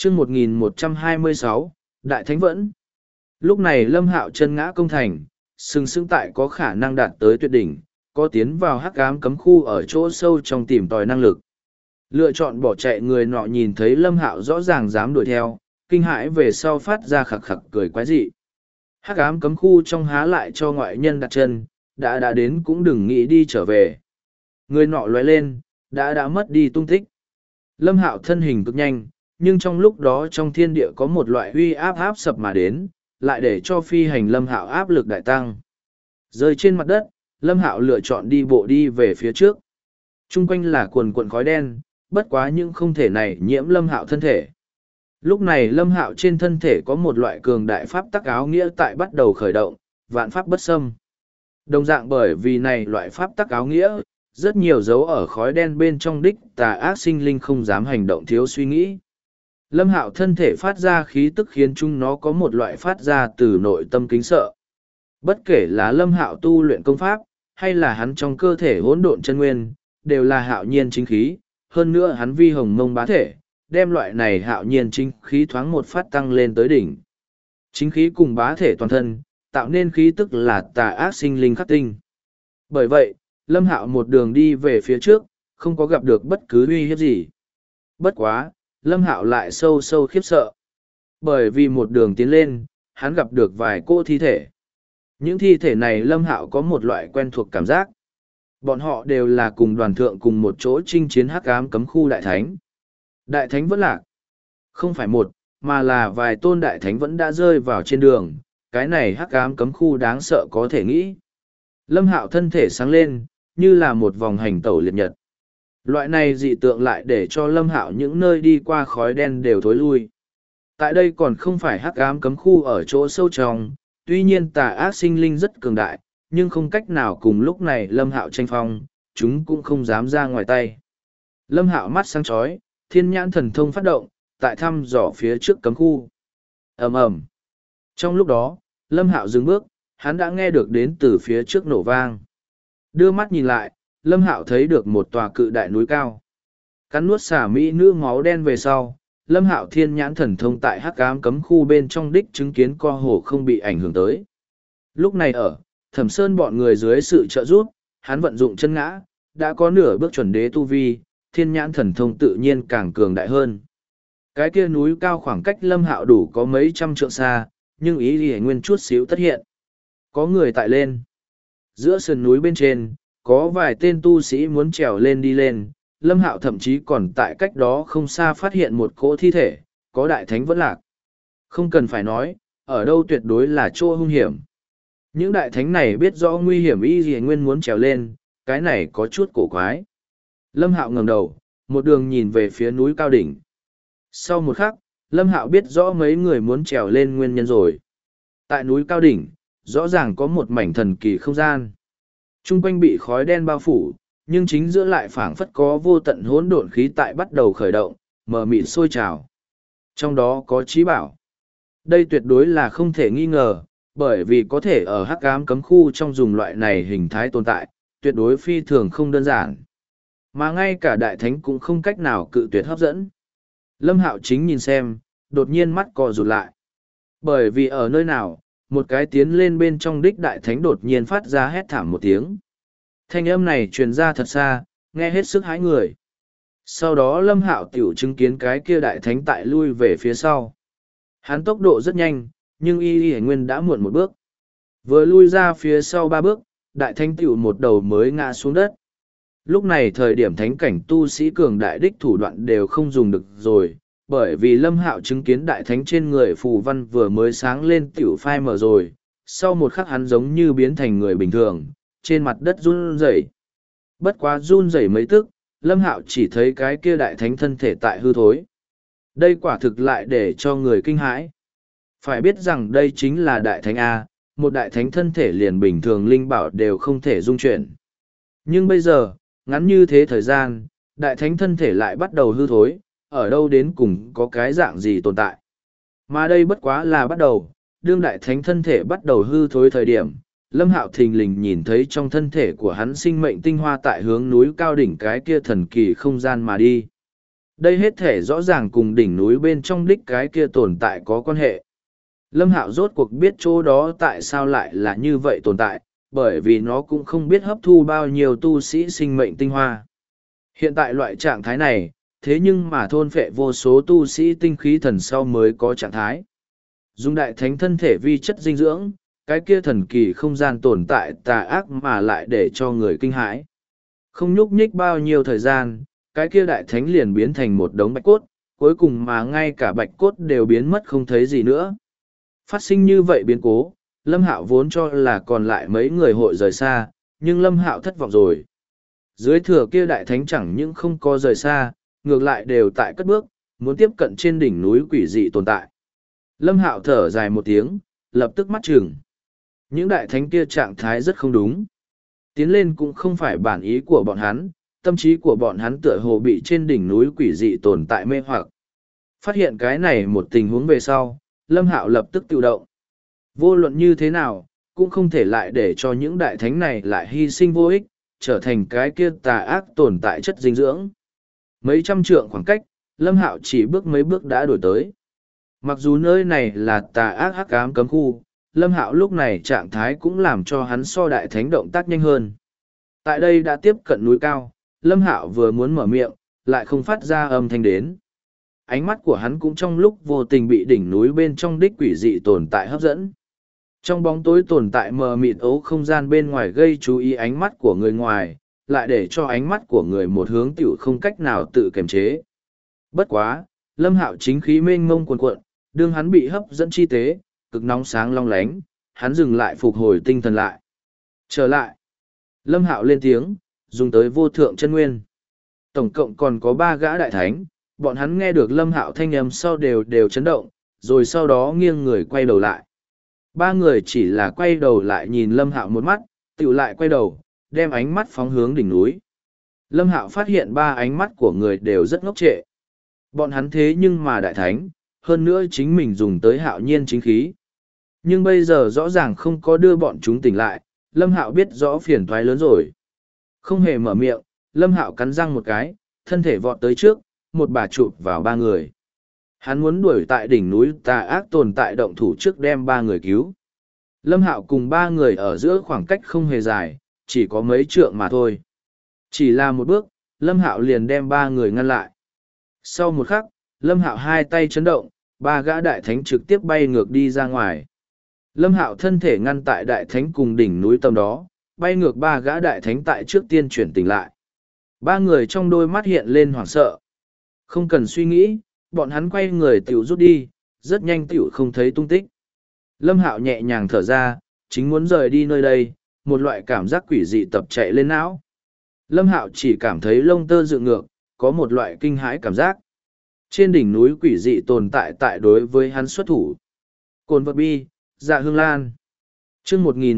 chương 1126, Đại Thánh Vẫn. Lúc này Lâm Hạo chân ngã công thành, sừng sững tại có khả năng đạt tới tuyệt đỉnh, có tiến vào hắc ám cấm khu ở chỗ sâu trong tìm tòi năng lực. Lựa chọn bỏ chạy người nọ nhìn thấy Lâm Hạo rõ ràng dám đuổi theo, kinh hãi về sau phát ra khặc khặc cười quái dị. Hắc ám cấm khu trong há lại cho ngoại nhân đặt chân, đã đến cũng đừng nghĩ đi trở về. Người nọ lóe lên, đã mất đi tung tích. Lâm Hạo thân hình cực nhanh, nhưng trong lúc đó trong thiên địa có một loại uy áp áp sập mà đến, lại để cho phi hành Lâm Hạo áp lực đại tăng. Rơi trên mặt đất, Lâm Hạo lựa chọn đi bộ đi về phía trước. Trung quanh là quần quần khói đen, bất quá những không thể này nhiễm Lâm Hạo thân thể. Lúc này Lâm Hạo trên thân thể có một loại cường đại pháp tắc áo nghĩa tại bắt đầu khởi động, vạn pháp bất xâm. Đồng dạng bởi vì này loại pháp tắc áo nghĩa, rất nhiều dấu ở khói đen bên trong đích tà ác sinh linh không dám hành động thiếu suy nghĩ. Lâm Hạo thân thể phát ra khí tức khiến chúng nó có một loại phát ra từ nội tâm kính sợ. Bất kể là Lâm Hạo tu luyện công pháp, hay là hắn trong cơ thể hỗn độn chân nguyên, đều là hạo nhiên chính khí, hơn nữa hắn vi hồng mông bá thể, đem loại này hạo nhiên chính khí thoáng một phát tăng lên tới đỉnh. Chính khí cùng bá thể toàn thân, tạo nên khí tức là tà ác sinh linh khắc tinh. Bởi vậy, Lâm Hạo một đường đi về phía trước, không có gặp được bất cứ uy hiếp gì. Bất quá, Lâm Hạo lại sâu sâu khiếp sợ. Bởi vì một đường tiến lên, hắn gặp được vài cô thi thể. Những thi thể này Lâm Hạo có một loại quen thuộc cảm giác. Bọn họ đều là cùng đoàn thượng cùng một chỗ chinh chiến hắc ám cấm khu đại thánh. Đại thánh vẫn lạc. Không phải một, mà là vài tôn đại thánh vẫn đã rơi vào trên đường. Cái này hắc ám cấm khu đáng sợ có thể nghĩ. Lâm Hạo thân thể sáng lên, như là một vòng hành tẩu liệt nhật. Loại này dị tượng lại để cho Lâm Hạo những nơi đi qua khói đen đều thối lui. Tại đây còn không phải hắc ám cấm khu ở chỗ sâu trong, tuy nhiên tà ác sinh linh rất cường đại, nhưng không cách nào cùng lúc này Lâm Hạo tranh phong, chúng cũng không dám ra ngoài tay. Lâm Hạo mắt sáng chói, thiên nhãn thần thông phát động, tại thăm dò phía trước cấm khu. Ầm ầm. Trong lúc đó, Lâm Hạo dừng bước, hắn đã nghe được đến từ phía trước nổ vang. Đưa mắt nhìn lại, Lâm Hạo thấy được một tòa cự đại núi cao. Cắn nuốt xả mỹ nữ máu đen về sau, Lâm Hạo thiên nhãn thần thông tại hắc ám cấm khu bên trong đích chứng kiến co hồ không bị ảnh hưởng tới. Lúc này ở Thẩm Sơn bọn người dưới sự trợ giúp, hắn vận dụng chân ngã, đã có nửa bước chuẩn đế tu vi, thiên nhãn thần thông tự nhiên càng cường đại hơn. Cái kia núi cao khoảng cách Lâm Hạo đủ có mấy trăm trượng xa, nhưng ý gì nguyên chút xíu tất hiện. Có người tại lên. Giữa sườn núi bên trên, có vài tên tu sĩ muốn trèo lên đi lên, Lâm Hạo thậm chí còn tại cách đó không xa phát hiện một cỗ thi thể, có đại thánh vẫn lạc. Không cần phải nói, ở đâu tuyệt đối là chỗ hung hiểm. Những đại thánh này biết rõ nguy hiểm y gì nguyên muốn trèo lên, cái này có chút cổ quái. Lâm Hạo ngẩng đầu, một đường nhìn về phía núi cao đỉnh. Sau một khắc, Lâm Hạo biết rõ mấy người muốn trèo lên nguyên nhân rồi. Tại núi cao đỉnh, rõ ràng có một mảnh thần kỳ không gian. Trung quanh bị khói đen bao phủ, nhưng chính giữa lại phảng phất có vô tận hỗn độn khí tại bắt đầu khởi động, mờ mịt sôi trào. Trong đó có trí bảo. Đây tuyệt đối là không thể nghi ngờ, bởi vì có thể ở hắc ám cấm khu trong dùng loại này hình thái tồn tại, tuyệt đối phi thường không đơn giản. Mà ngay cả đại thánh cũng không cách nào cự tuyệt hấp dẫn. Lâm Hạo chính nhìn xem, đột nhiên mắt co rụt lại. Bởi vì ở nơi nào, một cái tiến lên bên trong đích đại thánh đột nhiên phát ra hét thảm một tiếng. Thanh âm này truyền ra thật xa, nghe hết sức hãi người. Sau đó Lâm Hạo tiểu chứng kiến cái kia đại thánh tại lui về phía sau. Hắn tốc độ rất nhanh, nhưng y nguyên đã muộn một bước. Vừa lui ra phía sau 3 bước, đại thánh tiểu một đầu mới ngã xuống đất. Lúc này thời điểm thánh cảnh tu sĩ cường đại đích thủ đoạn đều không dùng được rồi, bởi vì Lâm Hạo chứng kiến đại thánh trên người phù văn vừa mới sáng lên tiểu phai mở rồi, sau một khắc hắn giống như biến thành người bình thường, trên mặt đất run rẩy. Bất quá run rẩy mấy tức, Lâm Hạo chỉ thấy cái kia đại thánh thân thể tại hư thối. Đây quả thực lại để cho người kinh hãi. Phải biết rằng đây chính là đại thánh A, một đại thánh thân thể liền bình thường linh bảo đều không thể dung chuyển. Nhưng bây giờ, ngắn như thế thời gian, đại thánh thân thể lại bắt đầu hư thối, ở đâu đến cùng có cái dạng gì tồn tại. Mà đây bất quá là bắt đầu, đương đại thánh thân thể bắt đầu hư thối thời điểm, Lâm Hạo thình lình nhìn thấy trong thân thể của hắn sinh mệnh tinh hoa tại hướng núi cao đỉnh cái kia thần kỳ không gian mà đi. Đây hết thể rõ ràng cùng đỉnh núi bên trong đích cái kia tồn tại có quan hệ. Lâm Hạo rốt cuộc biết chỗ đó tại sao lại là như vậy tồn tại, bởi vì nó cũng không biết hấp thu bao nhiêu tu sĩ sinh mệnh tinh hoa. Hiện tại loại trạng thái này, thế nhưng mà thôn phệ vô số tu sĩ tinh khí thần sau mới có trạng thái. Dùng đại thánh thân thể vi chất dinh dưỡng, cái kia thần kỳ không gian tồn tại tà ác mà lại để cho người kinh hãi. Không nhúc nhích bao nhiêu thời gian, cái kia đại thánh liền biến thành một đống bạch cốt, cuối cùng mà ngay cả bạch cốt đều biến mất không thấy gì nữa. Phát sinh như vậy biến cố, Lâm Hạo vốn cho là còn lại mấy người hội rời xa, nhưng Lâm Hạo thất vọng rồi. Dưới thừa kia đại thánh chẳng những không có rời xa, ngược lại đều tại cất bước, muốn tiếp cận trên đỉnh núi quỷ dị tồn tại. Lâm Hạo thở dài một tiếng, lập tức mắt chừng. Những đại thánh kia trạng thái rất không đúng. Tiến lên cũng không phải bản ý của bọn hắn, tâm trí của bọn hắn tựa hồ bị trên đỉnh núi quỷ dị tồn tại mê hoặc. Phát hiện cái này một tình huống về sau, Lâm Hạo lập tức tự động. Vô luận như thế nào, cũng không thể lại để cho những đại thánh này lại hy sinh vô ích, trở thành cái kia tà ác tồn tại chất dinh dưỡng. Mấy trăm trượng khoảng cách, Lâm Hạo chỉ bước mấy bước đã đổi tới. Mặc dù nơi này là tà ác hắc ám cấm khu, Lâm Hạo lúc này trạng thái cũng làm cho hắn so đại thánh động tác nhanh hơn. Tại đây đã tiếp cận núi cao, Lâm Hạo vừa muốn mở miệng, lại không phát ra âm thanh đến. Ánh mắt của hắn cũng trong lúc vô tình bị đỉnh núi bên trong đích quỷ dị tồn tại hấp dẫn. Trong bóng tối tồn tại mờ mịt ấu không gian bên ngoài gây chú ý ánh mắt của người ngoài, lại để cho ánh mắt của người một hướng tiểu không cách nào tự kiềm chế. Bất quá, Lâm Hạo chính khí mênh mông cuồn cuộn, đương hắn bị hấp dẫn chi tế, cực nóng sáng long lánh, hắn dừng lại phục hồi tinh thần lại. Trở lại. Lâm Hạo lên tiếng, dùng tới vô thượng chân nguyên. Tổng cộng còn có 3 gã đại thánh, bọn hắn nghe được Lâm Hạo thanh âm sau đều chấn động, rồi sau đó nghiêng người quay đầu lại. 3 người chỉ là quay đầu lại nhìn Lâm Hạo một mắt, tựu lại quay đầu, đem ánh mắt phóng hướng đỉnh núi. Lâm Hạo phát hiện 3 ánh mắt của người đều rất ngốc trệ. Bọn hắn thế nhưng mà đại thánh, hơn nữa chính mình dùng tới hạo nhiên chính khí. Nhưng bây giờ rõ ràng không có đưa bọn chúng tỉnh lại, Lâm Hạo biết rõ phiền toái lớn rồi. Không hề mở miệng, Lâm Hạo cắn răng một cái, thân thể vọt tới trước, một bà chụp vào 3 người. Hắn muốn đuổi tại đỉnh núi tà ác tồn tại động thủ trước đem 3 người cứu. Lâm Hạo cùng 3 người ở giữa khoảng cách không hề dài, chỉ có mấy trượng mà thôi. Chỉ là một bước, Lâm Hạo liền đem 3 người ngăn lại. Sau một khắc, Lâm Hạo 2 tay chấn động, 3 gã đại thánh trực tiếp bay ngược đi ra ngoài. Lâm Hạo thân thể ngăn tại đại thánh cùng đỉnh núi tầm đó, bay ngược 3 gã đại thánh tại trước tiên chuyển tỉnh lại. 3 người trong đôi mắt hiện lên hoảng sợ. Không cần suy nghĩ, bọn hắn quay người tiểu rút đi, rất nhanh tiểu không thấy tung tích. Lâm Hạo nhẹ nhàng thở ra, chính muốn rời đi nơi đây, một loại cảm giác quỷ dị tập chạy lên não. Lâm Hạo chỉ cảm thấy lông tơ dựng ngược, có một loại kinh hãi cảm giác. Trên đỉnh núi quỷ dị tồn tại tại đối với hắn xuất thủ. Cồn vật bi, dạ hương lan. Chương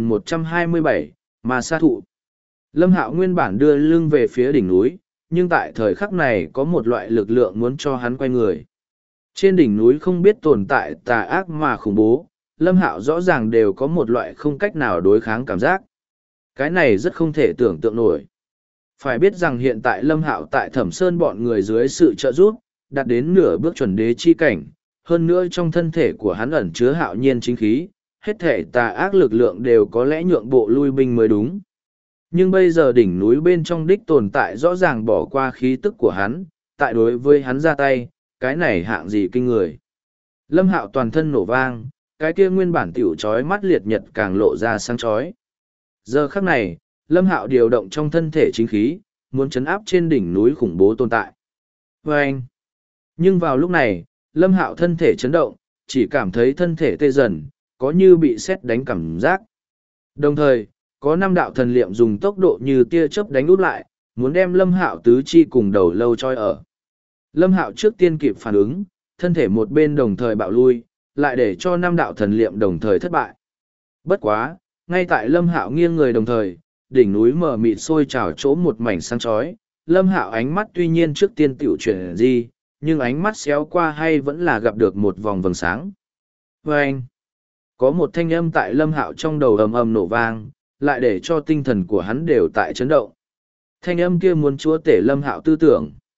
1127, mà sa thụ. Lâm Hạo nguyên bản đưa lưng về phía đỉnh núi, nhưng tại thời khắc này có một loại lực lượng muốn cho hắn quay người. Trên đỉnh núi không biết tồn tại tà ác mà khủng bố, Lâm Hạo rõ ràng đều có một loại không cách nào đối kháng cảm giác. Cái này rất không thể tưởng tượng nổi. Phải biết rằng hiện tại Lâm Hạo tại Thẩm Sơn bọn người dưới sự trợ giúp, đạt đến nửa bước chuẩn đế chi cảnh, hơn nữa trong thân thể của hắn ẩn chứa hạo nhiên chính khí, hết thể tà ác lực lượng đều có lẽ nhượng bộ lui binh mới đúng. Nhưng bây giờ đỉnh núi bên trong đích tồn tại rõ ràng bỏ qua khí tức của hắn, tại đối với hắn ra tay, cái này hạng gì kinh người. Lâm Hạo toàn thân nổ vang, cái kia nguyên bản tiểu chói mắt liệt nhật càng lộ ra sáng chói. Giờ khắc này, Lâm Hạo điều động trong thân thể chính khí, muốn chấn áp trên đỉnh núi khủng bố tồn tại. Vâng! Nhưng vào lúc này, Lâm Hạo thân thể chấn động, chỉ cảm thấy thân thể tê dần, có như bị sét đánh cảm giác. Đồng thời, có 5 đạo thần liệm dùng tốc độ như tia chớp đánh út lại, muốn đem Lâm Hạo tứ chi cùng đầu lâu choi ở. Lâm Hạo trước tiên kịp phản ứng, thân thể một bên đồng thời bạo lui, lại để cho 5 đạo thần liệm đồng thời thất bại. Bất quá, ngay tại Lâm Hạo nghiêng người đồng thời, đỉnh núi mở mịt sôi trào chỗ một mảnh sáng chói, Lâm Hạo ánh mắt tuy nhiên trước tiên tiểu chuyển di, nhưng ánh mắt xéo qua hay vẫn là gặp được một vòng vầng sáng. Vâng! Có một thanh âm tại Lâm Hạo trong đầu ầm ầm nổ vang, lại để cho tinh thần của hắn đều tại chấn động. Thanh âm kia muốn chúa tể Lâm Hạo tư tưởng.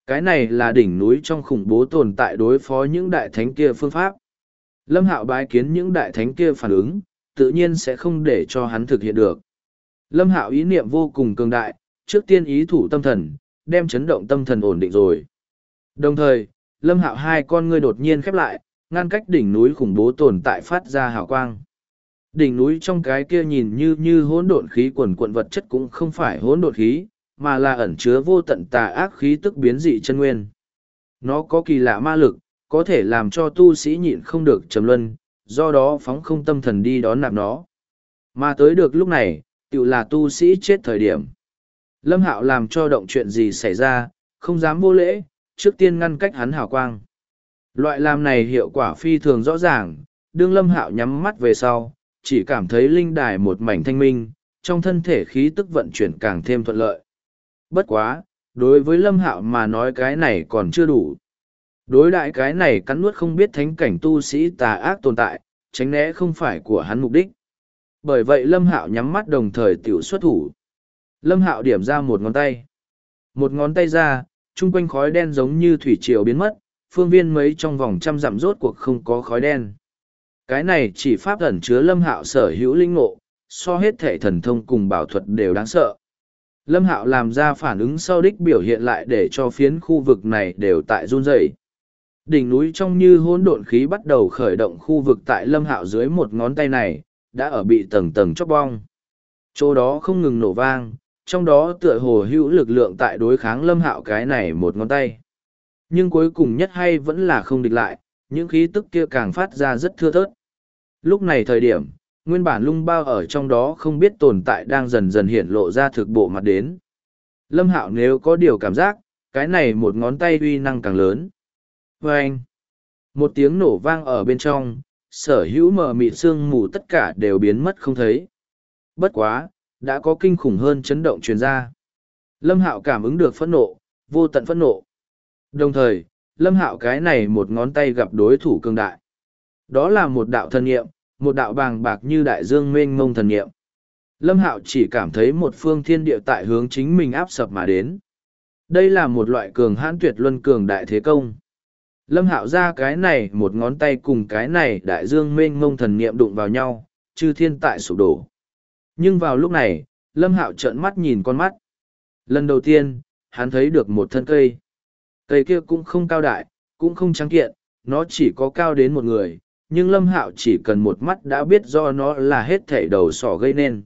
Cái này là đỉnh núi trong khủng bố tồn tại đối phó những đại thánh kia phương pháp. Lâm Hạo bái kiến những đại thánh kia phản ứng, tự nhiên sẽ không để cho hắn thực hiện được. Lâm Hạo ý niệm vô cùng cường đại, trước tiên ý thủ tâm thần, đem chấn động tâm thần ổn định rồi. Đồng thời, Lâm Hạo hai con ngươi đột nhiên khép lại, ngăn cách đỉnh núi khủng bố tồn tại phát ra hào quang. Đỉnh núi trong cái kia nhìn như hỗn độn khí quần quận vật chất cũng không phải hỗn độn khí, mà là ẩn chứa vô tận tà ác khí tức biến dị chân nguyên. Nó có kỳ lạ ma lực, có thể làm cho tu sĩ nhịn không được trầm luân, do đó phóng không tâm thần đi đón nạp nó. Mà tới được lúc này, tự là tu sĩ chết thời điểm. Lâm Hạo làm cho động chuyện gì xảy ra, không dám vô lễ, trước tiên ngăn cách hắn hào quang. Loại làm này hiệu quả phi thường rõ ràng, đương Lâm Hạo nhắm mắt về sau, chỉ cảm thấy linh đài một mảnh thanh minh, trong thân thể khí tức vận chuyển càng thêm thuận lợi. Bất quá, đối với Lâm Hạo mà nói cái này còn chưa đủ. Đối đại cái này cắn nuốt không biết thánh cảnh tu sĩ tà ác tồn tại, tránh né không phải của hắn mục đích. Bởi vậy Lâm Hạo nhắm mắt đồng thời tiểu xuất thủ. Lâm Hạo điểm ra một ngón tay. Một ngón tay ra, chung quanh khói đen giống như thủy triều biến mất, phương viên mấy trong vòng trăm dặm rốt cuộc không có khói đen. Cái này chỉ pháp ẩn chứa Lâm Hạo sở hữu linh ngộ, so hết thể thần thông cùng bảo thuật đều đáng sợ. Lâm Hạo làm ra phản ứng sau đích biểu hiện lại để cho phiến khu vực này đều tại run rẩy. Đỉnh núi trong như hỗn độn khí bắt đầu khởi động, khu vực tại Lâm Hạo dưới một ngón tay này, đã ở bị tầng tầng chóc bong. Chỗ đó không ngừng nổ vang, trong đó tựa hồ hữu lực lượng tại đối kháng Lâm Hạo cái này một ngón tay. Nhưng cuối cùng nhất hay vẫn là không địch lại, những khí tức kia càng phát ra rất thưa thớt. Lúc này thời điểm, nguyên bản lung bao ở trong đó không biết tồn tại đang dần dần hiển lộ ra thực bộ mặt đến. Lâm Hạo nếu có điều cảm giác, cái này một ngón tay uy năng càng lớn. Vâng! Một tiếng nổ vang ở bên trong, sở hữu mờ mịt sương mù tất cả đều biến mất không thấy. Bất quá, đã có kinh khủng hơn chấn động truyền ra. Lâm Hạo cảm ứng được phẫn nộ, vô tận phẫn nộ. Đồng thời, Lâm Hạo cái này một ngón tay gặp đối thủ cường đại. Đó là một đạo thần niệm, một đạo bàng bạc như đại dương mênh mông thần niệm. Lâm Hạo chỉ cảm thấy một phương thiên địa tại hướng chính mình áp sập mà đến. Đây là một loại cường hãn tuyệt luân cường đại thế công. Lâm Hạo ra cái này một ngón tay cùng cái này đại dương mênh mông thần niệm đụng vào nhau, chư thiên tại sụp đổ. Nhưng vào lúc này, Lâm Hạo trợn mắt nhìn con mắt. Lần đầu tiên, hắn thấy được một thân cây. Cây kia cũng không cao đại, cũng không trắng kiện, nó chỉ có cao đến một người, nhưng Lâm Hạo chỉ cần một mắt đã biết do nó là hết thảy đầu sỏ gây nên.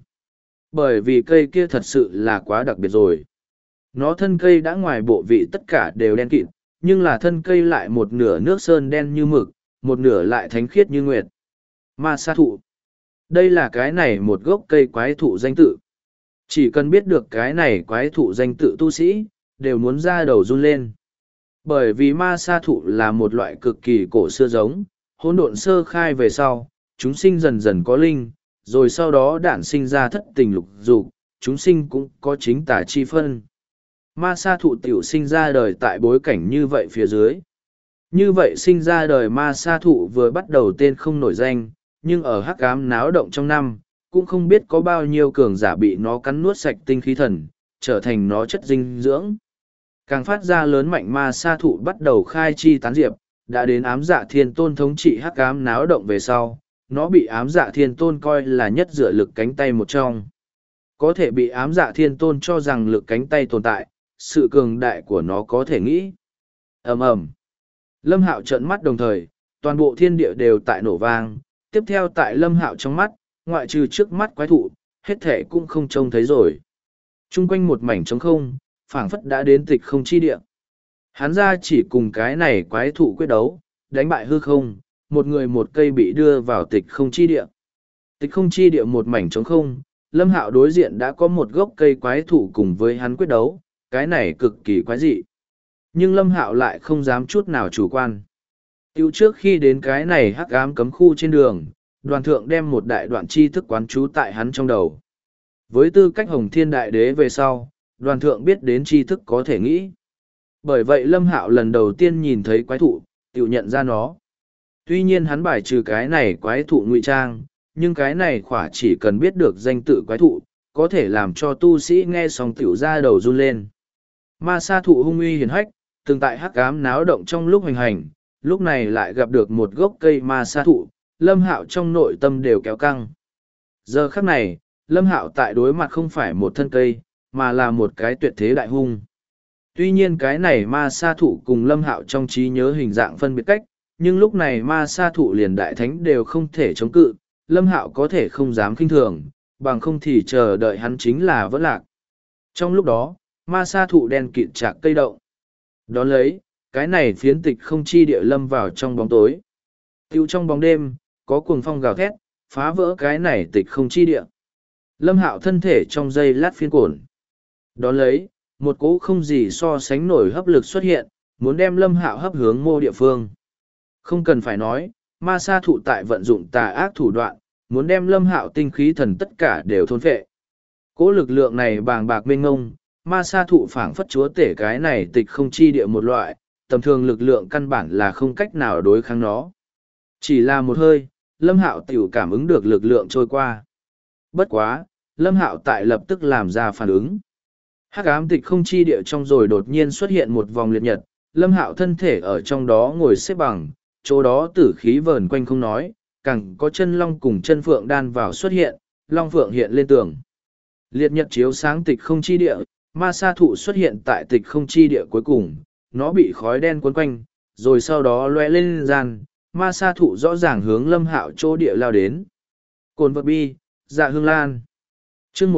Bởi vì cây kia thật sự là quá đặc biệt rồi. Nó thân cây đã ngoài bộ vị tất cả đều đen kịt, nhưng là thân cây lại một nửa nước sơn đen như mực, một nửa lại thánh khiết như nguyệt. Ma sa thụ. Đây là cái này một gốc cây quái thụ danh tự. Chỉ cần biết được cái này quái thụ danh tự tu sĩ, đều muốn ra đầu run lên. Bởi vì ma sa thụ là một loại cực kỳ cổ xưa giống, hỗn độn sơ khai về sau, chúng sinh dần dần có linh, rồi sau đó đản sinh ra thất tình lục dục, chúng sinh cũng có chính tà chi phân. Ma sa thụ tiểu sinh ra đời tại bối cảnh như vậy phía dưới. Như vậy sinh ra đời ma sa thụ vừa bắt đầu tên không nổi danh, nhưng ở hắc ám náo động trong năm, cũng không biết có bao nhiêu cường giả bị nó cắn nuốt sạch tinh khí thần, trở thành nó chất dinh dưỡng. Càng phát ra lớn mạnh ma sa thụ bắt đầu khai chi tán diệp, đã đến ám dạ thiên tôn thống trị hắc ám náo động về sau, nó bị ám dạ thiên tôn coi là nhất dựa lực cánh tay một trong. Có thể bị ám dạ thiên tôn cho rằng lực cánh tay tồn tại, sự cường đại của nó có thể nghĩ. Ầm ầm. Lâm Hạo trợn mắt đồng thời, toàn bộ thiên địa đều tại nổ vang, tiếp theo tại Lâm Hạo trong mắt, ngoại trừ trước mắt quái thụ, hết thể cũng không trông thấy rồi. Trung quanh một mảnh trống không, phảng phất đã đến tịch không chi địa. Hắn ra chỉ cùng cái này quái thụ quyết đấu, đánh bại hư không, một người một cây bị đưa vào tịch không chi địa. Tịch không chi địa một mảnh trống không, Lâm Hạo đối diện đã có một gốc cây quái thụ cùng với hắn quyết đấu, cái này cực kỳ quái dị. Nhưng Lâm Hạo lại không dám chút nào chủ quan. Tiêu trước khi đến cái này hắc ám cấm khu trên đường, đoàn thượng đem một đại đoạn tri thức quán trú tại hắn trong đầu. Với tư cách Hồng Thiên Đại Đế về sau, đoàn thượng biết đến tri thức có thể nghĩ. Bởi vậy Lâm Hạo lần đầu tiên nhìn thấy quái thụ, tự nhận ra nó. Tuy nhiên hắn bài trừ cái này quái thụ ngụy trang, nhưng cái này khỏa chỉ cần biết được danh tự quái thụ, có thể làm cho tu sĩ nghe xong tiểu ra đầu run lên. Ma sa thụ hung uy hiển hách, từng tại hắc ám náo động trong lúc hành hành, lúc này lại gặp được một gốc cây ma sa thụ, Lâm Hạo trong nội tâm đều kéo căng. Giờ khắc này, Lâm Hạo tại đối mặt không phải một thân cây, mà là một cái tuyệt thế đại hung. Tuy nhiên cái này ma sa thụ cùng Lâm Hạo trong trí nhớ hình dạng phân biệt cách, nhưng lúc này ma sa thụ liền đại thánh đều không thể chống cự, Lâm Hạo có thể không dám khinh thường, bằng không thì chờ đợi hắn chính là vỡ lạc. Trong lúc đó, ma sa thụ đen kịt chạc cây động. Đón lấy, cái này phiến tịch không chi địa lâm vào trong bóng tối. Tiêu trong bóng đêm, có cuồng phong gào thét, phá vỡ cái này tịch không chi địa. Lâm Hạo thân thể trong giây lát phiên cổn. Đón lấy, một cỗ không gì so sánh nổi hấp lực xuất hiện, muốn đem Lâm Hạo hấp hướng mô địa phương. Không cần phải nói, ma sa thụ tại vận dụng tà ác thủ đoạn, muốn đem Lâm Hạo tinh khí thần tất cả đều thôn phệ. Cỗ lực lượng này bàng bạc mênh ngông, ma sa thụ phảng phất chúa tể cái này tịch không chi địa một loại, tầm thường lực lượng căn bản là không cách nào đối kháng nó. Chỉ là một hơi, Lâm Hạo tiểu cảm ứng được lực lượng trôi qua. Bất quá, Lâm Hạo tại lập tức làm ra phản ứng. Hắc ám tịch không chi địa trong rồi đột nhiên xuất hiện một vòng liệt nhật, Lâm Hạo thân thể ở trong đó ngồi xếp bằng, chỗ đó tử khí vờn quanh không nói, càng có chân long cùng chân phượng đan vào xuất hiện, long phượng hiện lên tường. Liệt nhật chiếu sáng tịch không chi địa, ma sa thụ xuất hiện tại tịch không chi địa cuối cùng, nó bị khói đen cuốn quanh, rồi sau đó lóe lên gian, ma sa thụ rõ ràng hướng Lâm Hạo chỗ địa lao đến. Cồn vật bi, dạ hương lan. Chương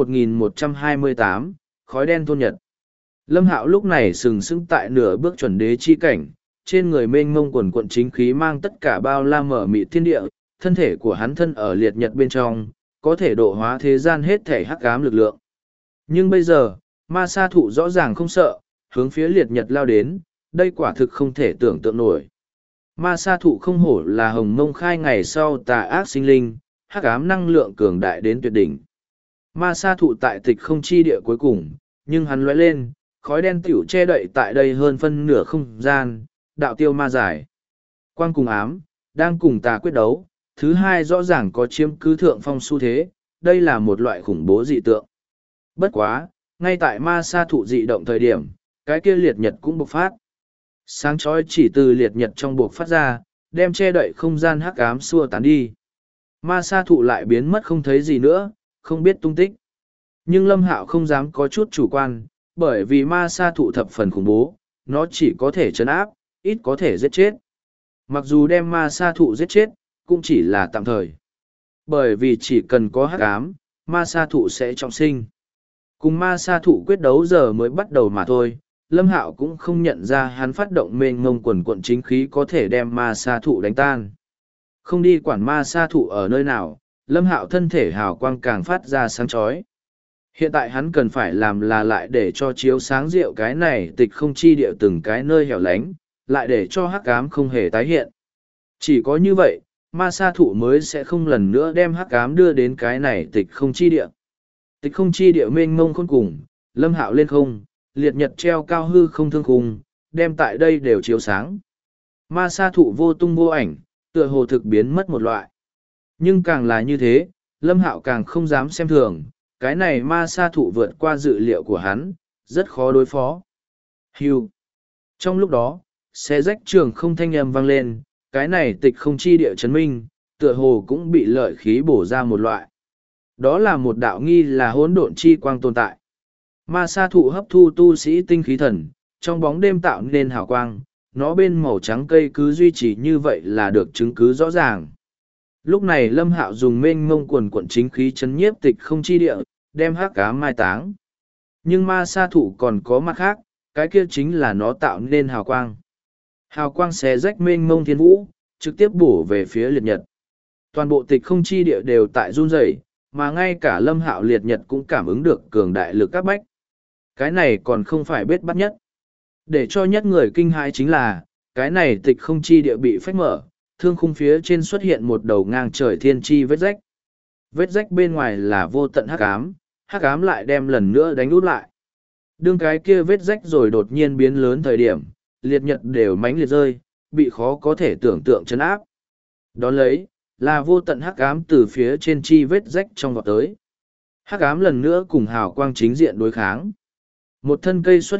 1128, khói đen thôn nhật. Lâm Hạo lúc này sừng sững tại nửa bước chuẩn đế chi cảnh, trên người mênh mông quần quận chính khí mang tất cả bao la mở mịt thiên địa, thân thể của hắn thân ở liệt nhật bên trong, có thể độ hóa thế gian hết thể hắc ám lực lượng. Nhưng bây giờ, ma sa thụ rõ ràng không sợ, hướng phía liệt nhật lao đến, đây quả thực không thể tưởng tượng nổi. Ma sa thụ không hổ là hồng mông khai ngày sau tà ác sinh linh, hắc ám năng lượng cường đại đến tuyệt đỉnh. Ma sa thụ tại tịch không chi địa cuối cùng, nhưng hắn lóe lên, khói đen tiểu che đậy tại đây hơn phân nửa không gian, đạo tiêu ma giải. Quang cùng ám, đang cùng tà quyết đấu, thứ hai rõ ràng có chiếm cứ thượng phong xu thế, đây là một loại khủng bố dị tượng. Bất quá, ngay tại ma sa thụ dị động thời điểm, cái kia liệt nhật cũng bộc phát. Sáng chói chỉ từ liệt nhật trong bộc phát ra, đem che đậy không gian hắc ám xua tán đi. Ma sa thụ lại biến mất không thấy gì nữa, không biết tung tích. Nhưng Lâm Hạo không dám có chút chủ quan, bởi vì ma sa thụ thập phần khủng bố, nó chỉ có thể trấn áp, ít có thể giết chết. Mặc dù đem ma sa thụ giết chết, cũng chỉ là tạm thời. Bởi vì chỉ cần có hắc ám, ma sa thụ sẽ trọng sinh. Cùng ma sa thụ quyết đấu giờ mới bắt đầu mà thôi, Lâm Hạo cũng không nhận ra hắn phát động mênh mông quần quận chính khí có thể đem ma sa thụ đánh tan. Không đi quản ma sa thụ ở nơi nào, Lâm Hạo thân thể hào quang càng phát ra sáng chói. Hiện tại hắn cần phải làm là lại để cho chiếu sáng rượu cái này tịch không chi địa từng cái nơi hẻo lánh, lại để cho hắc ám không hề tái hiện. Chỉ có như vậy, ma sa thụ mới sẽ không lần nữa đem hắc ám đưa đến cái này tịch không chi địa. Tịch không chi địa mênh mông khôn cùng, Lâm Hạo lên không, liệt nhật treo cao hư không thương khung, đem tại đây đều chiếu sáng. Ma sa thụ vô tung vô ảnh, tựa hồ thực biến mất một loại. Nhưng càng là như thế, Lâm Hạo càng không dám xem thường, cái này ma sa thụ vượt qua dự liệu của hắn, rất khó đối phó. Hưu. Trong lúc đó, xe rách trường không thanh âm vang lên, cái này tịch không chi địa chấn minh, tựa hồ cũng bị lợi khí bổ ra một loại. Đó là một đạo nghi là hỗn độn chi quang tồn tại. Ma sa thụ hấp thu tu sĩ tinh khí thần, trong bóng đêm tạo nên hào quang, nó bên màu trắng cây cứ duy trì như vậy là được chứng cứ rõ ràng. Lúc này Lâm Hạo dùng mênh mông quần quận chính khí chấn nhiếp tịch không chi địa, đem hắc ám mai táng. Nhưng ma sa thụ còn có mặt khác, cái kia chính là nó tạo nên hào quang. Hào quang xé rách mênh mông thiên vũ, trực tiếp bổ về phía liệt nhật. Toàn bộ tịch không chi địa đều tại run rẩy, mà ngay cả Lâm Hạo liệt nhật cũng cảm ứng được cường đại lực áp bách. Cái này còn không phải bết bắt nhất. Để cho nhất người kinh hãi chính là, cái này tịch không chi địa bị phách mở, thương khung phía trên xuất hiện một đầu ngang trời thiên chi vết rách. Vết rách bên ngoài là vô tận hắc ám lại đem lần nữa đánh út lại. Đương cái kia vết rách rồi đột nhiên biến lớn thời điểm, liệt nhật đều mánh liệt rơi, bị khó có thể tưởng tượng chấn áp. Đón lấy, là vô tận hắc ám từ phía trên chi vết rách trong vọt tới. Hắc ám lần nữa cùng hào quang chính diện đối kháng. Một thân cây xuất hiện,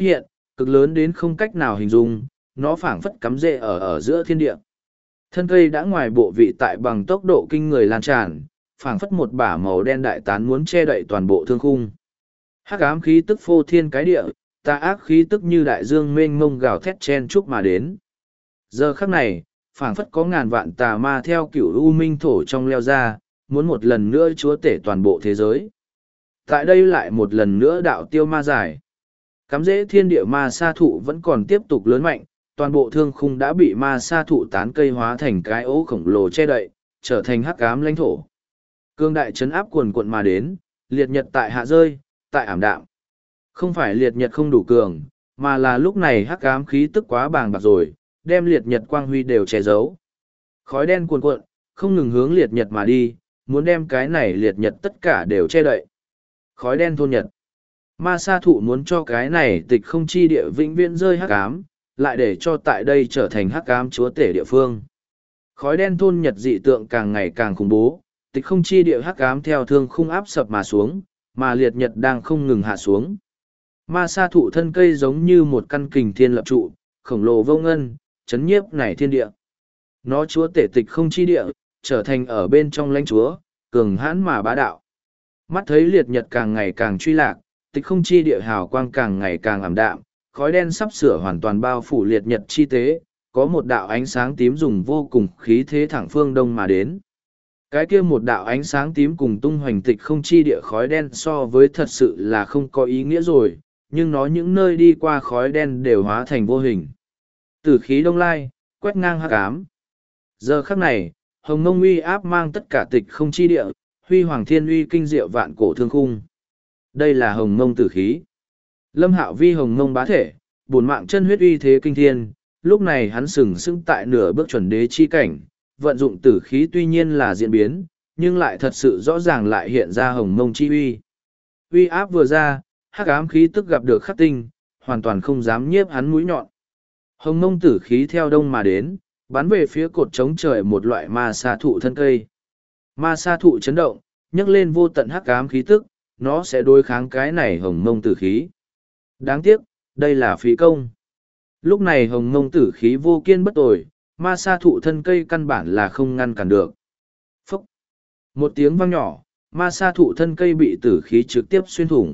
cực lớn đến không cách nào hình dung, nó phảng phất cắm rễ ở giữa thiên địa. Thân cây đã ngoài bộ vị tại bằng tốc độ kinh người lan tràn, phảng phất một bả màu đen đại tán muốn che đậy toàn bộ thương khung. Hắc ám khí tức phô thiên cái địa, tà ác khí tức như đại dương mênh mông gào thét chen chúc mà đến. Giờ khắc này, phảng phất có ngàn vạn tà ma theo cửu u minh thổ trong leo ra, muốn một lần nữa chúa tể toàn bộ thế giới. Tại đây lại một lần nữa đạo tiêu ma giải. Cắm rễ thiên địa ma sa thụ vẫn còn tiếp tục lớn mạnh, toàn bộ thương khung đã bị ma sa thụ tán cây hóa thành cái ố khổng lồ che đậy, trở thành hắc ám lãnh thổ. Cương đại chấn áp cuồn cuộn mà đến, liệt nhật tại hạ rơi, tại ảm đạm. Không phải liệt nhật không đủ cường, mà là lúc này hắc ám khí tức quá bàng bạc rồi, đem liệt nhật quang huy đều che giấu. Khói đen cuồn cuộn, không ngừng hướng liệt nhật mà đi, muốn đem cái này liệt nhật tất cả đều che đậy. Khói đen thôn nhật. Ma sa thụ muốn cho cái này tịch không chi địa vĩnh viễn rơi hắc ám, lại để cho tại đây trở thành hắc ám chúa tể địa phương. Khói đen thôn nhật dị tượng càng ngày càng khủng bố, tịch không chi địa hắc ám theo thương khung áp sập mà xuống, mà liệt nhật đang không ngừng hạ xuống. Ma sa thụ thân cây giống như một căn kình thiên lập trụ, khổng lồ vô ngân, chấn nhiếp này thiên địa. Nó chúa tể tịch không chi địa, trở thành ở bên trong lãnh chúa, cường hãn mà bá đạo. Mắt thấy liệt nhật càng ngày càng truy lạc, tịch không chi địa hào quang càng ngày càng ảm đạm, khói đen sắp sửa hoàn toàn bao phủ liệt nhật chi tế, có một đạo ánh sáng tím dùng vô cùng khí thế thẳng phương đông mà đến. Cái kia một đạo ánh sáng tím cùng tung hoành tịch không chi địa khói đen so với thật sự là không có ý nghĩa rồi, nhưng nó những nơi đi qua khói đen đều hóa thành vô hình. Tử khí đông lai, quét ngang hắc ám. Giờ khắc này, hồng mông uy áp mang tất cả tịch không chi địa, huy hoàng thiên uy kinh diệu vạn cổ thương khung. Đây là hồng mông tử khí. Lâm Hạo vi hồng mông bá thể, bổn mạng chân huyết uy thế kinh thiên, lúc này hắn sừng sững tại nửa bước chuẩn đế chi cảnh, vận dụng tử khí tuy nhiên là diễn biến, nhưng lại thật sự rõ ràng lại hiện ra hồng mông chi uy. Uy áp vừa ra, hắc ám khí tức gặp được khắc tinh, hoàn toàn không dám nhiếp hắn mũi nhọn. Hồng mông tử khí theo đông mà đến, bắn về phía cột trống trời một loại ma sa thụ thân cây. Ma sa thụ chấn động, nhấc lên vô tận hắc ám khí tức, nó sẽ đối kháng cái này hồng mông tử khí. Đáng tiếc, đây là phí công. Lúc này hồng mông tử khí vô kiên bất tồi, ma sa thụ thân cây căn bản là không ngăn cản được. Phúc! Một tiếng vang nhỏ, ma sa thụ thân cây bị tử khí trực tiếp xuyên thủng.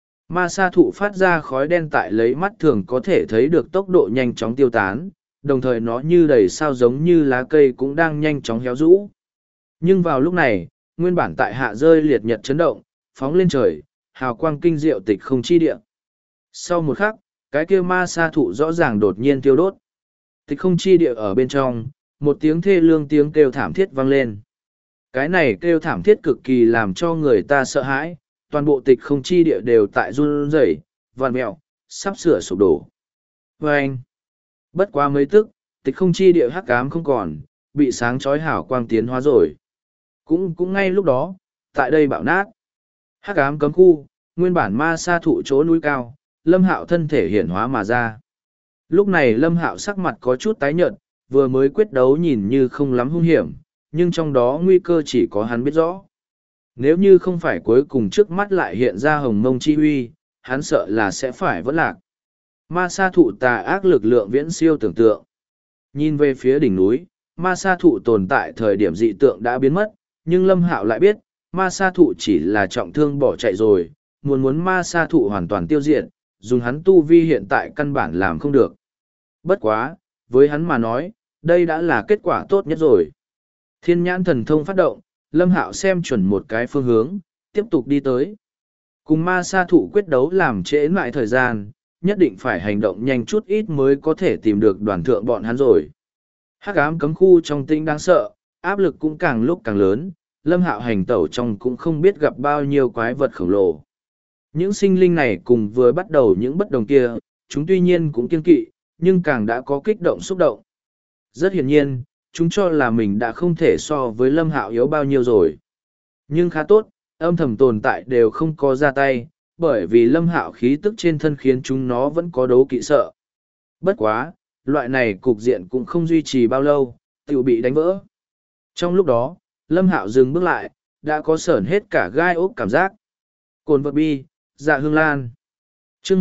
Ma sa thụ phát ra khói đen tại lấy mắt thường có thể thấy được tốc độ nhanh chóng tiêu tán, đồng thời nó như đầy sao giống như lá cây cũng đang nhanh chóng héo rũ. Nhưng vào lúc này, nguyên bản tại hạ rơi liệt nhật chấn động, phóng lên trời, hào quang kinh diệu tịch không chi địa. Sau một khắc, cái kia ma sa thụ rõ ràng đột nhiên tiêu đốt. Tịch không chi địa ở bên trong, một tiếng thê lương tiếng kêu thảm thiết vang lên. Cái này kêu thảm thiết cực kỳ làm cho người ta sợ hãi, toàn bộ tịch không chi địa đều tại run rẩy, vằn mẹo, sắp sửa sụp đổ. Và anh, bất quá mấy tức, tịch không chi địa hắc ám không còn, bị sáng chói hào quang tiến hóa rồi. Cũng ngay lúc đó, tại đây bạo nát. Hắc ám cấm khu, nguyên bản ma sa thụ chỗ núi cao, Lâm Hạo thân thể hiển hóa mà ra. Lúc này Lâm Hạo sắc mặt có chút tái nhợt, vừa mới quyết đấu nhìn như không lắm hung hiểm, nhưng trong đó nguy cơ chỉ có hắn biết rõ. Nếu như không phải cuối cùng trước mắt lại hiện ra hồng mông chi huy, hắn sợ là sẽ phải vỡ lạc. Ma sa thụ tà ác lực lượng viễn siêu tưởng tượng. Nhìn về phía đỉnh núi, ma sa thụ tồn tại thời điểm dị tượng đã biến mất, nhưng Lâm Hạo lại biết, ma sa thụ chỉ là trọng thương bỏ chạy rồi, muốn ma sa thụ hoàn toàn tiêu diệt, dùng hắn tu vi hiện tại căn bản làm không được. Bất quá, với hắn mà nói, đây đã là kết quả tốt nhất rồi. Thiên nhãn thần thông phát động, Lâm Hạo xem chuẩn một cái phương hướng, tiếp tục đi tới. Cùng ma sa thụ quyết đấu làm trễ lại thời gian, nhất định phải hành động nhanh chút ít mới có thể tìm được đoàn thượng bọn hắn rồi. Hắc ám cấm khu trong tinh đáng sợ, áp lực cũng càng lúc càng lớn, Lâm Hạo hành tẩu trong cũng không biết gặp bao nhiêu quái vật khổng lồ. Những sinh linh này cùng vừa bắt đầu những bất đồng kia, chúng tuy nhiên cũng kiên kỵ, nhưng càng đã có kích động xúc động. Rất hiển nhiên, chúng cho là mình đã không thể so với Lâm Hạo yếu bao nhiêu rồi. Nhưng khá tốt, âm thầm tồn tại đều không có ra tay, bởi vì Lâm Hạo khí tức trên thân khiến chúng nó vẫn có đấu kỵ sợ. Bất quá, loại này cục diện cũng không duy trì bao lâu, tự bị đánh vỡ. Trong lúc đó, Lâm Hạo dừng bước lại, đã có sởn hết cả gai ốc cảm giác. Cồn vật bi, dạ hương lan. chương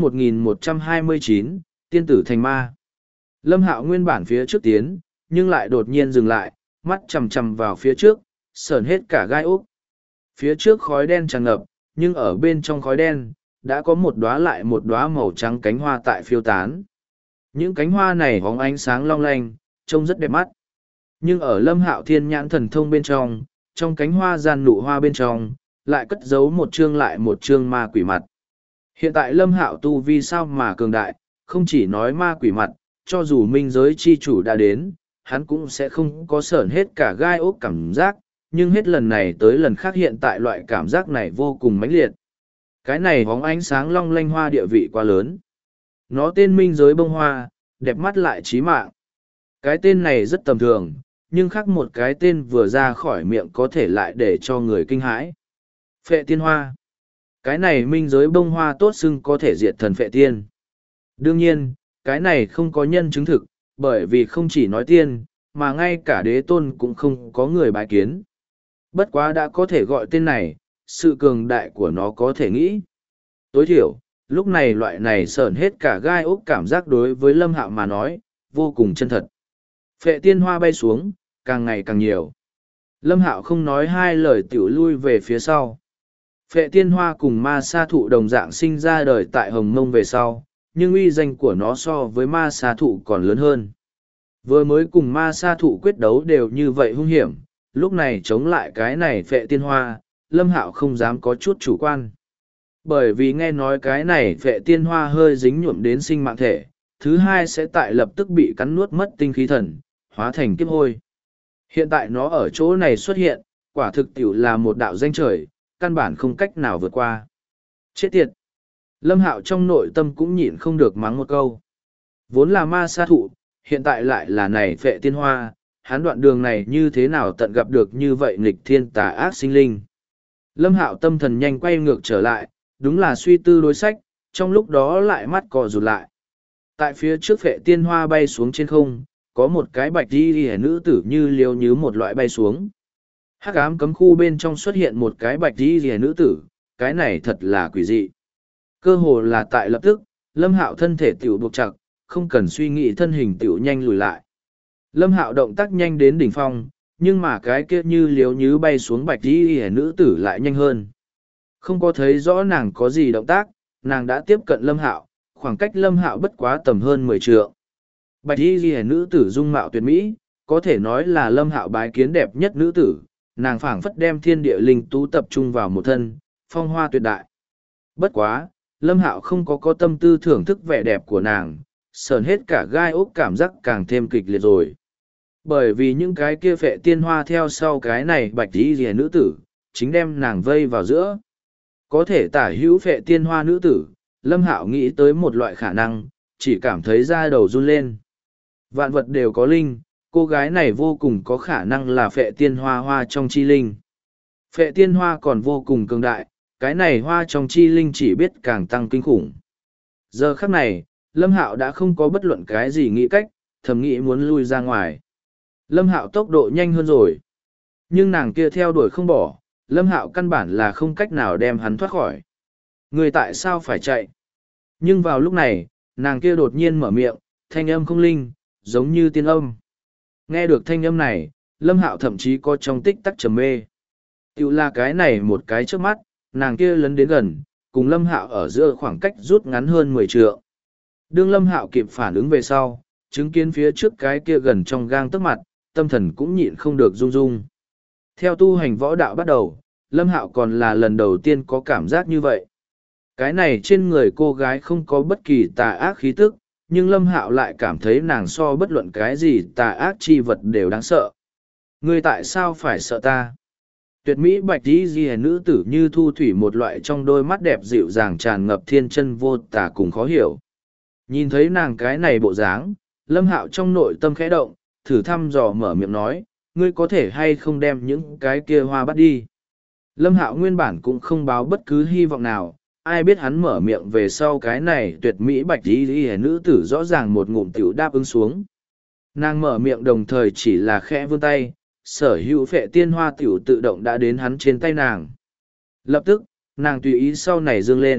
1129, tiên tử thành ma. Lâm Hạo nguyên bản phía trước tiến, nhưng lại đột nhiên dừng lại, mắt chằm chằm vào phía trước, sởn hết cả gai ốc. Phía trước khói đen tràn ngập, nhưng ở bên trong khói đen, đã có một đóa lại một đóa màu trắng cánh hoa tại phiêu tán. Những cánh hoa này bóng ánh sáng long lanh, trông rất đẹp mắt. Nhưng ở Lâm Hạo thiên nhãn thần thông bên trong cánh hoa gian nụ hoa bên trong, lại cất giấu một chương lại một chương ma quỷ mặt. Hiện tại Lâm Hạo tu vi sao mà cường đại, không chỉ nói ma quỷ mặt, cho dù minh giới chi chủ đã đến, hắn cũng sẽ không có sởn hết cả gai ốc cảm giác, nhưng hết lần này tới lần khác hiện tại loại cảm giác này vô cùng mãnh liệt. Cái này bóng ánh sáng long lanh hoa địa vị quá lớn. Nó tên minh giới bông hoa, đẹp mắt lại trí mạng. Cái tên này rất tầm thường, nhưng khác một cái tên vừa ra khỏi miệng có thể lại để cho người kinh hãi. Phệ tiên hoa. Cái này minh giới bông hoa tốt xưng có thể diệt thần phệ tiên. Đương nhiên, cái này không có nhân chứng thực, bởi vì không chỉ nói tiên, mà ngay cả đế tôn cũng không có người bái kiến. Bất quá đã có thể gọi tên này, sự cường đại của nó có thể nghĩ. Tối thiểu, lúc này loại này sởn hết cả gai ốc cảm giác đối với Lâm Hạo mà nói, vô cùng chân thật. Phệ tiên hoa bay xuống, càng ngày càng nhiều. Lâm Hạo không nói hai lời tiểu lui về phía sau. Phệ tiên hoa cùng ma sa thụ đồng dạng sinh ra đời tại Hồng Mông về sau, nhưng uy danh của nó so với ma sa thụ còn lớn hơn. Vừa mới cùng ma sa thụ quyết đấu đều như vậy hung hiểm, lúc này chống lại cái này phệ tiên hoa, Lâm Hạo không dám có chút chủ quan. Bởi vì nghe nói cái này phệ tiên hoa hơi dính nhuộm đến sinh mạng thể, thứ hai sẽ tại lập tức bị cắn nuốt mất tinh khí thần, hóa thành kiếp hôi. Hiện tại nó ở chỗ này xuất hiện, quả thực tiểu là một đạo danh trời, căn bản không cách nào vượt qua. Chết tiệt! Lâm Hạo trong nội tâm cũng nhịn không được mắng một câu. Vốn là ma sa thụ, hiện tại lại là này phệ tiên hoa, hắn đoạn đường này như thế nào tận gặp được như vậy nghịch thiên tà ác sinh linh. Lâm Hạo tâm thần nhanh quay ngược trở lại, đúng là suy tư đối sách, trong lúc đó lại mắt cò rụt lại. Tại phía trước phệ tiên hoa bay xuống trên không, có một cái bạch y nữ tử như liêu như một loại bay xuống. Hắc ám cấm khu bên trong xuất hiện một cái bạch y nữ tử, cái này thật là quỷ dị. Cơ hồ là tại lập tức, Lâm Hạo thân thể tiểu buộc chặt, không cần suy nghĩ thân hình tiểu nhanh lùi lại. Lâm Hạo động tác nhanh đến đỉnh phong, nhưng mà cái kia như liếu như bay xuống bạch y nữ tử lại nhanh hơn. Không có thấy rõ nàng có gì động tác, nàng đã tiếp cận Lâm Hạo, khoảng cách Lâm Hạo bất quá tầm hơn 10 trượng. Bạch y nữ tử dung mạo tuyệt mỹ, có thể nói là Lâm Hạo bái kiến đẹp nhất nữ tử, nàng phảng phất đem thiên địa linh tú tập trung vào một thân, phong hoa tuyệt đại. Bất quá, Lâm Hạo không có tâm tư thưởng thức vẻ đẹp của nàng, sờn hết cả gai ốc cảm giác càng thêm kịch liệt rồi. Bởi vì những cái kia phệ tiên hoa theo sau cái này bạch y rìa nữ tử, chính đem nàng vây vào giữa. Có thể tả hữu phệ tiên hoa nữ tử, Lâm Hạo nghĩ tới một loại khả năng, chỉ cảm thấy da đầu run lên. Vạn vật đều có linh, cô gái này vô cùng có khả năng là phệ tiên hoa hoa trong chi linh. Phệ tiên hoa còn vô cùng cường đại, cái này hoa trong chi linh chỉ biết càng tăng kinh khủng. Giờ khắc này, Lâm Hạo đã không có bất luận cái gì nghĩ cách, thầm nghĩ muốn lui ra ngoài. Lâm Hạo tốc độ nhanh hơn rồi. Nhưng nàng kia theo đuổi không bỏ, Lâm Hạo căn bản là không cách nào đem hắn thoát khỏi. Người tại sao phải chạy? Nhưng vào lúc này, nàng kia đột nhiên mở miệng, thanh âm không linh, giống như tiên âm. Nghe được thanh âm này, Lâm Hạo thậm chí có trong tích tắc trầm mê. Tiểu là cái này một cái trước mắt, nàng kia lấn đến gần, cùng Lâm Hạo ở giữa khoảng cách rút ngắn hơn 10 trượng. Đương Lâm Hạo kịp phản ứng về sau, chứng kiến phía trước cái kia gần trong gang tấc mặt, tâm thần cũng nhịn không được rung rung. Theo tu hành võ đạo bắt đầu, Lâm Hạo còn là lần đầu tiên có cảm giác như vậy. Cái này trên người cô gái không có bất kỳ tà ác khí tức, nhưng Lâm Hạo lại cảm thấy nàng so bất luận cái gì tà ác chi vật đều đáng sợ. Ngươi tại sao phải sợ ta? Tuyệt mỹ bạch tí ghi nữ tử như thu thủy một loại trong đôi mắt đẹp dịu dàng tràn ngập thiên chân vô tà cùng khó hiểu. Nhìn thấy nàng cái này bộ dáng, Lâm Hạo trong nội tâm khẽ động, thử thăm dò mở miệng nói, ngươi có thể hay không đem những cái kia hoa bắt đi. Lâm Hạo nguyên bản cũng không báo bất cứ hy vọng nào, ai biết hắn mở miệng về sau cái này tuyệt mỹ bạch tí nữ tử rõ ràng một ngụm tiểu đáp ứng xuống. Nàng mở miệng đồng thời chỉ là khẽ vươn tay, sở hữu phệ tiên hoa tiểu tự động đã đến hắn trên tay nàng. Lập tức, nàng tùy ý sau này dương lên,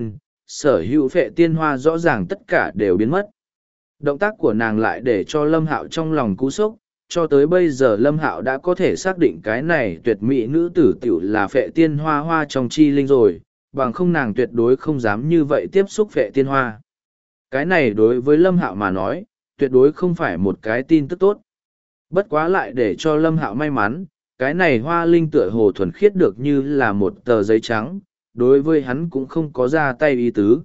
sở hữu phệ tiên hoa rõ ràng tất cả đều biến mất. Động tác của nàng lại để cho Lâm Hạo trong lòng cú sốc, cho tới bây giờ Lâm Hạo đã có thể xác định cái này tuyệt mỹ nữ tử tiểu là phệ tiên hoa hoa trong chi linh rồi, bằng không nàng tuyệt đối không dám như vậy tiếp xúc phệ tiên hoa. Cái này đối với Lâm Hạo mà nói, tuyệt đối không phải một cái tin tức tốt. Bất quá lại để cho Lâm Hạo may mắn, cái này hoa linh tựa hồ thuần khiết được như là một tờ giấy trắng, đối với hắn cũng không có ra tay ý tứ.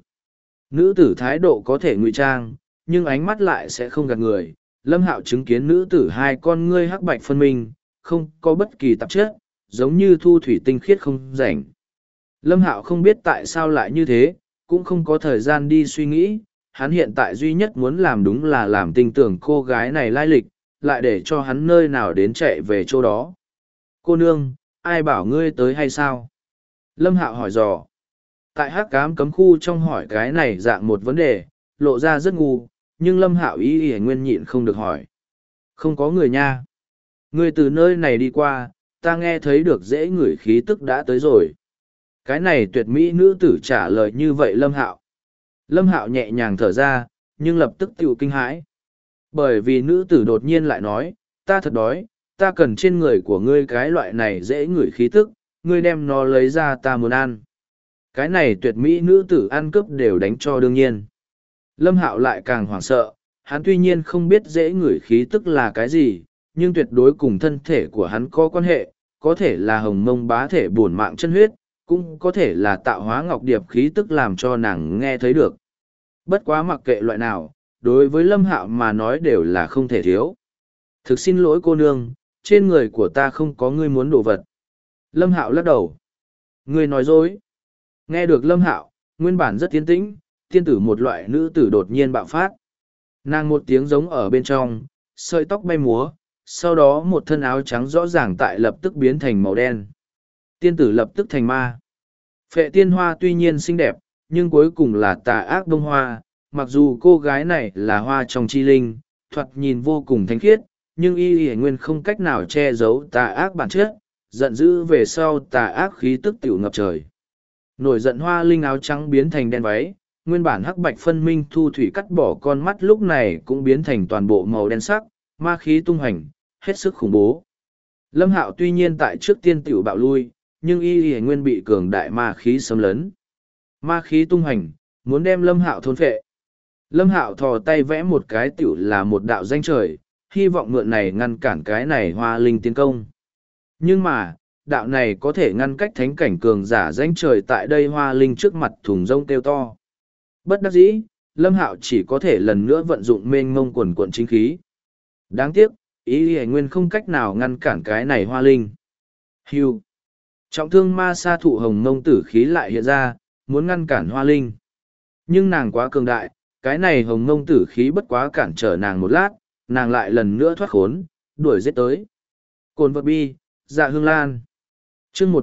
Nữ tử thái độ có thể ngụy trang, nhưng ánh mắt lại sẽ không gạt người. Lâm Hạo chứng kiến nữ tử hai con ngươi hắc bạch phân minh, không có bất kỳ tạp chất, giống như thu thủy tinh khiết không rảnh. Lâm Hạo không biết tại sao lại như thế, cũng không có thời gian đi suy nghĩ, hắn hiện tại duy nhất muốn làm đúng là làm tin tưởng cô gái này lai lịch, lại để cho hắn nơi nào đến chạy về chỗ đó. Cô nương, ai bảo ngươi tới hay sao? Lâm Hạo hỏi dò. Tại hắc ám cấm khu trong hỏi cái này dạng một vấn đề, lộ ra rất ngu, nhưng Lâm Hạo ý nguyên nhịn không được hỏi. Không có người nha. Ngươi từ nơi này đi qua, ta nghe thấy được dễ ngửi khí tức đã tới rồi. Cái này tuyệt mỹ nữ tử trả lời như vậy Lâm Hạo. Lâm Hạo nhẹ nhàng thở ra, nhưng lập tức tiểu kinh hãi. Bởi vì nữ tử đột nhiên lại nói, ta thật đói, ta cần trên người của ngươi cái loại này dễ ngửi khí tức, ngươi đem nó lấy ra ta muốn ăn. Cái này tuyệt mỹ nữ tử ăn cướp đều đánh cho đương nhiên. Lâm Hạo lại càng hoảng sợ, hắn tuy nhiên không biết dễ ngửi khí tức là cái gì, nhưng tuyệt đối cùng thân thể của hắn có quan hệ, có thể là hồng mông bá thể bổn mạng chân huyết, cũng có thể là tạo hóa ngọc điệp khí tức làm cho nàng nghe thấy được. Bất quá mặc kệ loại nào, đối với Lâm Hạo mà nói đều là không thể thiếu. Thực xin lỗi cô nương, trên người của ta không có ngươi muốn đồ vật. Lâm Hạo lắc đầu. Ngươi nói dối. Nghe được Lâm Hạo, nguyên bản rất tiến tĩnh, tiên tử một loại nữ tử đột nhiên bạo phát. Nàng một tiếng giống ở bên trong, sợi tóc bay múa, sau đó một thân áo trắng rõ ràng tại lập tức biến thành màu đen. Tiên tử lập tức thành ma. Phệ tiên hoa tuy nhiên xinh đẹp, nhưng cuối cùng là tà ác đông hoa, mặc dù cô gái này là hoa trong chi linh, thoạt nhìn vô cùng thánh khiết, nhưng y nguyên không cách nào che giấu tà ác bản chất, giận dữ về sau tà ác khí tức tiểu ngập trời. Nổi giận hoa linh áo trắng biến thành đen váy, nguyên bản hắc bạch phân minh thu thủy cắt bỏ con mắt lúc này cũng biến thành toàn bộ màu đen sắc, ma khí tung hành, hết sức khủng bố. Lâm Hạo tuy nhiên tại trước tiên tiểu bạo lui, nhưng y nguyên bị cường đại ma khí xâm lấn. Ma khí tung hành, muốn đem Lâm Hạo thôn phệ. Lâm Hạo thò tay vẽ một cái tiểu là một đạo danh trời, hy vọng mượn này ngăn cản cái này hoa linh tiến công. Nhưng mà, đạo này có thể ngăn cách thánh cảnh cường giả danh trời tại đây hoa linh trước mặt thùng rông kêu to. Bất đắc dĩ, Lâm Hạo chỉ có thể lần nữa vận dụng mênh mông quần quận chính khí. Đáng tiếc, ý y nguyên không cách nào ngăn cản cái này hoa linh. Hưu. Trọng thương ma sa thụ hồng mông tử khí lại hiện ra, muốn ngăn cản hoa linh. Nhưng nàng quá cường đại, cái này hồng mông tử khí bất quá cản trở nàng một lát, nàng lại lần nữa thoát khốn, đuổi giết tới. Cồn vật bi, dạ hương lan. chương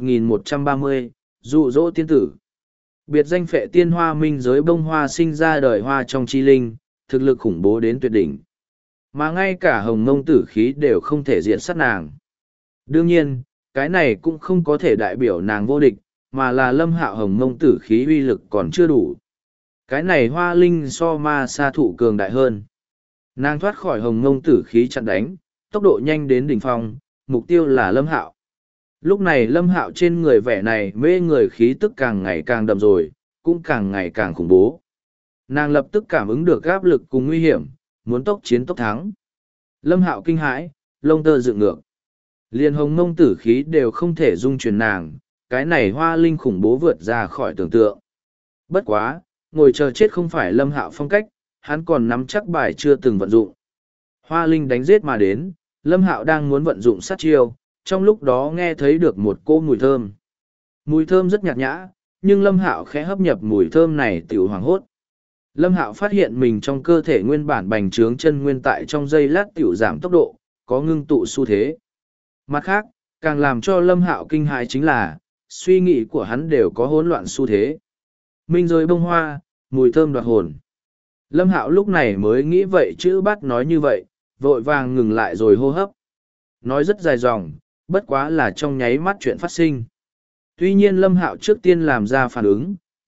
1130, dụ dỗ tiên tử. Biệt danh phệ tiên hoa minh giới bông hoa sinh ra đời hoa trong chi linh, thực lực khủng bố đến tuyệt đỉnh. Mà ngay cả hồng mông tử khí đều không thể diện sát nàng. Đương nhiên, cái này cũng không có thể đại biểu nàng vô địch, mà là Lâm Hạo hồng mông tử khí uy lực còn chưa đủ. Cái này hoa linh so ma sa thụ cường đại hơn. Nàng thoát khỏi hồng mông tử khí chặn đánh, tốc độ nhanh đến đỉnh phong, mục tiêu là Lâm Hạo. Lúc này Lâm Hạo trên người vẻ này mê người khí tức càng ngày càng đậm rồi, cũng càng ngày càng khủng bố. Nàng lập tức cảm ứng được áp lực cùng nguy hiểm, muốn tốc chiến tốc thắng. Lâm Hạo kinh hãi, lông tơ dựng ngược. Liên hồng mông tử khí đều không thể dung chuyển nàng, cái này hoa linh khủng bố vượt ra khỏi tưởng tượng. Bất quá, ngồi chờ chết không phải Lâm Hạo phong cách, hắn còn nắm chắc bài chưa từng vận dụng. Hoa linh đánh giết mà đến, Lâm Hạo đang muốn vận dụng sát chiêu, trong lúc đó nghe thấy được một cỗ mùi thơm. Mùi thơm rất nhạt nhã, nhưng Lâm Hạo khẽ hấp nhập mùi thơm này tiểu hoảng hốt. Lâm Hạo phát hiện mình trong cơ thể nguyên bản bành trướng chân nguyên tại trong giây lát tiểu giảm tốc độ, có ngưng tụ xu thế. Mặt khác, càng làm cho Lâm Hạo kinh hãi chính là, suy nghĩ của hắn đều có hỗn loạn xu thế. Minh rồi bông hoa, mùi thơm đoạt hồn. Lâm Hạo lúc này mới nghĩ vậy chữ bắt nói như vậy, vội vàng ngừng lại rồi hô hấp. Nói rất dài dòng, bất quá là trong nháy mắt chuyện phát sinh. Tuy nhiên Lâm Hạo trước tiên làm ra phản ứng,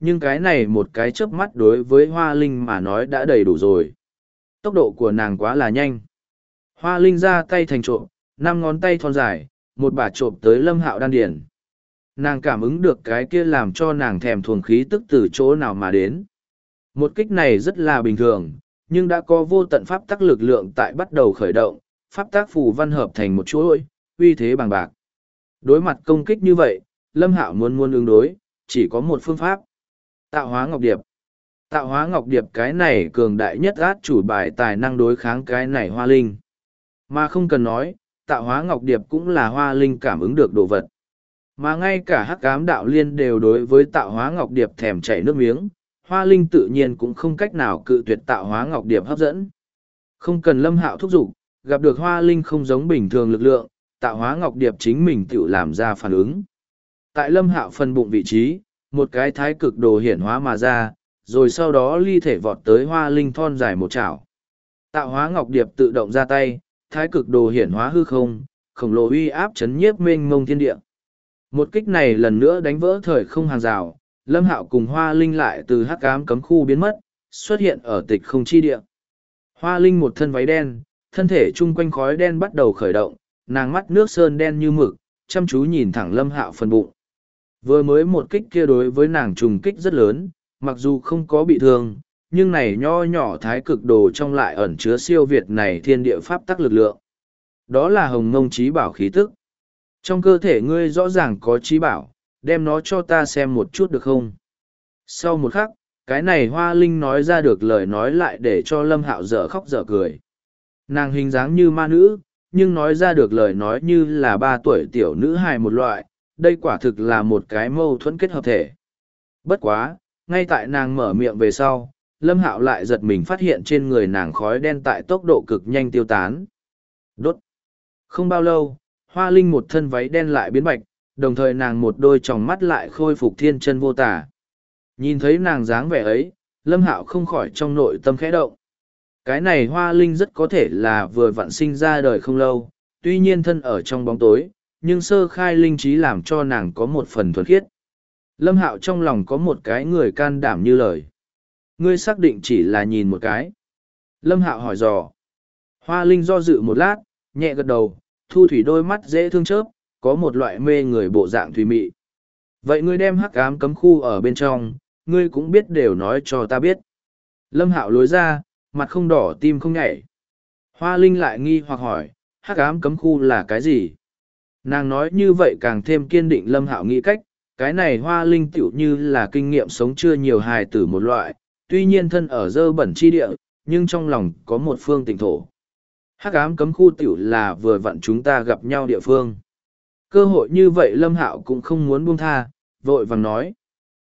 Nhưng cái này một cái chớp mắt đối với Hoa Linh mà nói đã đầy đủ rồi. Tốc độ của nàng quá là nhanh. Hoa Linh ra tay thành trộm, 5 ngón tay thon dài, một bà trộm tới Lâm Hạo đan điền. Nàng cảm ứng được cái kia làm cho nàng thèm thuồng khí tức từ chỗ nào mà đến. Một kích này rất là bình thường, nhưng đã có vô tận pháp tắc lực lượng tại bắt đầu khởi động, pháp tác phù văn hợp thành một chuỗi, uy thế bằng bạc. Đối mặt công kích như vậy, Lâm Hạo muốn ứng đối, chỉ có một phương pháp. Tạo hóa ngọc điệp. Tạo hóa ngọc điệp cái này cường đại nhất át chủ bài tài năng đối kháng cái này Hoa Linh. Mà không cần nói, tạo hóa ngọc điệp cũng là Hoa Linh cảm ứng được đồ vật. Mà ngay cả Hắc Ám Đạo Liên đều đối với tạo hóa ngọc điệp thèm chảy nước miếng, Hoa Linh tự nhiên cũng không cách nào cự tuyệt tạo hóa ngọc điệp hấp dẫn. Không cần Lâm Hạo thúc giục, gặp được Hoa Linh không giống bình thường lực lượng, tạo hóa ngọc điệp chính mình tự làm ra phản ứng. Tại Lâm Hạo phần bụng vị trí, một cái thái cực đồ hiển hóa mà ra, rồi sau đó ly thể vọt tới Hoa Linh thon dài một chảo. Tạo hóa ngọc điệp tự động ra tay, thái cực đồ hiển hóa hư không, khổng lồ uy áp chấn nhiếp mênh mông thiên địa. Một kích này lần nữa đánh vỡ thời không hàng rào, Lâm Hạo cùng Hoa Linh lại từ hắc ám cấm khu biến mất, xuất hiện ở tịch không chi địa. Hoa Linh một thân váy đen, thân thể chung quanh khói đen bắt đầu khởi động, nàng mắt nước sơn đen như mực, chăm chú nhìn thẳng Lâm Hạo phần bụng. Vừa mới một kích kia đối với nàng trùng kích rất lớn, mặc dù không có bị thương, nhưng này nho nhỏ thái cực đồ trong lại ẩn chứa siêu việt này thiên địa pháp tắc lực lượng. Đó là hồng mông trí bảo khí tức. Trong cơ thể ngươi rõ ràng có trí bảo, đem nó cho ta xem một chút được không? Sau một khắc, cái này Hoa Linh nói ra được lời nói lại để cho Lâm Hạo dở khóc dở cười. Nàng hình dáng như ma nữ, nhưng nói ra được lời nói như là 3 tuổi tiểu nữ hài một loại, đây quả thực là một cái mâu thuẫn kết hợp thể. Bất quá, ngay tại nàng mở miệng về sau, Lâm Hạo lại giật mình phát hiện trên người nàng khói đen tại tốc độ cực nhanh tiêu tán. Đốt! Không bao lâu, Hoa Linh một thân váy đen lại biến bạch, đồng thời nàng một đôi tròng mắt lại khôi phục thiên chân vô tả. Nhìn thấy nàng dáng vẻ ấy, Lâm Hạo không khỏi trong nội tâm khẽ động. Cái này Hoa Linh rất có thể là vừa vặn sinh ra đời không lâu, tuy nhiên thân ở trong bóng tối, nhưng sơ khai linh trí làm cho nàng có một phần thuần khiết. Lâm Hạo trong lòng có một cái người can đảm như lời. Ngươi xác định chỉ là nhìn một cái. Lâm Hạo hỏi dò. Hoa Linh do dự một lát, nhẹ gật đầu, thu thủy đôi mắt dễ thương chớp, có một loại mê người bộ dạng thùy mị. Vậy ngươi đem hắc ám cấm khu ở bên trong, ngươi cũng biết đều nói cho ta biết. Lâm Hạo lối ra, mặt không đỏ tim không nhảy. Hoa Linh lại nghi hoặc hỏi, hắc ám cấm khu là cái gì? Nàng nói như vậy càng thêm kiên định Lâm Hạo nghĩ cách, cái này Hoa Linh tựu như là kinh nghiệm sống chưa nhiều hài tử một loại, tuy nhiên thân ở dơ bẩn chi địa, nhưng trong lòng có một phương tịnh thổ. Hắc ám cấm khu tiểu là vừa vặn chúng ta gặp nhau địa phương. Cơ hội như vậy Lâm Hạo cũng không muốn buông tha, vội vàng nói.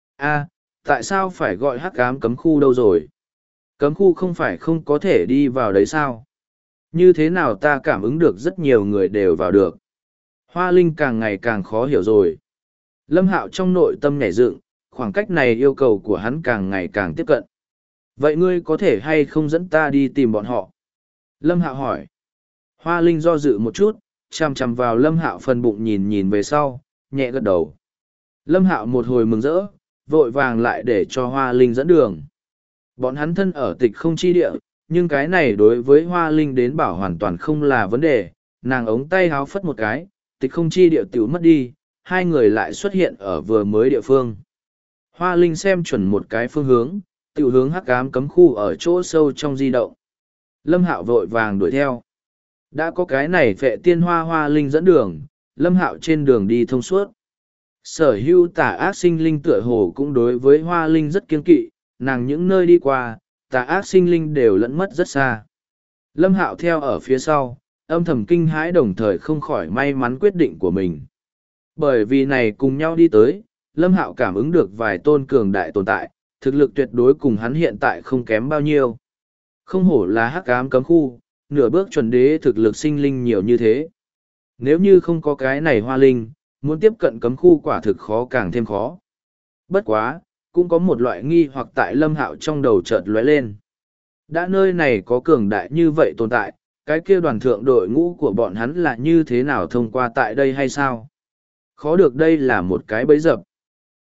Tại sao phải gọi hắc ám cấm khu đâu rồi? Cấm khu không phải không có thể đi vào đấy sao? Như thế nào ta cảm ứng được rất nhiều người đều vào được? Hoa Linh càng ngày càng khó hiểu rồi. Lâm Hạo trong nội tâm nhảy dựng, khoảng cách này yêu cầu của hắn càng ngày càng tiếp cận. Vậy ngươi có thể hay không dẫn ta đi tìm bọn họ? Lâm Hạo hỏi. Hoa Linh do dự một chút, chằm chằm vào Lâm Hạo phần bụng nhìn nhìn về sau, nhẹ gật đầu. Lâm Hạo một hồi mừng rỡ, vội vàng lại để cho Hoa Linh dẫn đường. Bọn hắn thân ở tịch không chi địa, nhưng cái này đối với Hoa Linh đến bảo hoàn toàn không là vấn đề, nàng ống tay háo phất một cái, tịch không chi địa tiểu mất đi, hai người lại xuất hiện ở vừa mới địa phương. Hoa Linh xem chuẩn một cái phương hướng, tiểu hướng hắc ám cấm khu ở chỗ sâu trong di động. Lâm Hạo vội vàng đuổi theo. Đã có cái này Phệ Tiên Hoa Linh dẫn đường, Lâm Hạo trên đường đi thông suốt. Sở hữu tà ác sinh linh tựa hồ cũng đối với Hoa Linh rất kiêng kỵ, nàng những nơi đi qua, tà ác sinh linh đều lẫn mất rất xa. Lâm Hạo theo ở phía sau, âm thầm kinh hãi đồng thời không khỏi may mắn quyết định của mình. Bởi vì này cùng nhau đi tới, Lâm Hạo cảm ứng được vài tôn cường đại tồn tại, thực lực tuyệt đối cùng hắn hiện tại không kém bao nhiêu. Không hổ là hắc ám cấm khu, nửa bước chuẩn đế thực lực sinh linh nhiều như thế. Nếu như không có cái này Hoa Linh, muốn tiếp cận cấm khu quả thực khó càng thêm khó. Bất quá, cũng có một loại nghi hoặc tại Lâm Hạo trong đầu chợt lóe lên. Đã nơi này có cường đại như vậy tồn tại, cái kia đoàn thượng đội ngũ của bọn hắn là như thế nào thông qua tại đây hay sao? Khó được đây là một cái bẫy dập.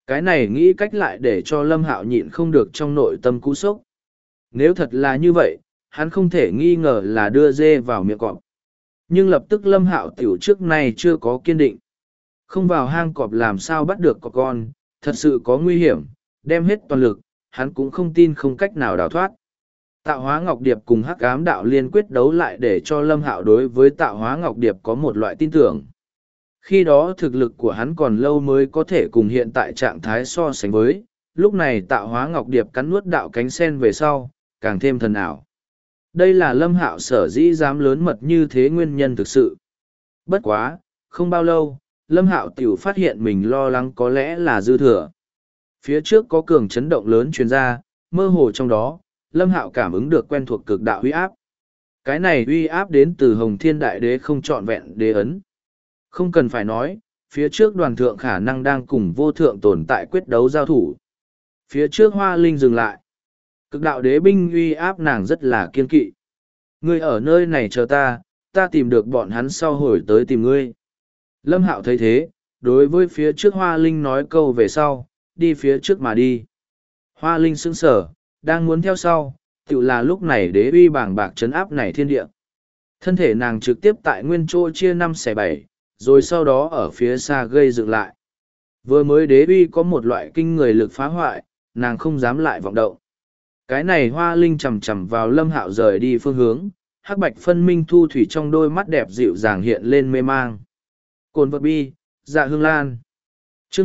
Cái này nghĩ cách lại để cho Lâm Hạo nhịn không được trong nội tâm cú sốc. Nếu thật là như vậy, hắn không thể nghi ngờ là đưa dê vào miệng cọp. Nhưng lập tức Lâm Hạo tiểu trước nay chưa có kiên định. Không vào hang cọp làm sao bắt được cọp con, thật sự có nguy hiểm, đem hết toàn lực, hắn cũng không tin không cách nào đào thoát. Tạo hóa ngọc điệp cùng hắc ám đạo liên quyết đấu lại để cho Lâm Hạo đối với tạo hóa ngọc điệp có một loại tin tưởng. Khi đó thực lực của hắn còn lâu mới có thể cùng hiện tại trạng thái so sánh với, lúc này tạo hóa ngọc điệp cắn nuốt đạo cánh sen về sau, càng thêm thần ảo. Đây là Lâm Hạo sở dĩ dám lớn mật như thế nguyên nhân thực sự. Bất quá, không bao lâu, Lâm Hạo tiểu phát hiện mình lo lắng có lẽ là dư thừa. Phía trước có cường chấn động lớn truyền ra, mơ hồ trong đó, Lâm Hạo cảm ứng được quen thuộc cực đạo uy áp. Cái này uy áp đến từ Hồng Thiên Đại Đế không trọn vẹn đế ấn. Không cần phải nói, phía trước đoàn thượng khả năng đang cùng vô thượng tồn tại quyết đấu giao thủ. Phía trước Hoa Linh dừng lại. Cực đạo đế binh uy áp nàng rất là kiên kỵ. Ngươi ở nơi này chờ ta tìm được bọn hắn sau hồi tới tìm ngươi. Lâm Hạo thấy thế, đối với phía trước Hoa Linh nói câu về sau, đi phía trước mà đi. Hoa Linh sững sờ, đang muốn theo sau, tự là lúc này đế uy bàng bạc trấn áp này thiên địa. Thân thể nàng trực tiếp tại nguyên chỗ chia 5/7, rồi sau đó ở phía xa gây dựng lại. Vừa mới đế uy có một loại kinh người lực phá hoại, nàng không dám lại vọng động. Cái này Hoa Linh chầm chầm vào Lâm Hạo rời đi phương hướng, hắc bạch phân minh thu thủy trong đôi mắt đẹp dịu dàng hiện lên mê mang. Cồn vật bi, dạ hương lan. Chương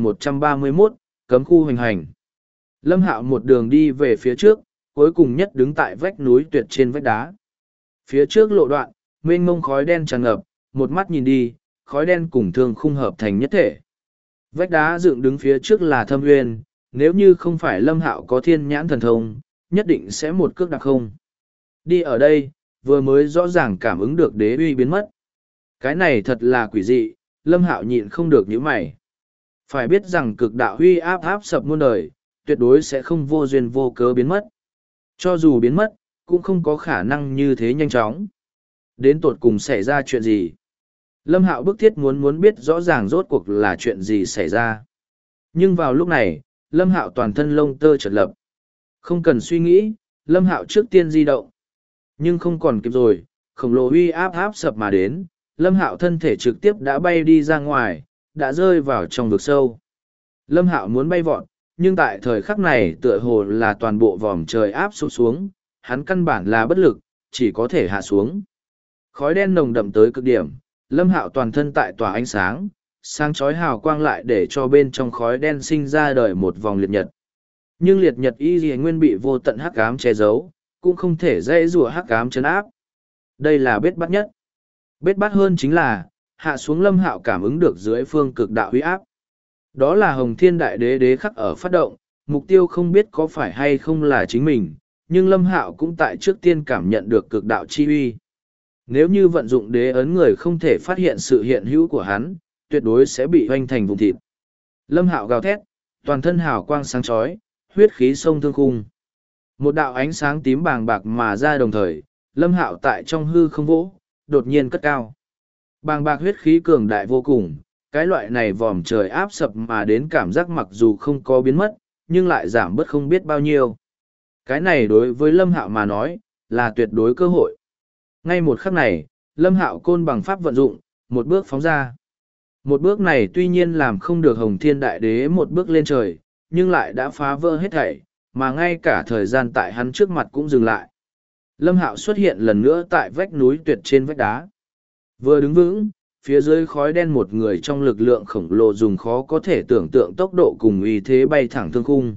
1131, cấm khu hành hành. Lâm Hạo một đường đi về phía trước, cuối cùng nhất đứng tại vách núi tuyệt trên vách đá. Phía trước lộ đoạn, mênh mông khói đen tràn ngập, một mắt nhìn đi, khói đen cùng thương khung hợp thành nhất thể. Vách đá dựng đứng phía trước là thâm nguyên, nếu như không phải Lâm Hạo có thiên nhãn thần thông, nhất định sẽ một cước đạp không. Đi ở đây, vừa mới rõ ràng cảm ứng được đế uy biến mất. Cái này thật là quỷ dị, Lâm Hạo nhịn không được nhíu mày. Phải biết rằng cực đạo huy áp áp sập muôn đời, tuyệt đối sẽ không vô duyên vô cớ biến mất. Cho dù biến mất, cũng không có khả năng như thế nhanh chóng. Đến tột cùng xảy ra chuyện gì? Lâm Hạo bức thiết muốn biết rõ ràng rốt cuộc là chuyện gì xảy ra. Nhưng vào lúc này, Lâm Hạo toàn thân lông tơ chợt lập. Không cần suy nghĩ, Lâm Hạo trước tiên di động. Nhưng không còn kịp rồi, khổng lồ uy áp áp sập mà đến, Lâm Hạo thân thể trực tiếp đã bay đi ra ngoài, đã rơi vào trong vực sâu. Lâm Hạo muốn bay vọt, nhưng tại thời khắc này tựa hồ là toàn bộ vòm trời áp sụp xuống, hắn căn bản là bất lực, chỉ có thể hạ xuống. Khói đen nồng đậm tới cực điểm, Lâm Hạo toàn thân tại tỏa ánh sáng, sáng chói hào quang lại để cho bên trong khói đen sinh ra đời một vòng liệt nhật. Nhưng liệt nhật y lìa nguyên bị vô tận hắc ám che giấu, cũng không thể dễ rủa hắc ám chấn áp. Đây là bết bát nhất. Bết bát hơn chính là, hạ xuống Lâm Hạo cảm ứng được dưới phương cực đạo huy áp. Đó là Hồng Thiên Đại Đế đế khắc ở phát động, mục tiêu không biết có phải hay không là chính mình, nhưng Lâm Hạo cũng tại trước tiên cảm nhận được cực đạo chi uy. Nếu như vận dụng đế ấn người không thể phát hiện sự hiện hữu của hắn, tuyệt đối sẽ bị hoành thành vùng thịt. Lâm Hạo gào thét, toàn thân hào quang sáng chói, huyết khí sông thương khung. Một đạo ánh sáng tím bàng bạc mà ra đồng thời, Lâm Hạo tại trong hư không vỗ, đột nhiên cất cao. Bàng bạc huyết khí cường đại vô cùng, cái loại này vòm trời áp sập mà đến cảm giác mặc dù không có biến mất, nhưng lại giảm bớt không biết bao nhiêu. Cái này đối với Lâm Hạo mà nói, là tuyệt đối cơ hội. Ngay một khắc này, Lâm Hạo côn bằng pháp vận dụng, một bước phóng ra. Một bước này tuy nhiên làm không được Hồng Thiên Đại Đế một bước lên trời, nhưng lại đã phá vỡ hết thảy, mà ngay cả thời gian tại hắn trước mặt cũng dừng lại. Lâm Hạo xuất hiện lần nữa tại vách núi tuyệt trên vách đá. Vừa đứng vững, phía dưới khói đen một người trong lực lượng khổng lồ dùng khó có thể tưởng tượng tốc độ cùng uy thế bay thẳng thương khung.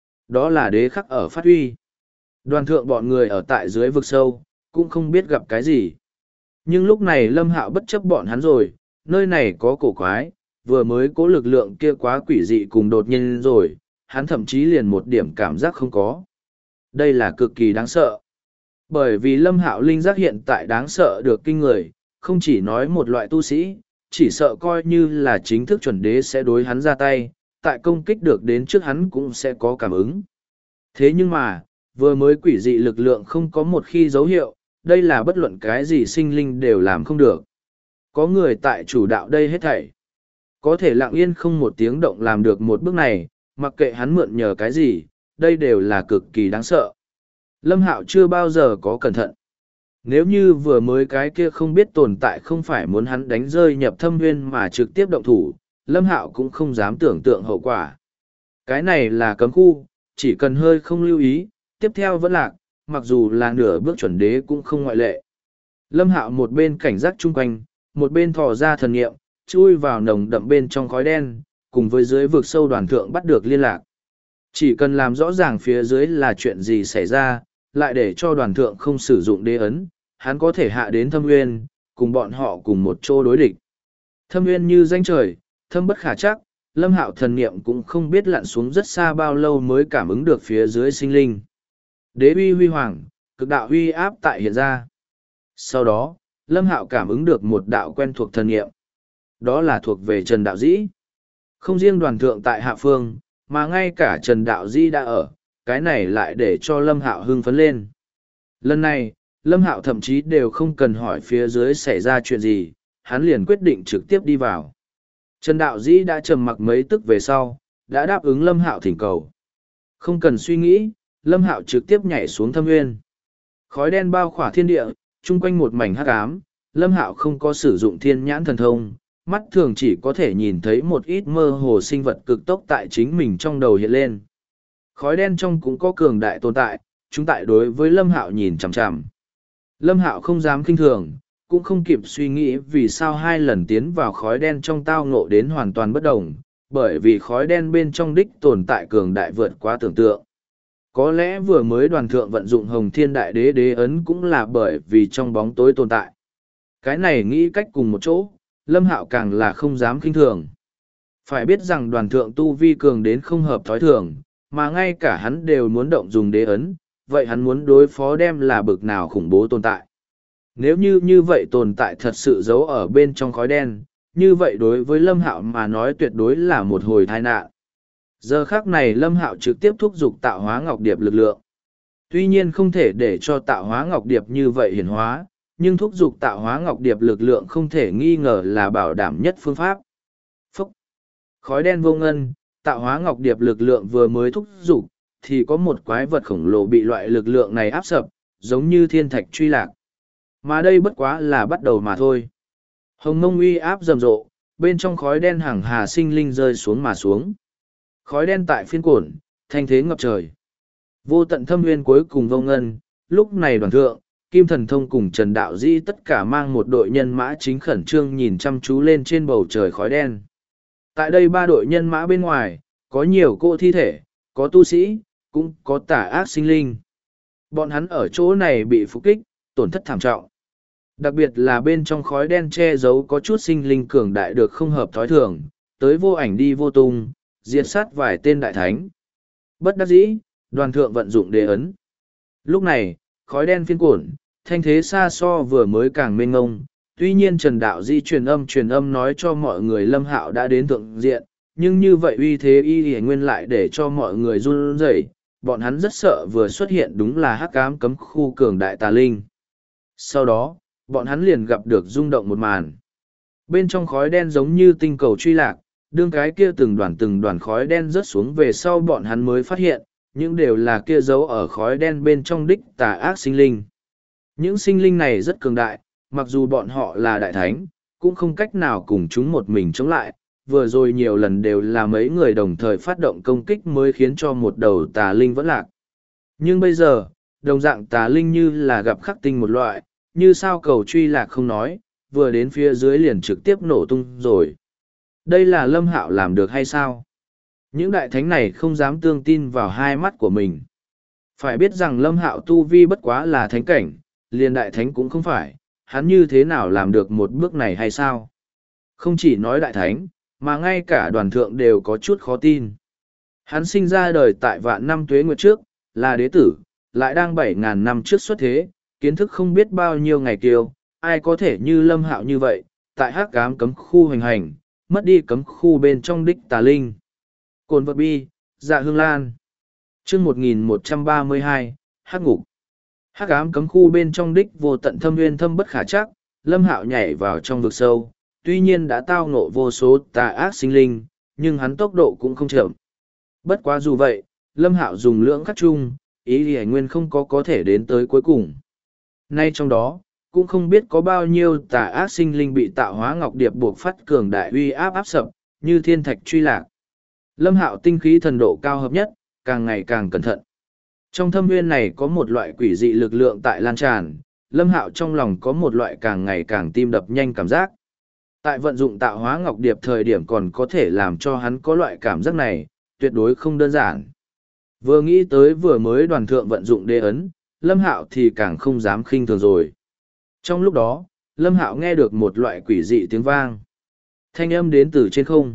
Đó là đế khắc ở phát uy. Đoàn thượng bọn người ở tại dưới vực sâu, cũng không biết gặp cái gì. Nhưng lúc này Lâm Hạo bất chấp bọn hắn rồi, nơi này có cổ quái, vừa mới có lực lượng kia quá quỷ dị cùng đột nhiên rồi, hắn thậm chí liền một điểm cảm giác không có. Đây là cực kỳ đáng sợ. Bởi vì Lâm Hạo linh giác hiện tại đáng sợ được kinh người, không chỉ nói một loại tu sĩ, chỉ sợ coi như là chính thức chuẩn đế sẽ đối hắn ra tay, tại công kích được đến trước hắn cũng sẽ có cảm ứng. Thế nhưng mà, vừa mới quỷ dị lực lượng không có một khi dấu hiệu, đây là bất luận cái gì sinh linh đều làm không được. Có người tại chủ đạo đây hết thảy. Có thể lặng yên không một tiếng động làm được một bước này, mặc kệ hắn mượn nhờ cái gì, đây đều là cực kỳ đáng sợ. Lâm Hạo chưa bao giờ có cẩn thận. Nếu như vừa mới cái kia không biết tồn tại không phải muốn hắn đánh rơi nhập thâm nguyên mà trực tiếp động thủ, Lâm Hạo cũng không dám tưởng tượng hậu quả. Cái này là cấm khu, chỉ cần hơi không lưu ý, tiếp theo vẫn lạc, mặc dù là nửa bước chuẩn đế cũng không ngoại lệ. Lâm Hạo một bên cảnh giác chung quanh, một bên thò ra thần nghiệm, chui vào nồng đậm bên trong khói đen, cùng với dưới vực sâu đoàn thượng bắt được liên lạc. Chỉ cần làm rõ ràng phía dưới là chuyện gì xảy ra, lại để cho đoàn thượng không sử dụng đế ấn, hắn có thể hạ đến thâm nguyên, cùng bọn họ cùng một chỗ đối địch. Thâm nguyên như danh trời, thâm bất khả chắc, Lâm Hạo thần niệm cũng không biết lặn xuống rất xa bao lâu mới cảm ứng được phía dưới sinh linh. Đế uy huy hoàng, cực đạo uy áp tại hiện ra. Sau đó, Lâm Hạo cảm ứng được một đạo quen thuộc thần niệm. Đó là thuộc về Trần Đạo Dĩ. Không riêng đoàn thượng tại hạ phương, mà ngay cả Trần Đạo Dĩ đã ở, cái này lại để cho Lâm Hạo hưng phấn lên. Lần này, Lâm Hạo thậm chí đều không cần hỏi phía dưới xảy ra chuyện gì, hắn liền quyết định trực tiếp đi vào. Trần Đạo Dĩ đã trầm mặc mấy tức về sau, đã đáp ứng Lâm Hạo thỉnh cầu. Không cần suy nghĩ, Lâm Hạo trực tiếp nhảy xuống thâm nguyên. Khói đen bao khỏa thiên địa, chung quanh một mảnh hắc ám, Lâm Hạo không có sử dụng thiên nhãn thần thông, mắt thường chỉ có thể nhìn thấy một ít mơ hồ sinh vật cực tốc tại chính mình trong đầu hiện lên. Khói đen trong cũng có cường đại tồn tại, chúng tại đối với Lâm Hạo nhìn chằm chằm. Lâm Hạo không dám kinh thường, cũng không kịp suy nghĩ vì sao hai lần tiến vào khói đen trong tao ngộ đến hoàn toàn bất đồng, bởi vì khói đen bên trong đích tồn tại cường đại vượt quá tưởng tượng. Có lẽ vừa mới đoàn thượng vận dụng Hồng Thiên Đại Đế đế ấn cũng là bởi vì trong bóng tối tồn tại. Cái này nghĩ cách cùng một chỗ, Lâm Hạo càng là không dám kinh thường. Phải biết rằng đoàn thượng tu vi cường đến không hợp thói thường, mà ngay cả hắn đều muốn động dùng đế ấn, vậy hắn muốn đối phó đem là bực nào khủng bố tồn tại. Nếu như vậy tồn tại thật sự giấu ở bên trong khói đen, như vậy đối với Lâm Hạo mà nói tuyệt đối là một hồi tai nạn. Giờ khắc này Lâm Hạo trực tiếp thúc giục tạo hóa ngọc điệp lực lượng. Tuy nhiên không thể để cho tạo hóa ngọc điệp như vậy hiển hóa, nhưng thúc giục tạo hóa ngọc điệp lực lượng không thể nghi ngờ là bảo đảm nhất phương pháp. Phúc! Khói đen vô ngân, tạo hóa ngọc điệp lực lượng vừa mới thúc giục, thì có một quái vật khổng lồ bị loại lực lượng này áp sập, giống như thiên thạch truy lạc. Mà đây bất quá là bắt đầu mà thôi. Hồng mông uy áp rầm rộ, bên trong khói đen hàng hà sinh linh rơi xuống mà xuống. Khói đen tại phiên cổn, thanh thế ngập trời. Vô tận thâm nguyên cuối cùng vô ngân, lúc này đoàn thượng, Kim Thần Thông cùng Trần Đạo Dĩ tất cả mang một đội nhân mã chính khẩn trương nhìn chăm chú lên trên bầu trời khói đen. Tại đây ba đội nhân mã bên ngoài, có nhiều cỗ thi thể, có tu sĩ, cũng có tà ác sinh linh. Bọn hắn ở chỗ này bị phục kích, tổn thất thảm trọng. Đặc biệt là bên trong khói đen che giấu có chút sinh linh cường đại được không hợp thói thường, tới vô ảnh đi vô tung, diệt sát vài tên đại thánh. Bất đắc dĩ, đoàn thượng vận dụng đế ấn. Lúc này, khói đen phiên cuộn, thanh thế xa so vừa mới càng mênh ngông. Tuy nhiên Trần Đạo Di truyền âm nói cho mọi người Lâm Hạo đã đến thượng diện, nhưng như vậy uy thế y nguyên lại để cho mọi người run rẩy. Bọn hắn rất sợ vừa xuất hiện đúng là hắc ám cấm khu cường đại tà linh. Sau đó, bọn hắn liền gặp được rung động một màn. Bên trong khói đen giống như tinh cầu truy lạc, đương cái kia từng đoàn khói đen rớt xuống về sau bọn hắn mới phát hiện, những đều là kia giấu ở khói đen bên trong đích tà ác sinh linh. Những sinh linh này rất cường đại, mặc dù bọn họ là đại thánh, cũng không cách nào cùng chúng một mình chống lại, vừa rồi nhiều lần đều là mấy người đồng thời phát động công kích mới khiến cho một đầu tà linh vẫn lạc. Nhưng bây giờ, đồng dạng tà linh như là gặp khắc tinh một loại, như sao cầu truy lạc không nói, vừa đến phía dưới liền trực tiếp nổ tung rồi. Đây là Lâm Hạo làm được hay sao? Những đại thánh này không dám tương tin vào hai mắt của mình. Phải biết rằng Lâm Hạo tu vi bất quá là thánh cảnh, liền đại thánh cũng không phải, hắn như thế nào làm được một bước này hay sao? Không chỉ nói đại thánh, mà ngay cả đoàn thượng đều có chút khó tin. Hắn sinh ra đời tại vạn năm tuế nguyệt trước, là đế tử, lại đang 7.000 năm trước xuất thế, kiến thức không biết bao nhiêu ngày kiêu, ai có thể như Lâm Hạo như vậy, tại hắc ám cấm khu hành hành, mất đi cấm khu bên trong đích tà linh. Cồn vật bi, dạ hương lan. Chương 1132, hắc ngục. Hắc ám cấm khu bên trong đích vô tận thâm nguyên thâm bất khả chắc, Lâm Hạo nhảy vào trong vực sâu, tuy nhiên đã tao ngộ vô số tà ác sinh linh, nhưng hắn tốc độ cũng không chậm. Bất quá dù vậy, Lâm Hạo dùng lưỡng khắc chung, ý thì nguyên không có thể đến tới cuối cùng. Nay trong đó, cũng không biết có bao nhiêu tà ác sinh linh bị tạo hóa ngọc điệp buộc phát cường đại uy áp áp sập, như thiên thạch truy lạc. Lâm Hạo tinh khí thần độ cao hợp nhất, càng ngày càng cẩn thận. Trong thâm nguyên này có một loại quỷ dị lực lượng tại lan tràn, Lâm Hạo trong lòng có một loại càng ngày càng tim đập nhanh cảm giác. Tại vận dụng tạo hóa ngọc điệp thời điểm còn có thể làm cho hắn có loại cảm giác này, tuyệt đối không đơn giản. Vừa nghĩ tới vừa mới đoàn thượng vận dụng đế ấn, Lâm Hạo thì càng không dám khinh thường rồi. Trong lúc đó, Lâm Hạo nghe được một loại quỷ dị tiếng vang. Thanh âm đến từ trên không.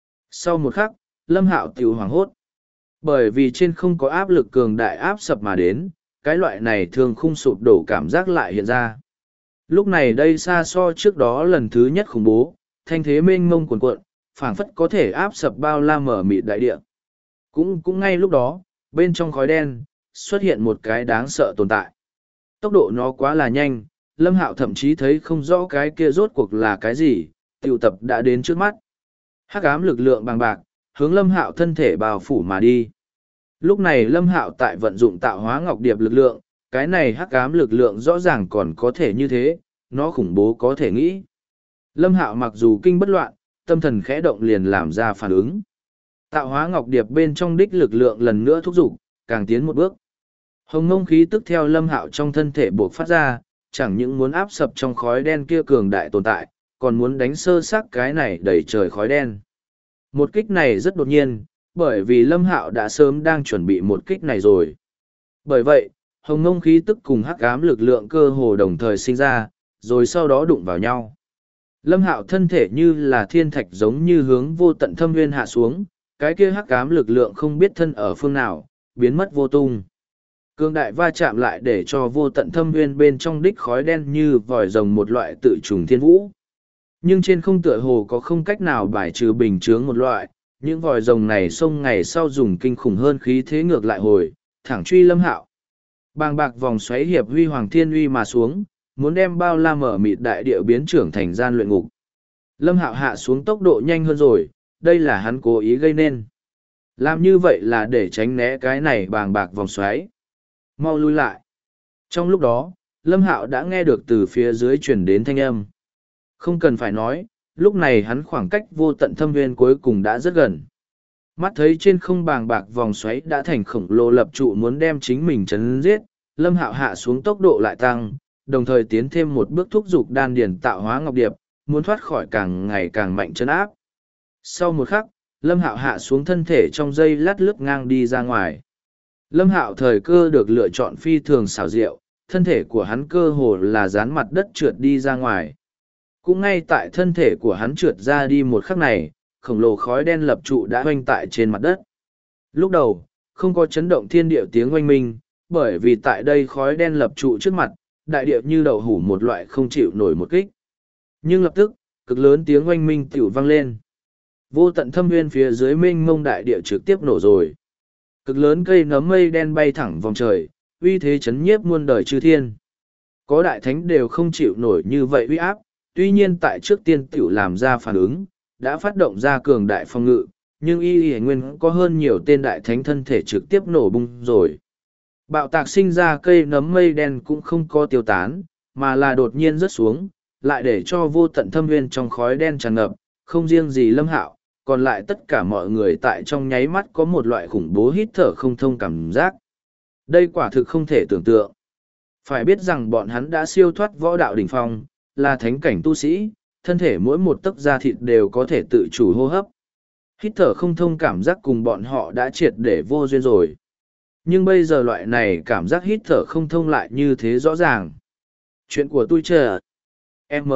Sau một khắc, Lâm Hạo tiểu hoảng hốt. Bởi vì trên không có áp lực cường đại áp sập mà đến, cái loại này thường không sụp đổ cảm giác lại hiện ra. Lúc này đây xa so trước đó lần thứ nhất khủng bố, thanh thế mênh mông cuồn cuộn, phảng phất có thể áp sập bao la mở mịt đại địa. Cũng ngay lúc đó, bên trong khói đen, xuất hiện một cái đáng sợ tồn tại. Tốc độ nó quá là nhanh, Lâm Hạo thậm chí thấy không rõ cái kia rốt cuộc là cái gì, tiểu tập đã đến trước mắt. Hắc ám lực lượng bằng bạc, hướng Lâm Hạo thân thể bao phủ mà đi. Lúc này Lâm Hạo tại vận dụng tạo hóa ngọc điệp lực lượng, cái này hắc ám lực lượng rõ ràng còn có thể như thế, nó khủng bố có thể nghĩ. Lâm Hạo mặc dù kinh bất loạn, tâm thần khẽ động liền làm ra phản ứng. Tạo hóa ngọc điệp bên trong đích lực lượng lần nữa thúc giục, càng tiến một bước. Hồng ngông khí tức theo Lâm Hạo trong thân thể buộc phát ra, chẳng những muốn áp sập trong khói đen kia cường đại tồn tại, còn muốn đánh sơ xác cái này đầy trời khói đen. Một kích này rất đột nhiên, bởi vì Lâm Hạo đã sớm đang chuẩn bị một kích này rồi. Bởi vậy, hồng ngông khí tức cùng hắc ám lực lượng cơ hồ đồng thời sinh ra, rồi sau đó đụng vào nhau. Lâm Hạo thân thể như là thiên thạch giống như hướng vô tận thâm nguyên hạ xuống, cái kia hắc ám lực lượng không biết thân ở phương nào, biến mất vô tung. Cương đại va chạm lại để cho vô tận thâm nguyên bên trong đích khói đen như vòi rồng một loại tự trùng thiên vũ. Nhưng trên không tựa hồ có không cách nào bài trừ bình chướng một loại, những vòi rồng này xông ngày sau dùng kinh khủng hơn khí thế ngược lại hồi, thẳng truy Lâm Hạo. Bàng bạc vòng xoáy hiệp huy hoàng thiên uy mà xuống, muốn đem bao la mở mịt đại địa biến trưởng thành gian luyện ngục. Lâm Hạo hạ xuống tốc độ nhanh hơn rồi, đây là hắn cố ý gây nên. Làm như vậy là để tránh né cái này bàng bạc vòng xoáy. Mau lui lại. Trong lúc đó, Lâm Hạo đã nghe được từ phía dưới truyền đến thanh âm. Không cần phải nói, lúc này hắn khoảng cách vô tận thâm nguyên cuối cùng đã rất gần. Mắt thấy trên không bàng bạc vòng xoáy đã thành khổng lồ lập trụ muốn đem chính mình chấn giết, Lâm Hạo hạ xuống tốc độ lại tăng, đồng thời tiến thêm một bước thúc giục đan điền tạo hóa ngọc điệp, muốn thoát khỏi càng ngày càng mạnh chấn áp. Sau một khắc, Lâm Hạo hạ xuống thân thể trong giây lát lướt ngang đi ra ngoài. Lâm Hạo thời cơ được lựa chọn phi thường xảo diệu, thân thể của hắn cơ hồ là dán mặt đất trượt đi ra ngoài. Cũng ngay tại thân thể của hắn trượt ra đi một khắc này, khổng lồ khói đen lập trụ đã oanh tại trên mặt đất. Lúc đầu, không có chấn động thiên địa tiếng oanh minh, bởi vì tại đây khói đen lập trụ trước mặt, đại địa như đậu hủ một loại không chịu nổi một kích. Nhưng lập tức, cực lớn tiếng oanh minh tiểu vang lên. Vô tận thâm nguyên phía dưới mênh mông đại địa trực tiếp nổ rồi. Cực lớn cây nấm mây đen bay thẳng vòng trời, uy thế chấn nhiếp muôn đời chư thiên. Có đại thánh đều không chịu nổi như vậy uy áp, tuy nhiên tại trước tiên tiểu làm ra phản ứng, đã phát động ra cường đại phòng ngự, nhưng y nguyên có hơn nhiều tên đại thánh thân thể trực tiếp nổ bung rồi. Bạo tạc sinh ra cây nấm mây đen cũng không có tiêu tán, mà là đột nhiên rớt xuống, lại để cho vô tận thâm nguyên trong khói đen tràn ngập, không riêng gì Lâm Hạo, còn lại tất cả mọi người tại trong nháy mắt có một loại khủng bố hít thở không thông cảm giác. Đây quả thực không thể tưởng tượng. Phải biết rằng bọn hắn đã siêu thoát võ đạo đỉnh phong, là thánh cảnh tu sĩ, thân thể mỗi một tấc da thịt đều có thể tự chủ hô hấp. Hít thở không thông cảm giác cùng bọn họ đã triệt để vô duyên rồi. Nhưng bây giờ loại này cảm giác hít thở không thông lại như thế rõ ràng. Chuyện của tôi chờ. M.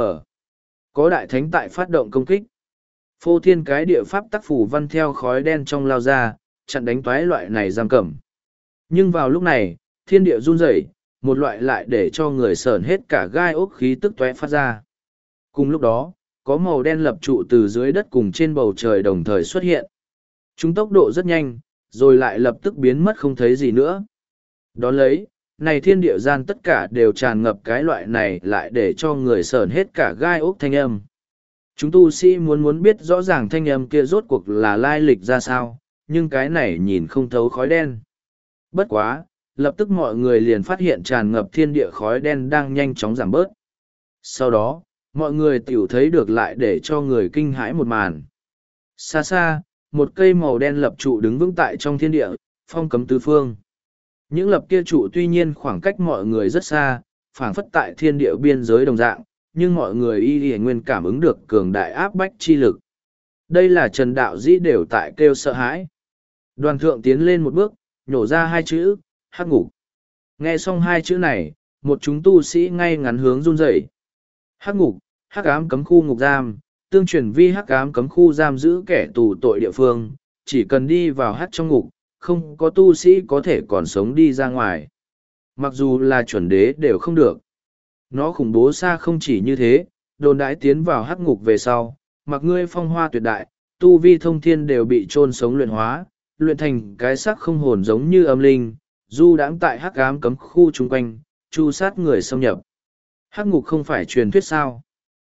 Có đại thánh tại phát động công kích. Phô thiên cái địa pháp tác phủ văn theo khói đen trong lao ra, chặn đánh toái loại này giam cầm. Nhưng vào lúc này, thiên địa run rẩy, một loại lại để cho người sởn hết cả gai ốc khí tức tóe phát ra. Cùng lúc đó, có màu đen lập trụ từ dưới đất cùng trên bầu trời đồng thời xuất hiện. Chúng tốc độ rất nhanh, rồi lại lập tức biến mất không thấy gì nữa. Đón lấy, này thiên địa gian tất cả đều tràn ngập cái loại này lại để cho người sởn hết cả gai ốc thanh âm. Chúng tu sĩ muốn biết rõ ràng thanh âm kia rốt cuộc là lai lịch ra sao, nhưng cái này nhìn không thấu khói đen. Bất quá, lập tức mọi người liền phát hiện tràn ngập thiên địa khói đen đang nhanh chóng giảm bớt. Sau đó, mọi người tiểu thấy được lại để cho người kinh hãi một màn. Xa xa, một cây màu đen lập trụ đứng vững tại trong thiên địa, phong cấm tứ phương. Những lập kia trụ tuy nhiên khoảng cách mọi người rất xa, phảng phất tại thiên địa biên giới đồng dạng, nhưng mọi người y nguyên cảm ứng được cường đại áp bách chi lực. Đây là Trần Đạo Dĩ đều tại kêu sợ hãi. Đoàn thượng tiến lên một bước, nhổ ra hai chữ, hắc ngục. Nghe xong hai chữ này, một chúng tu sĩ ngay ngắn hướng run rẩy. Hắc ngục, hắc ám cấm khu ngục giam, tương truyền vi hắc ám cấm khu giam giữ kẻ tù tội địa phương, chỉ cần đi vào hắc trong ngục, không có tu sĩ có thể còn sống đi ra ngoài. Mặc dù là chuẩn đế đều không được. Nó khủng bố xa không chỉ như thế, đồn đãi tiến vào hắc ngục về sau, mặc ngươi phong hoa tuyệt đại, tu vi thông thiên đều bị chôn sống luyện hóa, luyện thành cái xác không hồn giống như âm linh, du đãng tại hắc ám cấm khu chung quanh, chu sát người xâm nhập. Hắc ngục không phải truyền thuyết sao?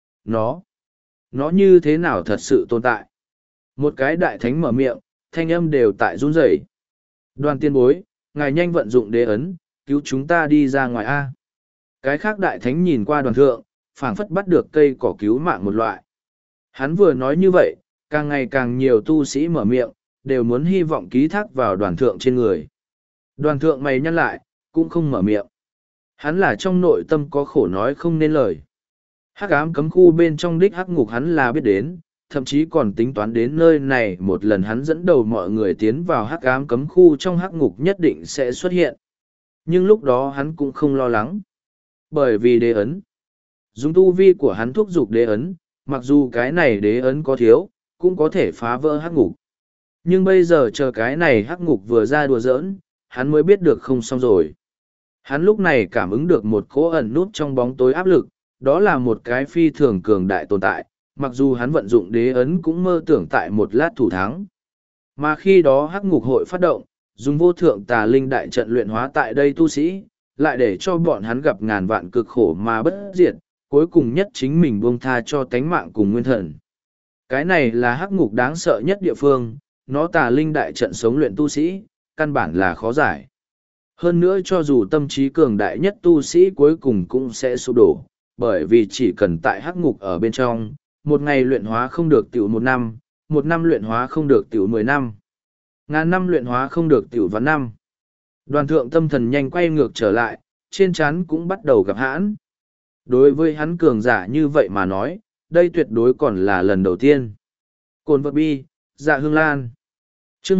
Nó như thế nào thật sự tồn tại? Một cái đại thánh mở miệng, thanh âm đều tại run rẩy. Đoàn tiên bối, ngài nhanh vận dụng đế ấn, cứu chúng ta đi ra ngoài A. Cái khác đại thánh nhìn qua đoàn thượng, phảng phất bắt được cây cỏ cứu mạng một loại. Hắn vừa nói như vậy, càng ngày càng nhiều tu sĩ mở miệng, đều muốn hy vọng ký thác vào đoàn thượng trên người. Đoàn thượng mày nhăn lại, cũng không mở miệng. Hắn là trong nội tâm có khổ nói không nên lời. Hắc ám cấm khu bên trong đích hắc ngục hắn là biết đến, thậm chí còn tính toán đến nơi này một lần hắn dẫn đầu mọi người tiến vào hắc ám cấm khu trong hắc ngục nhất định sẽ xuất hiện. Nhưng lúc đó hắn cũng không lo lắng. Bởi vì đế ấn. Dùng tu vi của hắn thúc giục đế ấn, mặc dù cái này đế ấn có thiếu, cũng có thể phá vỡ hắc ngục. Nhưng bây giờ chờ cái này hắc ngục vừa ra đùa giỡn, hắn mới biết được không xong rồi. Hắn lúc này cảm ứng được một cỗ ẩn nút trong bóng tối áp lực, đó là một cái phi thường cường đại tồn tại, mặc dù hắn vận dụng đế ấn cũng mơ tưởng tại một lát thủ thắng. Mà khi đó hắc ngục hội phát động, dùng vô thượng tà linh đại trận luyện hóa tại đây tu sĩ, lại để cho bọn hắn gặp ngàn vạn cực khổ mà bất diệt, cuối cùng nhất chính mình buông tha cho tánh mạng cùng nguyên thần. Cái này là hắc ngục đáng sợ nhất địa phương, nó tà linh đại trận sống luyện tu sĩ, căn bản là khó giải. Hơn nữa cho dù tâm trí cường đại nhất tu sĩ cuối cùng cũng sẽ sụp đổ, bởi vì chỉ cần tại hắc ngục ở bên trong, một ngày luyện hóa không được tiểu một năm luyện hóa không được tiểu 10 năm, ngàn năm luyện hóa không được tiểu vạn năm. Đoàn thượng tâm thần nhanh quay ngược trở lại, trên trán cũng bắt đầu gặp hãn. Đối với hắn cường giả như vậy mà nói, đây tuyệt đối còn là lần đầu tiên. Cồn vật bi, dạ hương lan. chương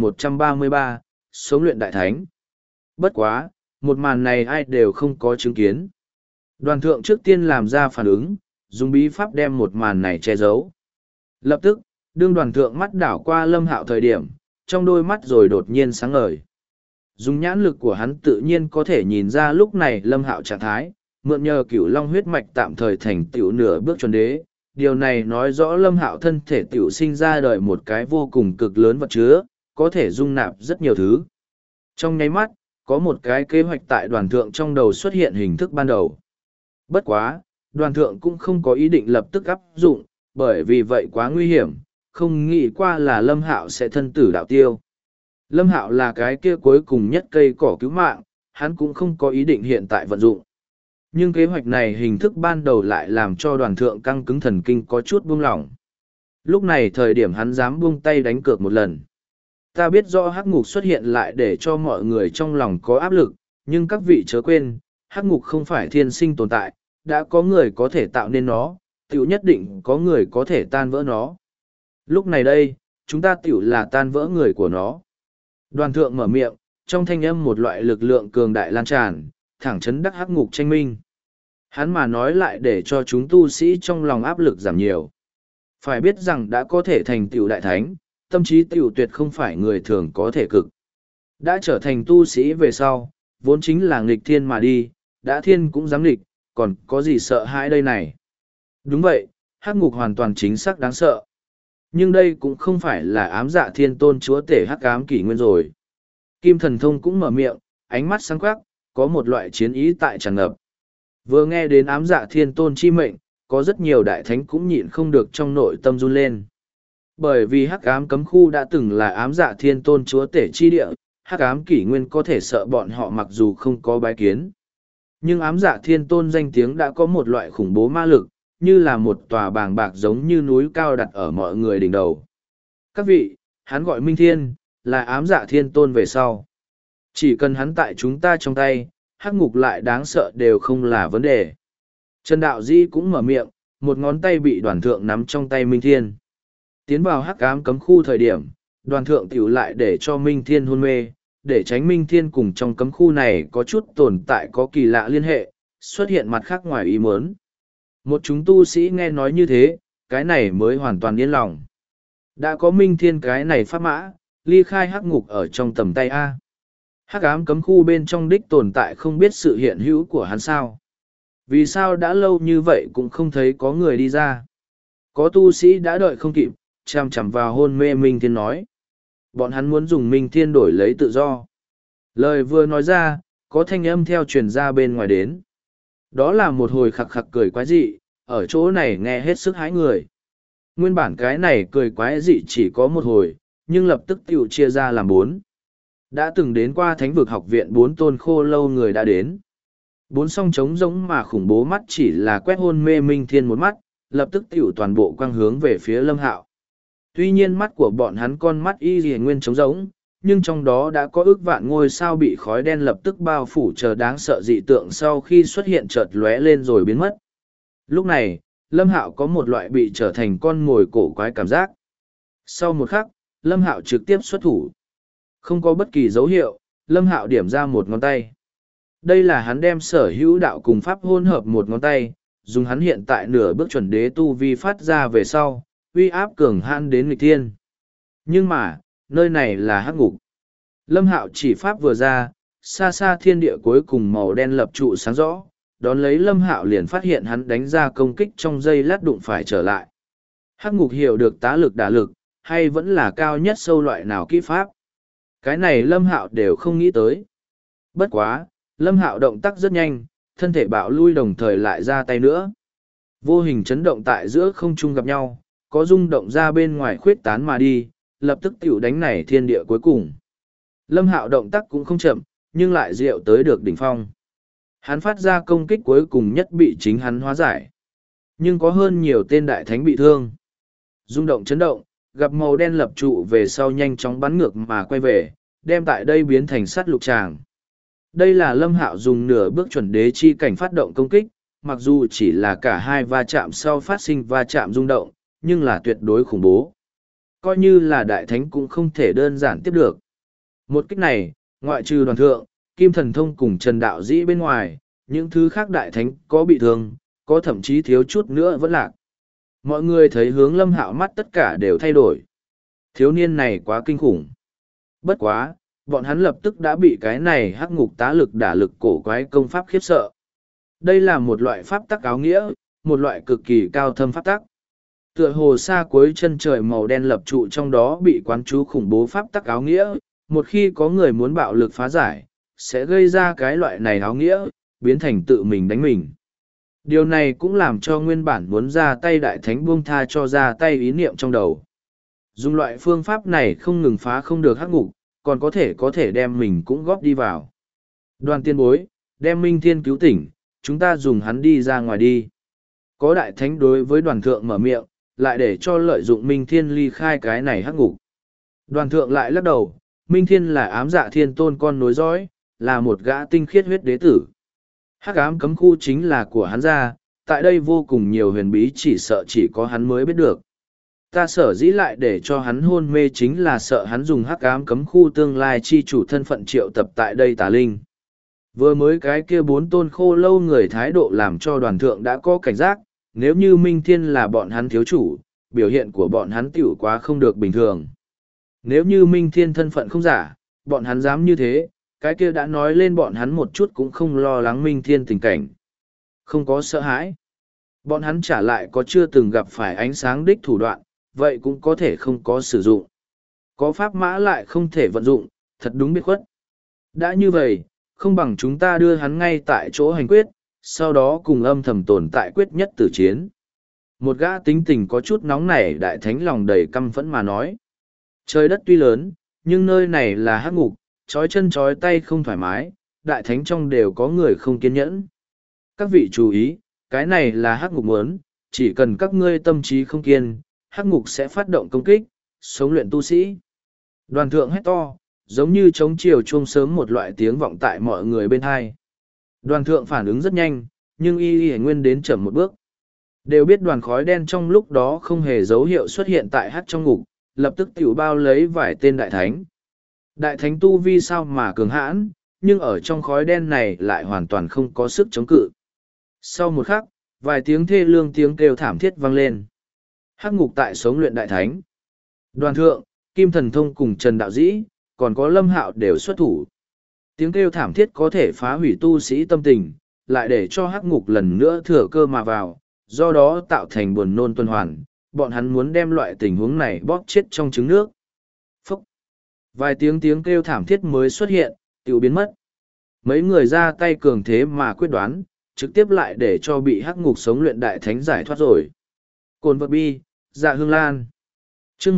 1133, sống luyện đại thánh. Bất quá, một màn này ai đều không có chứng kiến. Đoàn thượng trước tiên làm ra phản ứng, dùng bí pháp đem một màn này che giấu. Lập tức, đương đoàn thượng mắt đảo qua Lâm Hạo thời điểm, trong đôi mắt rồi đột nhiên sáng ngời. Dùng nhãn lực của hắn tự nhiên có thể nhìn ra lúc này Lâm Hạo trạng thái, mượn nhờ cửu long huyết mạch tạm thời thành tiểu nửa bước chuẩn đế. Điều này nói rõ Lâm Hạo thân thể tiểu sinh ra đời một cái vô cùng cực lớn vật chứa, có thể dung nạp rất nhiều thứ. Trong nháy mắt, có một cái kế hoạch tại đoàn thượng trong đầu xuất hiện hình thức ban đầu. Bất quá, đoàn thượng cũng không có ý định lập tức áp dụng, bởi vì vậy quá nguy hiểm, không nghĩ qua là Lâm Hạo sẽ thân tử đạo tiêu. Lâm Hạo là cái kia cuối cùng nhất cây cỏ cứu mạng, hắn cũng không có ý định hiện tại vận dụng. Nhưng kế hoạch này hình thức ban đầu lại làm cho đoàn thượng căng cứng thần kinh có chút buông lỏng. Lúc này thời điểm hắn dám buông tay đánh cược một lần. Ta biết rõ hắc ngục xuất hiện lại để cho mọi người trong lòng có áp lực, nhưng các vị chớ quên, hắc ngục không phải thiên sinh tồn tại, đã có người có thể tạo nên nó, tiểu nhất định có người có thể tan vỡ nó. Lúc này đây, chúng ta tiểu là tan vỡ người của nó. Đoàn thượng mở miệng, trong thanh âm một loại lực lượng cường đại lan tràn, thẳng chấn đắc hắc ngục tranh minh. Hắn mà nói lại để cho chúng tu sĩ trong lòng áp lực giảm nhiều. Phải biết rằng đã có thể thành tiểu đại thánh, tâm trí tiểu tuyệt không phải người thường có thể cực. Đã trở thành tu sĩ về sau, vốn chính là nghịch thiên mà đi, đã thiên cũng dám nghịch, còn có gì sợ hãi đây này. Đúng vậy, hắc ngục hoàn toàn chính xác đáng sợ. Nhưng đây cũng không phải là ám dạ thiên tôn chúa tể hắc ám kỷ nguyên rồi. Kim thần thông cũng mở miệng, ánh mắt sáng quắc, có một loại chiến ý tại tràn ngập. Vừa nghe đến ám dạ thiên tôn chi mệnh, có rất nhiều đại thánh cũng nhịn không được trong nội tâm run lên. Bởi vì hắc ám cấm khu đã từng là ám dạ thiên tôn chúa tể chi địa, hắc ám kỷ nguyên có thể sợ bọn họ mặc dù không có bái kiến. Nhưng ám dạ thiên tôn danh tiếng đã có một loại khủng bố ma lực, như là một tòa bàng bạc giống như núi cao đặt ở mọi người đỉnh đầu. Các vị, hắn gọi Minh Thiên, là ám dạ thiên tôn về sau. Chỉ cần hắn tại chúng ta trong tay, hắc ngục lại đáng sợ đều không là vấn đề. Trần Đạo Di cũng mở miệng, một ngón tay bị đoàn thượng nắm trong tay Minh Thiên. Tiến vào hắc ám cấm khu thời điểm, đoàn thượng tiểu lại để cho Minh Thiên hôn mê, để tránh Minh Thiên cùng trong cấm khu này có chút tồn tại có kỳ lạ liên hệ, xuất hiện mặt khác ngoài ý muốn. Một chúng tu sĩ nghe nói như thế, cái này mới hoàn toàn yên lòng. Đã có Minh Thiên cái này pháp mã, ly khai hắc ngục ở trong tầm tay A. Hắc ám cấm khu bên trong đích tồn tại không biết sự hiện hữu của hắn sao. Vì sao đã lâu như vậy cũng không thấy có người đi ra. Có tu sĩ đã đợi không kịp, chằm chằm vào hôn mê Minh Thiên nói. Bọn hắn muốn dùng Minh Thiên đổi lấy tự do. Lời vừa nói ra, có thanh âm theo truyền ra bên ngoài đến. Đó là một hồi khặc khặc cười quái dị, ở chỗ này nghe hết sức hái người. Nguyên bản cái này cười quái dị chỉ có một hồi, nhưng lập tức tiểu chia ra làm bốn. Đã từng đến qua thánh vực học viện 4 tôn khô lâu người đã đến. 4 song trống giống mà khủng bố mắt chỉ là quét hôn mê Minh Thiên một mắt, lập tức tiểu toàn bộ quang hướng về phía Lâm Hạo. Tuy nhiên mắt của bọn hắn con mắt y lìa nguyên trống giống, nhưng trong đó đã có ước vạn ngôi sao bị khói đen lập tức bao phủ chờ đáng sợ dị tượng sau khi xuất hiện chợt lóe lên rồi biến mất. Lúc này, Lâm Hạo có một loại bị trở thành con mồi cổ quái cảm giác. Sau một khắc, Lâm Hạo trực tiếp xuất thủ. Không có bất kỳ dấu hiệu, Lâm Hạo điểm ra một ngón tay. Đây là hắn đem sở hữu đạo cùng pháp hôn hợp một ngón tay, dùng hắn hiện tại nửa bước chuẩn đế tu vi phát ra về sau, uy áp cường hãn đến nghịch thiên. Nhưng mà, nơi này là hắc ngục. Lâm Hạo chỉ pháp vừa ra, xa xa thiên địa cuối cùng màu đen lập trụ sáng rõ, đón lấy Lâm Hạo liền phát hiện hắn đánh ra công kích trong giây lát đụng phải trở lại. Hắc ngục hiểu được tá lực đả lực, hay vẫn là cao nhất sâu loại nào kỹ pháp. Cái này Lâm Hạo đều không nghĩ tới. Bất quá, Lâm Hạo động tác rất nhanh, thân thể bạo lui đồng thời lại ra tay nữa. Vô hình chấn động tại giữa không trung gặp nhau, có rung động ra bên ngoài khuyết tán mà đi, lập tức tiểu đánh này thiên địa cuối cùng. Lâm Hạo động tác cũng không chậm, nhưng lại diệu tới được đỉnh phong. Hắn phát ra công kích cuối cùng nhất bị chính hắn hóa giải. Nhưng có hơn nhiều tên đại thánh bị thương. Rung động chấn động, gặp màu đen lập trụ về sau nhanh chóng bắn ngược mà quay về, đem tại đây biến thành sắt lục tràng. Đây là Lâm Hạo dùng nửa bước chuẩn đế chi cảnh phát động công kích, mặc dù chỉ là cả hai va chạm sau phát sinh va chạm rung động, nhưng là tuyệt đối khủng bố. Coi như là đại thánh cũng không thể đơn giản tiếp được. Một kích này, ngoại trừ đoàn thượng, Kim Thần Thông cùng Trần Đạo Dĩ bên ngoài, những thứ khác đại thánh có bị thương, có thậm chí thiếu chút nữa vẫn lạc. Mọi người thấy hướng Lâm Hạo mắt tất cả đều thay đổi. Thiếu niên này quá kinh khủng. Bất quá, bọn hắn lập tức đã bị cái này hắc ngục tá lực đả lực cổ quái công pháp khiếp sợ. Đây là một loại pháp tắc áo nghĩa, một loại cực kỳ cao thâm pháp tắc. Tựa hồ xa cuối chân trời màu đen lập trụ trong đó bị quán chú khủng bố pháp tắc áo nghĩa, một khi có người muốn bạo lực phá giải, sẽ gây ra cái loại này áo nghĩa, biến thành tự mình đánh mình. Điều này cũng làm cho nguyên bản muốn ra tay đại thánh buông tha cho ra tay ý niệm trong đầu. Dùng loại phương pháp này không ngừng phá không được hắc ngục, còn có thể đem mình cũng góp đi vào. Đoàn tiên bối, đem Minh Thiên cứu tỉnh, chúng ta dùng hắn đi ra ngoài đi. Có đại thánh đối với đoàn thượng mở miệng, lại để cho lợi dụng Minh Thiên ly khai cái này hắc ngục. Đoàn thượng lại lắc đầu, Minh Thiên là ám dạ thiên tôn con nối dõi, là một gã tinh khiết huyết đế tử. Hắc ám cấm khu chính là của hắn ra, tại đây vô cùng nhiều huyền bí chỉ sợ chỉ có hắn mới biết được. Ta sở dĩ lại để cho hắn hôn mê chính là sợ hắn dùng hắc ám cấm khu tương lai chi chủ thân phận triệu tập tại đây tà linh. Vừa mới cái kia 4 tôn khô lâu người thái độ làm cho đoàn thượng đã có cảnh giác, nếu như Minh Thiên là bọn hắn thiếu chủ, biểu hiện của bọn hắn tiểu quá không được bình thường. Nếu như Minh Thiên thân phận không giả, bọn hắn dám như thế, cái kia đã nói lên bọn hắn một chút cũng không lo lắng Minh Thiên tình cảnh. Không có sợ hãi. Bọn hắn trả lại có chưa từng gặp phải ánh sáng đích thủ đoạn, vậy cũng có thể không có sử dụng. Có pháp mã lại không thể vận dụng, thật đúng biết khuất. Đã như vậy, không bằng chúng ta đưa hắn ngay tại chỗ hành quyết, sau đó cùng âm thầm tồn tại quyết nhất tử chiến. Một gã tính tình có chút nóng nảy đại thánh lòng đầy căm phẫn mà nói. Trời đất tuy lớn, nhưng nơi này là hắc ngục, trói chân trói tay không thoải mái, đại thánh trong đều có người không kiên nhẫn. Các vị chú ý, cái này là hắc ngục muốn, chỉ cần các ngươi tâm trí không kiên, hắc ngục sẽ phát động công kích, sống luyện tu sĩ. Đoàn thượng hét to, giống như trống chiều chuông sớm một loại tiếng vọng tại mọi người bên hai. Đoàn thượng phản ứng rất nhanh, nhưng y nguyên đến chậm một bước. Đều biết đoàn khói đen trong lúc đó không hề dấu hiệu xuất hiện tại hắc trong ngục, lập tức tiểu bao lấy vài tên đại thánh. Đại thánh tu vi sao mà cường hãn, nhưng ở trong khói đen này lại hoàn toàn không có sức chống cự. Sau một khắc, vài tiếng thê lương tiếng kêu thảm thiết vang lên. Hắc ngục tại sống luyện đại thánh. Đoàn thượng, Kim Thần Thông cùng Trần Đạo Dĩ, còn có Lâm Hạo đều xuất thủ. Tiếng kêu thảm thiết có thể phá hủy tu sĩ tâm tình, lại để cho hắc ngục lần nữa thừa cơ mà vào, do đó tạo thành buồn nôn tuần hoàn. Bọn hắn muốn đem loại tình huống này bóp chết trong trứng nước. Phúc! Vài tiếng kêu thảm thiết mới xuất hiện, tiểu biến mất. Mấy người ra tay cường thế mà quyết đoán, trực tiếp lại để cho bị hắc ngục sống luyện đại thánh giải thoát rồi. Cồn vật bi, dạ hương lan. chương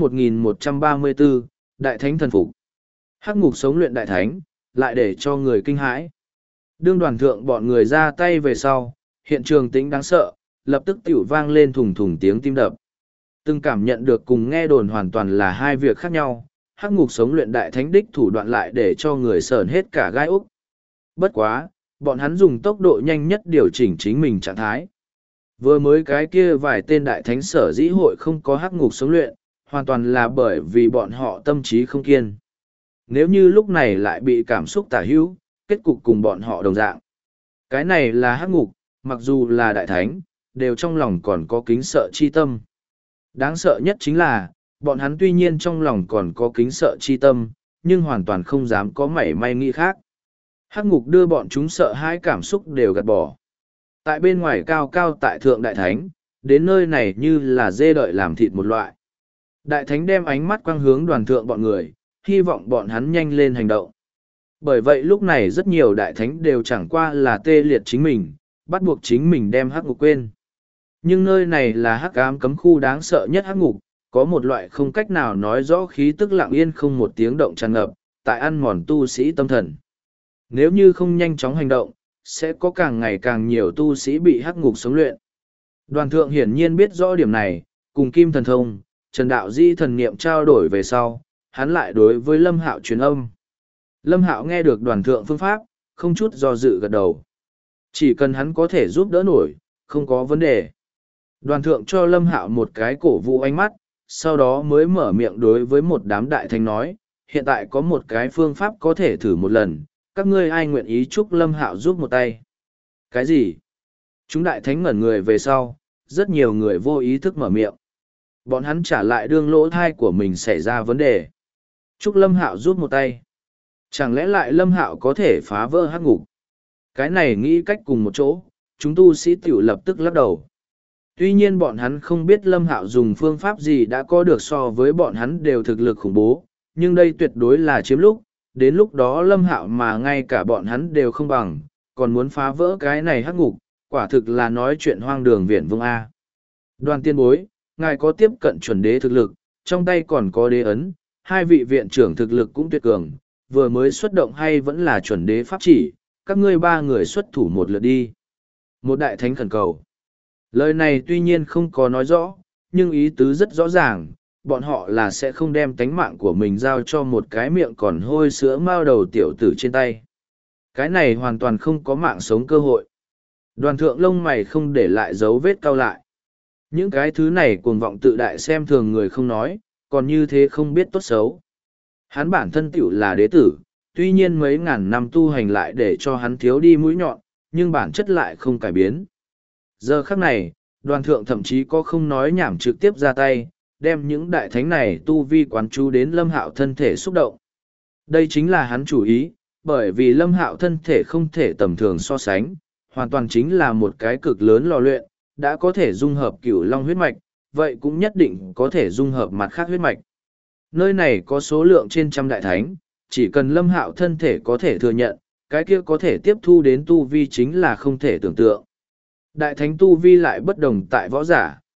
1134, đại thánh thần phục. Hắc ngục sống luyện đại thánh, lại để cho người kinh hãi. Đương đoàn thượng bọn người ra tay về sau, hiện trường tĩnh đáng sợ, lập tức tiểu vang lên thùng thùng tiếng tim đập. Từng cảm nhận được cùng nghe đồn hoàn toàn là hai việc khác nhau, hắc ngục sống luyện đại thánh đích thủ đoạn lại để cho người sởn hết cả gai úc. Bất quá, bọn hắn dùng tốc độ nhanh nhất điều chỉnh chính mình trạng thái. Vừa mới cái kia vài tên đại thánh sở dĩ hội không có hắc ngục sống luyện, hoàn toàn là bởi vì bọn họ tâm trí không kiên. Nếu như lúc này lại bị cảm xúc tả hữu, kết cục cùng bọn họ đồng dạng. Cái này là hắc ngục, mặc dù là đại thánh, đều trong lòng còn có kính sợ chi tâm. Đáng sợ nhất chính là, bọn hắn tuy nhiên trong lòng còn có kính sợ chi tâm, nhưng hoàn toàn không dám có mảy may nghĩ khác. Hắc ngục đưa bọn chúng sợ hãi cảm xúc đều gạt bỏ. Tại bên ngoài cao cao tại thượng đại thánh, đến nơi này như là dê đợi làm thịt một loại. Đại thánh đem ánh mắt quang hướng đoàn thượng bọn người, hy vọng bọn hắn nhanh lên hành động. Bởi vậy lúc này rất nhiều đại thánh đều chẳng qua là tê liệt chính mình, bắt buộc chính mình đem hắc ngục quên. Nhưng nơi này là hắc ám cấm khu đáng sợ nhất hắc ngục, có một loại không cách nào nói rõ khí tức lặng yên không một tiếng động tràn ngập, tại ăn mòn tu sĩ tâm thần. Nếu như không nhanh chóng hành động, sẽ có càng ngày càng nhiều tu sĩ bị hắc ngục sống luyện. Đoàn thượng hiển nhiên biết rõ điểm này, cùng Kim Thần Thông, Trần Đạo Di thần niệm trao đổi về sau, hắn lại đối với Lâm Hạo truyền âm. Lâm Hạo nghe được đoàn thượng phương pháp, không chút do dự gật đầu. Chỉ cần hắn có thể giúp đỡ nổi, không có vấn đề. Đoàn thượng cho Lâm Hạo một cái cổ vũ ánh mắt, sau đó mới mở miệng đối với một đám đại thánh nói, hiện tại có một cái phương pháp có thể thử một lần, các ngươi ai nguyện ý chúc Lâm Hạo giúp một tay. Cái gì? Chúng đại thánh ngẩn người về sau, rất nhiều người vô ý thức mở miệng. Bọn hắn trả lại đương lỗ thai của mình xảy ra vấn đề. Chúc Lâm Hạo giúp một tay. Chẳng lẽ lại Lâm Hạo có thể phá vỡ hắc ngục? Cái này nghĩ cách cùng một chỗ, chúng tu sĩ tiểu lập tức lắc đầu. Tuy nhiên bọn hắn không biết Lâm Hạo dùng phương pháp gì đã có được so với bọn hắn đều thực lực khủng bố, nhưng đây tuyệt đối là chiếm lúc, đến lúc đó Lâm Hạo mà ngay cả bọn hắn đều không bằng, còn muốn phá vỡ cái này hắc ngục, quả thực là nói chuyện hoang đường viển vông A. Đoàn tiên bối, ngài có tiếp cận chuẩn đế thực lực, trong tay còn có đế ấn, hai vị viện trưởng thực lực cũng tuyệt cường, vừa mới xuất động hay vẫn là chuẩn đế pháp chỉ, các ngươi ba người xuất thủ một lượt đi. Một đại thánh khẩn cầu. Lời này tuy nhiên không có nói rõ, nhưng ý tứ rất rõ ràng, bọn họ là sẽ không đem tánh mạng của mình giao cho một cái miệng còn hôi sữa mao đầu tiểu tử trên tay. Cái này hoàn toàn không có mạng sống cơ hội. Đoàn thượng lông mày không để lại dấu vết cau lại. Những cái thứ này cuồng vọng tự đại xem thường người không nói, còn như thế không biết tốt xấu. Hắn bản thân tiểu là đế tử, tuy nhiên mấy ngàn năm tu hành lại để cho hắn thiếu đi mũi nhọn, nhưng bản chất lại không cải biến. Giờ khắc này, đoàn thượng thậm chí có không nói nhảm trực tiếp ra tay, đem những đại thánh này tu vi quán chú đến Lâm Hạo thân thể xúc động. Đây chính là hắn chủ ý, bởi vì Lâm Hạo thân thể không thể tầm thường so sánh, hoàn toàn chính là một cái cực lớn lò luyện, đã có thể dung hợp cửu long huyết mạch, vậy cũng nhất định có thể dung hợp mặt khác huyết mạch. Nơi này có số lượng trên trăm đại thánh, chỉ cần Lâm Hạo thân thể có thể thừa nhận, cái kia có thể tiếp thu đến tu vi chính là không thể tưởng tượng. Đại thánh tu vi lại bất đồng tại võ giả,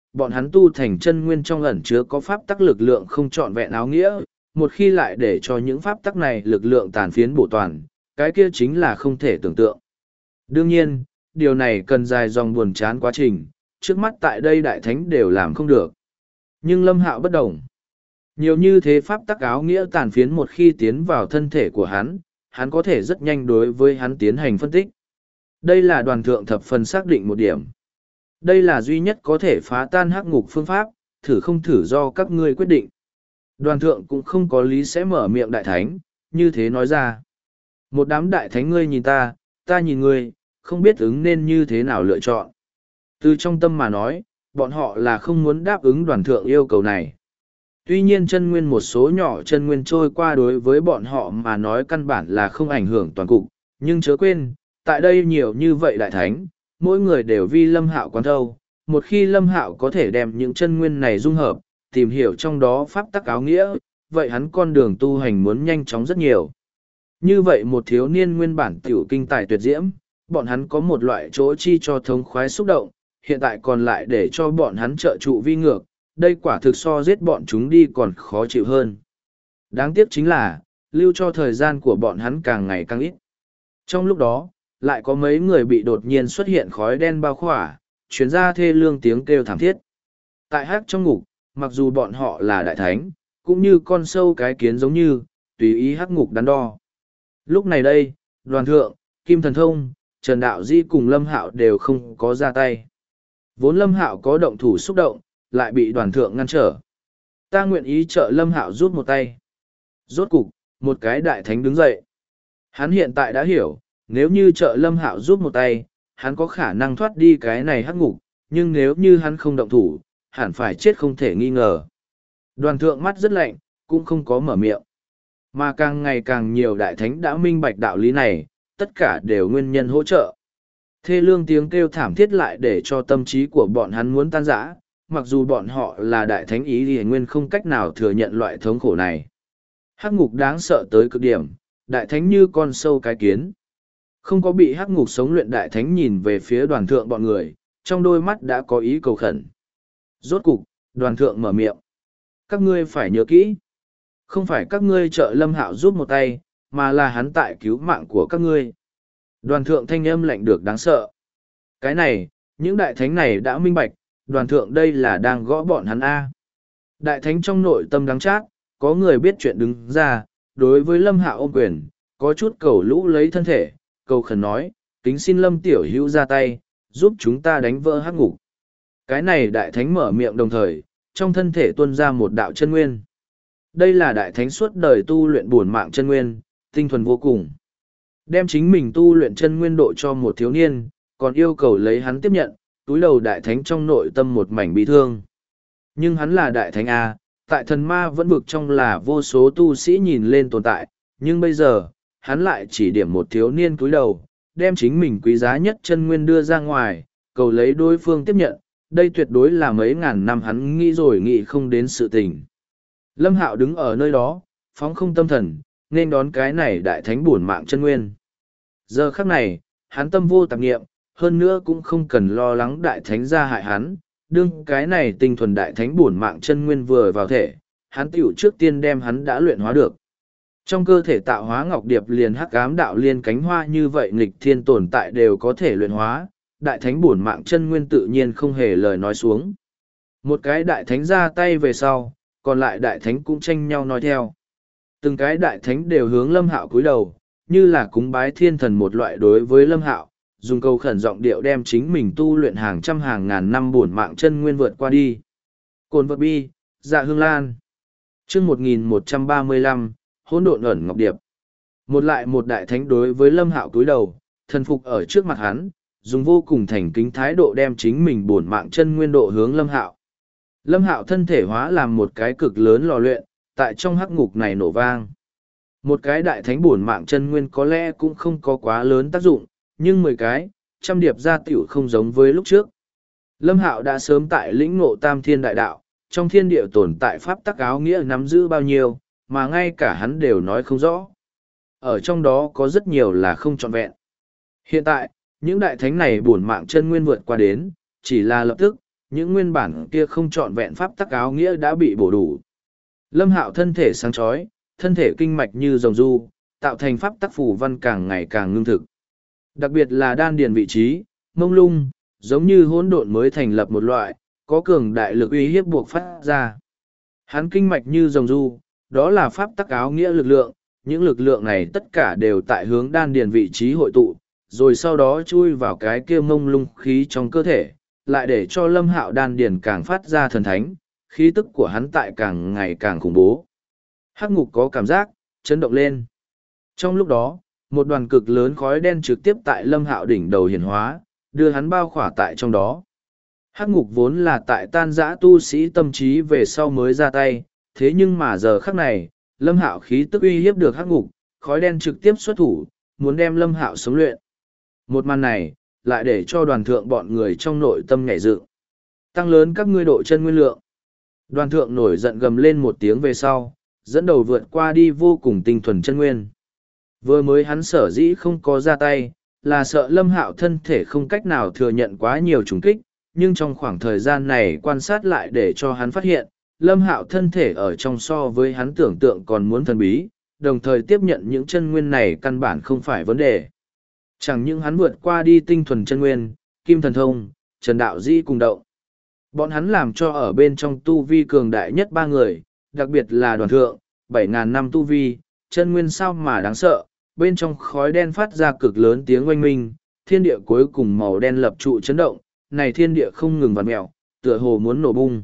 bọn hắn tu thành chân nguyên trong ẩn chứa có pháp tắc lực lượng không trọn vẹn áo nghĩa, một khi lại để cho những pháp tắc này lực lượng tàn phiến bổ toàn, cái kia chính là không thể tưởng tượng. Đương nhiên, điều này cần dài dòng buồn chán quá trình, trước mắt tại đây đại thánh đều làm không được. Nhưng Lâm Hạo bất đồng. Nhiều như thế pháp tắc áo nghĩa tàn phiến một khi tiến vào thân thể của hắn có thể rất nhanh đối với hắn tiến hành phân tích. Đây là đoàn thượng thập phần xác định một điểm. Đây là duy nhất có thể phá tan hắc ngục phương pháp, thử không thử do các ngươi quyết định. Đoàn thượng cũng không có lý sẽ mở miệng đại thánh, như thế nói ra. Một đám đại thánh ngươi nhìn ta nhìn ngươi, không biết ứng nên như thế nào lựa chọn. Từ trong tâm mà nói, bọn họ là không muốn đáp ứng đoàn thượng yêu cầu này. Tuy nhiên chân nguyên một số nhỏ chân nguyên trôi qua đối với bọn họ mà nói căn bản là không ảnh hưởng toàn cục, nhưng chớ quên, tại đây nhiều như vậy đại thánh, mỗi người đều vi Lâm Hạo quán thâu. Một khi Lâm Hạo có thể đem những chân nguyên này dung hợp, tìm hiểu trong đó pháp tắc áo nghĩa, vậy hắn con đường tu hành muốn nhanh chóng rất nhiều. Như vậy một thiếu niên nguyên bản tiểu kinh tài tuyệt diễm, bọn hắn có một loại chỗ chi cho thống khoái xúc động, hiện tại còn lại để cho bọn hắn trợ trụ vi ngược, đây quả thực so giết bọn chúng đi còn khó chịu hơn. Đáng tiếc chính là, lưu cho thời gian của bọn hắn càng ngày càng ít. Trong lúc đó, lại có mấy người bị đột nhiên xuất hiện khói đen bao khỏa, chuyến ra thê lương tiếng kêu thảm thiết. Tại hắc trong ngục, mặc dù bọn họ là đại thánh, cũng như con sâu cái kiến giống như, tùy ý hắc ngục đắn đo. Lúc này đây, đoàn thượng, Kim Thần Thông, Trần Đạo Di cùng Lâm Hạo đều không có ra tay. Vốn Lâm Hạo có động thủ xúc động, lại bị đoàn thượng ngăn trở. Ta nguyện ý trợ Lâm Hạo rút một tay. Rốt cục, một cái đại thánh đứng dậy. Hắn hiện tại đã hiểu, nếu như trợ Lâm Hạo rút một tay, hắn có khả năng thoát đi cái này hắc ngục, nhưng nếu như hắn không động thủ, hẳn phải chết không thể nghi ngờ. Đoàn thượng mắt rất lạnh, cũng không có mở miệng. Mà càng ngày càng nhiều đại thánh đã minh bạch đạo lý này, tất cả đều nguyên nhân hỗ trợ. Thê lương tiếng kêu thảm thiết lại để cho tâm trí của bọn hắn muốn tan rã, mặc dù bọn họ là đại thánh ý thì nguyên không cách nào thừa nhận loại thống khổ này. Hắc ngục đáng sợ tới cực điểm, đại thánh như con sâu cái kiến. Không có bị hắc ngục sống luyện đại thánh nhìn về phía đoàn thượng bọn người, trong đôi mắt đã có ý cầu khẩn. Rốt cục, đoàn thượng mở miệng. Các ngươi phải nhớ kỹ. Không phải các ngươi trợ Lâm Hạo giúp một tay, mà là hắn tại cứu mạng của các ngươi. Đoàn thượng thanh âm lạnh được đáng sợ. Cái này, những đại thánh này đã minh bạch, đoàn thượng đây là đang gõ bọn hắn A. Đại thánh trong nội tâm đáng chát, có người biết chuyện đứng ra, đối với Lâm Hạo ôm quyền, có chút cầu lũ lấy thân thể, cầu khẩn nói, kính xin Lâm tiểu hữu ra tay, giúp chúng ta đánh vỡ hắc ngục. Cái này đại thánh mở miệng đồng thời, trong thân thể tuôn ra một đạo chân nguyên. Đây là đại thánh suốt đời tu luyện bổn mạng chân nguyên, tinh thuần vô cùng. Đem chính mình tu luyện chân nguyên độ cho một thiếu niên, còn yêu cầu lấy hắn tiếp nhận, túi đầu đại thánh trong nội tâm một mảnh bị thương. Nhưng hắn là đại thánh A, tại thần ma vẫn vực trong là vô số tu sĩ nhìn lên tồn tại, nhưng bây giờ, hắn lại chỉ điểm một thiếu niên túi đầu, đem chính mình quý giá nhất chân nguyên đưa ra ngoài, cầu lấy đối phương tiếp nhận, đây tuyệt đối là mấy ngàn năm hắn nghĩ rồi nghĩ không đến sự tình. Lâm Hạo đứng ở nơi đó, phóng không tâm thần, nên đón cái này đại thánh bổn mạng chân nguyên. Giờ khắc này, hắn tâm vô tạp nghiệm, hơn nữa cũng không cần lo lắng đại thánh ra hại hắn, đương cái này tinh thuần đại thánh bổn mạng chân nguyên vừa vào thể, hắn tiểu trước tiên đem hắn đã luyện hóa được. Trong cơ thể tạo hóa ngọc điệp liền hắc ám đạo liên cánh hoa như vậy nghịch thiên tồn tại đều có thể luyện hóa, đại thánh bổn mạng chân nguyên tự nhiên không hề lời nói xuống. Một cái đại thánh ra tay về sau, còn lại đại thánh cũng tranh nhau nói theo. Từng cái đại thánh đều hướng Lâm Hạo cúi đầu, như là cúng bái thiên thần một loại đối với Lâm Hạo, dùng câu khẩn giọng điệu đem chính mình tu luyện hàng trăm hàng ngàn năm bổn mạng chân nguyên vượt qua đi. Cồn vật bi, dạ hương lan. Chương 1135, hỗn độn ẩn ngọc điệp. Một lại một đại thánh đối với Lâm Hạo cúi đầu, thần phục ở trước mặt hắn, dùng vô cùng thành kính thái độ đem chính mình bổn mạng chân nguyên độ hướng Lâm Hạo. Lâm Hạo thân thể hóa làm một cái cực lớn lò luyện, tại trong hắc ngục này nổ vang. Một cái đại thánh bổn mạng chân nguyên có lẽ cũng không có quá lớn tác dụng, nhưng 10 cái, trăm điệp ra tiểu không giống với lúc trước. Lâm Hạo đã sớm tại lĩnh ngộ tam thiên đại đạo, trong thiên địa tồn tại pháp tắc áo nghĩa nắm giữ bao nhiêu, mà ngay cả hắn đều nói không rõ. Ở trong đó có rất nhiều là không trọn vẹn. Hiện tại, những đại thánh này bổn mạng chân nguyên vượt qua đến, chỉ là lập tức, những nguyên bản kia không trọn vẹn pháp tắc áo nghĩa đã bị bổ đủ. Lâm Hạo thân thể sáng chói, thân thể kinh mạch như rồng du, tạo thành pháp tắc phù văn càng ngày càng ngưng thực. Đặc biệt là đan điền vị trí, mông lung, giống như hỗn độn mới thành lập một loại, có cường đại lực uy hiếp buộc phát ra. Hắn kinh mạch như rồng du, đó là pháp tắc áo nghĩa lực lượng, những lực lượng này tất cả đều tại hướng đan điền vị trí hội tụ, rồi sau đó chui vào cái kia mông lung khí trong cơ thể, lại để cho Lâm Hạo đan điền càng phát ra thần thánh, khí tức của hắn tại càng ngày càng khủng bố. Hắc ngục có cảm giác, chấn động lên. Trong lúc đó, một đoàn cực lớn khói đen trực tiếp tại Lâm Hạo đỉnh đầu hiển hóa, đưa hắn bao khỏa tại trong đó. Hắc ngục vốn là tại tan dã tu sĩ tâm trí về sau mới ra tay, thế nhưng mà giờ khắc này, Lâm Hạo khí tức uy hiếp được hắc ngục, khói đen trực tiếp xuất thủ, muốn đem Lâm Hạo sống luyện. Một màn này, lại để cho đoàn thượng bọn người trong nội tâm nhảy dựng. Tăng lớn các ngươi độ chân nguyên lượng. Đoàn thượng nổi giận gầm lên một tiếng về sau, dẫn đầu vượt qua đi vô cùng tinh thuần chân nguyên. Vừa mới hắn sở dĩ không có ra tay, là sợ Lâm Hạo thân thể không cách nào thừa nhận quá nhiều trùng kích, nhưng trong khoảng thời gian này quan sát lại để cho hắn phát hiện, Lâm Hạo thân thể ở trong so với hắn tưởng tượng còn muốn thần bí, đồng thời tiếp nhận những chân nguyên này căn bản không phải vấn đề. Chẳng những hắn vượt qua đi tinh thuần chân nguyên, Kim Thần Thông, Trần Đạo Di cùng động. Bọn hắn làm cho ở bên trong tu vi cường đại nhất ba người, đặc biệt là đoàn thượng, 7.000 năm tu vi, chân nguyên sao mà đáng sợ, bên trong khói đen phát ra cực lớn tiếng oanh minh, thiên địa cuối cùng màu đen lập trụ chấn động, này thiên địa không ngừng vặn mèo, tựa hồ muốn nổ bung.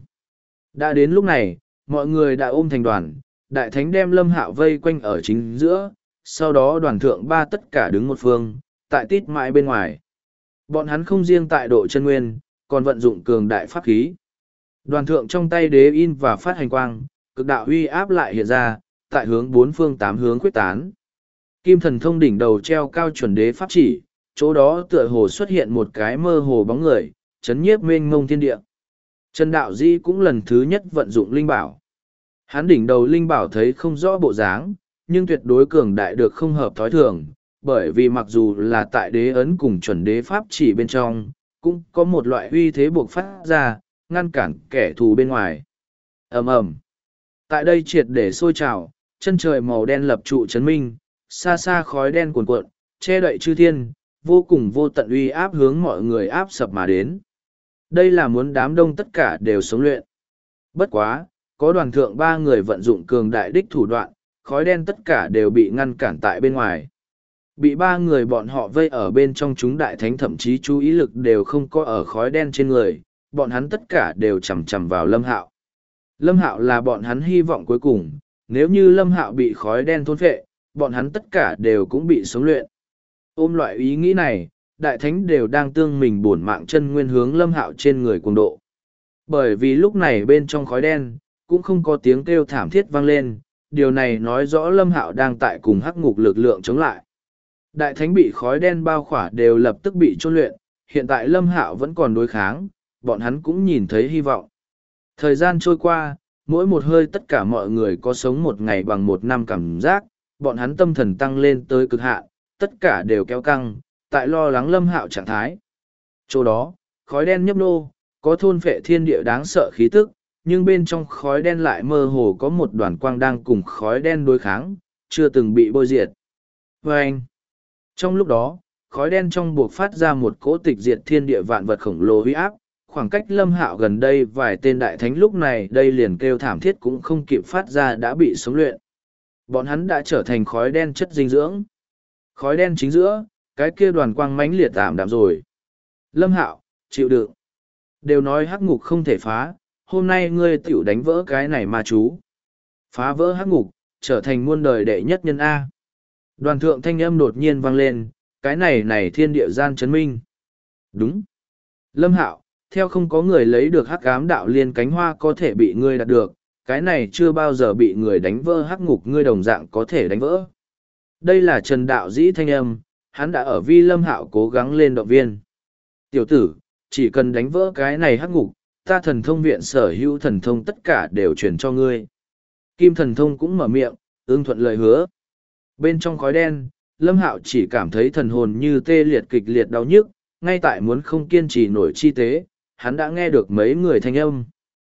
Đã đến lúc này, mọi người đã ôm thành đoàn, đại thánh đem Lâm Hạo vây quanh ở chính giữa, sau đó đoàn thượng ba tất cả đứng một phương, tại tít mãi bên ngoài. Bọn hắn không riêng tại độ chân nguyên, còn vận dụng cường đại pháp khí. Đoàn thượng trong tay đế in và phát hành quang, cực đạo uy áp lại hiện ra, tại hướng bốn phương tám hướng quyết tán. Kim Thần Thông đỉnh đầu treo cao chuẩn đế pháp chỉ, chỗ đó tựa hồ xuất hiện một cái mơ hồ bóng người, chấn nhiếp mênh mông thiên địa. Trần Đạo Di cũng lần thứ nhất vận dụng linh bảo. Hắn đỉnh đầu linh bảo thấy không rõ bộ dáng, nhưng tuyệt đối cường đại được không hợp thói thường, bởi vì mặc dù là tại đế ấn cùng chuẩn đế pháp chỉ bên trong, cũng có một loại uy thế buộc phát ra, ngăn cản kẻ thù bên ngoài. Ầm ầm. Tại đây triệt để sôi trào, chân trời màu đen lập trụ chấn minh, xa xa khói đen cuồn cuộn, che đậy chư thiên, vô cùng vô tận uy áp hướng mọi người áp sập mà đến. Đây là muốn đám đông tất cả đều sống luyện. Bất quá, có đoàn thượng ba người vận dụng cường đại đích thủ đoạn, khói đen tất cả đều bị ngăn cản tại bên ngoài. Bị ba người bọn họ vây ở bên trong, chúng đại thánh thậm chí chú ý lực đều không có ở khói đen trên người, bọn hắn tất cả đều chằm chằm vào Lâm Hạo. Lâm Hạo là bọn hắn hy vọng cuối cùng, nếu như Lâm Hạo bị khói đen thôn phệ, bọn hắn tất cả đều cũng bị sống luyện. Ôm loại ý nghĩ này, đại thánh đều đang tương mình bổn mạng chân nguyên hướng Lâm Hạo trên người cuồng độ. Bởi vì lúc này bên trong khói đen, cũng không có tiếng kêu thảm thiết vang lên, điều này nói rõ Lâm Hạo đang tại cùng hắc ngục lực lượng chống lại. Đại thánh bị khói đen bao khỏa đều lập tức bị chôn luyện, hiện tại Lâm Hạo vẫn còn đối kháng, bọn hắn cũng nhìn thấy hy vọng. Thời gian trôi qua, mỗi một hơi tất cả mọi người có sống một ngày bằng một năm cảm giác, bọn hắn tâm thần tăng lên tới cực hạn, tất cả đều kéo căng, tại lo lắng Lâm Hạo trạng thái. Chỗ đó, khói đen nhấp nô, có thôn phệ thiên địa đáng sợ khí tức, nhưng bên trong khói đen lại mơ hồ có một đoàn quang đang cùng khói đen đối kháng, chưa từng bị bôi diệt. Vâng! Trong lúc đó, khói đen trong buộc phát ra một cỗ tịch diệt thiên địa vạn vật khổng lồ huy áp, khoảng cách Lâm Hạo gần đây vài tên đại thánh lúc này đây liền kêu thảm thiết cũng không kịp phát ra đã bị sống luyện. Bọn hắn đã trở thành khói đen chất dinh dưỡng. Khói đen chính giữa, cái kia đoàn quang mãnh liệt tạm đạm rồi. Lâm Hạo, chịu đựng. Đều nói hắc ngục không thể phá, hôm nay ngươi tiểu đánh vỡ cái này ma chú. Phá vỡ hắc ngục, trở thành muôn đời đệ nhất nhân A. Đoàn thượng thanh âm đột nhiên vang lên, cái này thiên địa gian chấn minh. Đúng. Lâm Hạo, theo không có người lấy được hắc ám đạo liên cánh hoa có thể bị ngươi đạt được, cái này chưa bao giờ bị người đánh vỡ hắc ngục ngươi đồng dạng có thể đánh vỡ. Đây là Trần Đạo Dĩ thanh âm, hắn đã ở vi Lâm Hạo cố gắng lên động viên. Tiểu tử, chỉ cần đánh vỡ cái này hắc ngục, ta thần thông viện sở hữu thần thông tất cả đều truyền cho ngươi. Kim thần thông cũng mở miệng, ưng thuận lời hứa. Bên trong khói đen, Lâm Hạo chỉ cảm thấy thần hồn như tê liệt kịch liệt đau nhức, ngay tại muốn không kiên trì nổi chi tế, hắn đã nghe được mấy người thanh âm.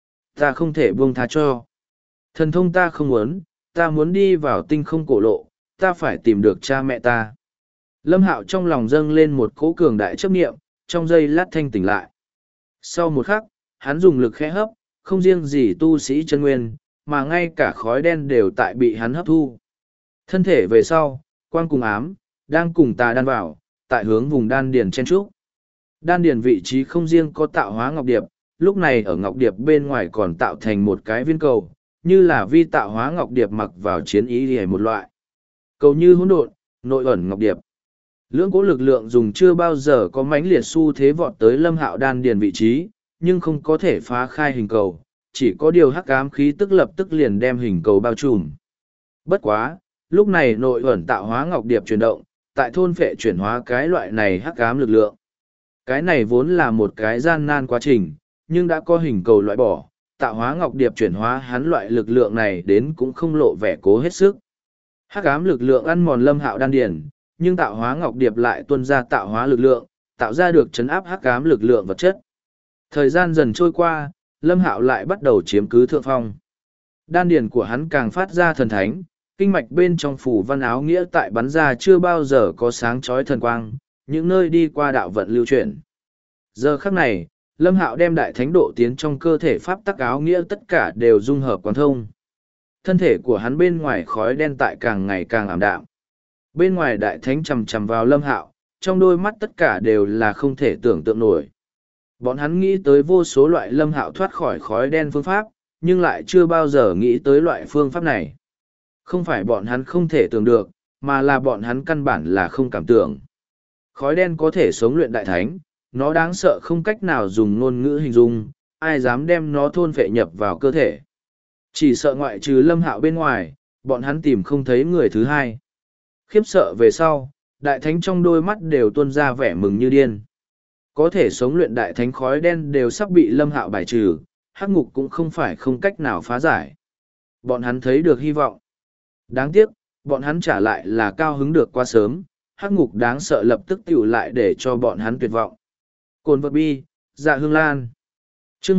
Ta không thể buông tha cho. Thần thông ta không muốn, ta muốn đi vào tinh không cổ lộ, ta phải tìm được cha mẹ ta. Lâm Hạo trong lòng dâng lên một cỗ cường đại chấp niệm, trong giây lát thanh tỉnh lại. Sau một khắc, hắn dùng lực khẽ hấp, không riêng gì tu sĩ chân nguyên, mà ngay cả khói đen đều tại bị hắn hấp thu. Thân thể về sau, quang cùng ám, đang cùng tà đan vào, tại hướng vùng đan điền chen trúc. Đan điền vị trí không riêng có tạo hóa ngọc điệp, lúc này ở ngọc điệp bên ngoài còn tạo thành một cái viên cầu, như là vi tạo hóa ngọc điệp mặc vào chiến ý hề một loại. Cầu như hỗn độn, nội ẩn ngọc điệp. Lưỡng cố lực lượng dùng chưa bao giờ có mãnh liệt xu thế vọt tới Lâm Hạo đan điền vị trí, nhưng không có thể phá khai hình cầu, chỉ có điều hắc ám khí tức lập tức liền đem hình cầu bao trùm. Bất quá, lúc này nội ẩn tạo hóa ngọc điệp chuyển động, tại thôn phệ chuyển hóa cái loại này hắc ám lực lượng. Cái này vốn là một cái gian nan quá trình, nhưng đã có hình cầu loại bỏ, tạo hóa ngọc điệp chuyển hóa hắn loại lực lượng này đến cũng không lộ vẻ cố hết sức. Hắc ám lực lượng ăn mòn Lâm Hạo đan điền, nhưng tạo hóa ngọc điệp lại tuôn ra tạo hóa lực lượng, tạo ra được chấn áp hắc ám lực lượng vật chất. Thời gian dần trôi qua, Lâm Hạo lại bắt đầu chiếm cứ thượng phong. Đan điền của hắn càng phát ra thần thánh, kinh mạch bên trong phủ văn áo nghĩa tại bắn ra chưa bao giờ có sáng chói thần quang, những nơi đi qua đạo vận lưu chuyển. Giờ khắc này, Lâm Hạo đem đại thánh độ tiến trong cơ thể pháp tắc áo nghĩa tất cả đều dung hợp quán thông. Thân thể của hắn bên ngoài khói đen tại càng ngày càng ảm đạm. Bên ngoài đại thánh chằm chằm vào Lâm Hạo, trong đôi mắt tất cả đều là không thể tưởng tượng nổi. Bọn hắn nghĩ tới vô số loại Lâm Hạo thoát khỏi khói đen phương pháp, nhưng lại chưa bao giờ nghĩ tới loại phương pháp này. Không phải bọn hắn không thể tưởng được, mà là bọn hắn căn bản là không cảm tưởng. Khói đen có thể sống luyện đại thánh, nó đáng sợ không cách nào dùng ngôn ngữ hình dung, ai dám đem nó thôn phệ nhập vào cơ thể. Chỉ sợ ngoại trừ Lâm Hạo bên ngoài, bọn hắn tìm không thấy người thứ hai. Khiếp sợ về sau, đại thánh trong đôi mắt đều tuôn ra vẻ mừng như điên. Có thể sống luyện đại thánh khói đen đều sắp bị Lâm Hạo bài trừ, hắc ngục cũng không phải không cách nào phá giải. Bọn hắn thấy được hy vọng. Đáng tiếc, bọn hắn trả lại là cao hứng được quá sớm, hắc ngục đáng sợ lập tức tiểu lại để cho bọn hắn tuyệt vọng. Cồn vật bi, dạ hương lan. Chương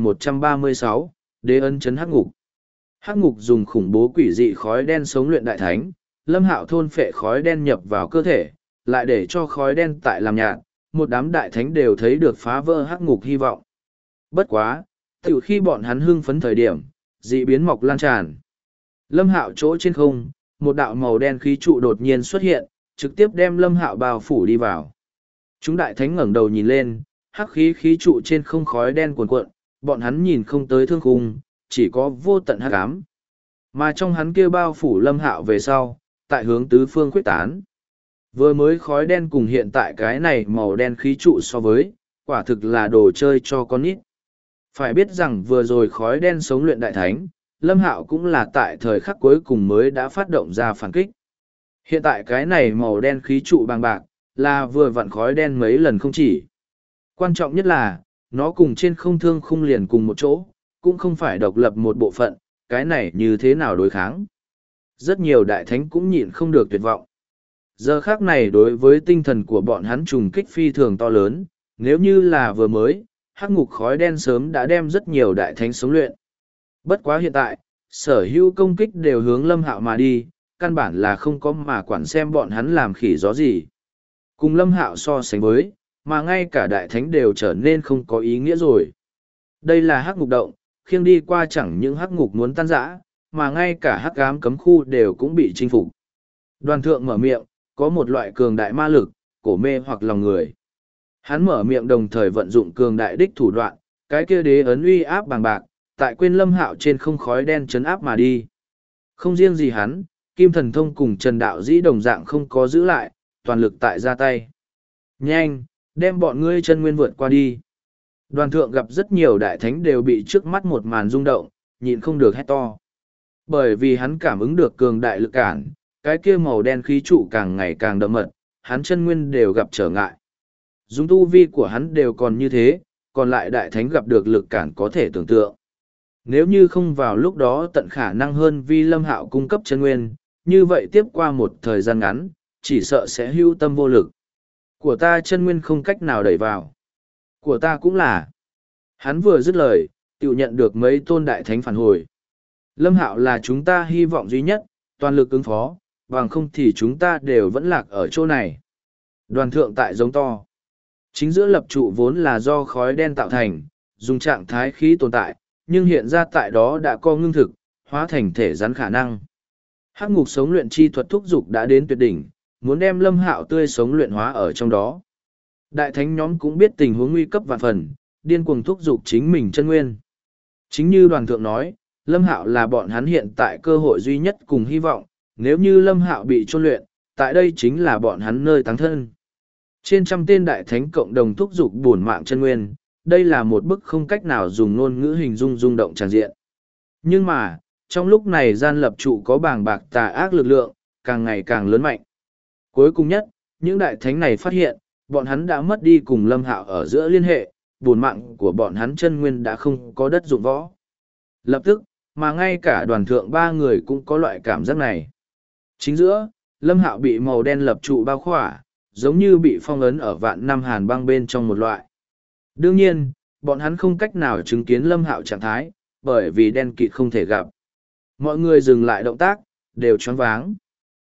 1136, đế ân chấn hắc ngục. Hắc ngục dùng khủng bố quỷ dị khói đen sống luyện đại thánh, Lâm Hạo thôn phệ khói đen nhập vào cơ thể, lại để cho khói đen tại làm nhạt, một đám đại thánh đều thấy được phá vỡ hắc ngục hy vọng. Bất quá, từ khi bọn hắn hưng phấn thời điểm, dị biến mọc lan tràn. Lâm Hạo chỗ trên không, một đạo màu đen khí trụ đột nhiên xuất hiện, trực tiếp đem Lâm Hạo bao phủ đi vào. Chúng đại thánh ngẩng đầu nhìn lên, hắc khí trụ trên không khói đen cuồn cuộn, bọn hắn nhìn không tới thương khung, chỉ có vô tận hắc ám. Mà trong hắn kia bao phủ Lâm Hạo về sau, tại hướng tứ phương quyết tán. Vừa mới khói đen cùng hiện tại cái này màu đen khí trụ so với, quả thực là đồ chơi cho con nít. Phải biết rằng vừa rồi khói đen sống luyện đại thánh, Lâm Hạo cũng là tại thời khắc cuối cùng mới đã phát động ra phản kích. Hiện tại cái này màu đen khí trụ bằng bạc, là vừa vặn khói đen mấy lần không chỉ. Quan trọng nhất là, nó cùng trên không thương khung liền cùng một chỗ, cũng không phải độc lập một bộ phận, cái này như thế nào đối kháng. Rất nhiều đại thánh cũng nhịn không được tuyệt vọng. Giờ khác này đối với tinh thần của bọn hắn trùng kích phi thường to lớn, nếu như là vừa mới, hắc ngục khói đen sớm đã đem rất nhiều đại thánh sống luyện. Bất quá hiện tại, sở hữu công kích đều hướng Lâm Hạo mà đi, căn bản là không có mà quản xem bọn hắn làm khỉ gió gì. Cùng Lâm Hạo so sánh với, mà ngay cả đại thánh đều trở nên không có ý nghĩa rồi. Đây là hắc ngục động, khiêng đi qua chẳng những hắc ngục muốn tan rã, mà ngay cả hắc ám cấm khu đều cũng bị chinh phục. Đoàn thượng mở miệng, có một loại cường đại ma lực, cổ mê hoặc lòng người. Hắn mở miệng đồng thời vận dụng cường đại đích thủ đoạn, cái kia đế ấn uy áp bằng bạc, tại quên Lâm Hạo trên không khói đen chấn áp mà đi. Không riêng gì hắn, Kim Thần Thông cùng Trần Đạo Dĩ đồng dạng không có giữ lại, toàn lực tại ra tay. Nhanh, đem bọn ngươi chân nguyên vượt qua đi. Đoàn thượng gặp rất nhiều đại thánh đều bị trước mắt một màn rung động, nhịn không được hét to. Bởi vì hắn cảm ứng được cường đại lực cản, cái kia màu đen khí trụ càng ngày càng đậm mật, hắn chân nguyên đều gặp trở ngại. Dùng tu vi của hắn đều còn như thế, còn lại đại thánh gặp được lực cản có thể tưởng tượng. Nếu như không vào lúc đó tận khả năng hơn vi Lâm Hạo cung cấp chân nguyên, như vậy tiếp qua một thời gian ngắn, chỉ sợ sẽ hưu tâm vô lực. Của ta chân nguyên không cách nào đẩy vào. Của ta cũng là. Hắn vừa dứt lời, tự nhận được mấy tôn đại thánh phản hồi. Lâm Hạo là chúng ta hy vọng duy nhất, toàn lực ứng phó, bằng không thì chúng ta đều vẫn lạc ở chỗ này. Đoàn thượng tại giống to. Chính giữa lập trụ vốn là do khói đen tạo thành, dùng trạng thái khí tồn tại, nhưng hiện ra tại đó đã có ngưng thực, hóa thành thể rắn khả năng. Hắc ngục sống luyện chi thuật thúc dục đã đến tuyệt đỉnh, muốn đem Lâm Hạo tươi sống luyện hóa ở trong đó. Đại thánh nhóm cũng biết tình huống nguy cấp vạn phần, điên cuồng thúc dục chính mình chân nguyên. Chính như đoàn thượng nói, Lâm Hạo là bọn hắn hiện tại cơ hội duy nhất cùng hy vọng, nếu như Lâm Hạo bị chôn luyện, tại đây chính là bọn hắn nơi táng thân. Trên trăm tên đại thánh cộng đồng thúc dục bổn mạng chân nguyên, đây là một bức không cách nào dùng ngôn ngữ hình dung rung động tràn diện. Nhưng mà, trong lúc này gian lập trụ có bàng bạc tà ác lực lượng, càng ngày càng lớn mạnh. Cuối cùng nhất, những đại thánh này phát hiện, bọn hắn đã mất đi cùng Lâm Hạo ở giữa liên hệ, bổn mạng của bọn hắn chân nguyên đã không có đất dụng võ. Lập tức, mà ngay cả đoàn thượng ba người cũng có loại cảm giác này. Chính giữa, Lâm Hạo bị màu đen lập trụ bao khỏa, giống như bị phong ấn ở vạn năm hàn băng bên trong một loại. Đương nhiên, bọn hắn không cách nào chứng kiến Lâm Hạo trạng thái, bởi vì đen kịt không thể gặp. Mọi người dừng lại động tác, đều choáng váng.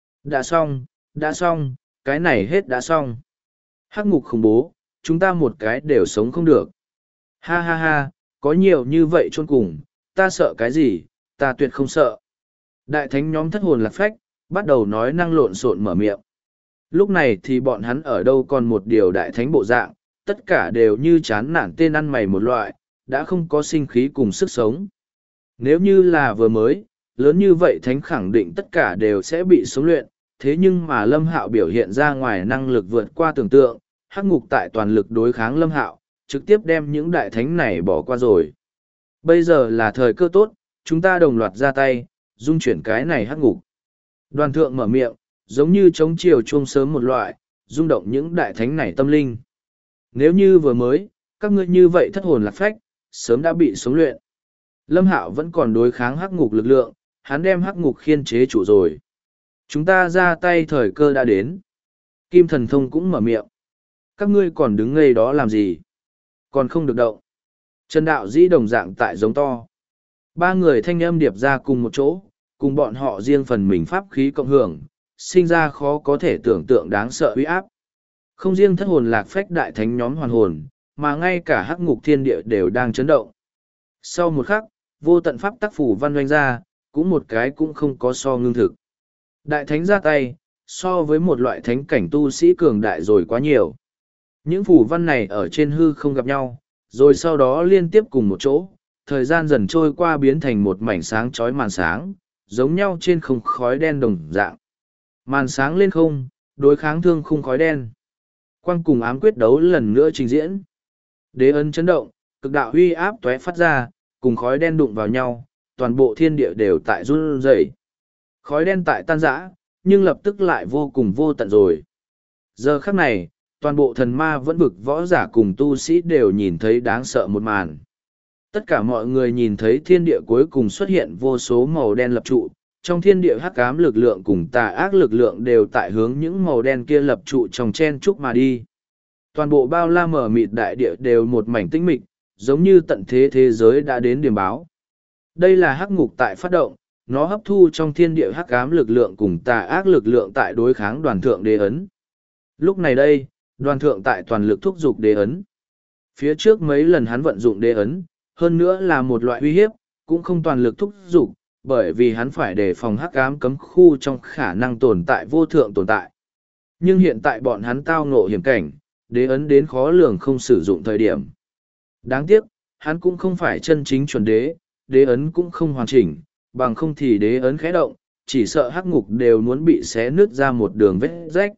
Đã xong, cái này hết đã xong. Hắc ngục khủng bố, chúng ta một cái đều sống không được. Ha ha ha, có nhiều như vậy chôn cùng, ta sợ cái gì, ta tuyệt không sợ. Đại thánh nhóm thất hồn lạc phách, bắt đầu nói năng lộn xộn mở miệng. Lúc này thì bọn hắn ở đâu còn một điều đại thánh bộ dạng, tất cả đều như chán nản tên ăn mày một loại, đã không có sinh khí cùng sức sống. Nếu như là vừa mới, lớn như vậy thánh khẳng định tất cả đều sẽ bị sống luyện, thế nhưng mà Lâm Hạo biểu hiện ra ngoài năng lực vượt qua tưởng tượng, hắc ngục tại toàn lực đối kháng Lâm Hạo, trực tiếp đem những đại thánh này bỏ qua rồi. Bây giờ là thời cơ tốt, chúng ta đồng loạt ra tay, dung chuyển cái này hắc ngục. Đoàn thượng mở miệng, giống như chống chiều chuông sớm một loại, rung động những đại thánh này tâm linh. Nếu như vừa mới, các ngươi như vậy thất hồn lạc phách, sớm đã bị sống luyện. Lâm Hạo vẫn còn đối kháng hắc ngục lực lượng, hắn đem hắc ngục khiên chế chủ rồi. Chúng ta ra tay thời cơ đã đến. Kim Thần Thông cũng mở miệng. Các ngươi còn đứng ngây đó làm gì? Còn không được động. Trần Đạo Dĩ đồng dạng tại giống to. Ba người thanh âm điệp ra cùng một chỗ, cùng bọn họ riêng phần mình pháp khí cộng hưởng, sinh ra khó có thể tưởng tượng đáng sợ uy áp. Không riêng thất hồn lạc phách đại thánh nhóm hoàn hồn, mà ngay cả hắc ngục thiên địa đều đang chấn động. Sau một khắc, vô tận pháp tác phủ văn doanh ra, cũng một cái cũng không có so ngưng thực. Đại thánh ra tay, so với một loại thánh cảnh tu sĩ cường đại rồi quá nhiều. Những phủ văn này ở trên hư không gặp nhau, rồi sau đó liên tiếp cùng một chỗ, thời gian dần trôi qua biến thành một mảnh sáng chói màn sáng, giống nhau trên không khói đen đồng dạng. Màn sáng lên không, đối kháng thương khung khói đen. Quang cùng ám quyết đấu lần nữa trình diễn. Đế ấn chấn động, cực đạo huy áp tóe phát ra, cùng khói đen đụng vào nhau, toàn bộ thiên địa đều tại run rẩy. Khói đen tại tan rã, nhưng lập tức lại vô cùng vô tận rồi. Giờ khắc này, toàn bộ thần ma vẫn vực võ giả cùng tu sĩ đều nhìn thấy đáng sợ một màn. Tất cả mọi người nhìn thấy thiên địa cuối cùng xuất hiện vô số màu đen lập trụ, trong thiên địa hắc ám lực lượng cùng tà ác lực lượng đều tại hướng những màu đen kia lập trụ trong chen chúc mà đi. Toàn bộ bao la mở mịt đại địa đều một mảnh tĩnh mịch, giống như tận thế thế giới đã đến điểm báo. Đây là hắc ngục tại phát động, nó hấp thu trong thiên địa hắc ám lực lượng cùng tà ác lực lượng tại đối kháng đoàn thượng đế ấn. Lúc này đây, đoàn thượng tại toàn lực thúc giục đế ấn. Phía trước mấy lần hắn vận dụng đế ấn, hơn nữa là một loại uy hiếp, cũng không toàn lực thúc giục, bởi vì hắn phải đề phòng hắc ám cấm khu trong khả năng tồn tại vô thượng tồn tại. Nhưng hiện tại bọn hắn tao ngộ hiểm cảnh, đế ấn đến khó lường không sử dụng thời điểm. Đáng tiếc, hắn cũng không phải chân chính chuẩn đế, đế ấn cũng không hoàn chỉnh, bằng không thì đế ấn khẽ động, chỉ sợ hắc ngục đều muốn bị xé nứt ra một đường vết rách.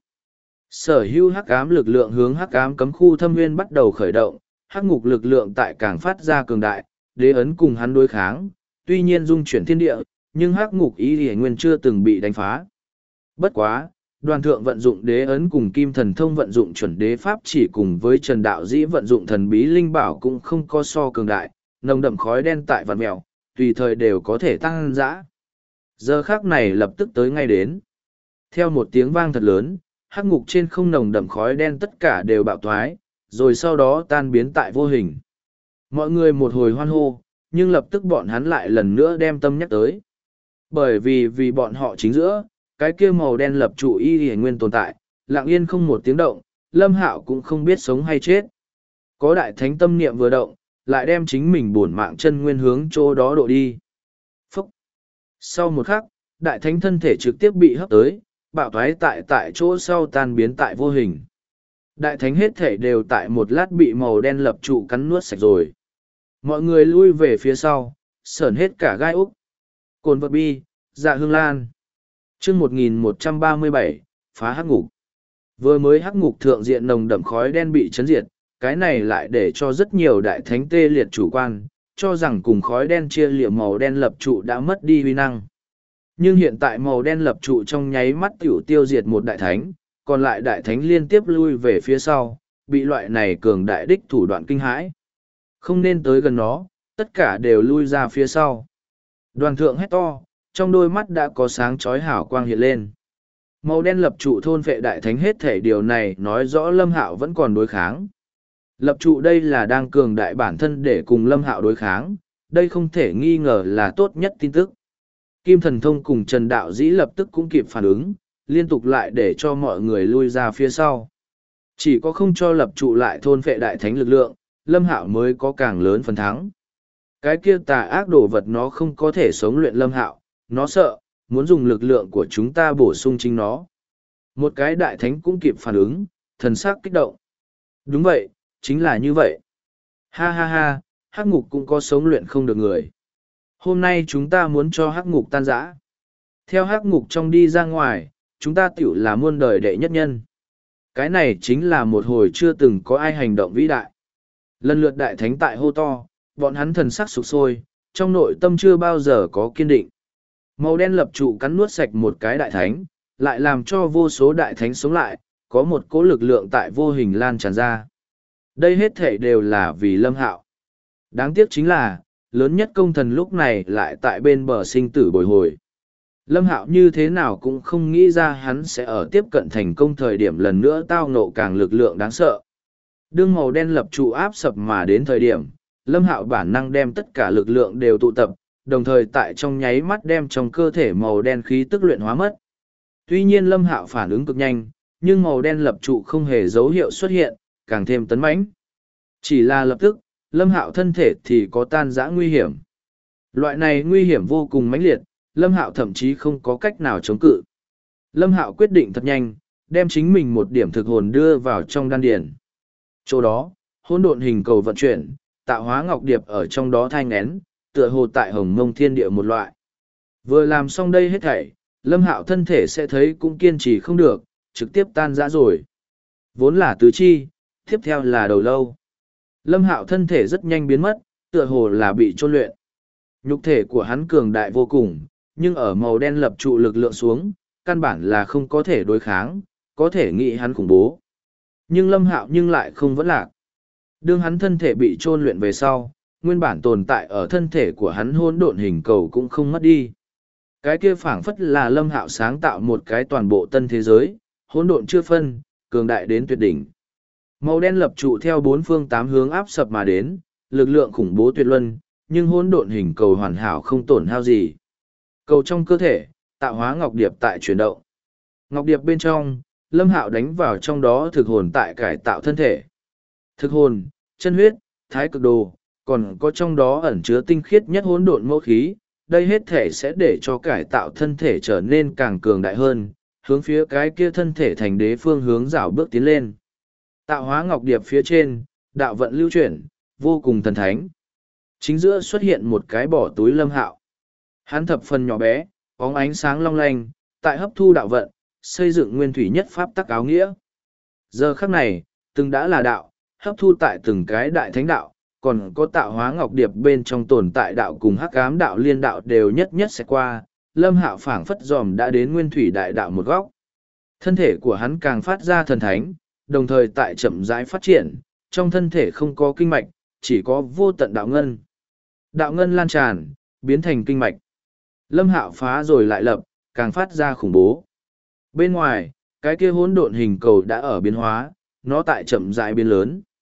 Sở hữu hắc ám lực lượng hướng hắc ám cấm khu thâm nguyên bắt đầu khởi động, hắc ngục lực lượng tại càng phát ra cường đại, đế ấn cùng hắn đối kháng, tuy nhiên dung chuyển thiên địa, nhưng hắc ngục ý hiển nguyên chưa từng bị đánh phá. Bất quá, đoàn thượng vận dụng đế ấn cùng kim thần thông vận dụng chuẩn đế pháp chỉ cùng với Trần Đạo Dĩ vận dụng thần bí linh bảo cũng không có so cường đại, nồng đậm khói đen tại vạt mèo, tùy thời đều có thể tăng dã. Giờ khắc này lập tức tới ngay đến. Theo một tiếng vang thật lớn, hắc ngục trên không nồng đậm khói đen tất cả đều bạo thoái, rồi sau đó tan biến tại vô hình. Mọi người một hồi hoan hô, nhưng lập tức bọn hắn lại lần nữa đem tâm nhắc tới. Bởi vì bọn họ chính giữa, cái kia màu đen lập trụ y hề nguyên tồn tại, lặng yên không một tiếng động, Lâm Hạo cũng không biết sống hay chết. Có đại thánh tâm niệm vừa động, lại đem chính mình bổn mạng chân nguyên hướng chỗ đó độ đi. Phúc! Sau một khắc, đại thánh thân thể trực tiếp bị hấp tới, bạo thoái tại chỗ sau tan biến tại vô hình. Đại thánh hết thể đều tại một lát bị màu đen lập trụ cắn nuốt sạch rồi. Mọi người lui về phía sau, sởn hết cả gai úc. Cồn vật bi, dạ hương lan. chương 1137, phá hắc ngục. Vừa mới hắc ngục thượng diện nồng đậm khói đen bị chấn diệt, cái này lại để cho rất nhiều đại thánh tê liệt chủ quan, cho rằng cùng khói đen chia liệm màu đen lập trụ đã mất đi huy năng. Nhưng hiện tại màu đen lập trụ trong nháy mắt tiểu tiêu diệt một đại thánh, còn lại đại thánh liên tiếp lui về phía sau, bị loại này cường đại đích thủ đoạn kinh hãi. Không nên tới gần nó, tất cả đều lui ra phía sau. Đoàn thượng hét to, trong đôi mắt đã có sáng chói hào quang hiện lên. Màu đen lập trụ thôn vệ đại thánh hết thể điều này nói rõ Lâm Hạo vẫn còn đối kháng. Lập trụ đây là đang cường đại bản thân để cùng Lâm Hạo đối kháng, đây không thể nghi ngờ là tốt nhất tin tức. Kim Thần Thông cùng Trần Đạo Dĩ lập tức cũng kịp phản ứng, liên tục lại để cho mọi người lui ra phía sau. Chỉ có không cho lập trụ lại thôn vệ đại thánh lực lượng, Lâm Hạo mới có càng lớn phần thắng. Cái kia tà ác đồ vật nó không có thể sống luyện Lâm Hạo, nó sợ, muốn dùng lực lượng của chúng ta bổ sung chính nó. Một cái đại thánh cũng kịp phản ứng, thần sắc kích động. Đúng vậy, chính là như vậy. Ha ha ha, hắc ngục cũng có sống luyện không được người. Hôm nay chúng ta muốn cho hắc ngục tan rã. Theo hắc ngục trong đi ra ngoài, chúng ta tiểu là muôn đời đệ nhất nhân. Cái này chính là một hồi chưa từng có ai hành động vĩ đại. Lần lượt đại thánh tại hô to, bọn hắn thần sắc sục sôi, trong nội tâm chưa bao giờ có kiên định. Màu đen lập trụ cắn nuốt sạch một cái đại thánh, lại làm cho vô số đại thánh sống lại, có một cỗ lực lượng tại vô hình lan tràn ra. Đây hết thể đều là vì Lâm Hạo. Đáng tiếc chính là, lớn nhất công thần lúc này lại tại bên bờ sinh tử bồi hồi. Lâm Hạo như thế nào cũng không nghĩ ra hắn sẽ ở tiếp cận thành công thời điểm lần nữa tao ngộ càng lực lượng đáng sợ. Đương màu đen lập trụ áp sập mà đến thời điểm, Lâm Hạo bản năng đem tất cả lực lượng đều tụ tập, đồng thời tại trong nháy mắt đem trong cơ thể màu đen khí tức luyện hóa mất. Tuy nhiên Lâm Hạo phản ứng cực nhanh, nhưng màu đen lập trụ không hề dấu hiệu xuất hiện, càng thêm tấn mãnh. Chỉ là lập tức, Lâm Hạo thân thể thì có tan rã nguy hiểm. Loại này nguy hiểm vô cùng mãnh liệt, Lâm Hạo thậm chí không có cách nào chống cự. Lâm Hạo quyết định thật nhanh, đem chính mình một điểm thực hồn đưa vào trong đan điền. Chỗ đó, hỗn độn hình cầu vận chuyển, tạo hóa ngọc điệp ở trong đó thai nghén, tựa hồ tại hồng mông thiên địa một loại. Vừa làm xong đây hết thảy, Lâm Hạo thân thể sẽ thấy cũng kiên trì không được, trực tiếp tan rã rồi. Vốn là tứ chi, tiếp theo là đầu lâu. Lâm Hạo thân thể rất nhanh biến mất, tựa hồ là bị chôn luyện. Nhục thể của hắn cường đại vô cùng, nhưng ở màu đen lập trụ lực lượng xuống, căn bản là không có thể đối kháng, có thể nghĩ hắn khủng bố. Nhưng Lâm Hạo nhưng lại không vẫn lạc. Đương hắn thân thể bị chôn luyện về sau, nguyên bản tồn tại ở thân thể của hắn hỗn độn hình cầu cũng không mất đi. Cái kia phảng phất là Lâm Hạo sáng tạo một cái toàn bộ tân thế giới, hỗn độn chưa phân, cường đại đến tuyệt đỉnh. Màu đen lập trụ theo bốn phương tám hướng áp sập mà đến, lực lượng khủng bố tuyệt luân, nhưng hỗn độn hình cầu hoàn hảo không tổn hao gì. Cầu trong cơ thể, tạo hóa ngọc điệp tại chuyển động. Ngọc điệp bên trong, Lâm Hạo đánh vào trong đó thực hồn tại cải tạo thân thể. Thực hồn, chân huyết, thái cực đồ, còn có trong đó ẩn chứa tinh khiết nhất hỗn độn mẫu khí, đây hết thể sẽ để cho cải tạo thân thể trở nên càng cường đại hơn, hướng phía cái kia thân thể thành đế phương hướng rảo bước tiến lên. Tạo hóa ngọc điệp phía trên, đạo vận lưu chuyển, vô cùng thần thánh. Chính giữa xuất hiện một cái bỏ túi Lâm Hạo. Hắn thập phần nhỏ bé, bóng ánh sáng long lanh, tại hấp thu đạo vận, xây dựng nguyên thủy nhất pháp tắc áo nghĩa. Giờ khắc này, từng đã là đạo, hấp thu tại từng cái đại thánh đạo, còn có tạo hóa ngọc điệp bên trong tồn tại đạo cùng hắc ám đạo liên đạo đều nhất nhất sẽ qua, Lâm Hạo phảng phất dòm đã đến nguyên thủy đại đạo một góc. Thân thể của hắn càng phát ra thần thánh, đồng thời tại chậm rãi phát triển, trong thân thể không có kinh mạch, chỉ có vô tận đạo ngân. Đạo ngân lan tràn, biến thành kinh mạch. Lâm Hạo phá rồi lại lập, càng phát ra khủng bố. Bên ngoài, cái kia hỗn độn hình cầu đã ở biến hóa, nó tại chậm rãi biến lớn.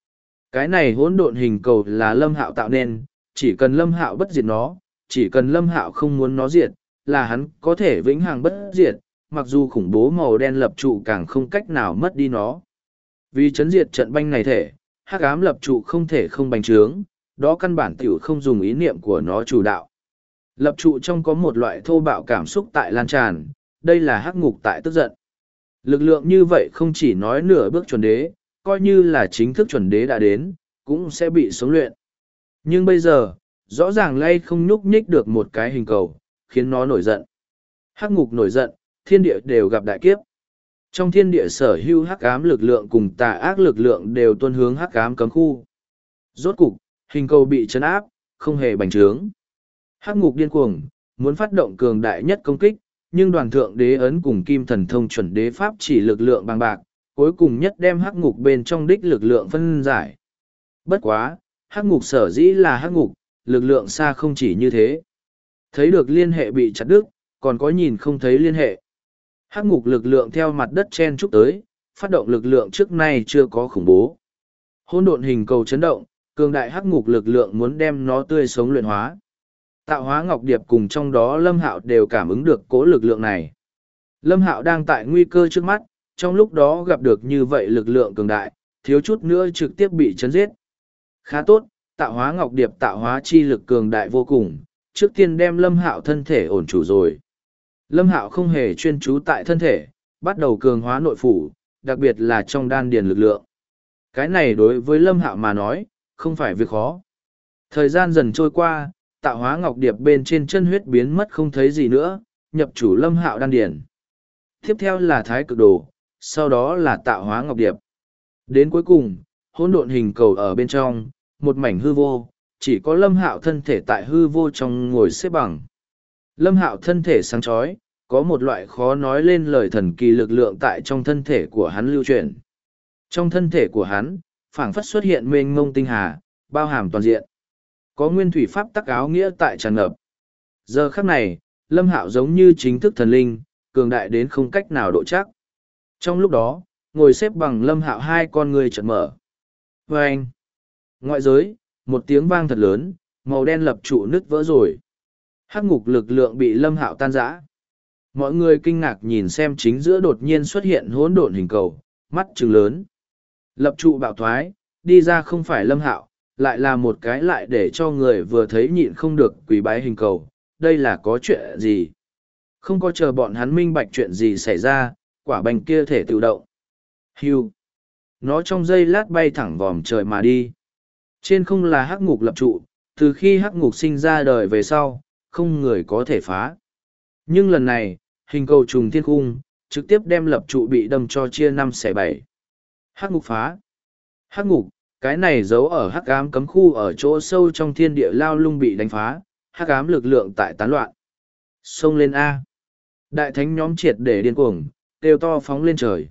Cái này hỗn độn hình cầu là Lâm Hạo tạo nên, chỉ cần Lâm Hạo bất diệt nó, chỉ cần Lâm Hạo không muốn nó diệt, là hắn có thể vĩnh hằng bất diệt, mặc dù khủng bố màu đen lập trụ càng không cách nào mất đi nó. Vì chấn diệt trận banh này thể, hắc ám lập trụ không thể không bành trướng, đó căn bản tiểu không dùng ý niệm của nó chủ đạo. Lập trụ trong có một loại thô bạo cảm xúc tại lan tràn, đây là hắc ngục tại tức giận. Lực lượng như vậy không chỉ nói nửa bước chuẩn đế, coi như là chính thức chuẩn đế đã đến, cũng sẽ bị sống luyện. Nhưng bây giờ, rõ ràng lay không nhúc nhích được một cái hình cầu, khiến nó nổi giận. Hắc ngục nổi giận, thiên địa đều gặp đại kiếp. Trong thiên địa sở hữu hắc ám lực lượng cùng tà ác lực lượng đều tuân hướng hắc ám cấm khu. Rốt cục, hình cầu bị chấn áp, không hề bành trướng. Hắc ngục điên cuồng, muốn phát động cường đại nhất công kích, nhưng đoàn thượng đế ấn cùng kim thần thông chuẩn đế pháp chỉ lực lượng bằng bạc, cuối cùng nhất đem hắc ngục bên trong đích lực lượng phân giải. Bất quá, hắc ngục sở dĩ là hắc ngục, lực lượng xa không chỉ như thế. Thấy được liên hệ bị chặt đứt, còn có nhìn không thấy liên hệ. Hắc ngục lực lượng theo mặt đất chen chúc tới, phát động lực lượng trước nay chưa có khủng bố. Hỗn độn hình cầu chấn động, cường đại hắc ngục lực lượng muốn đem nó tươi sống luyện hóa. Tạo hóa ngọc điệp cùng trong đó Lâm Hạo đều cảm ứng được cố lực lượng này. Lâm Hạo đang tại nguy cơ trước mắt, trong lúc đó gặp được như vậy lực lượng cường đại, thiếu chút nữa trực tiếp bị chấn giết. Khá tốt, tạo hóa ngọc điệp tạo hóa chi lực cường đại vô cùng, trước tiên đem Lâm Hạo thân thể ổn chủ rồi. Lâm Hạo không hề chuyên chú tại thân thể, bắt đầu cường hóa nội phủ, đặc biệt là trong đan điền lực lượng. Cái này đối với Lâm Hạo mà nói, không phải việc khó. Thời gian dần trôi qua, tạo hóa ngọc điệp bên trên chân huyết biến mất không thấy gì nữa, nhập chủ Lâm Hạo đan điền. Tiếp theo là thái cực đồ, sau đó là tạo hóa ngọc điệp. Đến cuối cùng, hỗn độn hình cầu ở bên trong, một mảnh hư vô, chỉ có Lâm Hạo thân thể tại hư vô trong ngồi xếp bằng. Lâm Hạo thân thể sáng chói, có một loại khó nói lên lời thần kỳ lực lượng tại trong thân thể của hắn lưu chuyển. Trong thân thể của hắn, phảng phất xuất hiện mênh mông tinh hà, bao hàm toàn diện. Có nguyên thủy pháp tắc áo nghĩa tại tràn ngập. Giờ khắc này, Lâm Hạo giống như chính thức thần linh, cường đại đến không cách nào độ chắc. Trong lúc đó, ngồi xếp bằng Lâm Hạo hai con người chợt mở. Vâng! Ngoại giới, một tiếng vang thật lớn, màu đen lập trụ nứt vỡ rồi. Hắc ngục lực lượng bị Lâm Hạo tan rã. Mọi người kinh ngạc nhìn xem chính giữa đột nhiên xuất hiện hỗn độn hình cầu, mắt trừng lớn. Lập trụ bạo thoái, đi ra không phải Lâm Hạo, lại là một cái lại để cho người vừa thấy nhịn không được quỳ bái hình cầu. Đây là có chuyện gì? Không có chờ bọn hắn minh bạch chuyện gì xảy ra, quả bành kia thể tự động. Hưu! Nó trong giây lát bay thẳng vòm trời mà đi. Trên không là hắc ngục lập trụ, từ khi hắc ngục sinh ra đời về sau, không người có thể phá. Nhưng lần này, hình cầu trùng thiên cung, trực tiếp đem lập trụ bị đâm cho chia 5/7. Hắc ngục phá. Hắc ngục, cái này giấu ở hắc ám cấm khu ở chỗ sâu trong thiên địa lao lung bị đánh phá, hắc ám lực lượng tại tán loạn. Xông lên A. Đại thánh nhóm triệt để điên cuồng, kêu to phóng lên trời.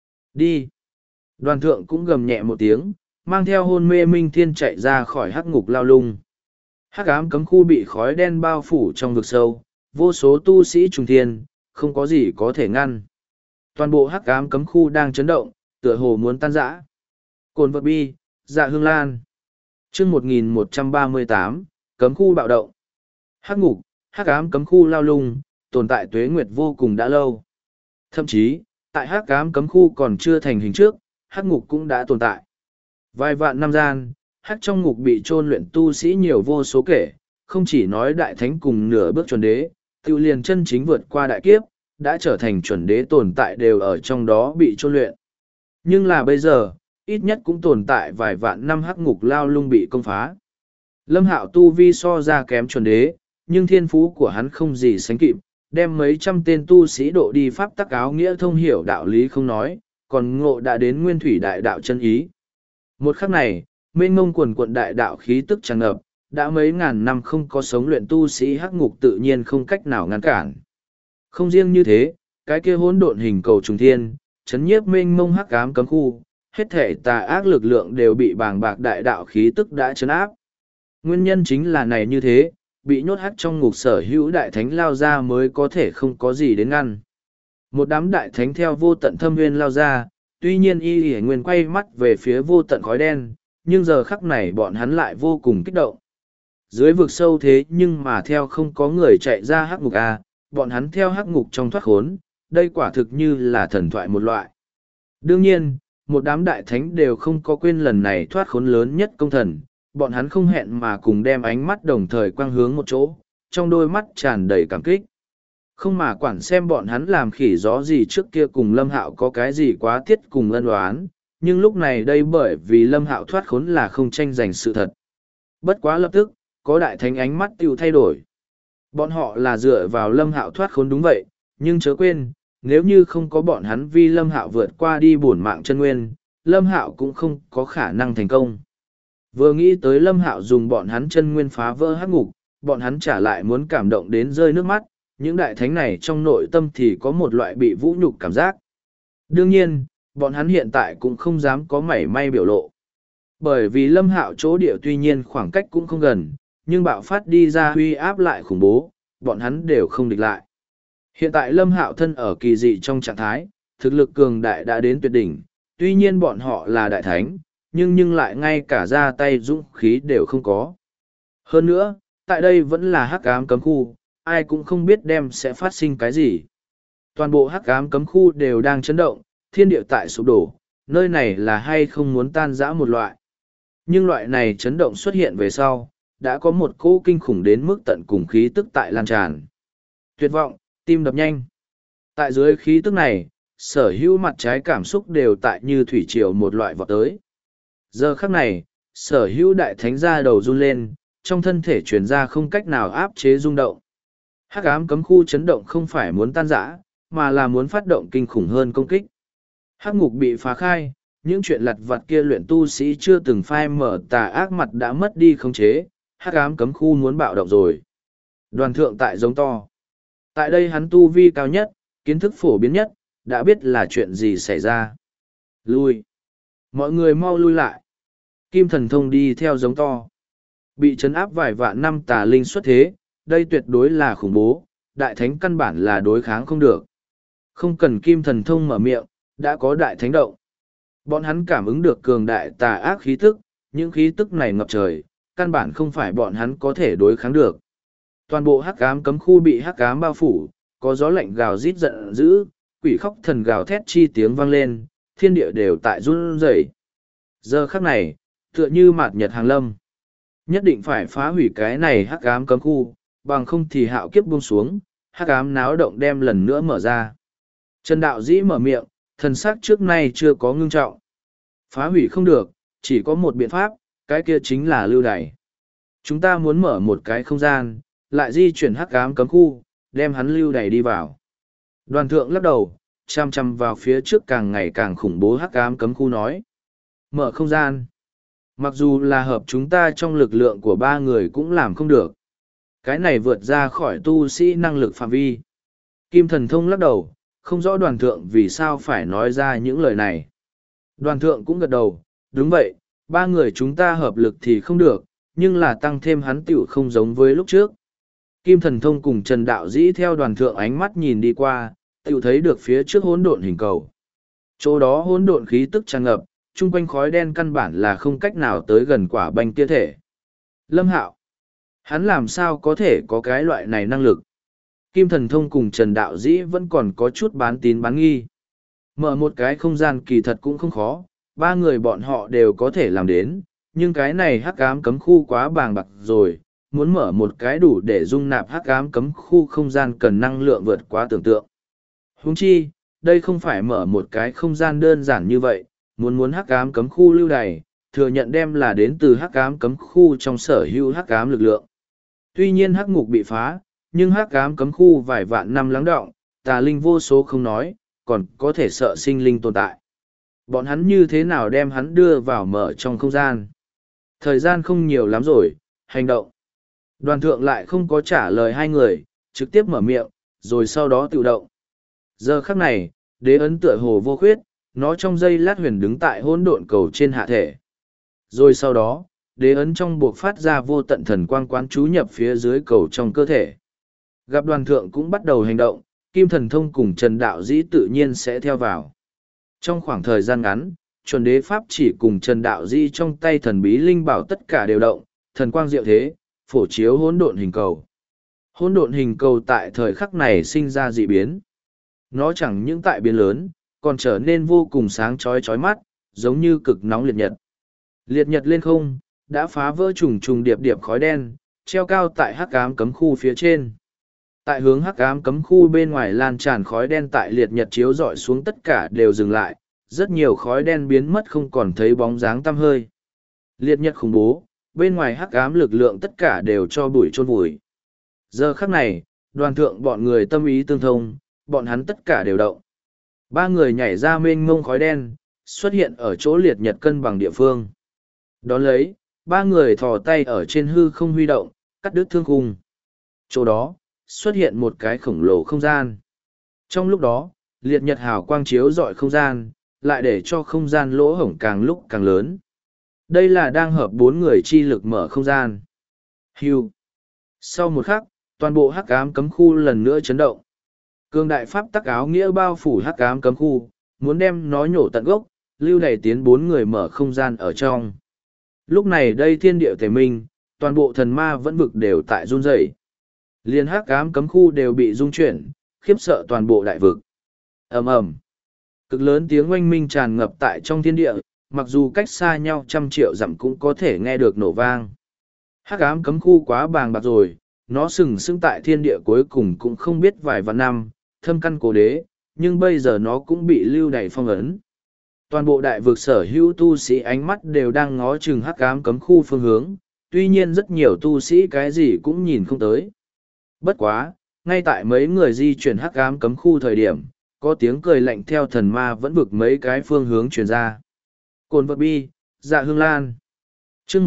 Đi. Đoàn thượng cũng gầm nhẹ một tiếng, mang theo hôn mê minh thiên chạy ra khỏi hắc ngục lao lung. Hắc ám cấm khu bị khói đen bao phủ trong vực sâu, vô số tu sĩ trùng thiên, không có gì có thể ngăn. Toàn bộ hắc ám cấm khu đang chấn động, tựa hồ muốn tan rã. Cồn vật bi, dạ hương lan. Chương 1138, cấm khu bạo động. Hắc ngục, hắc ám cấm khu lao lung, tồn tại tuế nguyệt vô cùng đã lâu. Thậm chí, tại hắc ám cấm khu còn chưa thành hình trước, hắc ngục cũng đã tồn tại. Vài vạn năm gian, hắc trong ngục bị chôn luyện tu sĩ nhiều vô số kể, không chỉ nói đại thánh cùng nửa bước chuẩn đế, tiêu liền chân chính vượt qua đại kiếp, đã trở thành chuẩn đế tồn tại đều ở trong đó bị chôn luyện. Nhưng là bây giờ, ít nhất cũng tồn tại vài vạn năm hắc ngục lao lung bị công phá. Lâm Hạo tu vi so ra kém chuẩn đế, nhưng thiên phú của hắn không gì sánh kịp, đem mấy trăm tên tu sĩ độ đi pháp tắc áo nghĩa thông hiểu đạo lý không nói, còn ngộ đã đến nguyên thủy đại đạo chân ý. Một khắc này, mênh mông quần quận đại đạo khí tức tràn ngập, đã mấy ngàn năm không có sống luyện tu sĩ hắc ngục tự nhiên không cách nào ngăn cản. Không riêng như thế, cái kia hỗn độn hình cầu trùng thiên, chấn nhiếp mênh mông hắc ám cấm khu, hết thể tà ác lực lượng đều bị bàng bạc đại đạo khí tức đã chấn áp. Nguyên nhân chính là này như thế, bị nhốt hắc trong ngục sở hữu đại thánh lao ra mới có thể không có gì đến ngăn. Một đám đại thánh theo vô tận thâm nguyên lao ra, tuy nhiên y y nguyên quay mắt về phía vô tận khói đen, nhưng giờ khắc này bọn hắn lại vô cùng kích động. Dưới vực sâu thế nhưng mà theo không có người chạy ra hắc ngục a, bọn hắn theo hắc ngục trong thoát khốn, đây quả thực như là thần thoại một loại. Đương nhiên, một đám đại thánh đều không có quên lần này thoát khốn lớn nhất công thần, bọn hắn không hẹn mà cùng đem ánh mắt đồng thời quang hướng một chỗ, trong đôi mắt tràn đầy cảm kích. Không mà quản xem bọn hắn làm khỉ gió gì trước kia cùng Lâm Hạo có cái gì quá tiết cùng ân oán, nhưng lúc này đây bởi vì Lâm Hạo thoát khốn là không tranh giành sự thật. Bất quá lập tức, có đại thánh ánh mắt tiêu thay đổi. Bọn họ là dựa vào Lâm Hạo thoát khốn đúng vậy, nhưng chớ quên, nếu như không có bọn hắn vì Lâm Hạo vượt qua đi bổn mạng chân nguyên, Lâm Hạo cũng không có khả năng thành công. Vừa nghĩ tới Lâm Hạo dùng bọn hắn chân nguyên phá vỡ hắc ngục, bọn hắn trả lại muốn cảm động đến rơi nước mắt, những đại thánh này trong nội tâm thì có một loại bị vũ nhục cảm giác. Đương nhiên, bọn hắn hiện tại cũng không dám có mảy may biểu lộ. Bởi vì Lâm Hạo chỗ địa tuy nhiên khoảng cách cũng không gần, nhưng bạo phát đi ra huy áp lại khủng bố, bọn hắn đều không địch lại. Hiện tại Lâm Hạo thân ở kỳ dị trong trạng thái, thực lực cường đại đã đến tuyệt đỉnh, tuy nhiên bọn họ là đại thánh, nhưng lại ngay cả ra tay dũng khí đều không có. Hơn nữa, tại đây vẫn là hắc ám cấm khu, ai cũng không biết đem sẽ phát sinh cái gì. Toàn bộ hắc ám cấm khu đều đang chấn động, thiên địa tại sụp đổ, nơi này là hay không muốn tan rã một loại. Nhưng loại này chấn động xuất hiện về sau, đã có một cỗ kinh khủng đến mức tận cùng khí tức tại lan tràn. Tuyệt vọng, tim đập nhanh. Tại dưới khí tức này, sở hữu mặt trái cảm xúc đều tại như thủy triều một loại vọt tới. Giờ khắc này, sở hữu đại thánh ra đầu run lên, trong thân thể truyền ra không cách nào áp chế rung động. Hắc ám cấm khu chấn động không phải muốn tan rã, mà là muốn phát động kinh khủng hơn công kích. Hắc ngục bị phá khai, những chuyện lặt vặt kia luyện tu sĩ chưa từng phai mở tà ác mặt đã mất đi khống chế, hắc ám cấm khu muốn bạo động rồi. Đoàn thượng tại giống to. Tại đây hắn tu vi cao nhất, kiến thức phổ biến nhất, đã biết là chuyện gì xảy ra. Lui. Mọi người mau lui lại. Kim thần thông đi theo giống to. Bị trấn áp vài vạn năm tà linh xuất thế, đây tuyệt đối là khủng bố, đại thánh căn bản là đối kháng không được. Không cần kim thần thông mở miệng, đã có đại thánh động. Bọn hắn cảm ứng được cường đại tà ác khí tức, những khí tức này ngập trời, căn bản không phải bọn hắn có thể đối kháng được. Toàn bộ hắc ám cấm khu bị hắc ám bao phủ, có gió lạnh gào rít giận dữ, quỷ khóc thần gào thét chi tiếng vang lên, thiên địa đều tại run rẩy. Giờ khắc này, tựa như mạt nhật hàng lâm. Nhất định phải phá hủy cái này hắc ám cấm khu, bằng không thì hạo kiếp buông xuống, hắc ám náo động đem lần nữa mở ra. Trần Đạo Dĩ mở miệng, thần sắc trước nay chưa có ngưng trọng. Phá hủy không được, chỉ có một biện pháp, cái kia chính là lưu đày. Chúng ta muốn mở một cái không gian, lại di chuyển hắc ám cấm khu, đem hắn lưu đày đi vào. Đoàn thượng lắc đầu, chăm chăm vào phía trước càng ngày càng khủng bố hắc ám cấm khu nói. Mở không gian. Mặc dù là hợp chúng ta trong lực lượng của ba người cũng làm không được. Cái này vượt ra khỏi tu sĩ năng lực phạm vi. Kim thần thông lắc đầu, không rõ đoàn thượng vì sao phải nói ra những lời này. Đoàn thượng cũng gật đầu, đúng vậy, ba người chúng ta hợp lực thì không được, nhưng là tăng thêm hắn tiểu không giống với lúc trước. Kim thần thông cùng Trần Đạo Dĩ theo đoàn thượng ánh mắt nhìn đi qua, tiểu thấy được phía trước hỗn độn hình cầu. Chỗ đó hỗn độn khí tức tràn ngập, chung quanh khói đen căn bản là không cách nào tới gần quả banh tia thể. Lâm Hạo, hắn làm sao có thể có cái loại này năng lực? Kim thần thông cùng Trần Đạo Dĩ vẫn còn có chút bán tín bán nghi. Mở một cái không gian kỳ thật cũng không khó, ba người bọn họ đều có thể làm đến, nhưng cái này hắc ám cấm khu quá bàng bạc rồi, muốn mở một cái đủ để dung nạp hắc ám cấm khu không gian cần năng lượng vượt quá tưởng tượng. Huống chi, đây không phải mở một cái không gian đơn giản như vậy, muốn hắc ám cấm khu lưu đày, thừa nhận đem là đến từ hắc ám cấm khu trong sở hữu hắc ám lực lượng. Tuy nhiên hắc ngục bị phá, nhưng hắc ám cấm khu vài vạn năm lắng đọng, tà linh vô số không nói, còn có thể sợ sinh linh tồn tại. Bọn hắn như thế nào đem hắn đưa vào mở trong không gian? Thời gian không nhiều lắm rồi, hành động. Đoàn thượng lại không có trả lời hai người, trực tiếp mở miệng, rồi sau đó tự động. Giờ khắc này, đế ấn tựa hồ vô khuyết, nó trong giây lát huyền đứng tại hỗn độn cầu trên hạ thể. Rồi sau đó, đế ấn trong buộc phát ra vô tận thần quang quán chú nhập phía dưới cầu trong cơ thể. Gặp đoàn thượng cũng bắt đầu hành động, Kim thần thông cùng Trần Đạo Dĩ tự nhiên sẽ theo vào. Trong khoảng thời gian ngắn, chuẩn đế pháp chỉ cùng Trần Đạo Di trong tay thần bí linh bảo tất cả đều động, thần quang diệu thế, phổ chiếu hỗn độn hình cầu. Hỗn độn hình cầu tại thời khắc này sinh ra dị biến. Nó chẳng những tại biến lớn, còn trở nên vô cùng sáng chói mắt, giống như cực nóng liệt nhật. Liệt nhật lên không, đã phá vỡ trùng trùng điệp điệp khói đen, treo cao tại hắc ám cấm khu phía trên. Tại hướng hắc ám cấm khu bên ngoài lan tràn khói đen tại liệt nhật chiếu rọi xuống tất cả đều dừng lại, rất nhiều khói đen biến mất không còn thấy bóng dáng tăm hơi. Liệt nhật khủng bố, bên ngoài hắc ám lực lượng tất cả đều cho bụi chôn vùi. Giờ khắc này, đoàn thượng bọn người tâm ý tương thông, bọn hắn tất cả đều động. Ba người nhảy ra mênh mông khói đen, xuất hiện ở chỗ liệt nhật cân bằng địa phương. Đón lấy, ba người thò tay ở trên hư không huy động, cắt đứt thương khung. Chỗ đó, xuất hiện một cái khổng lồ không gian. Trong lúc đó, liệt nhật hào quang chiếu rọi không gian, lại để cho không gian lỗ hổng càng lúc càng lớn. Đây là đang hợp bốn người chi lực mở không gian. Hưu. Sau một khắc, toàn bộ hắc ám cấm khu lần nữa chấn động. Cường đại pháp tắc áo nghĩa bao phủ hắc ám cấm khu, muốn đem nó nhổ tận gốc, lưu đày tiến bốn người mở không gian ở trong. Lúc này đây thiên địa thể minh, toàn bộ thần ma vẫn vực đều tại run rẩy. Liên hắc ám cấm khu đều bị rung chuyển, khiếp sợ toàn bộ đại vực. Ầm ầm. Cực lớn tiếng oanh minh tràn ngập tại trong thiên địa, mặc dù cách xa nhau trăm triệu dặm cũng có thể nghe được nổ vang. Hắc ám cấm khu quá bàng bạc rồi, nó sừng sững tại thiên địa cuối cùng cũng không biết vài vạn năm, thâm căn cố đế, nhưng bây giờ nó cũng bị lưu đày phong ấn. Toàn bộ đại vực sở hữu tu sĩ ánh mắt đều đang ngó chừng hắc ám cấm khu phương hướng, tuy nhiên rất nhiều tu sĩ cái gì cũng nhìn không tới. Bất quá, ngay tại mấy người di chuyển hắc ám cấm khu thời điểm, có tiếng cười lạnh theo thần ma vẫn vực mấy cái phương hướng truyền ra. Cồn vật bi, dạ hương lan. chương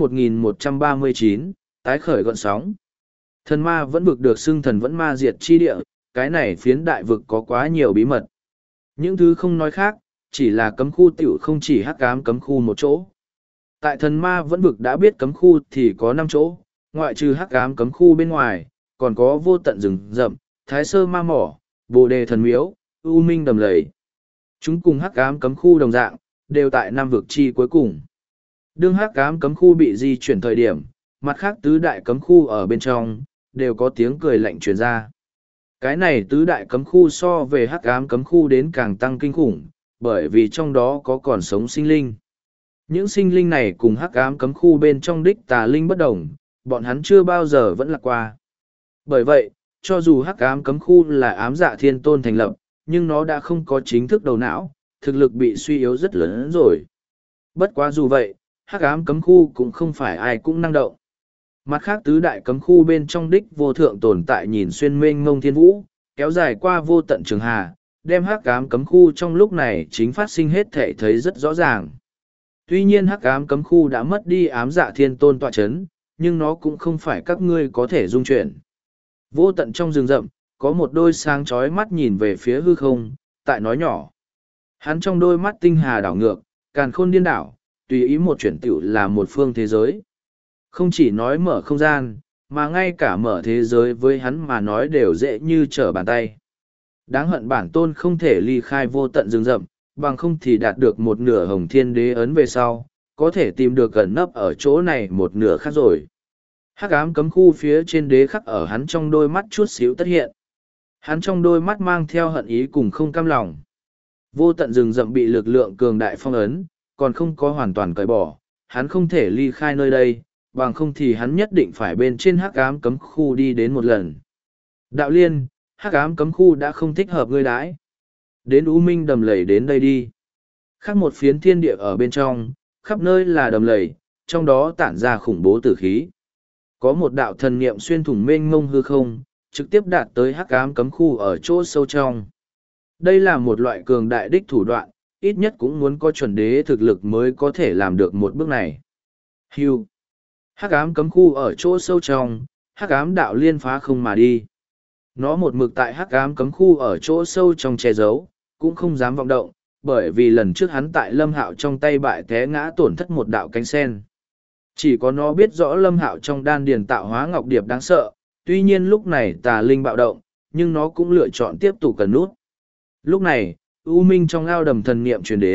1139, tái khởi gọn sóng. Thần ma vẫn vực được xưng thần vẫn ma diệt chi địa, cái này phiến đại vực có quá nhiều bí mật. Những thứ không nói khác, chỉ là cấm khu tiểu không chỉ hắc ám cấm khu một chỗ. Tại thần ma vẫn vực đã biết cấm khu thì có 5 chỗ, ngoại trừ hắc ám cấm khu bên ngoài, còn có vô tận rừng rậm, thái sơ ma mỏ, bồ đề thần miếu, u minh đầm lầy. Chúng cùng hắc ám cấm khu đồng dạng, đều tại năm vực chi cuối cùng. Đương hắc ám cấm khu bị di chuyển thời điểm, mặt khác tứ đại cấm khu ở bên trong, đều có tiếng cười lạnh truyền ra. Cái này tứ đại cấm khu so về hắc ám cấm khu đến càng tăng kinh khủng, bởi vì trong đó có còn sống sinh linh. Những sinh linh này cùng hắc ám cấm khu bên trong đích tà linh bất đồng, bọn hắn chưa bao giờ vẫn lạc qua. Bởi vậy, cho dù hắc ám cấm khu là ám dạ thiên tôn thành lập, nhưng nó đã không có chính thức đầu não, thực lực bị suy yếu rất lớn rồi. Bất quá dù vậy, hắc ám cấm khu cũng không phải ai cũng năng động. Mặt khác tứ đại cấm khu bên trong đích vô thượng tồn tại nhìn xuyên mênh mông thiên vũ, kéo dài qua vô tận trường hà, đem hắc ám cấm khu trong lúc này chính phát sinh hết thể thấy rất rõ ràng. Tuy nhiên hắc ám cấm khu đã mất đi ám dạ thiên tôn tọa chấn, nhưng nó cũng không phải các ngươi có thể dung chuyển. Vô tận trong rừng rậm, có một đôi sáng chói mắt nhìn về phía hư không, tại nói nhỏ. Hắn trong đôi mắt tinh hà đảo ngược, càn khôn điên đảo, tùy ý một chuyển tiểu là một phương thế giới. Không chỉ nói mở không gian, mà ngay cả mở thế giới với hắn mà nói đều dễ như trở bàn tay. Đáng hận bản tôn không thể ly khai vô tận rừng rậm, bằng không thì đạt được một nửa hồng thiên đế ấn về sau, có thể tìm được gần nấp ở chỗ này một nửa khác rồi. Hắc ám cấm khu phía trên đế khắc ở hắn trong đôi mắt chút xíu tất hiện. Hắn trong đôi mắt mang theo hận ý cùng không cam lòng. Vô tận rừng rậm bị lực lượng cường đại phong ấn, còn không có hoàn toàn cởi bỏ, hắn không thể ly khai nơi đây, bằng không thì hắn nhất định phải bên trên hắc ám cấm khu đi đến một lần. Đạo liên, hắc ám cấm khu đã không thích hợp ngươi đãi. Đến U Minh đầm lầy đến đây đi. Khác một phiến thiên địa ở bên trong, khắp nơi là đầm lầy, trong đó tản ra khủng bố tử khí. Có một đạo thần niệm xuyên thủng mênh mông hư không, trực tiếp đạt tới hắc ám cấm khu ở chỗ sâu trong. Đây là một loại cường đại đích thủ đoạn, ít nhất cũng muốn có chuẩn đế thực lực mới có thể làm được một bước này. Hưu. Hắc ám cấm khu ở chỗ sâu trong, hắc ám đạo liên phá không mà đi. Nó một mực tại hắc ám cấm khu ở chỗ sâu trong che giấu, cũng không dám vọng động, bởi vì lần trước hắn tại Lâm Hạo trong tay bại té ngã tổn thất một đạo cánh sen. Chỉ có nó biết rõ Lâm Hạo trong đan điền tạo hóa ngọc điệp đáng sợ, tuy nhiên lúc này tà linh bạo động, nhưng nó cũng lựa chọn tiếp tục cần nút. Lúc này, U Minh trong ao đầm thần niệm truyền đến,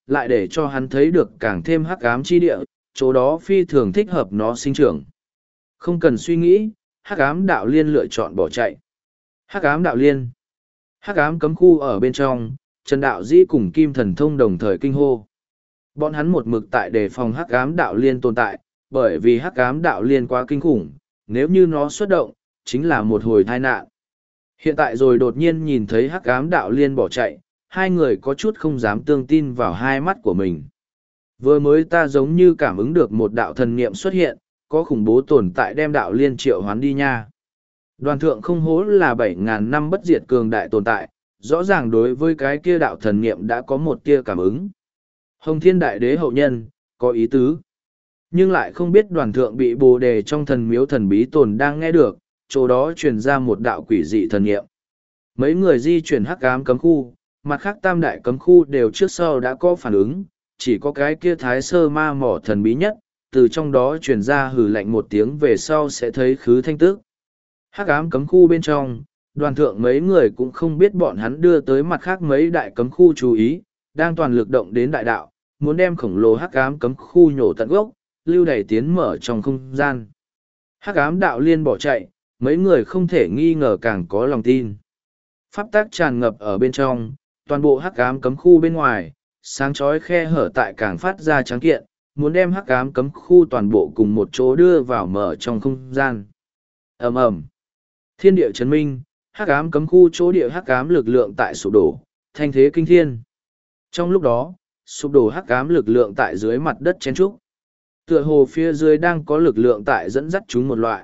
lại để cho hắn thấy được càng thêm hắc ám chi địa, chỗ đó phi thường thích hợp nó sinh trưởng. Không cần suy nghĩ, hắc ám đạo liên lựa chọn bỏ chạy. Hắc ám đạo liên. Hắc ám cấm khu ở bên trong, Trần Đạo Dĩ cùng Kim Thần Thông đồng thời kinh hô. Bọn hắn một mực tại đề phòng hắc ám đạo liên tồn tại, bởi vì hắc ám đạo liên quá kinh khủng, nếu như nó xuất động, chính là một hồi tai nạn. Hiện tại rồi đột nhiên nhìn thấy hắc ám đạo liên bỏ chạy, hai người có chút không dám tương tin vào hai mắt của mình. Vừa mới ta giống như cảm ứng được một đạo thần niệm xuất hiện, có khủng bố tồn tại đem đạo liên triệu hoán đi nha. Đoàn thượng không hố là 7.000 năm bất diệt cường đại tồn tại, rõ ràng đối với cái kia đạo thần niệm đã có một tia cảm ứng. Hồng Thiên Đại Đế hậu nhân, có ý tứ. Nhưng lại không biết đoàn thượng bị bồ đề trong thần miếu thần bí tồn đang nghe được, chỗ đó truyền ra một đạo quỷ dị thần niệm. Mấy người di chuyển hắc ám cấm khu, mặt khác tam đại cấm khu đều trước sau đã có phản ứng, chỉ có cái kia thái sơ ma mỏ thần bí nhất, từ trong đó truyền ra hừ lạnh một tiếng về sau sẽ thấy khứ thanh tức. Hắc ám cấm khu bên trong, đoàn thượng mấy người cũng không biết bọn hắn đưa tới mặt khác mấy đại cấm khu chú ý, đang toàn lực động đến đại đạo, muốn đem khổng lồ hắc ám cấm khu nhổ tận gốc, lưu đẩy tiến mở trong không gian. Hắc ám đạo liên bỏ chạy, mấy người không thể nghi ngờ càng có lòng tin. Pháp tác tràn ngập ở bên trong, toàn bộ hắc ám cấm khu bên ngoài, sáng chói khe hở tại càng phát ra trắng kiện, muốn đem hắc ám cấm khu toàn bộ cùng một chỗ đưa vào mở trong không gian. Ầm ầm, thiên địa chấn minh, hắc ám cấm khu chỗ địa hắc ám lực lượng tại sụp đổ, thanh thế kinh thiên. Trong lúc đó, sụp đổ hắc ám lực lượng tại dưới mặt đất chen trúc. Tựa hồ phía dưới đang có lực lượng tại dẫn dắt chúng một loại.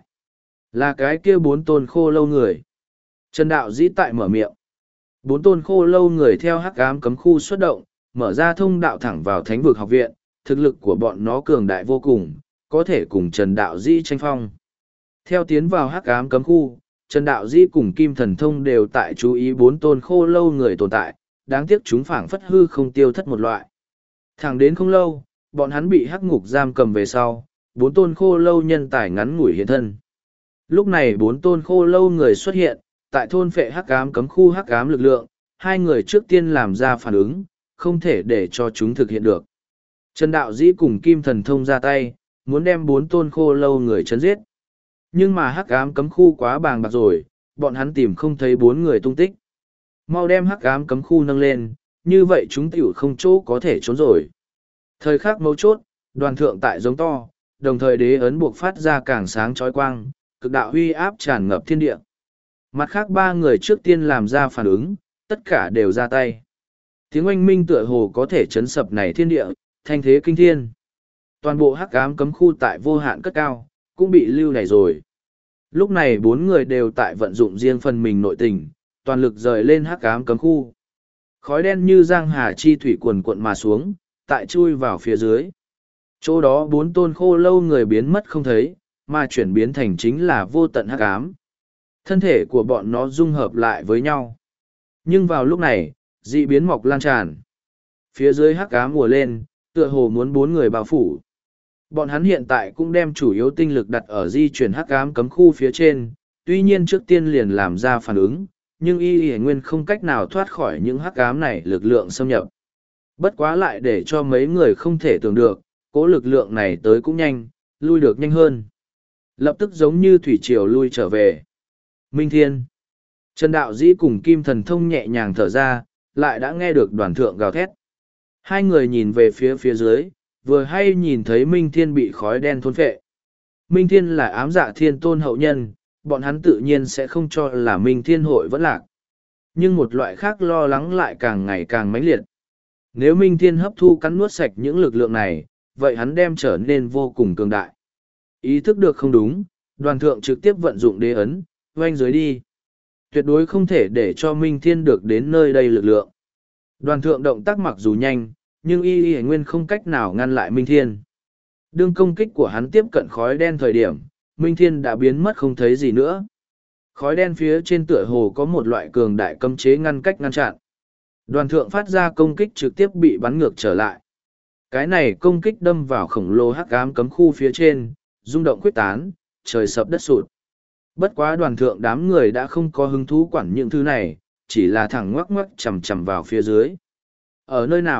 Là cái kia bốn tôn khô lâu người. Trần Đạo Dĩ tại mở miệng. Bốn tôn khô lâu người theo hắc ám cấm khu xuất động, mở ra thông đạo thẳng vào thánh vực học viện, thực lực của bọn nó cường đại vô cùng, có thể cùng Trần Đạo Dĩ tranh phong. Theo tiến vào hắc ám cấm khu, Trần Đạo Dĩ cùng Kim Thần Thông đều tại chú ý bốn tôn khô lâu người tồn tại, đáng tiếc chúng phảng phất hư không tiêu thất một loại. Thẳng đến không lâu, bọn hắn bị hắc ngục giam cầm về sau, bốn tôn khô lâu nhân tài ngắn ngủi hiện thân. Lúc này bốn tôn khô lâu người xuất hiện, tại thôn phệ hắc ám cấm khu hắc ám lực lượng, hai người trước tiên làm ra phản ứng, không thể để cho chúng thực hiện được. Trần Đạo Dĩ cùng Kim Thần Thông ra tay, muốn đem bốn tôn khô lâu người chấn giết. Nhưng mà hắc ám cấm khu quá bàng bạc rồi, bọn hắn tìm không thấy bốn người tung tích. Mau đem hắc ám cấm khu nâng lên, như vậy chúng tiểu không chỗ có thể trốn rồi. Thời khắc mấu chốt, đoàn thượng tại giống to, đồng thời đế ấn buộc phát ra càng sáng chói quang, cực đạo huy áp tràn ngập thiên địa. Mặt khác ba người trước tiên làm ra phản ứng, tất cả đều ra tay. Tiếng oanh minh tựa hồ có thể chấn sập này thiên địa, thanh thế kinh thiên. Toàn bộ hắc ám cấm khu tại vô hạn cất cao, cũng bị lưu đày rồi. Lúc này bốn người đều tại vận dụng riêng phần mình nội tình, toàn lực rời lên hắc ám cấm khu. Khói đen như giang hà chi thủy cuồn cuộn mà xuống, tại chui vào phía dưới. Chỗ đó bốn tôn khô lâu người biến mất không thấy, mà chuyển biến thành chính là vô tận hắc ám. Thân thể của bọn nó dung hợp lại với nhau. Nhưng vào lúc này, dị biến mọc lan tràn. Phía dưới hắc ám mùa lên, tựa hồ muốn bốn người bao phủ. Bọn hắn hiện tại cũng đem chủ yếu tinh lực đặt ở di chuyển hắc ám cấm khu phía trên, tuy nhiên trước tiên liền làm ra phản ứng, nhưng y nguyên không cách nào thoát khỏi những hắc ám này lực lượng xâm nhập. Bất quá lại để cho mấy người không thể tưởng được, cố lực lượng này tới cũng nhanh, lui được nhanh hơn. Lập tức giống như thủy triều lui trở về. Minh Thiên. Trần Đạo Dĩ cùng Kim Thần Thông nhẹ nhàng thở ra, lại đã nghe được đoàn thượng gào thét. Hai người nhìn về phía dưới, vừa hay nhìn thấy Minh Thiên bị khói đen thôn phệ. Minh Thiên là ám dạ thiên tôn hậu nhân, bọn hắn tự nhiên sẽ không cho là Minh Thiên hội vẫn lạc. Nhưng một loại khác lo lắng lại càng ngày càng mãnh liệt. Nếu Minh Thiên hấp thu cắn nuốt sạch những lực lượng này, vậy hắn đem trở nên vô cùng cường đại. Ý thức được không đúng, đoàn thượng trực tiếp vận dụng đế ấn, oanh dưới đi. Tuyệt đối không thể để cho Minh Thiên được đến nơi đây lực lượng. Đoàn thượng động tác mặc dù nhanh, nhưng y nguyên không cách nào ngăn lại Minh Thiên. Đương công kích của hắn tiếp cận khói đen thời điểm, Minh Thiên đã biến mất không thấy gì nữa. Khói đen phía trên tựa hồ có một loại cường đại cấm chế ngăn cách ngăn chặn. Đoàn thượng phát ra công kích trực tiếp bị bắn ngược trở lại. Cái này công kích đâm vào khổng lồ hắc ám cấm khu phía trên, rung động quyết tán, trời sập đất sụt. Bất quá đoàn thượng đám người đã không có hứng thú quản những thứ này, chỉ là thẳng ngoắc ngoắc chầm chầm vào phía dưới. Ở nơi nào,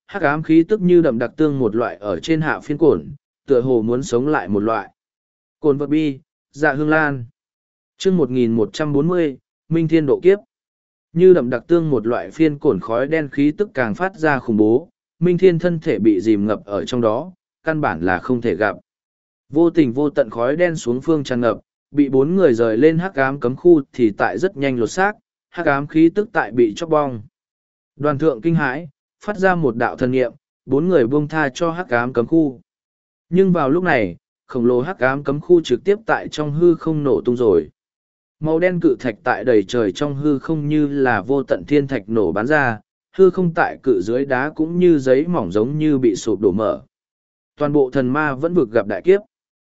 hắc ám khí tức như đậm đặc tương một loại ở trên hạ phiên cổn, tựa hồ muốn sống lại một loại. Cồn vật bi, dạ hương lan. chương 1140, Minh Thiên độ kiếp. Như đậm đặc tương một loại phiên cổn khói đen khí tức càng phát ra khủng bố, Minh Thiên thân thể bị dìm ngập ở trong đó, căn bản là không thể gặp. Vô tình vô tận khói đen xuống phương tràn ngập, bị bốn người rời lên hắc ám cấm khu thì tại rất nhanh lột xác, hắc ám khí tức tại bị chóc bong. Đoàn thượng kinh hãi, phát ra một đạo thần niệm, bốn người buông tha cho hắc ám cấm khu. Nhưng vào lúc này, khổng lồ hắc ám cấm khu trực tiếp tại trong hư không nổ tung rồi. Màu đen cự thạch tại đầy trời trong hư không như là vô tận thiên thạch nổ bắn ra, hư không tại cự dưới đá cũng như giấy mỏng giống như bị sụp đổ mở. Toàn bộ thần ma vẫn vực gặp đại kiếp.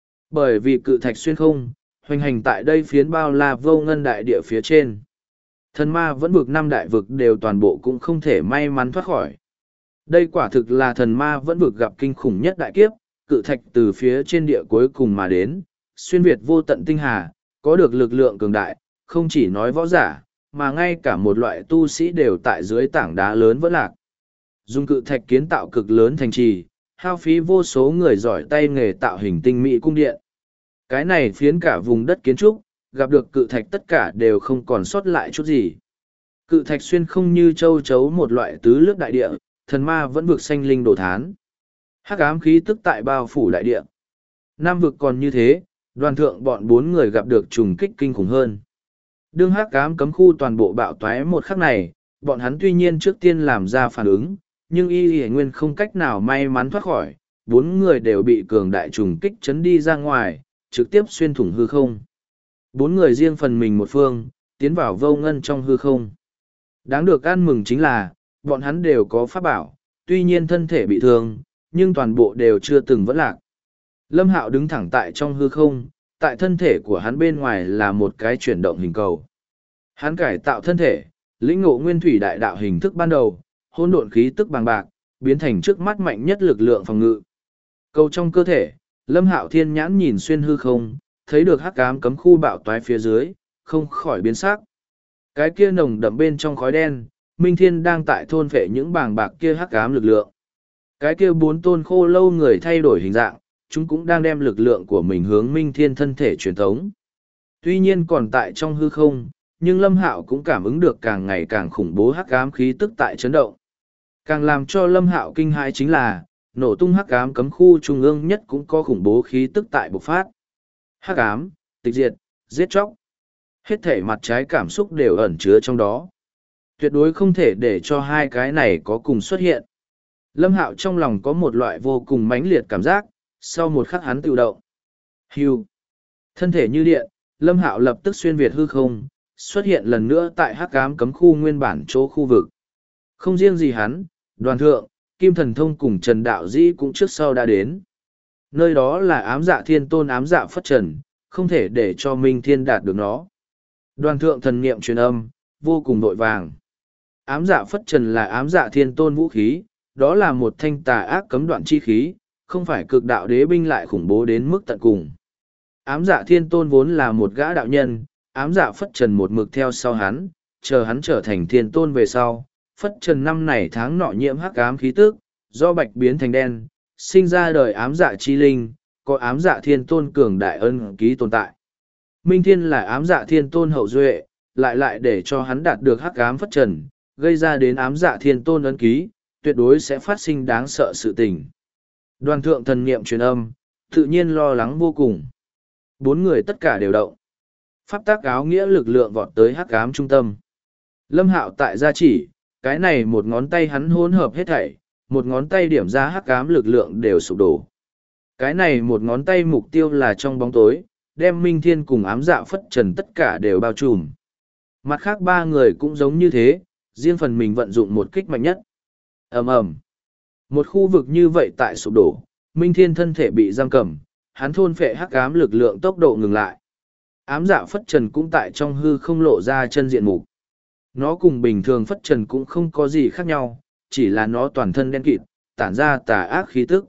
Bởi vì cự thạch xuyên không, hoành hành tại đây phiến bao la vô ngân đại địa phía trên. Thần ma vẫn vực năm đại vực đều toàn bộ cũng không thể may mắn thoát khỏi. Đây quả thực là thần ma vẫn vực gặp kinh khủng nhất đại kiếp, cự thạch từ phía trên địa cuối cùng mà đến, xuyên việt vô tận tinh hà, có được lực lượng cường đại, không chỉ nói võ giả, mà ngay cả một loại tu sĩ đều tại dưới tảng đá lớn vỡ lạc. Dùng cự thạch kiến tạo cực lớn thành trì, hao phí vô số người giỏi tay nghề tạo hình tinh mỹ cung điện. Cái này phiến cả vùng đất kiến trúc, gặp được cự thạch tất cả đều không còn sót lại chút gì. Cự thạch xuyên không như châu chấu một loại tứ lướt đại địa, thần ma vẫn vực sanh linh đổ thán. Hắc ám khí tức tại bao phủ đại địa. Nam vực còn như thế, đoàn thượng bọn bốn người gặp được trùng kích kinh khủng hơn. Đương hắc ám cấm khu toàn bộ bạo toái một khắc này, bọn hắn tuy nhiên trước tiên làm ra phản ứng, nhưng y nguyên không cách nào may mắn thoát khỏi, bốn người đều bị cường đại trùng kích chấn đi ra ngoài, trực tiếp xuyên thủng hư không. Bốn người riêng phần mình một phương, tiến vào vô ngân trong hư không. Đáng được ăn mừng chính là, bọn hắn đều có pháp bảo, tuy nhiên thân thể bị thương, nhưng toàn bộ đều chưa từng vỡ lạc. Lâm Hạo đứng thẳng tại trong hư không, tại thân thể của hắn bên ngoài là một cái chuyển động hình cầu. Hắn cải tạo thân thể, lĩnh ngộ nguyên thủy đại đạo hình thức ban đầu, hỗn độn khí tức bằng bạc, biến thành trước mắt mạnh nhất lực lượng phòng ngự. Cầu trong cơ thể, Lâm Hạo thiên nhãn nhìn xuyên hư không, thấy được hắc ám cấm khu bạo toái phía dưới, không khỏi biến sắc. Cái kia nồng đậm bên trong khói đen, Minh Thiên đang tại thôn phệ những bàng bạc kia hắc ám lực lượng. Cái kia bốn tôn khô lâu người thay đổi hình dạng, chúng cũng đang đem lực lượng của mình hướng Minh Thiên thân thể truyền thống. Tuy nhiên còn tại trong hư không, nhưng Lâm Hạo cũng cảm ứng được càng ngày càng khủng bố hắc ám khí tức tại chấn động. Càng làm cho Lâm Hạo kinh hãi chính là, nổ tung hắc ám cấm khu trung ương nhất cũng có khủng bố khí tức tại bộc phát. Hắc ám, tịch diệt, giết chóc. Hết thể mặt trái cảm xúc đều ẩn chứa trong đó. Tuyệt đối không thể để cho hai cái này có cùng xuất hiện. Lâm Hạo trong lòng có một loại vô cùng mãnh liệt cảm giác, sau một khắc hắn tự động. Hưu. Thân thể như điện, Lâm Hạo lập tức xuyên việt hư không, xuất hiện lần nữa tại hắc ám cấm khu nguyên bản chỗ khu vực. Không riêng gì hắn, đoàn thượng, Kim Thần Thông cùng Trần Đạo Dĩ cũng trước sau đã đến. Nơi đó là ám dạ thiên tôn ám dạ phất trần, không thể để cho Minh Thiên đạt được nó. Đoàn thượng thần niệm truyền âm, vô cùng vội vàng. Ám dạ phất trần là ám dạ thiên tôn vũ khí, đó là một thanh tà ác cấm đoạn chi khí, không phải cực đạo đế binh lại khủng bố đến mức tận cùng. Ám dạ thiên tôn vốn là một gã đạo nhân, ám dạ phất trần một mực theo sau hắn, chờ hắn trở thành thiên tôn về sau. Phất trần năm này tháng nọ nhiễm hắc ám khí tức, do bạch biến thành đen, sinh ra đời ám dạ chi linh, có ám dạ thiên tôn cường đại ân ký tồn tại. Minh Thiên là ám dạ thiên tôn hậu duệ, lại để cho hắn đạt được hắc ám phất trần, gây ra đến ám dạ thiên tôn ân ký, tuyệt đối sẽ phát sinh đáng sợ sự tình. Đoàn thượng thần niệm truyền âm, tự nhiên lo lắng vô cùng. Bốn người tất cả đều động. Pháp tác áo nghĩa lực lượng vọt tới hắc ám trung tâm. Lâm Hạo tại gia chỉ, cái này một ngón tay hắn hỗn hợp hết thảy, một ngón tay điểm ra hắc ám lực lượng đều sụp đổ. Cái này một ngón tay mục tiêu là trong bóng tối, đem Minh Thiên cùng ám dạ phất trần tất cả đều bao trùm. Mặt khác ba người cũng giống như thế, riêng phần mình vận dụng một kích mạnh nhất. Ầm ầm. Một khu vực như vậy tại sụp đổ, Minh Thiên thân thể bị giam cầm, hắn thôn phệ hắc ám lực lượng tốc độ ngừng lại. Ám dạ phất trần cũng tại trong hư không lộ ra chân diện mục. Nó cùng bình thường phất trần cũng không có gì khác nhau, chỉ là nó toàn thân đen kịt, tản ra tà ác khí tức.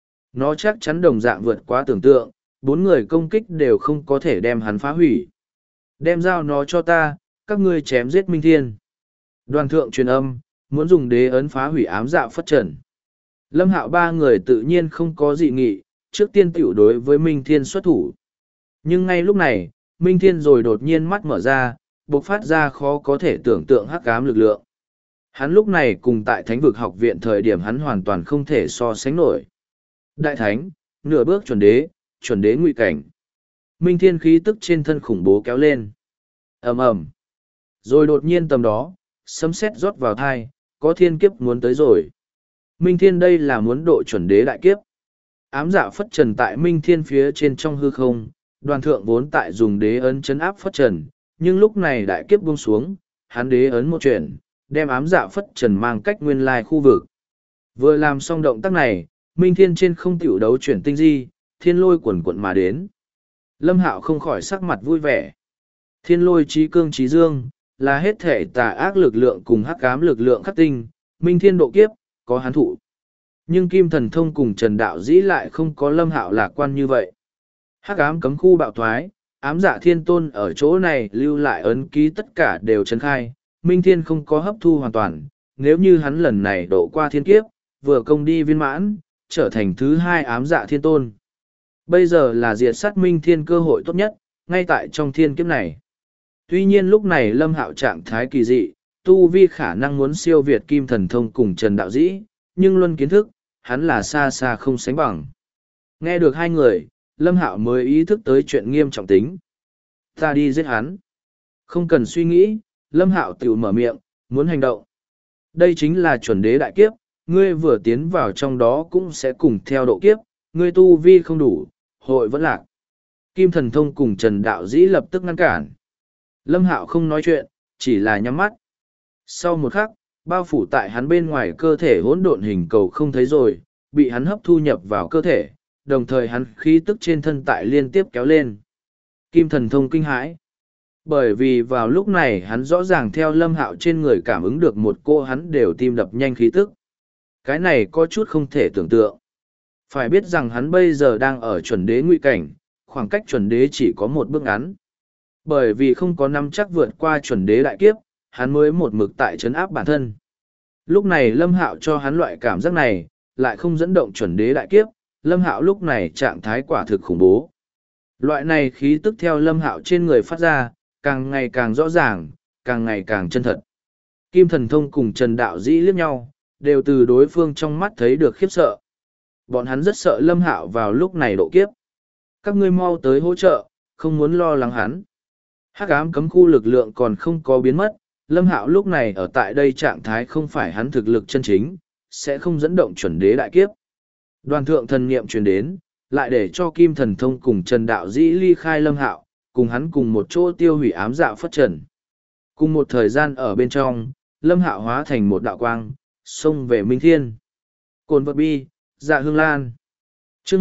Nó chắc chắn đồng dạng vượt quá tưởng tượng, bốn người công kích đều không có thể đem hắn phá hủy. Đem dao nó cho ta, các ngươi chém giết Minh Thiên. Đoàn thượng truyền âm, muốn dùng đế ấn phá hủy ám dạ phất trần. Lâm Hạo ba người tự nhiên không có dị nghị, trước tiên tiểu đối với Minh Thiên xuất thủ. Nhưng ngay lúc này, Minh Thiên rồi đột nhiên mắt mở ra, bộc phát ra khó có thể tưởng tượng hắc ám lực lượng. Hắn lúc này cùng tại Thánh vực học viện thời điểm hắn hoàn toàn không thể so sánh nổi. Đại Thánh, nửa bước chuẩn đế ngụy cảnh. Minh Thiên khí tức trên thân khủng bố kéo lên. Ầm ầm. Rồi đột nhiên tầm đó, sấm sét rót vào thai, có thiên kiếp muốn tới rồi. Minh Thiên đây là muốn độ chuẩn đế đại kiếp. Ám dạ phất trần tại Minh Thiên phía trên trong hư không, đoàn thượng vốn tại dùng đế ấn chấn áp phất trần, nhưng lúc này đại kiếp buông xuống, hắn đế ấn một chuyển, đem ám dạ phất trần mang cách nguyên lai khu vực. Vừa làm xong động tác này, Minh Thiên trên không tiểu đấu chuyển tinh di, thiên lôi quần quận mà đến. Lâm Hạo không khỏi sắc mặt vui vẻ. Thiên lôi trí cương trí dương, là hết thể tà ác lực lượng cùng hắc ám lực lượng khắc tinh, Minh Thiên độ kiếp, có hắn thụ. Nhưng Kim Thần Thông cùng Trần Đạo Dĩ lại không có Lâm Hạo lạc quan như vậy. Hắc ám cấm khu bạo thoái, ám dạ thiên tôn ở chỗ này lưu lại ấn ký tất cả đều trấn khai, Minh Thiên không có hấp thu hoàn toàn, nếu như hắn lần này độ qua thiên kiếp, vừa công đi viên mãn, trở thành thứ hai ám dạ thiên tôn. Bây giờ là diệt sát Minh Thiên cơ hội tốt nhất, ngay tại trong thiên kiếp này. Tuy nhiên lúc này Lâm Hạo trạng thái kỳ dị, tu vi khả năng muốn siêu việt Kim Thần Thông cùng Trần Đạo Dĩ, nhưng luân kiến thức, hắn là xa xa không sánh bằng. Nghe được hai người, Lâm Hạo mới ý thức tới chuyện nghiêm trọng tính. Ta đi giết hắn. Không cần suy nghĩ, Lâm Hạo tự mở miệng, muốn hành động. Đây chính là chuẩn đế đại kiếp, ngươi vừa tiến vào trong đó cũng sẽ cùng theo độ kiếp, ngươi tu vi không đủ, hội vẫn lạc. Kim Thần Thông cùng Trần Đạo Dĩ lập tức ngăn cản. Lâm Hạo không nói chuyện, chỉ là nhắm mắt. Sau một khắc, bao phủ tại hắn bên ngoài cơ thể hỗn độn hình cầu không thấy rồi, bị hắn hấp thu nhập vào cơ thể, đồng thời hắn khí tức trên thân tại liên tiếp kéo lên. Kim Thần Thông kinh hãi. Bởi vì vào lúc này hắn rõ ràng theo Lâm Hạo trên người cảm ứng được một cô hắn đều tim đập nhanh khí tức. Cái này có chút không thể tưởng tượng. Phải biết rằng hắn bây giờ đang ở chuẩn đế ngụy cảnh, khoảng cách chuẩn đế chỉ có một bước ngắn. Bởi vì không có nắm chắc vượt qua chuẩn đế đại kiếp, hắn mới một mực tại trấn áp bản thân. Lúc này Lâm Hạo cho hắn loại cảm giác này, lại không dẫn động chuẩn đế đại kiếp, Lâm Hạo lúc này trạng thái quả thực khủng bố. Loại này khí tức theo Lâm Hạo trên người phát ra, càng ngày càng rõ ràng, càng ngày càng chân thật. Kim Thần Thông cùng Trần Đạo Dĩ liếc nhau, đều từ đối phương trong mắt thấy được khiếp sợ. Bọn hắn rất sợ Lâm Hạo vào lúc này độ kiếp. Các ngươi mau tới hỗ trợ, không muốn lo lắng hắn. Hắc ám cấm khu lực lượng còn không có biến mất, Lâm Hạo lúc này ở tại đây trạng thái không phải hắn thực lực chân chính, sẽ không dẫn động chuẩn đế đại kiếp. Đoàn thượng thần niệm truyền đến, lại để cho Kim Thần Thông cùng Trần Đạo Dĩ ly khai Lâm Hạo, cùng hắn cùng một chỗ tiêu hủy ám dạ phất trần. Cùng một thời gian ở bên trong, Lâm Hạo hóa thành một đạo quang, xông về Minh Thiên. Cồn vật bi, dạ hương lan. Chương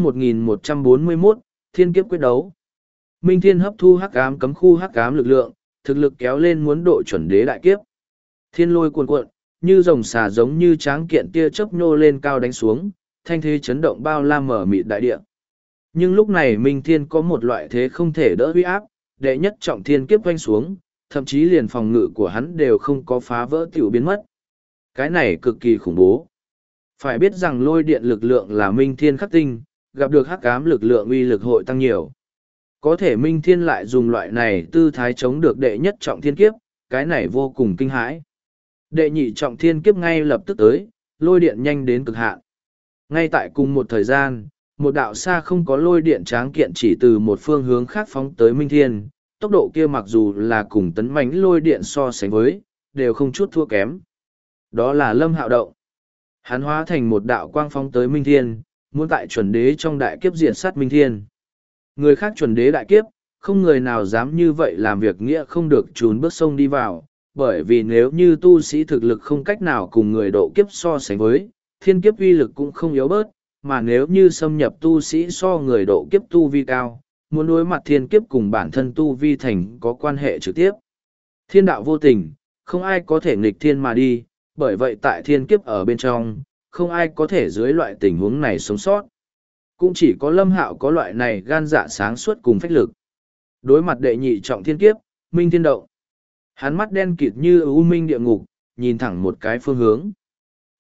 1141, Thiên kiếp quyết đấu. Minh Thiên hấp thu hắc ám cấm khu hắc ám lực lượng, thực lực kéo lên muốn độ chuẩn đế đại kiếp. Thiên lôi cuồn cuộn, như rồng xà giống như tráng kiện tia chớp nhô lên cao đánh xuống, thanh thế chấn động bao la mở mịt đại địa. Nhưng lúc này Minh Thiên có một loại thế không thể đỡ uy áp, đệ nhất trọng thiên kiếp quanh xuống, thậm chí liền phòng ngự của hắn đều không có phá vỡ tiểu biến mất. Cái này cực kỳ khủng bố. Phải biết rằng lôi điện lực lượng là Minh Thiên khắc tinh, gặp được hắc ám lực lượng uy lực hội tăng nhiều. Có thể Minh Thiên lại dùng loại này tư thái chống được đệ nhất trọng thiên kiếp, cái này vô cùng kinh hãi. Đệ nhị trọng thiên kiếp ngay lập tức tới, lôi điện nhanh đến cực hạn. Ngay tại cùng một thời gian, một đạo xa không có lôi điện tráng kiện chỉ từ một phương hướng khác phóng tới Minh Thiên, tốc độ kia mặc dù là cùng tấn mãnh lôi điện so sánh với, đều không chút thua kém. Đó là Lâm Hạo động. Hắn hóa thành một đạo quang phóng tới Minh Thiên, muốn tại chuẩn đế trong đại kiếp diệt sát Minh Thiên. Người khác chuẩn đế đại kiếp, không người nào dám như vậy làm việc nghĩa không được trốn bước sông đi vào, bởi vì nếu như tu sĩ thực lực không cách nào cùng người độ kiếp so sánh với, thiên kiếp uy lực cũng không yếu bớt, mà nếu như xâm nhập tu sĩ so người độ kiếp tu vi cao, muốn đối mặt thiên kiếp cùng bản thân tu vi thành có quan hệ trực tiếp. Thiên đạo vô tình, không ai có thể nghịch thiên mà đi, bởi vậy tại thiên kiếp ở bên trong, không ai có thể dưới loại tình huống này sống sót. Cũng chỉ có Lâm Hạo có loại này gan dạ sáng suốt cùng phách lực. Đối mặt đệ nhị trọng thiên kiếp, Minh Thiên động. Hắn mắt đen kịt như u minh địa ngục, nhìn thẳng một cái phương hướng.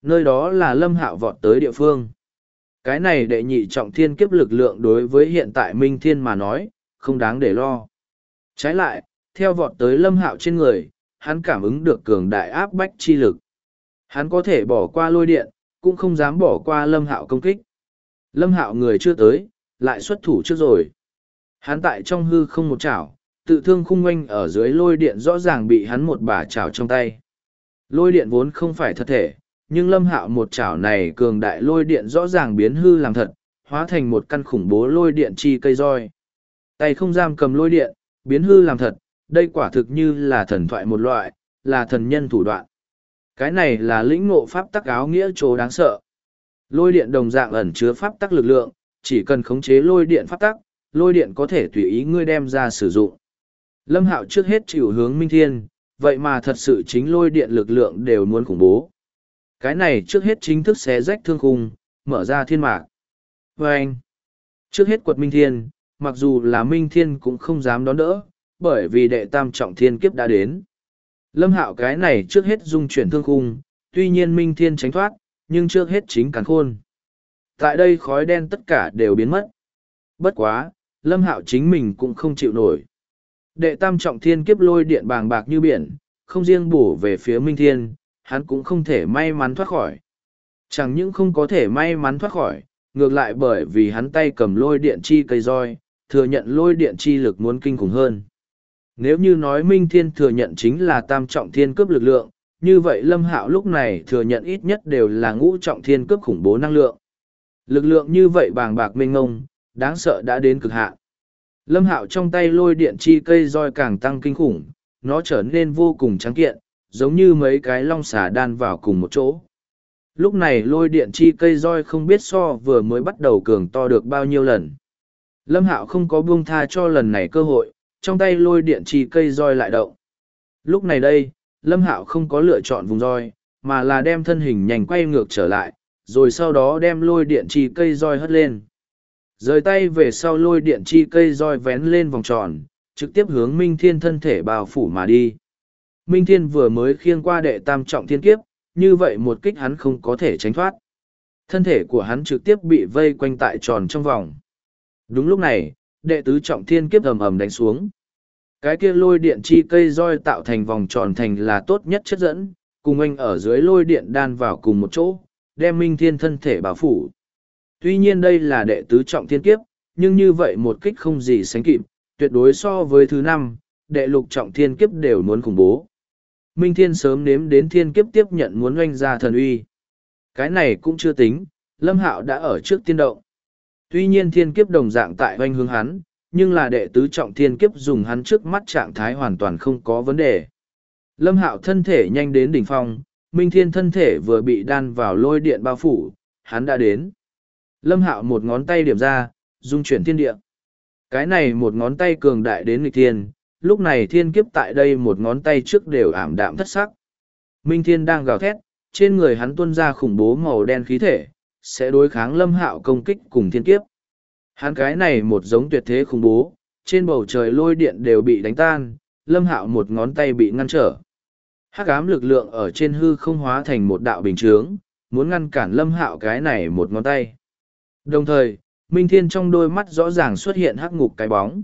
nơi đó là Lâm Hạo vọt tới địa phương. Cái này đệ nhị trọng thiên kiếp lực lượng đối với hiện tại Minh Thiên mà nói, không đáng để lo. Trái lại, theo vọt tới Lâm Hạo trên người, hắn cảm ứng được cường đại áp bách chi lực. Hắn có thể bỏ qua lôi điện, cũng không dám bỏ qua Lâm Hạo công kích. Lâm Hạo người chưa tới, lại xuất thủ trước rồi. Hắn tại trong hư không một chảo, tự thương khung oanh ở dưới lôi điện rõ ràng bị hắn một bả chảo trong tay. Lôi điện vốn không phải thật thể, nhưng Lâm Hạo một chảo này cường đại lôi điện rõ ràng biến hư làm thật, hóa thành một căn khủng bố lôi điện chi cây roi. Tay không giam cầm lôi điện, biến hư làm thật, đây quả thực như là thần thoại một loại, là thần nhân thủ đoạn. Cái này là lĩnh ngộ pháp tắc áo nghĩa chỗ đáng sợ. Lôi điện đồng dạng ẩn chứa pháp tắc lực lượng, chỉ cần khống chế lôi điện pháp tắc, lôi điện có thể tùy ý ngươi đem ra sử dụng. Lâm Hạo trước hết chịu hướng Minh Thiên, vậy mà thật sự chính lôi điện lực lượng đều muốn khủng bố. Cái này trước hết chính thức xé rách thương khung, mở ra thiên mạc. Và anh, trước hết quật Minh Thiên, mặc dù là Minh Thiên cũng không dám đón đỡ, bởi vì đệ tam trọng thiên kiếp đã đến. Lâm Hạo cái này trước hết dung chuyển thương khung, tuy nhiên Minh Thiên tránh thoát, nhưng trước hết chính càn khôn. Tại đây khói đen tất cả đều biến mất. Bất quá, Lâm Hạo chính mình cũng không chịu nổi. Đệ tam trọng thiên kiếp lôi điện bàng bạc như biển, không riêng bổ về phía Minh Thiên, hắn cũng không thể may mắn thoát khỏi. Chẳng những không có thể may mắn thoát khỏi, ngược lại bởi vì hắn tay cầm lôi điện chi cây roi, thừa nhận lôi điện chi lực muốn kinh khủng hơn. Nếu như nói Minh Thiên thừa nhận chính là tam trọng thiên cướp lực lượng, như vậy Lâm Hạo lúc này thừa nhận ít nhất đều là ngũ trọng thiên cướp khủng bố năng lượng. Lực lượng như vậy bàng bạc mênh ngông, đáng sợ đã đến cực hạn. Lâm Hạo trong tay lôi điện chi cây roi càng tăng kinh khủng, nó trở nên vô cùng trắng kiện, giống như mấy cái long xà đan vào cùng một chỗ. Lúc này lôi điện chi cây roi không biết so vừa mới bắt đầu cường to được bao nhiêu lần. Lâm Hạo không có buông tha cho lần này cơ hội, trong tay lôi điện chi cây roi lại động. Lúc này đây, Lâm Hạo không có lựa chọn vùng roi, mà là đem thân hình nhanh quay ngược trở lại, rồi sau đó đem lôi điện chi cây roi hất lên. Rời tay về sau lôi điện chi cây roi vén lên vòng tròn, trực tiếp hướng Minh Thiên thân thể bao phủ mà đi. Minh Thiên vừa mới khiêng qua đệ tam trọng thiên kiếp, như vậy một kích hắn không có thể tránh thoát. Thân thể của hắn trực tiếp bị vây quanh tại tròn trong vòng. Đúng lúc này, đệ tứ trọng thiên kiếp ầm ầm đánh xuống. Cái kia lôi điện chi cây roi tạo thành vòng tròn thành là tốt nhất chất dẫn, cùng anh ở dưới lôi điện đan vào cùng một chỗ, đem Minh Thiên thân thể bao phủ. Tuy nhiên đây là đệ tứ trọng thiên kiếp, nhưng như vậy một kích không gì sánh kịp, tuyệt đối so với thứ năm, đệ lục trọng thiên kiếp đều muốn khủng bố. Minh Thiên sớm nếm đến thiên kiếp tiếp nhận muốn oanh ra thần uy. Cái này cũng chưa tính, Lâm Hạo đã ở trước tiên động. Tuy nhiên thiên kiếp đồng dạng tại oanh hướng hắn, nhưng là đệ tứ trọng thiên kiếp dùng hắn trước mắt trạng thái hoàn toàn không có vấn đề. Lâm Hạo thân thể nhanh đến đỉnh phong, Minh Thiên thân thể vừa bị đan vào lôi điện bao phủ, hắn đã đến. Lâm Hạo một ngón tay điểm ra, dung chuyển thiên địa. Cái này một ngón tay cường đại đến nghịch thiên, lúc này thiên kiếp tại đây một ngón tay trước đều ảm đạm thất sắc. Minh Thiên đang gào thét, trên người hắn tuôn ra khủng bố màu đen khí thể, sẽ đối kháng Lâm Hạo công kích cùng thiên kiếp. Hắn cái này một giống tuyệt thế khủng bố, trên bầu trời lôi điện đều bị đánh tan, Lâm Hạo một ngón tay bị ngăn trở. Hắc ám lực lượng ở trên hư không hóa thành một đạo bình chướng, muốn ngăn cản Lâm Hạo cái này một ngón tay. Đồng thời, Minh Thiên trong đôi mắt rõ ràng xuất hiện hắc ngục cái bóng.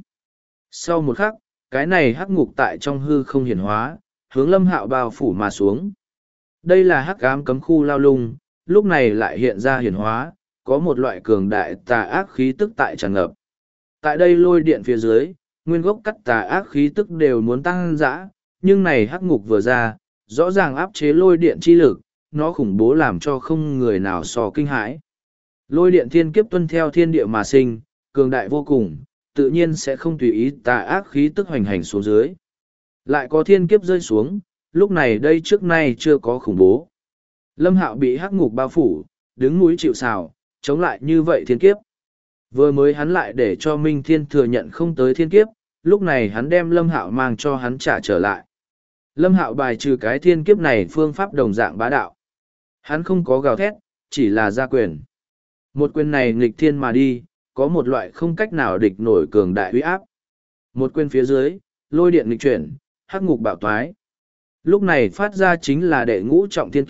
Sau một khắc, cái này hắc ngục tại trong hư không hiển hóa, hướng Lâm Hạo bao phủ mà xuống. Đây là hắc ám cấm khu lao lung, lúc này lại hiện ra hiển hóa, có một loại cường đại tà ác khí tức tại tràn ngập. Tại đây lôi điện phía dưới, nguyên gốc cắt tà ác khí tức đều muốn tăng dã, nhưng này hắc ngục vừa ra, rõ ràng áp chế lôi điện chi lực, nó khủng bố làm cho không người nào so kinh hãi. Lôi điện thiên kiếp tuân theo thiên địa mà sinh, cường đại vô cùng, tự nhiên sẽ không tùy ý tà ác khí tức hoành hành xuống dưới. Lại có thiên kiếp rơi xuống, lúc này đây trước nay chưa có khủng bố. Lâm Hạo bị hắc ngục bao phủ, đứng núi chịu sào, chống lại như vậy thiên kiếp. Vừa mới hắn lại để cho Minh Thiên thừa nhận không tới thiên kiếp, lúc này hắn đem Lâm Hạo mang cho hắn trả trở lại. Lâm Hạo bài trừ cái thiên kiếp này phương pháp đồng dạng bá đạo. Hắn không có gào thét, chỉ là ra quyền. Một quyền này nghịch thiên mà đi, có một loại không cách nào địch nổi cường đại uy áp. Một quyền phía dưới, lôi điện nghịch chuyển, hắc ngục bạo toái. Lúc này phát ra chính là đệ ngũ trọng thiên kiếp,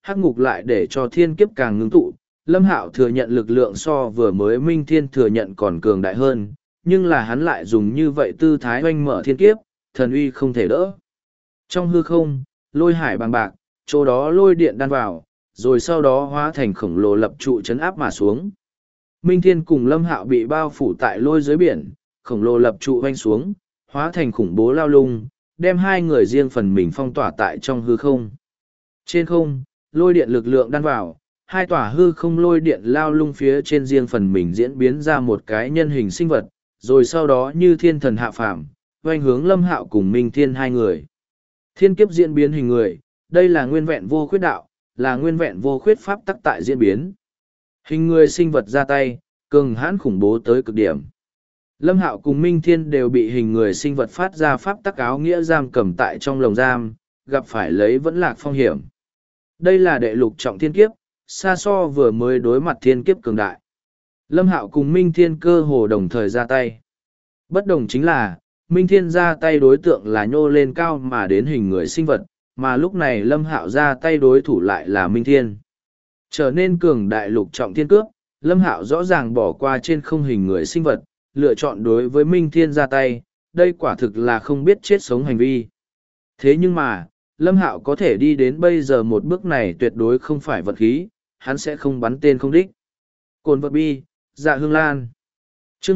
hắc ngục lại để cho thiên kiếp càng ngưng tụ. Lâm Hạo thừa nhận lực lượng so vừa mới Minh Thiên thừa nhận còn cường đại hơn, nhưng là hắn lại dùng như vậy tư thái oanh mở thiên kiếp, thần uy không thể đỡ. Trong hư không, lôi hải bằng bạc, chỗ đó lôi điện đan vào, rồi sau đó hóa thành khổng lồ lập trụ chấn áp mà xuống. Minh Thiên cùng Lâm Hạo bị bao phủ tại lôi dưới biển, khổng lồ lập trụ oanh xuống, hóa thành khủng bố lao lung, đem hai người riêng phần mình phong tỏa tại trong hư không. Trên không, lôi điện lực lượng đan vào, hai tòa hư không lôi điện lao lung phía trên riêng phần mình diễn biến ra một cái nhân hình sinh vật, rồi sau đó như thiên thần hạ phàm, oanh hướng Lâm Hạo cùng Minh Thiên hai người. Thiên kiếp diễn biến hình người, đây là nguyên vẹn vô khuyết đạo, là nguyên vẹn vô khuyết pháp tắc tại diễn biến. Hình người sinh vật ra tay, cường hãn khủng bố tới cực điểm. Lâm Hạo cùng Minh Thiên đều bị hình người sinh vật phát ra pháp tắc áo nghĩa giam cầm tại trong lồng giam, gặp phải lấy vẫn lạc phong hiểm. Đây là đệ lục trọng thiên kiếp, xa so vừa mới đối mặt thiên kiếp cường đại. Lâm Hạo cùng Minh Thiên cơ hồ đồng thời ra tay. Bất đồng chính là, Minh Thiên ra tay đối tượng là nhô lên cao mà đến hình người sinh vật, mà lúc này Lâm Hạo ra tay đối thủ lại là Minh Thiên. Trở nên cường đại lục trọng thiên cướp, Lâm Hạo rõ ràng bỏ qua trên không hình người sinh vật, lựa chọn đối với Minh Thiên ra tay, đây quả thực là không biết chết sống hành vi. Thế nhưng mà, Lâm Hạo có thể đi đến bây giờ một bước này tuyệt đối không phải vật khí, hắn sẽ không bắn tên không đích. Cồn vật bi, dạ hương lan. Chương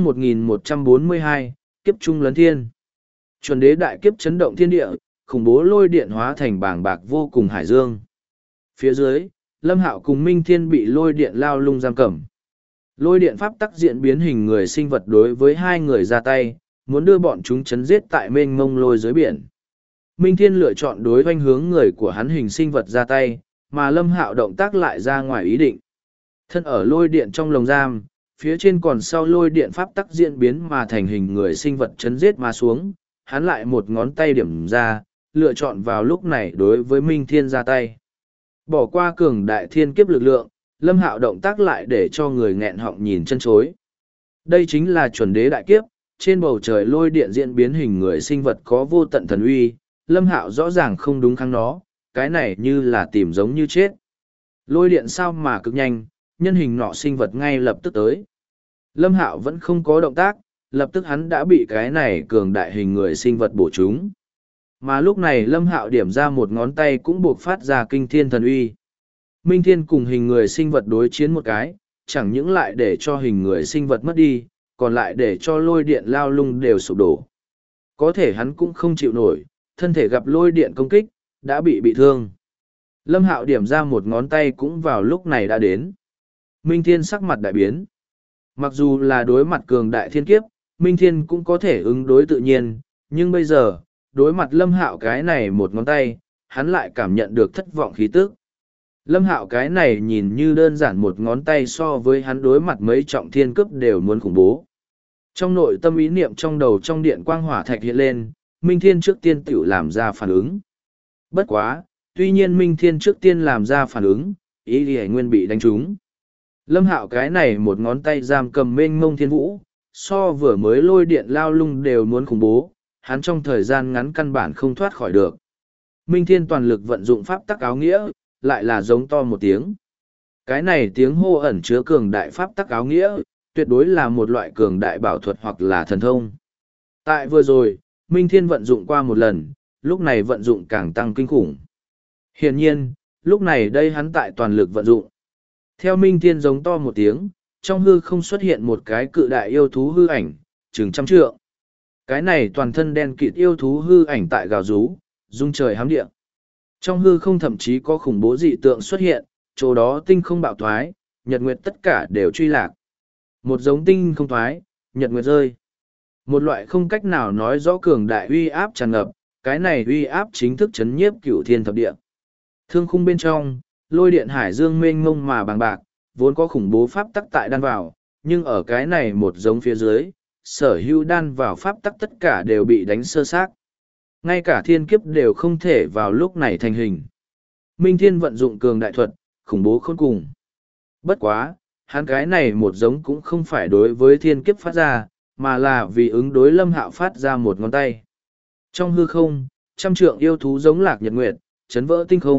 1142, kiếp trung lấn thiên. Chuẩn đế đại kiếp chấn động thiên địa, khủng bố lôi điện hóa thành bàng bạc vô cùng hải dương. Phía dưới, Lâm Hạo cùng Minh Thiên bị lôi điện lao lung giam cầm. Lôi điện pháp tắc diễn biến hình người sinh vật đối với hai người ra tay, muốn đưa bọn chúng chấn giết tại mênh mông lôi dưới biển. Minh Thiên lựa chọn đối oanh hướng người của hắn hình sinh vật ra tay, mà Lâm Hạo động tác lại ra ngoài ý định. Thân ở lôi điện trong lồng giam, phía trên còn sau lôi điện pháp tắc diễn biến mà thành hình người sinh vật chấn giết mà xuống, hắn lại một ngón tay điểm ra, lựa chọn vào lúc này đối với Minh Thiên ra tay. Bỏ qua cường đại thiên kiếp lực lượng, Lâm Hạo động tác lại để cho người nghẹn họng nhìn chân chối. Đây chính là chuẩn đế đại kiếp, trên bầu trời lôi điện diễn biến hình người sinh vật có vô tận thần uy, Lâm Hạo rõ ràng không đúng kháng nó, cái này như là tìm giống như chết. Lôi điện sao mà cực nhanh, nhân hình nọ sinh vật ngay lập tức tới. Lâm Hạo vẫn không có động tác, lập tức hắn đã bị cái này cường đại hình người sinh vật bổ trúng. Mà lúc này Lâm Hạo điểm ra một ngón tay cũng buộc phát ra kinh thiên thần uy. Minh Thiên cùng hình người sinh vật đối chiến một cái, chẳng những lại để cho hình người sinh vật mất đi, còn lại để cho lôi điện lao lung đều sụp đổ. Có thể hắn cũng không chịu nổi, thân thể gặp lôi điện công kích, đã bị thương. Lâm Hạo điểm ra một ngón tay cũng vào lúc này đã đến. Minh Thiên sắc mặt đại biến. Mặc dù là đối mặt cường đại thiên kiếp, Minh Thiên cũng có thể ứng đối tự nhiên, nhưng bây giờ, đối mặt Lâm Hạo cái này một ngón tay, hắn lại cảm nhận được thất vọng khí tức. Lâm Hạo cái này nhìn như đơn giản một ngón tay so với hắn đối mặt mấy trọng thiên cướp đều muốn khủng bố. Trong nội tâm ý niệm trong đầu trong điện quang hỏa thạch hiện lên, Minh Thiên trước tiên tiểu làm ra phản ứng. Bất quá, tuy nhiên Minh Thiên trước tiên làm ra phản ứng, ý thì nguyên bị đánh trúng. Lâm Hạo cái này một ngón tay giam cầm mênh mông thiên vũ, so vừa mới lôi điện lao lung đều muốn khủng bố, hắn trong thời gian ngắn căn bản không thoát khỏi được. Minh Thiên toàn lực vận dụng pháp tắc áo nghĩa, lại là giống to một tiếng. Cái này tiếng hô ẩn chứa cường đại pháp tắc áo nghĩa, tuyệt đối là một loại cường đại bảo thuật hoặc là thần thông. Tại vừa rồi, Minh Thiên vận dụng qua một lần, lúc này vận dụng càng tăng kinh khủng. Hiển nhiên, lúc này đây hắn tại toàn lực vận dụng. Theo Minh Thiên giống to một tiếng, trong hư không xuất hiện một cái cự đại yêu thú hư ảnh, chừng trăm trượng. Cái này toàn thân đen kịt yêu thú hư ảnh tại gào rú, rung trời hám địa. Trong hư không thậm chí có khủng bố dị tượng xuất hiện, chỗ đó tinh không bạo thoái, nhật nguyệt tất cả đều truy lạc. Một giống tinh không thoái, nhật nguyệt rơi. Một loại không cách nào nói rõ cường đại uy áp tràn ngập, cái này uy áp chính thức chấn nhiếp cửu thiên thập địa. Thương khung bên trong, lôi điện hải dương mênh mông mà bàng bạc, vốn có khủng bố pháp tắc tại đan vào, nhưng ở cái này một giống phía dưới, sở hữu đan vào pháp tắc tất cả đều bị đánh sơ xác. Ngay cả thiên kiếp đều không thể vào lúc này thành hình. Minh Thiên vận dụng cường đại thuật, khủng bố khôn cùng. Bất quá, hắn cái này một giống cũng không phải đối với thiên kiếp phát ra, mà là vì ứng đối Lâm Hạo phát ra một ngón tay. Trong hư không, trăm trượng yêu thú giống lạc nhật nguyệt, chấn vỡ tinh không,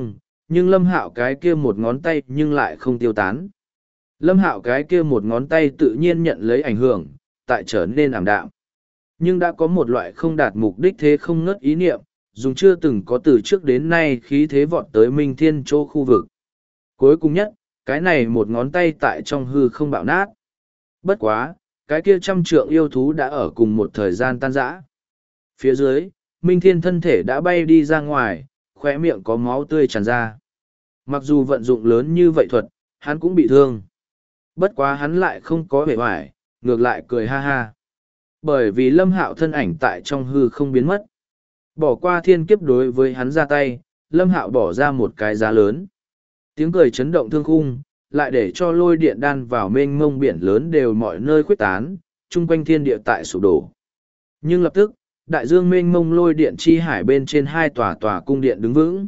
Nhưng Lâm Hạo cái kia một ngón tay nhưng lại không tiêu tán. Lâm Hạo cái kia một ngón tay tự nhiên nhận lấy ảnh hưởng, tại trở nên ảm đạm. Nhưng đã có một loại không đạt mục đích thế không ngớt ý niệm, dùng chưa từng có từ trước đến nay khí thế vọt tới Minh Thiên Châu khu vực. Cuối cùng nhất, cái này một ngón tay tại trong hư không bạo nát. Bất quá, cái kia trăm trượng yêu thú đã ở cùng một thời gian tan rã. Phía dưới, Minh Thiên thân thể đã bay đi ra ngoài, khóe miệng có máu tươi tràn ra. Mặc dù vận dụng lớn như vậy thuật, hắn cũng bị thương. Bất quá hắn lại không có vẻ hoài, ngược lại cười ha ha. Bởi vì Lâm Hạo thân ảnh tại trong hư không biến mất. Bỏ qua thiên kiếp đối với hắn ra tay, Lâm Hạo bỏ ra một cái giá lớn. Tiếng cười chấn động thương khung, lại để cho lôi điện đan vào mênh mông biển lớn đều mọi nơi khuếch tán, chung quanh thiên địa tại sụp đổ. Nhưng lập tức, đại dương mênh mông lôi điện chi hải bên trên hai tòa cung điện đứng vững.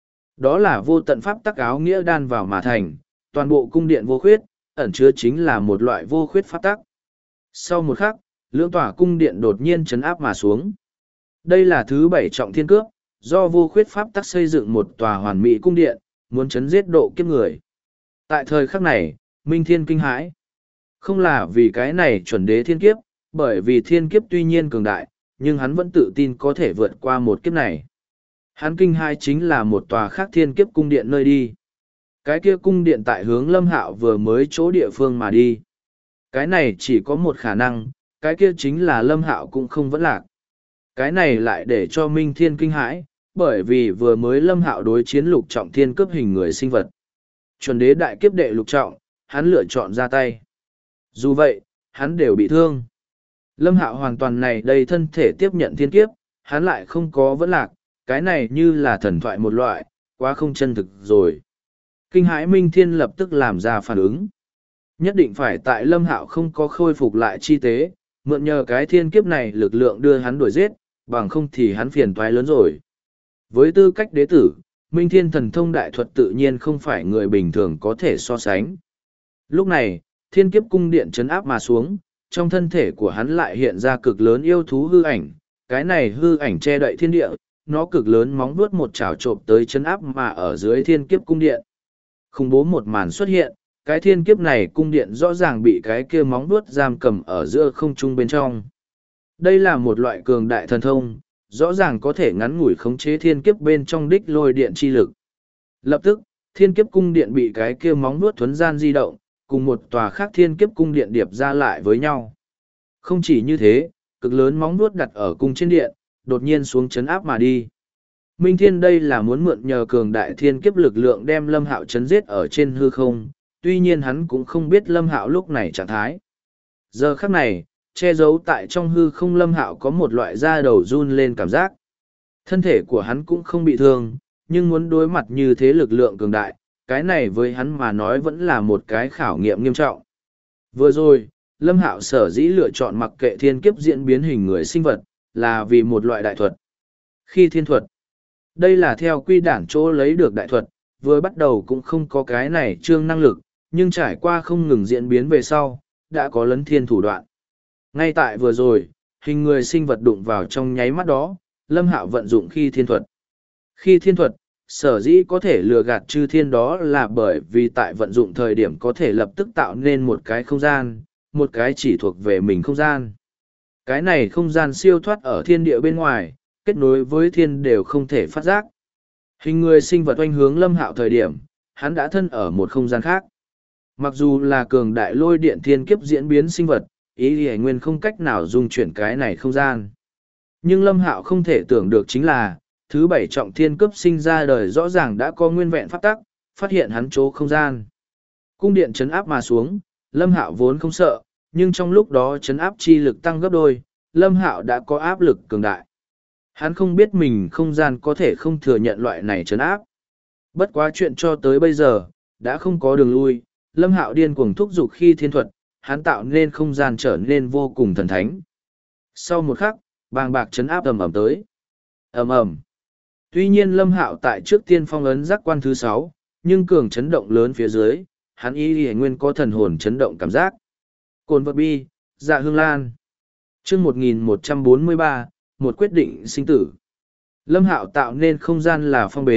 Đó là vô tận pháp tắc áo nghĩa đan vào mà thành, toàn bộ cung điện vô khuyết, ẩn chứa chính là một loại vô khuyết pháp tắc. Sau một khắc, lưỡng tòa cung điện đột nhiên chấn áp mà xuống. Đây là thứ 7 trọng thiên cướp, do vô khuyết pháp tắc xây dựng một tòa hoàn mỹ cung điện, muốn chấn giết độ kiếp người. Tại thời khắc này, Minh Thiên kinh hãi. Không là vì cái này chuẩn đế thiên kiếp, bởi vì thiên kiếp tuy nhiên cường đại, nhưng hắn vẫn tự tin có thể vượt qua một kiếp này. Hắn kinh hãi chính là một tòa khác thiên kiếp cung điện nơi đi. Cái kia cung điện tại hướng Lâm Hạo vừa mới chỗ địa phương mà đi. Cái này chỉ có một khả năng, cái kia chính là Lâm Hạo cũng không vẫn lạc. Cái này lại để cho Minh Thiên kinh hãi, bởi vì vừa mới Lâm Hạo đối chiến lục trọng thiên cướp hình người sinh vật. Chuẩn đế đại kiếp đệ lục trọng, hắn lựa chọn ra tay. Dù vậy, hắn đều bị thương. Lâm Hạo hoàn toàn này đây thân thể tiếp nhận thiên kiếp, hắn lại không có vẫn lạc, cái này như là thần thoại một loại, quá không chân thực rồi. Kinh hãi Minh Thiên lập tức làm ra phản ứng. Nhất định phải tại Lâm Hạo không có khôi phục lại chi tế, mượn nhờ cái thiên kiếp này lực lượng đưa hắn đuổi giết, bằng không thì hắn phiền toái lớn rồi. Với tư cách đế tử, Minh Thiên thần thông đại thuật tự nhiên không phải người bình thường có thể so sánh. Lúc này, thiên kiếp cung điện chấn áp mà xuống, trong thân thể của hắn lại hiện ra cực lớn yêu thú hư ảnh, cái này hư ảnh che đậy thiên địa, nó cực lớn móng vuốt một chảo trộm tới chấn áp mà ở dưới thiên kiếp cung điện. Khủng bố một màn xuất hiện, cái thiên kiếp này cung điện rõ ràng bị cái kia móng vuốt giam cầm ở giữa không trung bên trong. Đây là một loại cường đại thần thông, rõ ràng có thể ngắn ngủi khống chế thiên kiếp bên trong đích lôi điện chi lực. Lập tức, thiên kiếp cung điện bị cái kia móng vuốt thuấn gian di động, cùng một tòa khác thiên kiếp cung điện điệp ra lại với nhau. Không chỉ như thế, cực lớn móng vuốt đặt ở cung trên điện, đột nhiên xuống chấn áp mà đi. Minh Thiên đây là muốn mượn nhờ cường đại thiên kiếp lực lượng đem Lâm Hạo chấn giết ở trên hư không, tuy nhiên hắn cũng không biết Lâm Hạo lúc này trạng thái. Giờ khắc này, che giấu tại trong hư không Lâm Hạo có một loại da đầu run lên cảm giác. Thân thể của hắn cũng không bị thương, nhưng muốn đối mặt như thế lực lượng cường đại, cái này với hắn mà nói vẫn là một cái khảo nghiệm nghiêm trọng. Vừa rồi, Lâm Hạo sở dĩ lựa chọn mặc kệ thiên kiếp diễn biến hình người sinh vật, là vì một loại đại thuật. Khi thiên thuật, đây là theo quy đản chỗ lấy được đại thuật, vừa bắt đầu cũng không có cái này trương năng lực, nhưng trải qua không ngừng diễn biến về sau, đã có lấn thiên thủ đoạn. Ngay tại vừa rồi, hình người sinh vật đụng vào trong nháy mắt đó, Lâm Hạo vận dụng khi thiên thuật. Khi thiên thuật, sở dĩ có thể lừa gạt chư thiên đó là bởi vì tại vận dụng thời điểm có thể lập tức tạo nên một cái không gian, một cái chỉ thuộc về mình không gian. Cái này không gian siêu thoát ở thiên địa bên ngoài, kết nối với thiên đều không thể phát giác. Hình người sinh vật oanh hướng Lâm Hạo thời điểm, hắn đã thân ở một không gian khác. Mặc dù là cường đại lôi điện thiên kiếp diễn biến sinh vật, ý thì nguyên không cách nào dung chuyển cái này không gian. Nhưng Lâm Hạo không thể tưởng được chính là, thứ 7 trọng thiên cấp sinh ra đời rõ ràng đã có nguyên vẹn pháp tắc, phát hiện hắn chỗ không gian. Cung điện chấn áp mà xuống, Lâm Hạo vốn không sợ, nhưng trong lúc đó chấn áp chi lực tăng gấp đôi, Lâm Hạo đã có áp lực cường đại. Hắn không biết mình không gian có thể không thừa nhận loại này chấn áp. Bất quá chuyện cho tới bây giờ, đã không có đường lui, Lâm Hạo điên cuồng thúc giục khi thiên thuật, hắn tạo nên không gian trở nên vô cùng thần thánh. Sau một khắc, bàng bạc chấn áp ầm ầm tới. Ầm ầm. Tuy nhiên Lâm Hạo tại trước tiên phong ấn giác quan thứ 6, nhưng cường chấn động lớn phía dưới, hắn y nguyên có thần hồn chấn động cảm giác. Cồn vật bi, dạ hương lan. Chương 1143, một quyết định sinh tử. Lâm Hạo tạo nên không gian là phong bế,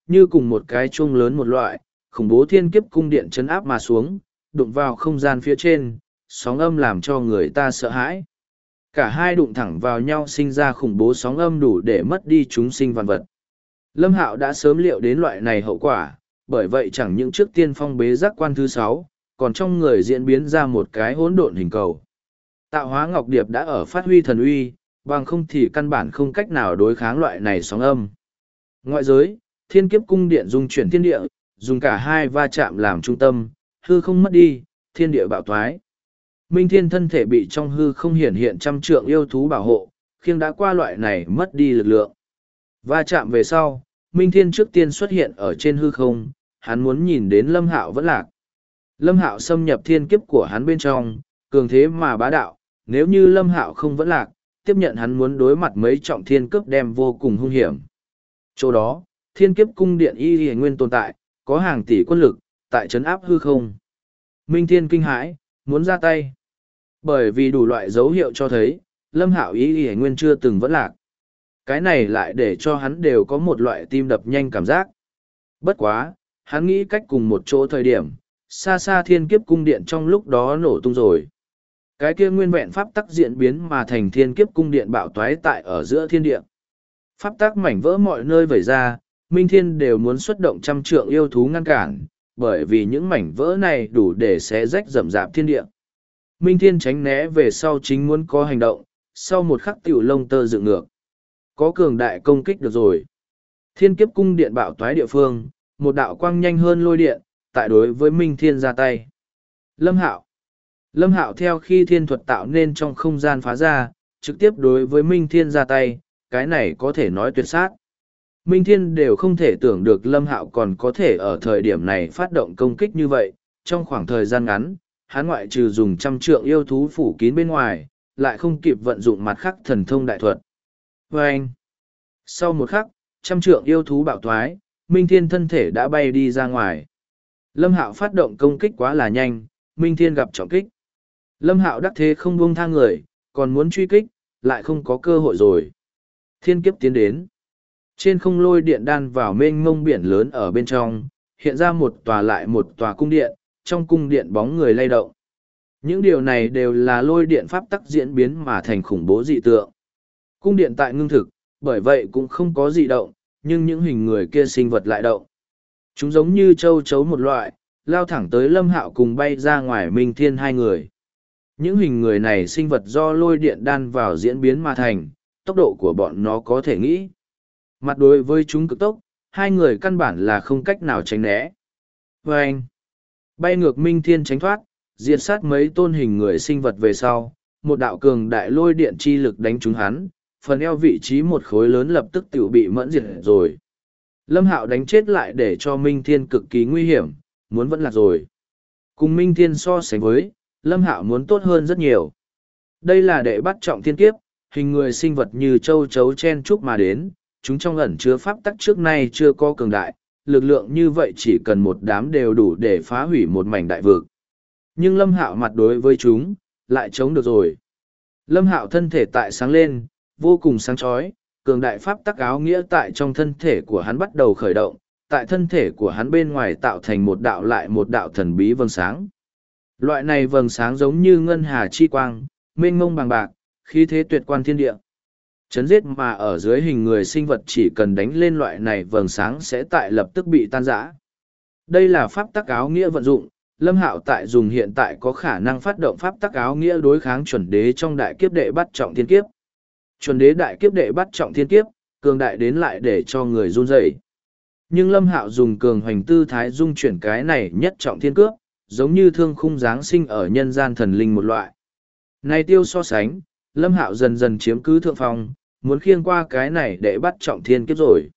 như cùng một cái chuông lớn một loại, khủng bố thiên kiếp cung điện chấn áp mà xuống, đụng vào không gian phía trên, sóng âm làm cho người ta sợ hãi. Cả hai đụng thẳng vào nhau sinh ra khủng bố sóng âm đủ để mất đi chúng sinh vạn vật. Lâm Hạo đã sớm liệu đến loại này hậu quả, bởi vậy chẳng những trước tiên phong bế giác quan thứ 6, còn trong người diễn biến ra một cái hỗn độn hình cầu. Tạo hóa ngọc điệp đã ở phát huy thần uy, bằng không thì căn bản không cách nào đối kháng loại này sóng âm. Ngoại giới, thiên kiếp cung điện dung chuyển thiên địa, dùng cả hai va chạm làm trung tâm, hư không mất đi, thiên địa bạo thoái. Minh Thiên thân thể bị trong hư không hiển hiện trăm trượng yêu thú bảo hộ, khiêng đã qua loại này mất đi lực lượng. Va chạm về sau, Minh Thiên trước tiên xuất hiện ở trên hư không, hắn muốn nhìn đến Lâm Hạo vẫn lạc. Lâm Hạo xâm nhập thiên kiếp của hắn bên trong, cường thế mà bá đạo, nếu như Lâm Hạo không vẫn lạc, tiếp nhận hắn muốn đối mặt mấy trọng thiên cướp đem vô cùng hung hiểm. Chỗ đó, thiên kiếp cung điện y nguyên tồn tại, có hàng tỷ quân lực, tại trấn áp hư không. Minh Thiên kinh hãi, muốn ra tay. Bởi vì đủ loại dấu hiệu cho thấy, Lâm Hạo y nguyên chưa từng vẫn lạc. Cái này lại để cho hắn đều có một loại tim đập nhanh cảm giác. Bất quá, hắn nghĩ cách cùng một chỗ thời điểm, xa xa thiên kiếp cung điện trong lúc đó nổ tung rồi. Cái kia nguyên vẹn pháp tắc diễn biến mà thành thiên kiếp cung điện bạo toái tại ở giữa thiên địa. Pháp tắc mảnh vỡ mọi nơi vẩy ra, Minh Thiên đều muốn xuất động trăm trượng yêu thú ngăn cản, bởi vì những mảnh vỡ này đủ để xé rách rậm rạp thiên địa. Minh Thiên tránh né về sau chính muốn có hành động, sau một khắc tiểu lông tơ dựng ngược. Có cường đại công kích được rồi. Thiên kiếp cung điện bạo toái địa phương, một đạo quang nhanh hơn lôi điện, tại đối với Minh Thiên ra tay. Lâm Hạo theo khi thiên thuật tạo nên trong không gian phá ra, trực tiếp đối với Minh Thiên ra tay, cái này có thể nói tuyệt sát. Minh Thiên đều không thể tưởng được Lâm Hạo còn có thể ở thời điểm này phát động công kích như vậy, trong khoảng thời gian ngắn, hắn ngoại trừ dùng trăm trượng yêu thú phủ kín bên ngoài, lại không kịp vận dụng mặt khắc thần thông đại thuật. Và anh, sau một khắc, trăm trượng yêu thú bạo thoái, Minh Thiên thân thể đã bay đi ra ngoài. Lâm Hạo phát động công kích quá là nhanh, Minh Thiên gặp trọng kích. Lâm Hạo đắc thế không buông tha người, còn muốn truy kích, lại không có cơ hội rồi. Thiên kiếp tiến đến. Trên không lôi điện đan vào mênh mông biển lớn ở bên trong, hiện ra một tòa lại một tòa cung điện, trong cung điện bóng người lay động. Những điều này đều là lôi điện pháp tắc diễn biến mà thành khủng bố dị tượng. Cung điện tại ngưng thực, bởi vậy cũng không có dị động, nhưng những hình người kia sinh vật lại động. Chúng giống như châu chấu một loại, lao thẳng tới Lâm Hạo cùng bay ra ngoài Minh Thiên hai người. Những hình người này sinh vật do lôi điện đan vào diễn biến mà thành, tốc độ của bọn nó có thể nghĩ. Mặt đối với chúng cực tốc, hai người căn bản là không cách nào tránh né. Và anh, bay ngược Minh Thiên tránh thoát, diệt sát mấy tôn hình người sinh vật về sau, một đạo cường đại lôi điện chi lực đánh trúng hắn, phần eo vị trí một khối lớn lập tức tự bị mẫn diệt rồi. Lâm Hạo đánh chết lại để cho Minh Thiên cực kỳ nguy hiểm, muốn vẫn lạc rồi. Cùng Minh Thiên so sánh với, Lâm Hạo muốn tốt hơn rất nhiều. Đây là đệ bắt trọng thiên kiếp, hình người sinh vật như châu chấu chen chúc mà đến, chúng trong ẩn chứa pháp tắc trước nay chưa có cường đại, lực lượng như vậy chỉ cần một đám đều đủ để phá hủy một mảnh đại vực. Nhưng Lâm Hạo mặt đối với chúng, lại chống được rồi. Lâm Hạo thân thể tại sáng lên, vô cùng sáng chói, cường đại pháp tắc áo nghĩa tại trong thân thể của hắn bắt đầu khởi động, tại thân thể của hắn bên ngoài tạo thành một đạo lại một đạo thần bí vầng sáng. Loại này vầng sáng giống như ngân hà chi quang, mênh mông bằng bạc, khí thế tuyệt quan thiên địa. Chấn giết mà ở dưới hình người sinh vật chỉ cần đánh lên loại này vầng sáng sẽ tại lập tức bị tan rã. Đây là pháp tắc áo nghĩa vận dụng, Lâm Hạo tại dùng hiện tại có khả năng phát động pháp tắc áo nghĩa đối kháng chuẩn đế trong đại kiếp đệ bắt trọng thiên kiếp. Chuẩn đế đại kiếp đệ bắt trọng thiên kiếp, cường đại đến lại để cho người run rẩy. Nhưng Lâm Hạo dùng cường hoành tư thái dung chuyển cái này nhất trọng thiên cướp, giống như thương khung giáng sinh ở nhân gian thần linh một loại. Này tiêu so sánh, Lâm Hạo dần dần chiếm cứ thượng phong, muốn khiêng qua cái này để bắt trọng thiên kiếp rồi.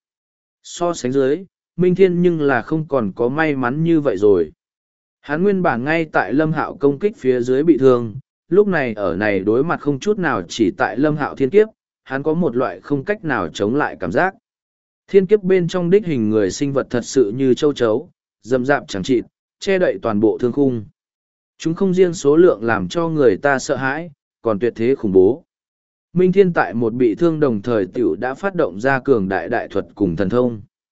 So sánh dưới, Minh Thiên nhưng là không còn có may mắn như vậy rồi. Hắn nguyên bản ngay tại Lâm Hạo công kích phía dưới bị thương, lúc này ở này đối mặt không chút nào chỉ tại Lâm Hạo thiên kiếp, hắn có một loại không cách nào chống lại cảm giác. Thiên kiếp bên trong đích hình người sinh vật thật sự như châu chấu, rậm rạp chẳng chịt, che đậy toàn bộ thương khung. Chúng không riêng số lượng làm cho người ta sợ hãi, còn tuyệt thế khủng bố. Minh Thiên tại một bị thương đồng thời tiểu đã phát động ra cường đại đại thuật cùng thần thông.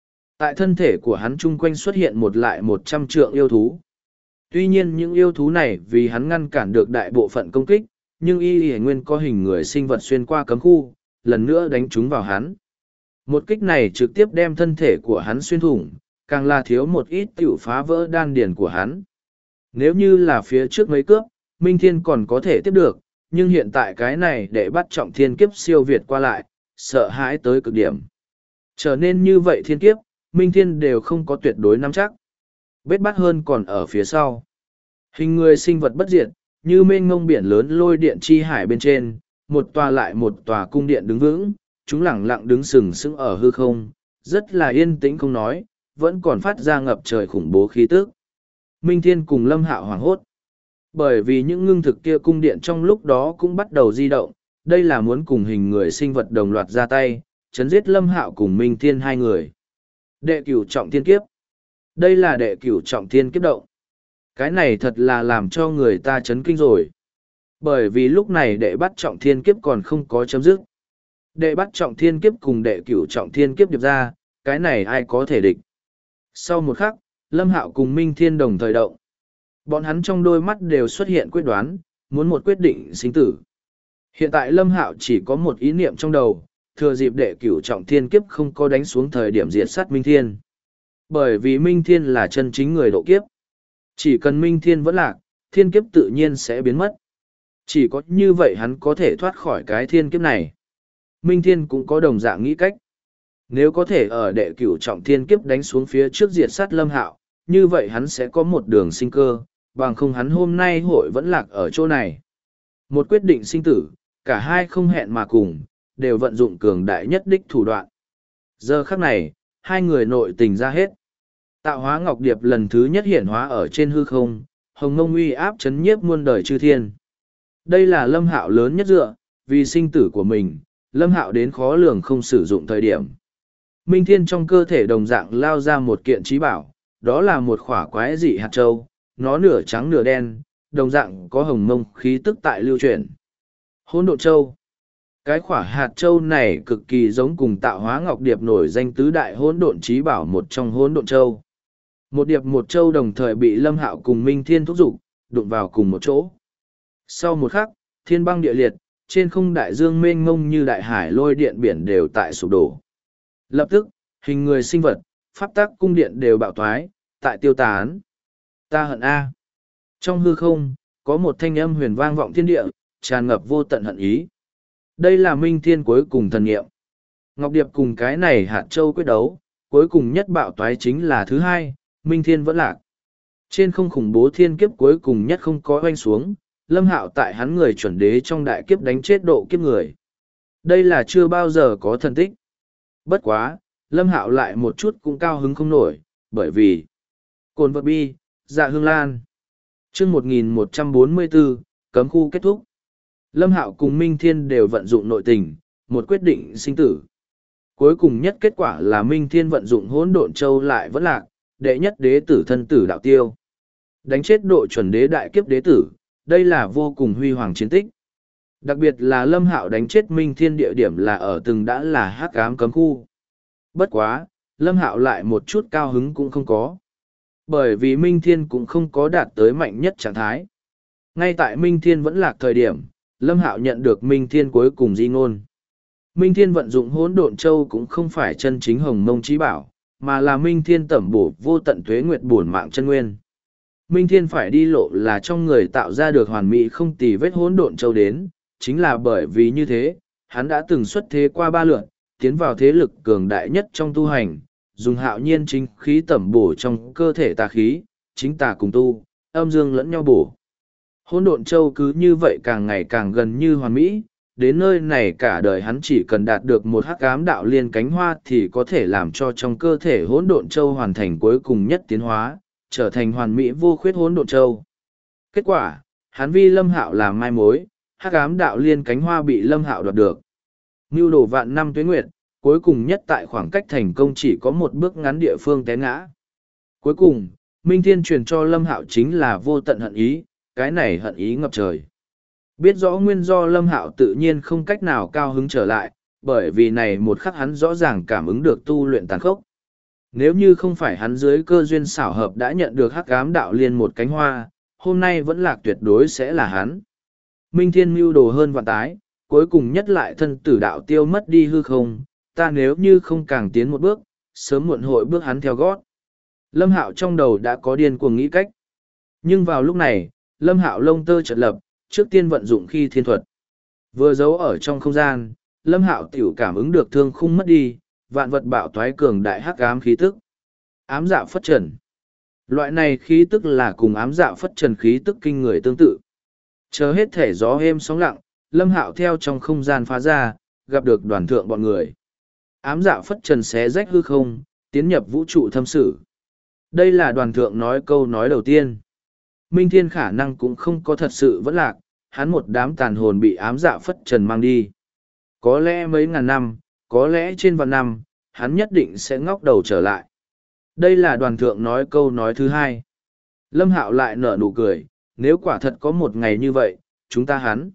Tại thân thể của hắn chung quanh xuất hiện một lại 100 trượng yêu thú. Tuy nhiên những yêu thú này vì hắn ngăn cản được đại bộ phận công kích, nhưng y nguyên có hình người sinh vật xuyên qua cấm khu, lần nữa đánh trúng vào hắn. Một kích này trực tiếp đem thân thể của hắn xuyên thủng, càng là thiếu một ít tiểu phá vỡ đan điền của hắn. Nếu như là phía trước mấy cướp, Minh Thiên còn có thể tiếp được, nhưng hiện tại cái này để bắt trọng thiên kiếp siêu việt qua lại, sợ hãi tới cực điểm. Trở nên như vậy thiên kiếp, Minh Thiên đều không có tuyệt đối nắm chắc. Bết bát hơn còn ở phía sau. Hình người sinh vật bất diệt, như mênh mông biển lớn lôi điện chi hải bên trên, một tòa lại một tòa cung điện đứng vững, chúng lẳng lặng đứng sừng sững ở hư không, rất là yên tĩnh không nói, vẫn còn phát ra ngập trời khủng bố khí tức. Minh Thiên cùng Lâm Hạo hoảng hốt. Bởi vì những ngưng thực kia cung điện trong lúc đó cũng bắt đầu di động, đây là muốn cùng hình người sinh vật đồng loạt ra tay, chấn giết Lâm Hạo cùng Minh Thiên hai người. Đệ cửu trọng thiên kiếp. Đây là đệ cửu trọng thiên kiếp động. Cái này thật là làm cho người ta chấn kinh rồi. Bởi vì lúc này đệ bắt trọng thiên kiếp còn không có chấm dứt. Đệ bắt trọng thiên kiếp cùng đệ cửu trọng thiên kiếp điệp ra, cái này ai có thể địch. Sau một khắc, Lâm Hạo cùng Minh Thiên đồng thời động. Bọn hắn trong đôi mắt đều xuất hiện quyết đoán, muốn một quyết định sinh tử. Hiện tại Lâm Hạo chỉ có một ý niệm trong đầu, thừa dịp đệ cửu trọng thiên kiếp không có đánh xuống thời điểm diệt sát Minh Thiên. Bởi vì Minh Thiên là chân chính người độ kiếp. Chỉ cần Minh Thiên vẫn lạc, thiên kiếp tự nhiên sẽ biến mất. Chỉ có như vậy hắn có thể thoát khỏi cái thiên kiếp này. Minh Thiên cũng có đồng dạng nghĩ cách. Nếu có thể ở đệ cửu trọng thiên kiếp đánh xuống phía trước diệt sát Lâm Hạo, như vậy hắn sẽ có một đường sinh cơ, bằng không hắn hôm nay hội vẫn lạc ở chỗ này. Một quyết định sinh tử, cả hai không hẹn mà cùng, đều vận dụng cường đại nhất đích thủ đoạn. Giờ khắc này, hai người nội tình ra hết. Tạo hóa ngọc điệp lần thứ nhất hiển hóa ở trên hư không, hồng ngông uy áp chấn nhiếp muôn đời chư thiên. Đây là Lâm Hạo lớn nhất dựa, vì sinh tử của mình, Lâm Hạo đến khó lường không sử dụng thời điểm. Minh Thiên trong cơ thể đồng dạng lao ra một kiện trí bảo, đó là một khỏa quái dị hạt châu, nó nửa trắng nửa đen, đồng dạng có hồng mông khí tức tại lưu chuyển. Hỗn độn châu. Cái khỏa hạt châu này cực kỳ giống cùng tạo hóa ngọc điệp nổi danh tứ đại hỗn độn trí bảo một trong hỗn độn châu. Một điệp một châu đồng thời bị Lâm Hạo cùng Minh Thiên thúc giục, đụng vào cùng một chỗ. Sau một khắc, thiên băng địa liệt, trên không đại dương mênh mông như đại hải lôi điện biển đều tại sụp đổ. Lập tức, hình người sinh vật, pháp tắc cung điện đều bạo thoái, tại tiêu tán. Ta hận A. Trong hư không, có một thanh âm huyền vang vọng thiên địa, tràn ngập vô tận hận ý. Đây là Minh Thiên cuối cùng thần nghiệm. Ngọc Điệp cùng cái này hạt châu quyết đấu, cuối cùng nhất bạo toái chính là thứ hai, Minh Thiên vẫn lạc. Trên không khủng bố thiên kiếp cuối cùng nhất không có oanh xuống, Lâm Hạo tại hắn người chuẩn đế trong đại kiếp đánh chết độ kiếp người. Đây là chưa bao giờ có thần tích. Bất quá, Lâm Hạo lại một chút cũng cao hứng không nổi, bởi vì Cồn vật bi, Dạ Hương Lan. Chương 1144, cấm khu kết thúc. Lâm Hạo cùng Minh Thiên đều vận dụng nội tình, một quyết định sinh tử. Cuối cùng nhất kết quả là Minh Thiên vận dụng hỗn độn châu lại vẫn lạc, đệ nhất đế tử thân tử đạo tiêu. Đánh chết độ chuẩn đế đại kiếp đế tử, đây là vô cùng huy hoàng chiến tích. Đặc biệt là Lâm Hạo đánh chết Minh Thiên địa điểm là ở từng đã là hắc ám cấm khu. Bất quá, Lâm Hạo lại một chút cao hứng cũng không có. Bởi vì Minh Thiên cũng không có đạt tới mạnh nhất trạng thái. Ngay tại Minh Thiên vẫn lạc thời điểm, Lâm Hạo nhận được Minh Thiên cuối cùng di ngôn. Minh Thiên vận dụng hỗn độn châu cũng không phải chân chính hồng mông trí bảo, mà là Minh Thiên tẩm bổ vô tận tuế nguyệt bổn mạng chân nguyên. Minh Thiên phải đi lộ là trong người tạo ra được hoàn mỹ không tì vết hỗn độn châu đến, chính là bởi vì như thế, hắn đã từng xuất thế qua 3 lượt, tiến vào thế lực cường đại nhất trong tu hành, dùng hạo nhiên chính khí tẩm bổ trong cơ thể tà khí, chính tà cùng tu, âm dương lẫn nhau bổ. Hỗn độn châu cứ như vậy càng ngày càng gần như hoàn mỹ, đến nơi này cả đời hắn chỉ cần đạt được một hắc ám đạo liên cánh hoa thì có thể làm cho trong cơ thể hỗn độn châu hoàn thành cuối cùng nhất tiến hóa, trở thành hoàn mỹ vô khuyết hỗn độn châu. Kết quả, hắn vi Lâm Hạo làm mai mối, hắc ám đạo liên cánh hoa bị Lâm Hạo đoạt được. Nưu đồ vạn năm tuế nguyệt, cuối cùng nhất tại khoảng cách thành công chỉ có một bước ngắn địa phương té ngã. Cuối cùng, Minh Thiên truyền cho Lâm Hạo chính là vô tận hận ý, cái này hận ý ngập trời. Biết rõ nguyên do Lâm Hạo tự nhiên không cách nào cao hứng trở lại, bởi vì này một khắc hắn rõ ràng cảm ứng được tu luyện tàn khốc. Nếu như không phải hắn dưới cơ duyên xảo hợp đã nhận được hắc ám đạo liên một cánh hoa, hôm nay vẫn lạc tuyệt đối sẽ là hắn. Minh Thiên mưu đồ hơn vạn tái, cuối cùng nhất lại thân tử đạo tiêu mất đi hư không, ta nếu như không càng tiến một bước, sớm muộn hội bước hắn theo gót. Lâm Hạo trong đầu đã có điên cuồng nghĩ cách. Nhưng vào lúc này, Lâm Hạo lông tơ chợt lập, trước tiên vận dụng khi thiên thuật. Vừa giấu ở trong không gian, Lâm Hạo tiểu cảm ứng được thương khung mất đi, vạn vật bạo toái cường đại hắc ám khí tức. Ám dạ phất trần. Loại này khí tức là cùng ám dạ phất trần khí tức kinh người tương tự. Chờ hết thể gió êm sóng lặng, Lâm Hạo theo trong không gian phá ra, gặp được đoàn thượng bọn người. Ám dạ phất trần xé rách hư không, tiến nhập vũ trụ thâm sử. Đây là đoàn thượng nói câu nói đầu tiên. Minh Thiên khả năng cũng không có thật sự vẫn lạc, hắn một đám tàn hồn bị ám dạ phất trần mang đi. Có lẽ mấy ngàn năm, có lẽ trên vạn năm, hắn nhất định sẽ ngóc đầu trở lại. Đây là đoàn thượng nói câu nói thứ hai. Lâm Hạo lại nở nụ cười, nếu quả thật có một ngày như vậy, chúng ta hắn.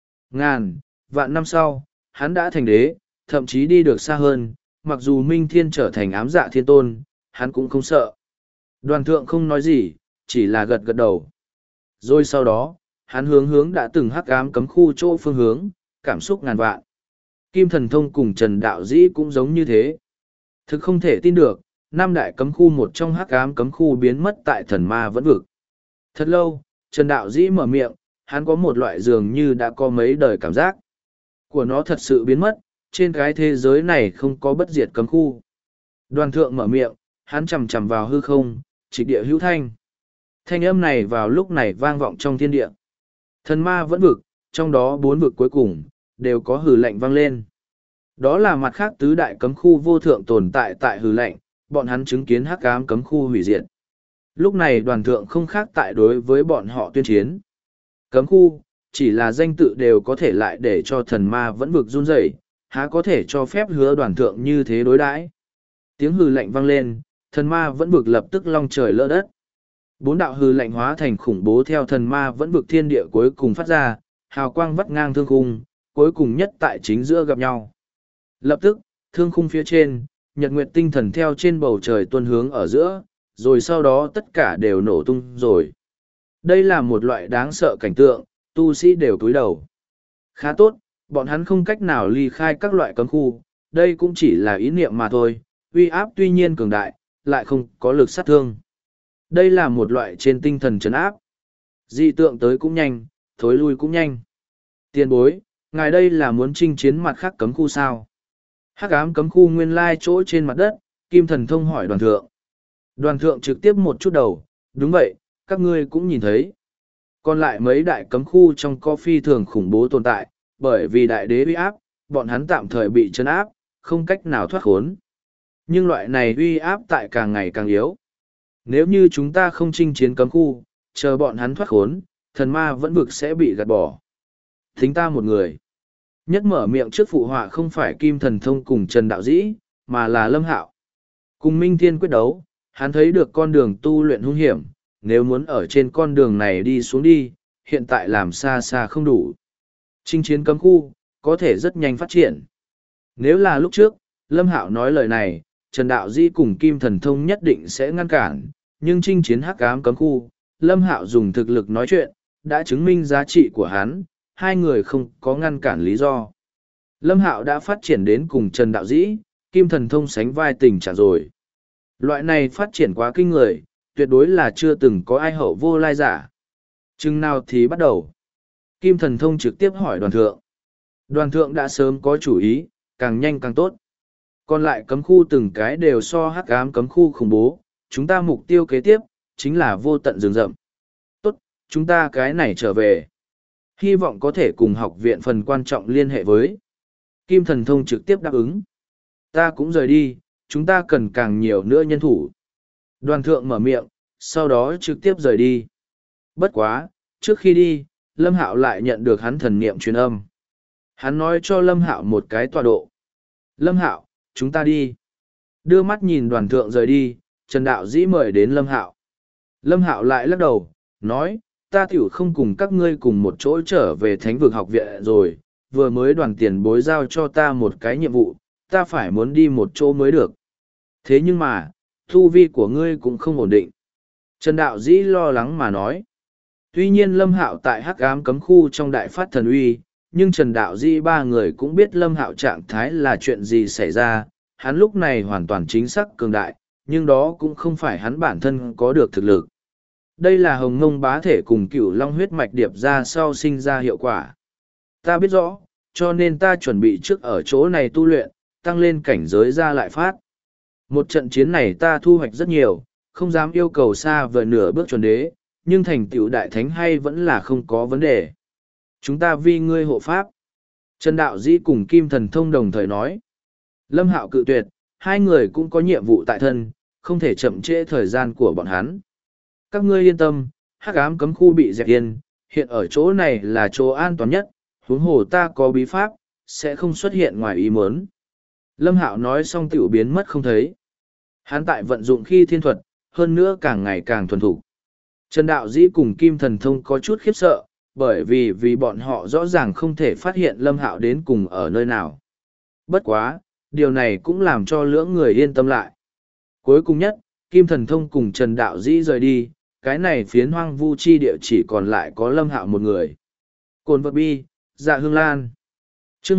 Ngàn, vạn năm sau, hắn đã thành đế, thậm chí đi được xa hơn, mặc dù Minh Thiên trở thành ám dạ thiên tôn, hắn cũng không sợ. Đoàn thượng không nói gì, chỉ là gật gật đầu. Rồi sau đó, hắn hướng đã từng hắc ám cấm khu chỗ phương hướng, cảm xúc ngàn vạn. Kim Thần Thông cùng Trần Đạo Dĩ cũng giống như thế. Thực không thể tin được, năm đại cấm khu một trong hắc ám cấm khu biến mất tại thần ma vẫn vực. Thật lâu, Trần Đạo Dĩ mở miệng, hắn có một loại dường như đã có mấy đời cảm giác của nó thật sự biến mất, trên cái thế giới này không có bất diệt cấm khu. Đoàn thượng mở miệng, hắn chầm chầm vào hư không, trịch địa hữu thanh. Thanh âm này vào lúc này vang vọng trong thiên địa. Thần ma vẫn vực, trong đó 4 vực cuối cùng, đều có hừ lệnh vang lên. Đó là mặt khác tứ đại cấm khu vô thượng tồn tại tại hừ lệnh, bọn hắn chứng kiến hắc ám cấm khu hủy diệt. Lúc này đoàn thượng không khác tại đối với bọn họ tuyên chiến. Cấm khu, chỉ là danh tự đều có thể lại để cho thần ma vẫn vực run rẩy, há có thể cho phép hứa đoàn thượng như thế đối đãi. Tiếng hừ lệnh vang lên, thần ma vẫn vực lập tức long trời lỡ đất. 4 đạo hừ lệnh hóa thành khủng bố theo thần ma vẫn vực thiên địa cuối cùng phát ra, hào quang vắt ngang thương khung, cuối cùng nhất tại chính giữa gặp nhau. Lập tức, thương khung phía trên, nhật nguyệt tinh thần theo trên bầu trời tuôn hướng ở giữa, rồi sau đó tất cả đều nổ tung rồi. Đây là một loại đáng sợ cảnh tượng, tu sĩ đều cúi đầu. Khá tốt, bọn hắn không cách nào ly khai các loại cấm khu, đây cũng chỉ là ý niệm mà thôi, uy áp tuy nhiên cường đại, lại không có lực sát thương. Đây là một loại trên tinh thần trấn áp. Dị tượng tới cũng nhanh, thối lui cũng nhanh. Tiền bối, ngài đây là muốn chinh chiến mặt khác cấm khu sao? Hắc ám cấm khu nguyên lai chỗ trên mặt đất, Kim Thần Thông hỏi đoàn thượng. Đoàn thượng trực tiếp một chút đầu, đúng vậy, các ngươi cũng nhìn thấy. Còn lại mấy đại cấm khu trong có phi thường khủng bố tồn tại, bởi vì đại đế uy áp, bọn hắn tạm thời bị trấn áp, không cách nào thoát khốn. Nhưng loại này uy áp tại càng ngày càng yếu. Nếu như chúng ta không chinh chiến cấm khu, chờ bọn hắn thoát khốn, thần ma vẫn vực sẽ bị gạt bỏ. Thính ta một người. Nhất mở miệng trước phụ họa không phải Kim Thần Thông cùng Trần Đạo Dĩ, mà là Lâm Hạo. Cùng Minh Thiên quyết đấu, hắn thấy được con đường tu luyện hung hiểm, nếu muốn ở trên con đường này đi xuống đi, hiện tại làm xa xa không đủ. Chinh chiến cấm khu, có thể rất nhanh phát triển. Nếu là lúc trước, Lâm Hạo nói lời này, Trần Đạo Dĩ cùng Kim Thần Thông nhất định sẽ ngăn cản, nhưng chinh chiến hắc ám cấm khu, Lâm Hạo dùng thực lực nói chuyện, đã chứng minh giá trị của hắn, hai người không có ngăn cản lý do. Lâm Hạo đã phát triển đến cùng Trần Đạo Dĩ, Kim Thần Thông sánh vai tình trạng rồi. Loại này phát triển quá kinh người, tuyệt đối là chưa từng có ai hậu vô lai giả. Chừng nào thì bắt đầu. Kim Thần Thông trực tiếp hỏi đoàn thượng. Đoàn thượng đã sớm có chủ ý, càng nhanh càng tốt. Còn lại cấm khu từng cái đều so hắc ám cấm khu khủng bố, chúng ta mục tiêu kế tiếp, chính là vô tận rừng rậm. Tốt, chúng ta cái này trở về. Hy vọng có thể cùng học viện phần quan trọng liên hệ với. Kim Thần Thông trực tiếp đáp ứng. Ta cũng rời đi, chúng ta cần càng nhiều nữa nhân thủ. Đoàn thượng mở miệng, sau đó trực tiếp rời đi. Bất quá, trước khi đi, Lâm Hạo lại nhận được hắn thần niệm truyền âm. Hắn nói cho Lâm Hạo một cái tọa độ. Lâm Hạo, chúng ta đi. Đưa mắt nhìn đoàn thượng rời đi, Trần Đạo Dĩ mời đến Lâm Hạo. Lâm Hạo lại lắc đầu, nói, ta tiểu không cùng các ngươi cùng một chỗ trở về thánh vực học viện rồi, vừa mới đoàn tiền bối giao cho ta một cái nhiệm vụ, ta phải muốn đi một chỗ mới được. Thế nhưng mà, thu vi của ngươi cũng không ổn định. Trần Đạo Dĩ lo lắng mà nói. Tuy nhiên Lâm Hạo tại hắc ám cấm khu trong đại phát thần uy, nhưng Trần Đạo Dĩ ba người cũng biết Lâm Hạo trạng thái là chuyện gì xảy ra, hắn lúc này hoàn toàn chính xác cường đại, nhưng đó cũng không phải hắn bản thân có được thực lực. Đây là hồng ngông bá thể cùng cửu long huyết mạch điệp ra sau sinh ra hiệu quả. Ta biết rõ, cho nên ta chuẩn bị trước ở chỗ này tu luyện, tăng lên cảnh giới ra lại phát. Một trận chiến này ta thu hoạch rất nhiều, không dám yêu cầu xa vời nửa bước chuẩn đế, nhưng thành tựu đại thánh hay vẫn là không có vấn đề. Chúng ta vì ngươi hộ pháp. Trần Đạo Dĩ cùng Kim Thần Thông đồng thời nói. Lâm Hạo cự tuyệt, hai người cũng có nhiệm vụ tại thân, không thể chậm trễ thời gian của bọn hắn. Các ngươi yên tâm, hắc ám cấm khu bị dẹp yên, hiện ở chỗ này là chỗ an toàn nhất, huống hồ ta có bí pháp, sẽ không xuất hiện ngoài ý muốn. Lâm Hạo nói xong tiểu biến mất không thấy. Hắn tại vận dụng khi thiên thuật, hơn nữa càng ngày càng thuần thục. Trần Đạo Dĩ cùng Kim Thần Thông có chút khiếp sợ, bởi vì bọn họ rõ ràng không thể phát hiện Lâm Hạo đến cùng ở nơi nào. Bất quá, điều này cũng làm cho lưỡng người yên tâm lại. Cuối cùng nhất, Kim Thần Thông cùng Trần Đạo Dĩ rời đi, cái này phiến hoang vu chi địa chỉ còn lại có Lâm Hạo một người. Cồn vật bi, Dạ Hương Lan. Chương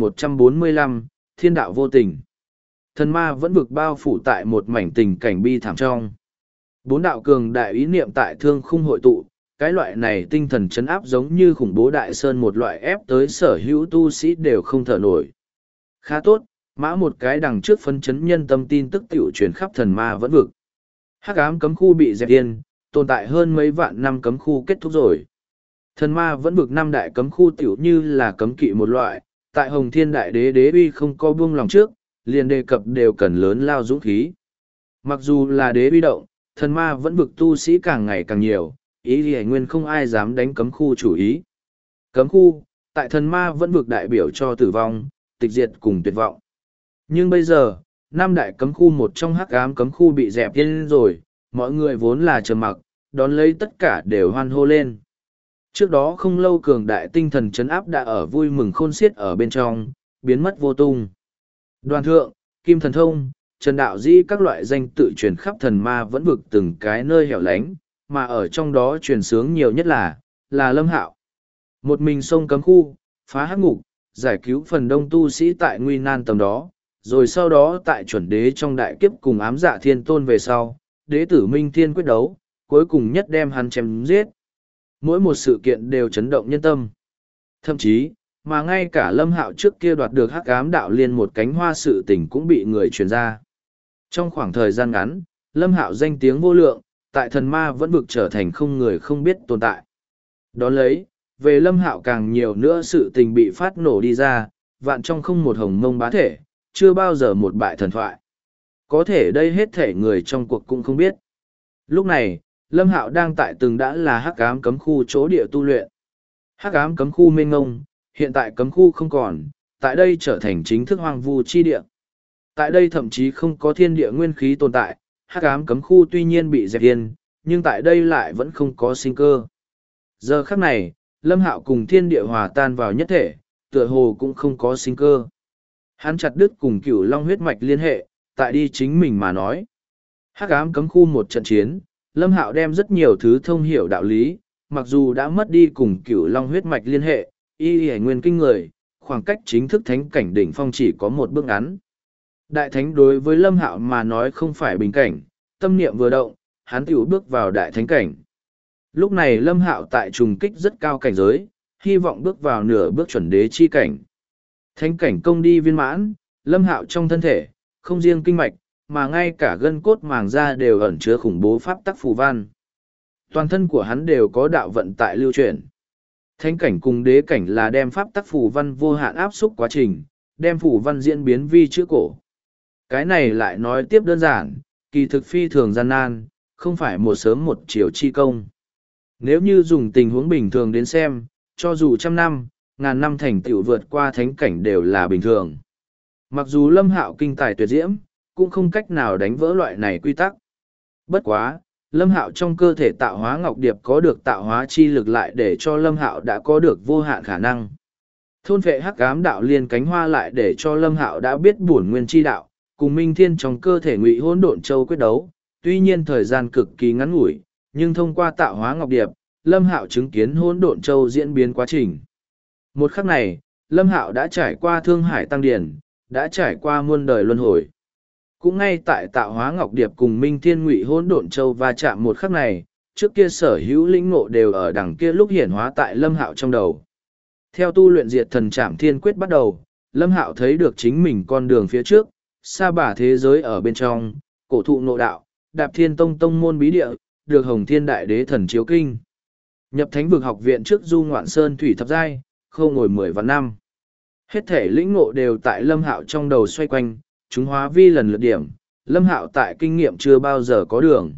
1145, Thiên đạo vô tình. Thần ma vẫn vực bao phủ tại một mảnh tình cảnh bi thảm trong. Bốn đạo cường đại ý niệm tại thương khung hội tụ, cái loại này tinh thần chấn áp giống như khủng bố đại sơn một loại ép tới sở hữu tu sĩ đều không thở nổi. Khá tốt, mã một cái đằng trước phân chấn nhân tâm tin tức tiểu truyền khắp thần ma vẫn vực. Hắc ám cấm khu bị dẹp yên, tồn tại hơn mấy vạn năm cấm khu kết thúc rồi. Thần ma vẫn vực năm đại cấm khu tiểu như là cấm kỵ một loại, tại Hồng Thiên Đại Đế đế uy không có buông lòng trước, liền đề cập đều cần lớn lao dũng khí. Mặc dù là đế uy động, thần ma vẫn vực tu sĩ càng ngày càng nhiều, ý thì nguyên không ai dám đánh cấm khu chủ ý. Cấm khu, tại thần ma vẫn vực đại biểu cho tử vong, tịch diệt cùng tuyệt vọng. Nhưng bây giờ, năm đại cấm khu một trong hắc ám cấm khu bị dẹp yên rồi, mọi người vốn là trầm mặc, đón lấy tất cả đều hoan hô lên. Trước đó không lâu cường đại tinh thần chấn áp đã ở vui mừng khôn xiết ở bên trong, biến mất vô tung. Đoàn thượng, Kim Thần Thông, Trần Đạo Dĩ các loại danh tự truyền khắp thần ma vẫn vực từng cái nơi hẻo lánh, mà ở trong đó truyền sướng nhiều nhất là Lâm Hạo. Một mình xông cấm khu, phá hắc ngục, giải cứu phần đông tu sĩ tại nguy nan tầm đó, rồi sau đó tại chuẩn đế trong đại kiếp cùng ám dạ thiên tôn về sau, đế tử Minh Thiên quyết đấu, cuối cùng nhất đem hắn chém giết. Mỗi một sự kiện đều chấn động nhân tâm. Thậm chí, mà ngay cả Lâm Hạo trước kia đoạt được hắc ám đạo liên một cánh hoa sự tình cũng bị người truyền ra. Trong khoảng thời gian ngắn, Lâm Hạo danh tiếng vô lượng, tại thần ma vẫn vực trở thành không người không biết tồn tại. Đón lấy, về Lâm Hạo càng nhiều nữa sự tình bị phát nổ đi ra, vạn trong không một hồng mông bá thể, chưa bao giờ một bại thần thoại. Có thể đây hết thể người trong cuộc cũng không biết. Lúc này, Lâm Hạo đang tại từng đã là hắc ám cấm khu chỗ địa tu luyện. Hắc ám cấm khu mênh ngông, hiện tại cấm khu không còn, tại đây trở thành chính thức hoang vu chi địa. Tại đây thậm chí không có thiên địa nguyên khí tồn tại, hắc ám cấm khu tuy nhiên bị dẹp yên, nhưng tại đây lại vẫn không có sinh cơ. Giờ khắc này, Lâm Hạo cùng thiên địa hòa tan vào nhất thể, tựa hồ cũng không có sinh cơ. Hắn chặt đứt cùng cửu long huyết mạch liên hệ, tại đi chính mình mà nói. Hắc ám cấm khu một trận chiến, Lâm Hạo đem rất nhiều thứ thông hiểu đạo lý, mặc dù đã mất đi cùng cửu long huyết mạch liên hệ, y nguyên kinh người, khoảng cách chính thức thánh cảnh đỉnh phong chỉ có một bước ngắn. Đại thánh đối với Lâm Hạo mà nói không phải bình cảnh, tâm niệm vừa động, hắn tiểu bước vào đại thánh cảnh. Lúc này Lâm Hạo tại trùng kích rất cao cảnh giới, hy vọng bước vào nửa bước chuẩn đế chi cảnh. Thánh cảnh công đi viên mãn, Lâm Hạo trong thân thể, không riêng kinh mạch, mà ngay cả gân cốt màng da đều ẩn chứa khủng bố pháp tắc phù văn. Toàn thân của hắn đều có đạo vận tại lưu chuyển. Thánh cảnh cùng đế cảnh là đem pháp tắc phù văn vô hạn áp xúc quá trình, đem phù văn diễn biến vi chữ cổ. Cái này lại nói tiếp đơn giản, kỳ thực phi thường gian nan, không phải một sớm một chiều chi công. Nếu như dùng tình huống bình thường đến xem, cho dù trăm năm, ngàn năm thành tựu vượt qua thánh cảnh đều là bình thường. Mặc dù Lâm Hạo kinh tài tuyệt diễm, cũng không cách nào đánh vỡ loại này quy tắc. Bất quá, Lâm Hạo trong cơ thể tạo hóa ngọc điệp có được tạo hóa chi lực lại để cho Lâm Hạo đã có được vô hạn khả năng. Thôn vệ hắc ám đạo liên cánh hoa lại để cho Lâm Hạo đã biết bổn nguyên chi đạo, cùng Minh Thiên trong cơ thể Ngụy Hỗn Độn Châu quyết đấu, tuy nhiên thời gian cực kỳ ngắn ngủi, nhưng thông qua tạo hóa ngọc điệp, Lâm Hạo chứng kiến Hỗn Độn Châu diễn biến quá trình. Một khắc này, Lâm Hạo đã trải qua Thương Hải Tăng Điển, đã trải qua muôn đời luân hồi. Cũng ngay tại tạo hóa ngọc điệp cùng Minh Thiên Ngụy Hỗn Độn Châu va chạm một khắc này, trước kia sở hữu lĩnh ngộ đều ở đằng kia lúc hiển hóa tại Lâm Hạo trong đầu. Theo tu luyện diệt thần trảm thiên quyết bắt đầu, Lâm Hạo thấy được chính mình con đường phía trước, sa bả thế giới ở bên trong, cổ thụ nội đạo, đạp thiên tông tông môn bí địa, được Hồng Thiên Đại Đế thần chiếu kinh. Nhập Thánh vực học viện trước du ngoạn sơn thủy thập giai, khâu ngồi 10 vạn năm. Hết thể lĩnh ngộ đều tại Lâm Hạo trong đầu xoay quanh, chúng hóa vi lần lượt điểm, Lâm Hạo tại kinh nghiệm chưa bao giờ có đường.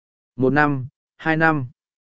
1 năm, 2 năm,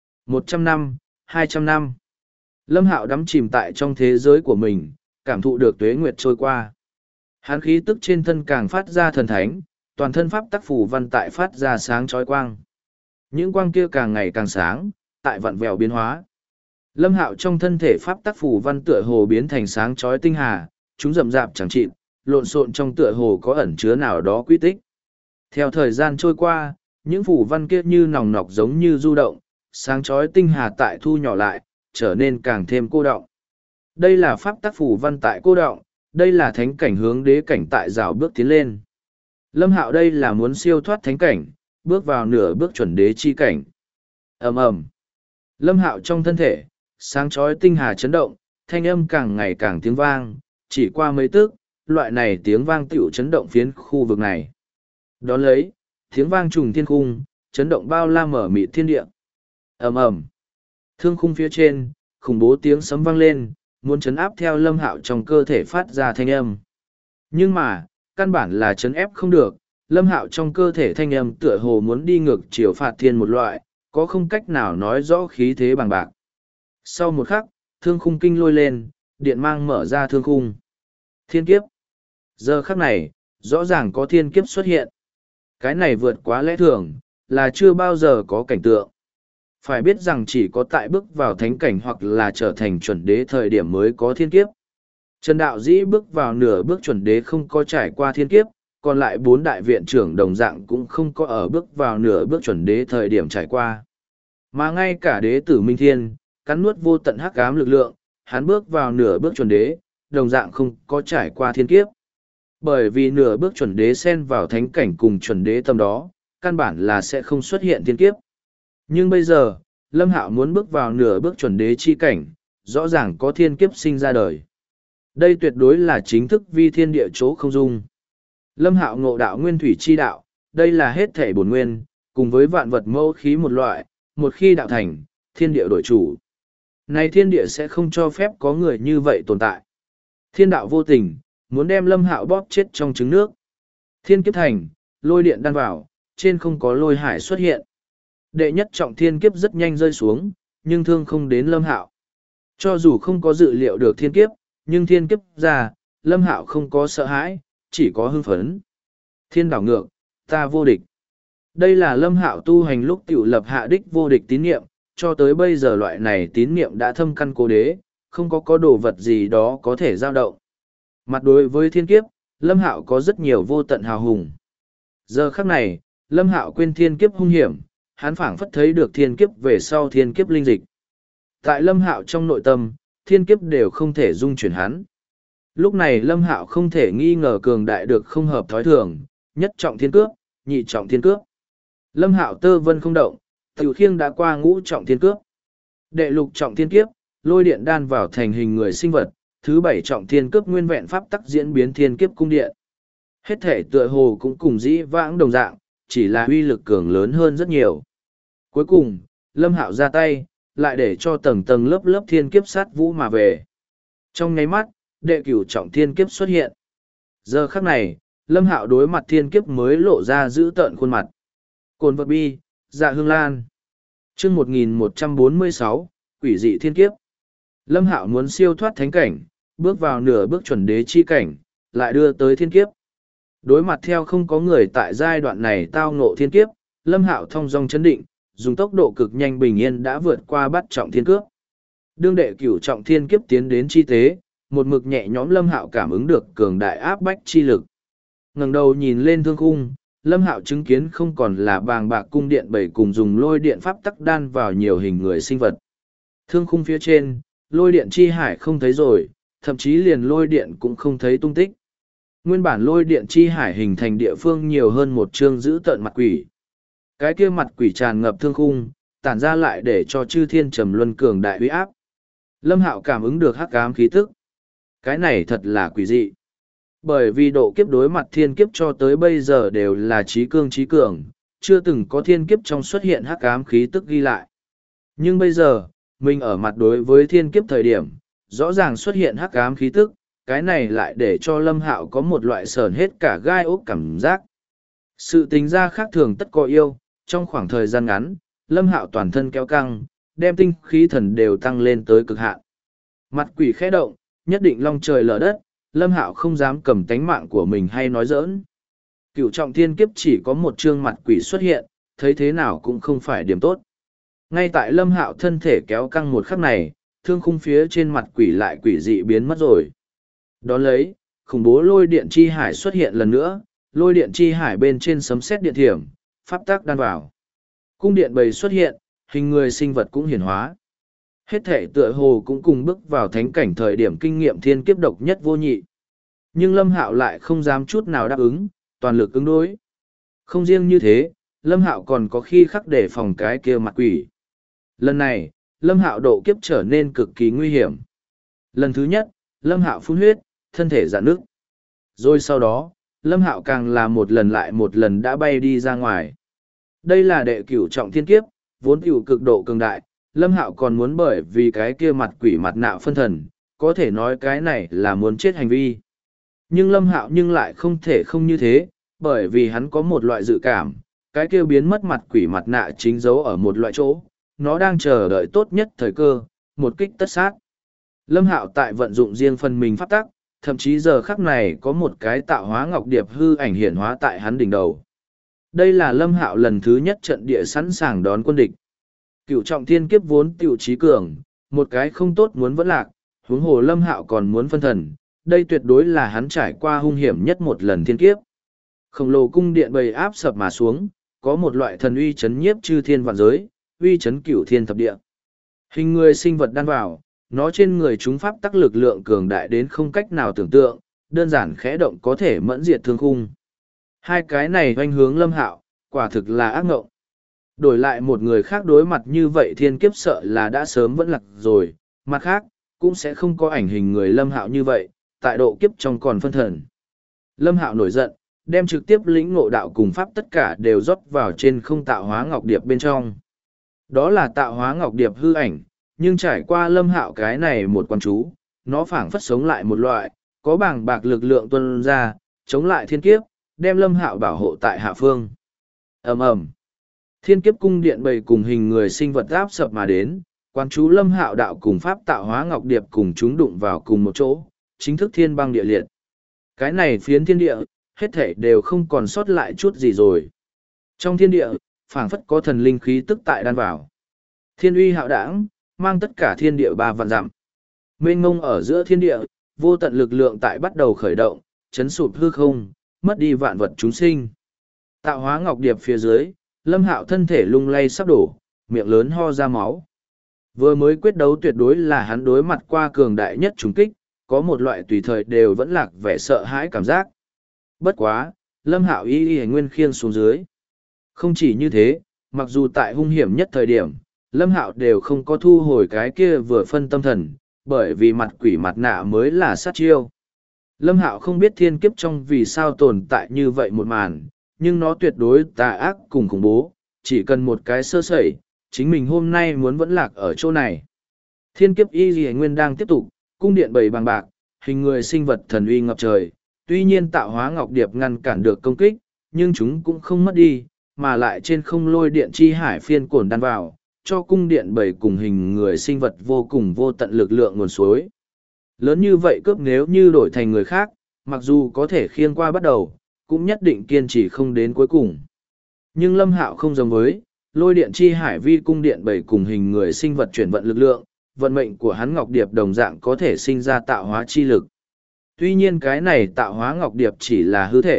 100 năm, 200 năm. Lâm Hạo đắm chìm tại trong thế giới của mình, cảm thụ được tuế nguyệt trôi qua. Hán khí tức trên thân càng phát ra thần thánh, toàn thân pháp tắc phù văn tại phát ra sáng chói quang. Những quang kia càng ngày càng sáng, tại vặn vẹo biến hóa. Lâm Hạo trong thân thể pháp tắc phù văn tựa hồ biến thành sáng chói tinh hà, chúng rậm rạp chẳng chịt, lộn xộn trong tựa hồ có ẩn chứa nào đó quy tích. Theo thời gian trôi qua, những phù văn kia như nòng nọc giống như du động, sáng chói tinh hà tại thu nhỏ lại, trở nên càng thêm cô đọng. Đây là pháp tắc phù văn tại cô đọng, đây là thánh cảnh hướng đế cảnh tại rào bước tiến lên. Lâm Hạo đây là muốn siêu thoát thánh cảnh, bước vào nửa bước chuẩn đế chi cảnh. Ầm ầm. Lâm Hạo trong thân thể, sáng chói tinh hà chấn động, thanh âm càng ngày càng tiếng vang, chỉ qua mấy tức, loại này tiếng vang tiểu chấn động phiến khu vực này. Đón lấy, tiếng vang trùng thiên khung, chấn động bao la mở mịt thiên địa. Ầm ầm. Thương khung phía trên, khủng bố tiếng sấm vang lên, muốn chấn áp theo Lâm Hạo trong cơ thể phát ra thanh âm. Nhưng mà, căn bản là chấn ép không được, Lâm Hạo trong cơ thể thanh âm tựa hồ muốn đi ngược chiều phạt thiên một loại, có không cách nào nói rõ khí thế bằng bạc. Sau một khắc, thương khung kinh lôi lên, điện mang mở ra thương khung. Thiên kiếp. Giờ khắc này, rõ ràng có thiên kiếp xuất hiện. Cái này vượt quá lẽ thường, là chưa bao giờ có cảnh tượng. Phải biết rằng chỉ có tại bước vào thánh cảnh hoặc là trở thành chuẩn đế thời điểm mới có thiên kiếp. Trần Đạo Dĩ bước vào nửa bước chuẩn đế không có trải qua thiên kiếp, còn lại 4 đại viện trưởng đồng dạng cũng không có ở bước vào nửa bước chuẩn đế thời điểm trải qua. Mà ngay cả đế tử Minh Thiên, cắn nuốt vô tận hắc ám lực lượng, hắn bước vào nửa bước chuẩn đế, đồng dạng không có trải qua thiên kiếp. Bởi vì nửa bước chuẩn đế xen vào thánh cảnh cùng chuẩn đế tầm đó, căn bản là sẽ không xuất hiện thiên kiếp. Nhưng bây giờ, Lâm Hạo muốn bước vào nửa bước chuẩn đế chi cảnh, rõ ràng có thiên kiếp sinh ra đời. Đây tuyệt đối là chính thức vi thiên địa chỗ không dung. Lâm Hạo ngộ đạo nguyên thủy chi đạo, đây là hết thể bổn nguyên, cùng với vạn vật mẫu khí một loại, một khi đạo thành, thiên địa đổi chủ. Này thiên địa sẽ không cho phép có người như vậy tồn tại. Thiên đạo vô tình, muốn đem Lâm Hạo bóp chết trong trứng nước. Thiên kiếp thành, lôi điện đan vào, trên không có lôi hải xuất hiện. Đệ nhất trọng thiên kiếp rất nhanh rơi xuống, nhưng thương không đến Lâm Hạo. Cho dù không có dự liệu được thiên kiếp, nhưng thiên kiếp ra, Lâm Hạo không có sợ hãi, chỉ có hưng phấn. Thiên đảo ngược, ta vô địch. Đây là Lâm Hạo tu hành lúc tiểu lập hạ đích vô địch tín niệm, cho tới bây giờ loại này tín niệm đã thâm căn cố đế, không có đồ vật gì đó có thể dao động. Mặt đối với thiên kiếp, Lâm Hạo có rất nhiều vô tận hào hùng. Giờ khắc này, Lâm Hạo quên thiên kiếp hung hiểm, hắn phảng phất thấy được thiên kiếp về sau thiên kiếp linh dịch. Tại Lâm Hạo trong nội tâm, thiên kiếp đều không thể dung chuyển hắn. Lúc này Lâm Hạo không thể nghi ngờ cường đại được không hợp thói thường, nhất trọng thiên cướp, nhị trọng thiên cướp. Lâm Hạo tơ vân không động, tiểu khiêng đã qua ngũ trọng thiên cướp. Đệ lục trọng thiên kiếp, lôi điện đan vào thành hình người sinh vật, thứ 7 trọng thiên cướp nguyên vẹn pháp tắc diễn biến thiên kiếp cung điện. Hết thể tựa hồ cũng cùng dĩ vãng đồng dạng, chỉ là uy lực cường lớn hơn rất nhiều. Cuối cùng, Lâm Hạo ra tay, lại để cho tầng tầng lớp lớp thiên kiếp sát vũ mà về. Trong nháy mắt, đệ cửu trọng thiên kiếp xuất hiện. Giờ khắc này, Lâm Hạo đối mặt thiên kiếp mới lộ ra giữ tợn khuôn mặt. Cồn vật bi, dạ hương lan. Chương 1146, quỷ dị thiên kiếp. Lâm Hạo muốn siêu thoát thánh cảnh, bước vào nửa bước chuẩn đế chi cảnh, lại đưa tới thiên kiếp. Đối mặt theo không có người tại giai đoạn này tao ngộ thiên kiếp, Lâm Hạo thong dong chấn định, dùng tốc độ cực nhanh bình yên đã vượt qua bắt trọng thiên cướp. Đương đệ cửu trọng thiên kiếp tiến đến chi tế, một mực nhẹ nhõm Lâm Hạo cảm ứng được cường đại áp bách chi lực. Ngẩng đầu nhìn lên thương khung, Lâm Hạo chứng kiến không còn là bàng bạc cung điện bảy cùng dùng lôi điện pháp tắc đan vào nhiều hình người sinh vật. Thương khung phía trên, lôi điện chi hải không thấy rồi, thậm chí liền lôi điện cũng không thấy tung tích. Nguyên bản lôi điện chi hải hình thành địa phương nhiều hơn một chương giữ tợn mặt quỷ. Cái kia mặt quỷ tràn ngập thương khung, tản ra lại để cho chư thiên trầm luân cường đại uy áp. Lâm Hạo cảm ứng được hắc ám khí tức. Cái này thật là quỷ dị. Bởi vì độ kiếp đối mặt thiên kiếp cho tới bây giờ đều là trí cương trí cường, chưa từng có thiên kiếp trong xuất hiện hắc ám khí tức ghi lại. Nhưng bây giờ, mình ở mặt đối với thiên kiếp thời điểm, rõ ràng xuất hiện hắc ám khí tức, cái này lại để cho Lâm Hạo có một loại sờn hết cả gai ốc cảm giác. Sự tính ra khác thường tất có yêu, trong khoảng thời gian ngắn, Lâm Hạo toàn thân kéo căng, đem tinh khí thần đều tăng lên tới cực hạn. Mặt quỷ khẽ động, nhất định long trời lở đất, Lâm Hạo không dám cầm tánh mạng của mình hay nói giỡn. Cửu trọng thiên kiếp chỉ có một trương mặt quỷ xuất hiện, thấy thế nào cũng không phải điểm tốt. Ngay tại Lâm Hạo thân thể kéo căng một khắc này, thương khung phía trên mặt quỷ lại quỷ dị biến mất rồi. Đón lấy, khủng bố lôi điện chi hải xuất hiện lần nữa, lôi điện chi hải bên trên sấm sét điện thiểm, pháp tắc đan vào. Cung điện bầy xuất hiện, hình người sinh vật cũng hiển hóa. Hết thể tựa hồ cũng cùng bước vào thánh cảnh thời điểm kinh nghiệm thiên kiếp độc nhất vô nhị. Nhưng Lâm Hạo lại không dám chút nào đáp ứng, toàn lực ứng đối. Không riêng như thế, Lâm Hạo còn có khi khắc để phòng cái kia mặt quỷ. Lần này, Lâm Hạo độ kiếp trở nên cực kỳ nguy hiểm. Lần thứ nhất, Lâm Hạo phun huyết, thân thể rạn nứt. Rồi sau đó, Lâm Hạo càng là một lần lại một lần đã bay đi ra ngoài. Đây là đệ cửu trọng thiên kiếp, vốn tiểu cực độ cường đại, Lâm Hạo còn muốn bởi vì cái kia mặt quỷ mặt nạ phân thần, có thể nói cái này là muốn chết hành vi. Nhưng Lâm Hạo nhưng lại không thể không như thế, bởi vì hắn có một loại dự cảm, cái kia biến mất mặt quỷ mặt nạ chính giấu ở một loại chỗ, nó đang chờ đợi tốt nhất thời cơ, một kích tất sát. Lâm Hạo tại vận dụng riêng phần mình pháp tắc, thậm chí giờ khắc này có một cái tạo hóa ngọc điệp hư ảnh hiển hóa tại hắn đỉnh đầu. Đây là Lâm Hạo lần thứ nhất trận địa sẵn sàng đón quân địch. Cửu trọng thiên kiếp vốn tiểu trí cường, một cái không tốt muốn vẫn lạc, huống hồ Lâm Hạo còn muốn phân thần, đây tuyệt đối là hắn trải qua hung hiểm nhất một lần thiên kiếp. Khổng lồ cung điện bầy áp sập mà xuống, có một loại thần uy chấn nhiếp chư thiên vạn giới, uy chấn cửu thiên thập địa. Hình người sinh vật đan vào, nó trên người chúng pháp tắc lực lượng cường đại đến không cách nào tưởng tượng, đơn giản khẽ động có thể mẫn diệt thương khung. Hai cái này hoành hướng Lâm Hạo, quả thực là ác ngộng. Đổi lại một người khác đối mặt như vậy thiên kiếp sợ là đã sớm vẫn lạc rồi, mặt khác, cũng sẽ không có ảnh hình người Lâm Hạo như vậy, tại độ kiếp trong còn phân thần. Lâm Hạo nổi giận, đem trực tiếp lĩnh ngộ đạo cùng pháp tất cả đều rót vào trên không tạo hóa ngọc điệp bên trong. Đó là tạo hóa ngọc điệp hư ảnh, nhưng trải qua Lâm Hạo cái này một quan chú, nó phảng phất sống lại một loại, có bảng bạc lực lượng tuôn ra, chống lại thiên kiếp, đem Lâm Hạo bảo hộ tại hạ phương. Ầm ầm. Thiên kiếp cung điện bầy cùng hình người sinh vật áp sập mà đến, quan chú Lâm Hạo đạo cùng pháp tạo hóa ngọc điệp cùng chúng đụng vào cùng một chỗ, chính thức thiên băng địa liệt. Cái này phiến thiên địa, hết thảy đều không còn sót lại chút gì rồi. Trong thiên địa, phảng phất có thần linh khí tức tại đan vào. Thiên uy hạo đảng, mang tất cả thiên địa 3 vạn dặm. Mênh mông ở giữa thiên địa, vô tận lực lượng tại bắt đầu khởi động, chấn sụp hư không, mất đi vạn vật chúng sinh. Tạo hóa ngọc điệp phía dưới, Lâm Hạo thân thể lung lay sắp đổ, miệng lớn ho ra máu. Vừa mới quyết đấu tuyệt đối là hắn đối mặt qua cường đại nhất trùng kích, có một loại tùy thời đều vẫn lạc vẻ sợ hãi cảm giác. Bất quá, Lâm Hạo y nguyên khiêng xuống dưới. Không chỉ như thế, mặc dù tại hung hiểm nhất thời điểm, Lâm Hạo đều không có thu hồi cái kia vừa phân tâm thần, bởi vì mặt quỷ mặt nạ mới là sát chiêu. Lâm Hạo không biết thiên kiếp trong vì sao tồn tại như vậy một màn, nhưng nó tuyệt đối tà ác cùng khủng bố, chỉ cần một cái sơ sẩy, chính mình hôm nay muốn vẫn lạc ở chỗ này. Thiên kiếp y lì nguyên đang tiếp tục, cung điện bầy bằng bạc, hình người sinh vật thần uy ngập trời, tuy nhiên tạo hóa ngọc điệp ngăn cản được công kích, nhưng chúng cũng không mất đi, mà lại trên không lôi điện chi hải phiên cổn đan vào, cho cung điện bầy cùng hình người sinh vật vô cùng vô tận lực lượng nguồn suối. Lớn như vậy cướp nếu như đổi thành người khác, mặc dù có thể khiêng qua bắt đầu, cũng nhất định kiên trì không đến cuối cùng. Nhưng Lâm Hạo không giống với, lôi điện chi hải vi cung điện bầy cùng hình người sinh vật chuyển vận lực lượng, vận mệnh của hắn Ngọc Điệp đồng dạng có thể sinh ra tạo hóa chi lực. Tuy nhiên cái này tạo hóa Ngọc Điệp chỉ là hư thể,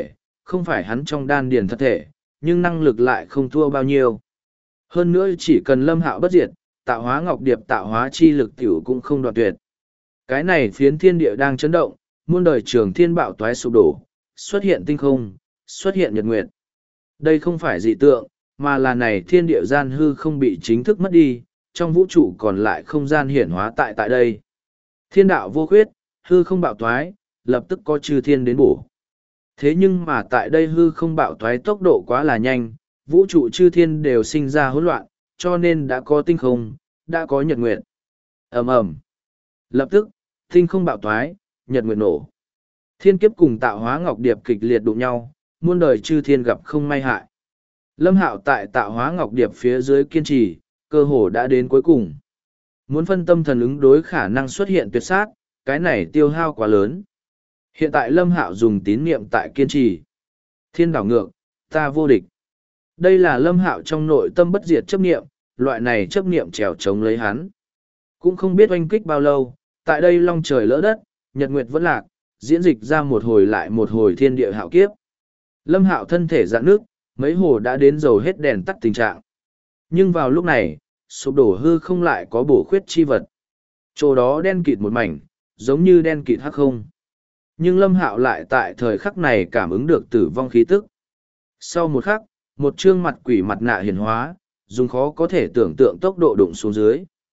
không phải hắn trong đan điền thật thể, nhưng năng lực lại không thua bao nhiêu. Hơn nữa chỉ cần Lâm Hạo bất diệt, tạo hóa ngọc điệp tạo hóa chi lực tiểu cũng không đoạn tuyệt. Cái này phiến thiên địa đang chấn động, muôn đời trường thiên bạo toái sụp đổ, xuất hiện tinh không, xuất hiện nhật nguyệt. Đây không phải dị tượng, mà là này thiên địa gian hư không bị chính thức mất đi, trong vũ trụ còn lại không gian hiển hóa tại đây. Thiên đạo vô khuyết, hư không bạo toái, lập tức có chư thiên đến bổ. Thế nhưng mà tại đây hư không bạo toái tốc độ quá là nhanh, vũ trụ chư thiên đều sinh ra hỗn loạn, cho nên đã có tinh không, đã có nhật nguyệt. Ầm ầm. Lập tức, tinh không bạo toái, nhật nguyệt nổ. Thiên kiếp cùng tạo hóa ngọc điệp kịch liệt đụng nhau, muôn đời chư thiên gặp không may hại. Lâm Hạo tại tạo hóa ngọc điệp phía dưới kiên trì, cơ hồ đã đến cuối cùng. Muốn phân tâm thần ứng đối khả năng xuất hiện tuyệt sát, cái này tiêu hao quá lớn. Hiện tại Lâm Hạo dùng tín niệm tại kiên trì. Thiên đảo ngược, ta vô địch. Đây là Lâm Hạo trong nội tâm bất diệt chấp niệm, loại này chấp niệm trèo chống lấy hắn. Cũng không biết oanh kích bao lâu, tại đây long trời lỡ đất, nhật nguyệt vẫn lạc, diễn dịch ra một hồi lại một hồi thiên địa hạo kiếp. Lâm Hạo thân thể rạn nước, mấy hồ đã đến dầu hết đèn tắt tình trạng. Nhưng vào lúc này, sụp đổ hư không lại có bổ khuyết chi vật. Chỗ đó đen kịt một mảnh, giống như đen kịt hắc không. Nhưng Lâm Hạo lại tại thời khắc này cảm ứng được tử vong khí tức. Sau một khắc, một trương mặt quỷ mặt nạ hiển hóa, dùng khó có thể tưởng tượng tốc độ đụng xuống dưới.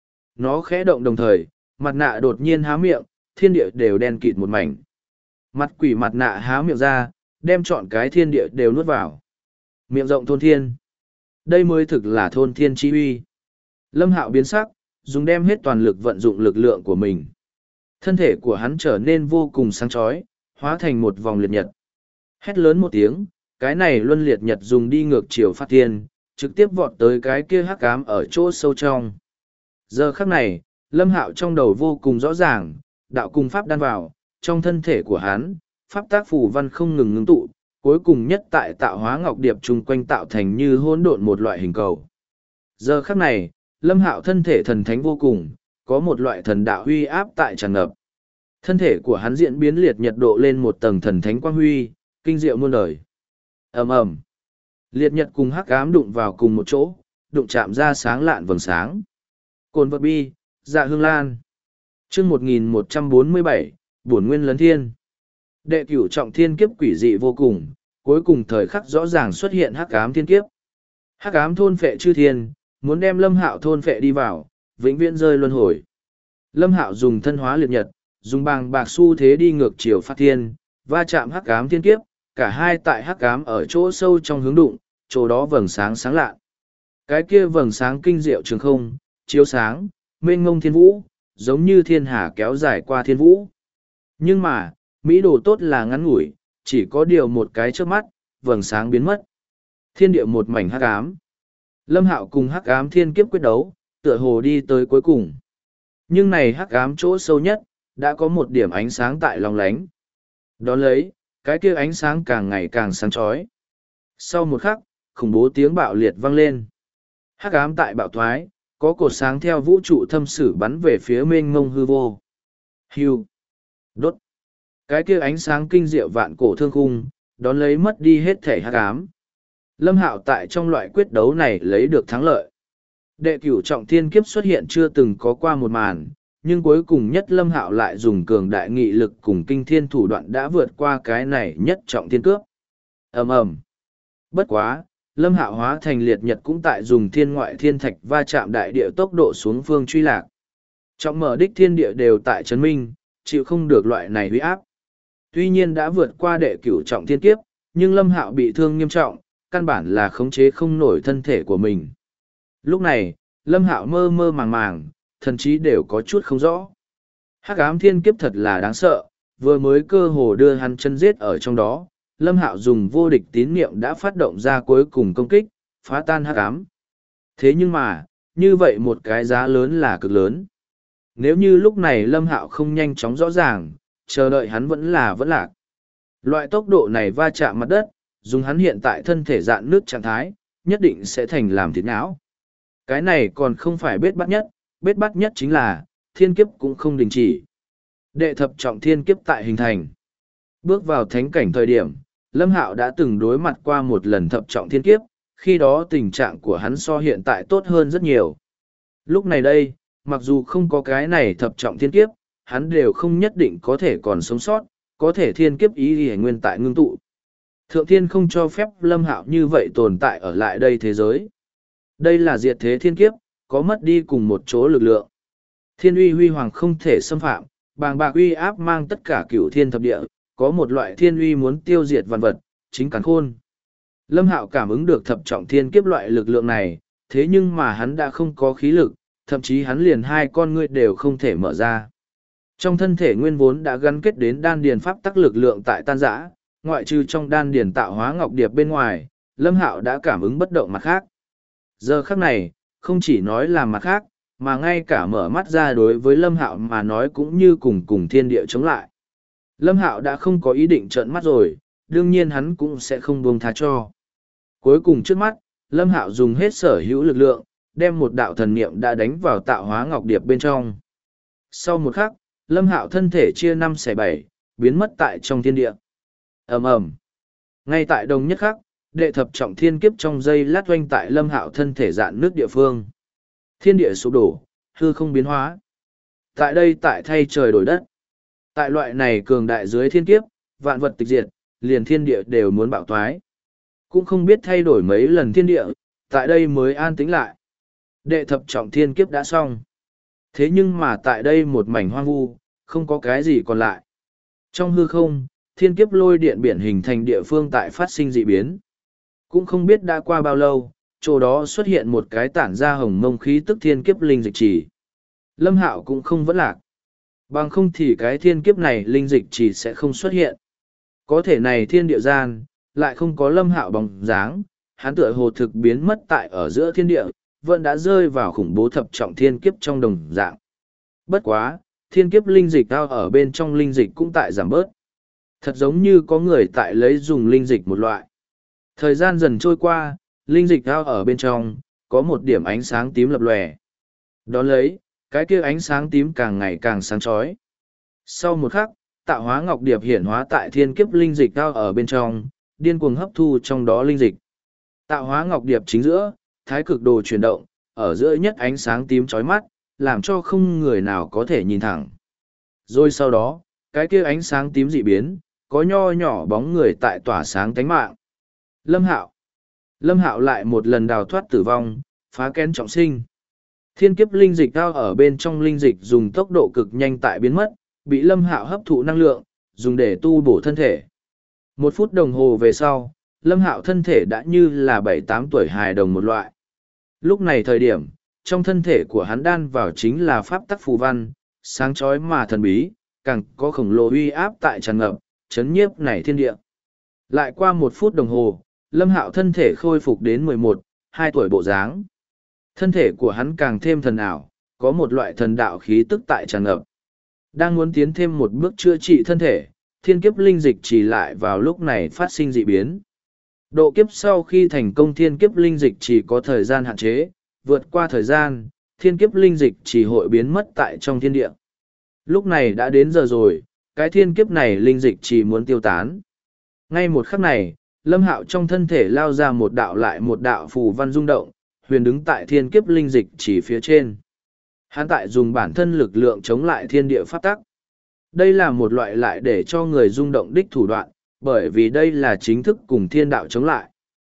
Nó khẽ động đồng thời, mặt nạ đột nhiên há miệng, thiên địa đều đen kịt một mảnh. Mặt quỷ mặt nạ há miệng ra, đem trọn cái thiên địa đều nuốt vào. Miệng rộng thôn thiên. Đây mới thực là thôn thiên chi uy. Lâm Hạo biến sắc, dùng đem hết toàn lực vận dụng lực lượng của mình. Thân thể của hắn trở nên vô cùng sáng chói, hóa thành một vòng liệt nhật. Hét lớn một tiếng, cái này luân liệt nhật dùng đi ngược chiều phát tiên, trực tiếp vọt tới cái kia hắc ám ở chỗ sâu trong. Giờ khắc này, Lâm Hạo trong đầu vô cùng rõ ràng, đạo cung pháp đan vào, trong thân thể của hắn, pháp tác phù văn không ngừng ngưng tụ, cuối cùng nhất tại tạo hóa ngọc điệp chung quanh tạo thành như hỗn độn một loại hình cầu. Giờ khắc này, Lâm Hạo thân thể thần thánh vô cùng, có một loại thần đạo huy áp tại tràn ngập. Thân thể của hắn diễn biến liệt nhật độ lên một tầng thần thánh quang huy, kinh diệu muôn đời. Ầm ầm. Liệt nhật cùng hắc ám đụng vào cùng một chỗ, đụng chạm ra sáng lạn vầng sáng. Cồn vật bi, dạ hương lan. Chương 1147, bổn nguyên lấn thiên. Đệ cửu trọng thiên kiếp quỷ dị vô cùng, cuối cùng thời khắc rõ ràng xuất hiện hắc ám thiên kiếp. Hắc ám thôn phệ chư thiên, muốn đem Lâm Hạo thôn phệ đi vào, vĩnh viễn rơi luân hồi. Lâm Hạo dùng thân hóa liệt nhật, dùng bàng bạc xu thế đi ngược chiều phát thiên, va chạm hắc ám thiên kiếp, cả hai tại hắc ám ở chỗ sâu trong hướng đụng, chỗ đó vầng sáng sáng lạ. Cái kia vầng sáng kinh diệu trường không, chiếu sáng, mênh mông thiên vũ, giống như thiên hà kéo dài qua thiên vũ. Nhưng mà, mỹ đồ tốt là ngắn ngủi, chỉ có điều một cái trước mắt, vầng sáng biến mất. Thiên địa một mảnh hắc ám. Lâm Hạo cùng hắc ám thiên kiếp quyết đấu, tựa hồ đi tới cuối cùng. Nhưng này hắc ám chỗ sâu nhất, đã có một điểm ánh sáng tại lòng lánh. Đón lấy, cái kia ánh sáng càng ngày càng sáng chói. Sau một khắc, khủng bố tiếng bạo liệt vang lên. Hắc ám tại bạo thoái, có cột sáng theo vũ trụ thâm sử bắn về phía mênh mông hư vô. Hưu. Đốt. Cái kia ánh sáng kinh diệu vạn cổ thương khung, đón lấy mất đi hết thể hắc ám. Lâm Hạo tại trong loại quyết đấu này lấy được thắng lợi. Đệ cửu trọng thiên kiếp xuất hiện chưa từng có qua một màn, nhưng cuối cùng nhất Lâm Hạo lại dùng cường đại nghị lực cùng kinh thiên thủ đoạn đã vượt qua cái này nhất trọng thiên cướp. Ầm ầm. Bất quá, Lâm Hạo hóa thành liệt nhật cũng tại dùng thiên ngoại thiên thạch va chạm đại địa tốc độ xuống phương truy lạc. Trọng mở đích thiên địa đều tại chấn minh, chịu không được loại này uy áp. Tuy nhiên đã vượt qua đệ cửu trọng thiên kiếp, nhưng Lâm Hạo bị thương nghiêm trọng, căn bản là khống chế không nổi thân thể của mình. Lúc này, Lâm Hạo mơ mơ màng màng, thần trí đều có chút không rõ. Hắc ám thiên kiếp thật là đáng sợ, vừa mới cơ hồ đưa hắn chân giết ở trong đó, Lâm Hạo dùng vô địch tín niệm đã phát động ra cuối cùng công kích, phá tan hắc ám. Thế nhưng mà, như vậy một cái giá lớn là cực lớn. Nếu như lúc này Lâm Hạo không nhanh chóng rõ ràng, chờ đợi hắn vẫn lạc. Loại tốc độ này va chạm mặt đất, dùng hắn hiện tại thân thể dạn nước trạng thái, nhất định sẽ thành làm thịt não. Cái này còn không phải bết bát nhất chính là, thiên kiếp cũng không đình chỉ. Đệ thập trọng thiên kiếp tại hình thành. Bước vào thánh cảnh thời điểm, Lâm Hạo đã từng đối mặt qua một lần thập trọng thiên kiếp, khi đó tình trạng của hắn so hiện tại tốt hơn rất nhiều. Lúc này đây, mặc dù không có cái này thập trọng thiên kiếp, hắn đều không nhất định có thể còn sống sót, có thể thiên kiếp ý hề nguyên tại ngưng tụ. Thượng thiên không cho phép Lâm Hạo như vậy tồn tại ở lại đây thế giới. Đây là diệt thế thiên kiếp, có mất đi cùng một chỗ lực lượng. Thiên uy huy hoàng không thể xâm phạm, bàng bạc uy áp mang tất cả cửu thiên thập địa, có một loại thiên uy muốn tiêu diệt vạn vật, chính cắn khôn. Lâm Hạo cảm ứng được thập trọng thiên kiếp loại lực lượng này, thế nhưng mà hắn đã không có khí lực, thậm chí hắn liền hai con ngươi đều không thể mở ra. Trong thân thể nguyên vốn đã gắn kết đến đan điền pháp tắc lực lượng tại tan rã, ngoại trừ trong đan điền tạo hóa ngọc điệp bên ngoài, Lâm Hạo đã cảm ứng bất động mặt khác. Giờ khắc này, không chỉ nói là mặt khác, mà ngay cả mở mắt ra đối với Lâm Hạo mà nói cũng như cùng thiên địa chống lại. Lâm Hạo đã không có ý định trợn mắt rồi, đương nhiên hắn cũng sẽ không buông tha cho. Cuối cùng trước mắt, Lâm Hạo dùng hết sở hữu lực lượng, đem một đạo thần niệm đã đánh vào tạo hóa ngọc điệp bên trong. Sau một khắc, Lâm Hạo thân thể chia năm xẻ bảy, biến mất tại trong thiên địa. Ầm ầm. Ngay tại đồng nhất khắc, đệ thập trọng thiên kiếp trong giây lát oanh tại Lâm Hạo thân thể dạn nước địa phương. Thiên địa sụp đổ, hư không biến hóa. Tại đây tại thay trời đổi đất. Tại loại này cường đại dưới thiên kiếp, vạn vật tịch diệt, liền thiên địa đều muốn bạo thoái. Cũng không biết thay đổi mấy lần thiên địa, tại đây mới an tĩnh lại. Đệ thập trọng thiên kiếp đã xong. Thế nhưng mà tại đây một mảnh hoang vu, không có cái gì còn lại. Trong hư không, thiên kiếp lôi điện biển hình thành địa phương tại phát sinh dị biến. Cũng không biết đã qua bao lâu, chỗ đó xuất hiện một cái tản ra hồng mông khí tức thiên kiếp linh dịch trì. Lâm Hạo cũng không vẫn lạc. Bằng không thì cái thiên kiếp này linh dịch trì sẽ không xuất hiện. Có thể này thiên địa gian, lại không có Lâm Hạo bóng dáng, hắn tựa hồ thực biến mất tại ở giữa thiên địa, vẫn đã rơi vào khủng bố thập trọng thiên kiếp trong đồng dạng. Bất quá, thiên kiếp linh dịch ao ở bên trong linh dịch cũng tại giảm bớt. Thật giống như có người tại lấy dùng linh dịch một loại. Thời gian dần trôi qua, linh dịch ao ở bên trong, có một điểm ánh sáng tím lập lòe. Đón lấy, cái kia ánh sáng tím càng ngày càng sáng chói. Sau một khắc, tạo hóa ngọc điệp hiển hóa tại thiên kiếp linh dịch ao ở bên trong, điên cuồng hấp thu trong đó linh dịch. Tạo hóa ngọc điệp chính giữa, thái cực đồ chuyển động, ở giữa nhất ánh sáng tím chói mắt, làm cho không người nào có thể nhìn thẳng. Rồi sau đó, cái kia ánh sáng tím dị biến, có nho nhỏ bóng người tại tỏa sáng tánh mạng. Lâm Hạo. Lâm Hạo lại một lần đào thoát tử vong, phá kén trọng sinh. Thiên kiếp linh dịch cao ở bên trong linh dịch dùng tốc độ cực nhanh tại biến mất, bị Lâm Hạo hấp thụ năng lượng, dùng để tu bổ thân thể. 1 phút đồng hồ về sau, Lâm Hạo thân thể đã như là 7-8 tuổi hài đồng một loại. Lúc này thời điểm, trong thân thể của hắn đan vào chính là pháp tắc phù văn, sáng chói mà thần bí, càng có khổng lồ uy áp tại tràn ngập, chấn nhiếp này thiên địa. Lại qua 1 phút đồng hồ, Lâm Hạo thân thể khôi phục đến 11-2 tuổi bộ dáng. Thân thể của hắn càng thêm thần ảo, có một loại thần đạo khí tức tại tràn ngập. Đang muốn tiến thêm một bước chữa trị thân thể, thiên kiếp linh dịch chỉ lại vào lúc này phát sinh dị biến. Độ kiếp sau khi thành công thiên kiếp linh dịch chỉ có thời gian hạn chế, vượt qua thời gian, thiên kiếp linh dịch chỉ hội biến mất tại trong thiên địa. Lúc này đã đến giờ rồi, cái thiên kiếp này linh dịch chỉ muốn tiêu tán. Ngay một khắc này, Lâm Hạo trong thân thể lao ra một đạo lại một đạo phù văn rung động, huyền đứng tại thiên kiếp linh dịch chỉ phía trên. Hắn tại dùng bản thân lực lượng chống lại thiên địa pháp tắc. Đây là một loại lại để cho người rung động đích thủ đoạn, bởi vì đây là chính thức cùng thiên đạo chống lại.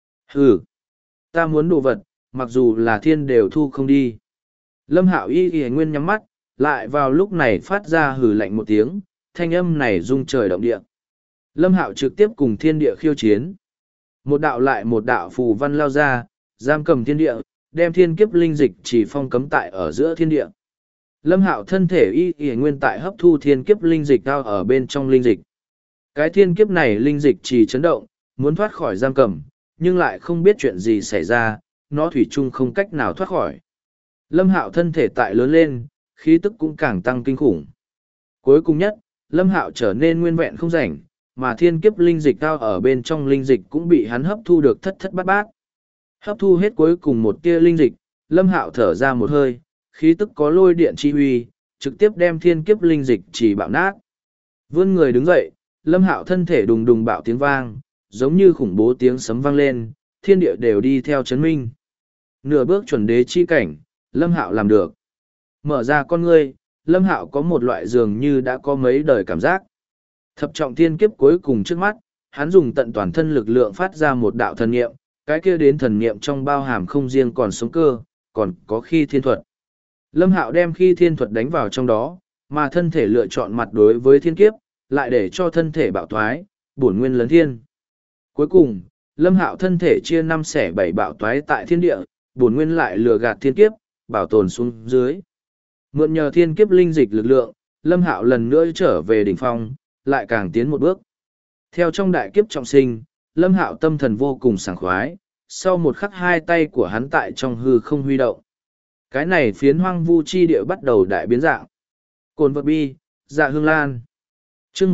Hừ, ta muốn đồ vật, mặc dù là thiên đều thu không đi. Lâm Hạo y nguyên nhắm mắt, lại vào lúc này phát ra hừ lạnh một tiếng, thanh âm này rung trời động địa. Lâm Hạo trực tiếp cùng thiên địa khiêu chiến. Một đạo lại một đạo phù văn lao ra, giam cầm thiên địa, đem thiên kiếp linh dịch chỉ phong cấm tại ở giữa thiên địa. Lâm Hạo thân thể y nguyên tại hấp thu thiên kiếp linh dịch cao ở bên trong linh dịch. Cái thiên kiếp này linh dịch chỉ chấn động, muốn thoát khỏi giam cầm, nhưng lại không biết chuyện gì xảy ra, nó thủy chung không cách nào thoát khỏi. Lâm Hạo thân thể tại lớn lên, khí tức cũng càng tăng kinh khủng. Cuối cùng nhất, Lâm Hạo trở nên nguyên vẹn không rảnh, mà thiên kiếp linh dịch cao ở bên trong linh dịch cũng bị hắn hấp thu được thất thất bát bát. Hấp thu hết cuối cùng một tia linh dịch, Lâm Hạo thở ra một hơi, khí tức có lôi điện chi huy, trực tiếp đem thiên kiếp linh dịch chỉ bạo nát. Vươn người đứng dậy, Lâm Hạo thân thể đùng đùng bạo tiếng vang, giống như khủng bố tiếng sấm vang lên, thiên địa đều đi theo chấn minh. Nửa bước chuẩn đế chi cảnh, Lâm Hạo làm được. Mở ra con ngươi, Lâm Hạo có một loại dường như đã có mấy đời cảm giác. Thập trọng thiên kiếp cuối cùng trước mắt, hắn dùng tận toàn thân lực lượng phát ra một đạo thần niệm, cái kia đến thần niệm trong bao hàm không riêng còn sống cơ, còn có khi thiên thuật. Lâm Hạo đem khi thiên thuật đánh vào trong đó, mà thân thể lựa chọn mặt đối với thiên kiếp, lại để cho thân thể bạo thoái, bổn nguyên lấn thiên. Cuối cùng, Lâm Hạo thân thể chia 5/7 bạo thoái tại thiên địa, bổn nguyên lại lừa gạt thiên kiếp, bảo tồn xuống dưới. Mượn nhờ thiên kiếp linh dịch lực lượng, Lâm Hạo lần nữa trở về đỉnh phong, lại càng tiến một bước. Theo trong đại kiếp trọng sinh, Lâm Hạo tâm thần vô cùng sảng khoái, sau một khắc hai tay của hắn tại trong hư không huy động. Cái này phiến hoang vu chi địa bắt đầu đại biến dạng. Cồn vật bi, dạ hương lan. Chương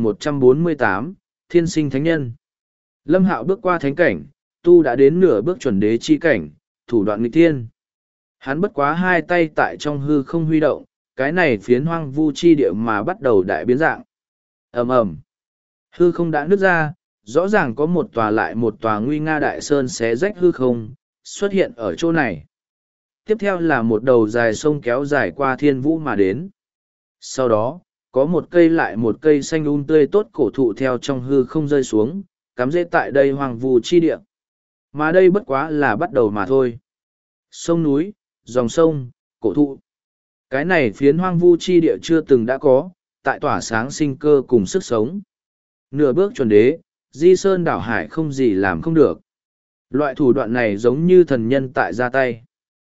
1148, Thiên sinh thánh nhân. Lâm Hạo bước qua thánh cảnh, tu đã đến nửa bước chuẩn đế chi cảnh, thủ đoạn nghịch thiên. Hắn bất quá hai tay tại trong hư không huy động, cái này phiến hoang vu chi địa mà bắt đầu đại biến dạng. Ầm ầm. Hư không đã nứt ra, rõ ràng có một tòa lại một tòa nguy nga đại sơn xé rách hư không, xuất hiện ở chỗ này. Tiếp theo là một đầu dài sông kéo dài qua thiên vũ mà đến. Sau đó, có một cây lại một cây xanh tươi tốt cổ thụ theo trong hư không rơi xuống, cắm rễ tại đây hoang vu chi địa. Mà đây bất quá là bắt đầu mà thôi. Sông núi, dòng sông, cổ thụ. Cái này phiến hoang vu chi địa chưa từng đã có, tại tỏa sáng sinh cơ cùng sức sống. Nửa bước chuẩn đế, di sơn đảo hải không gì làm không được. Loại thủ đoạn này giống như thần nhân tại ra tay.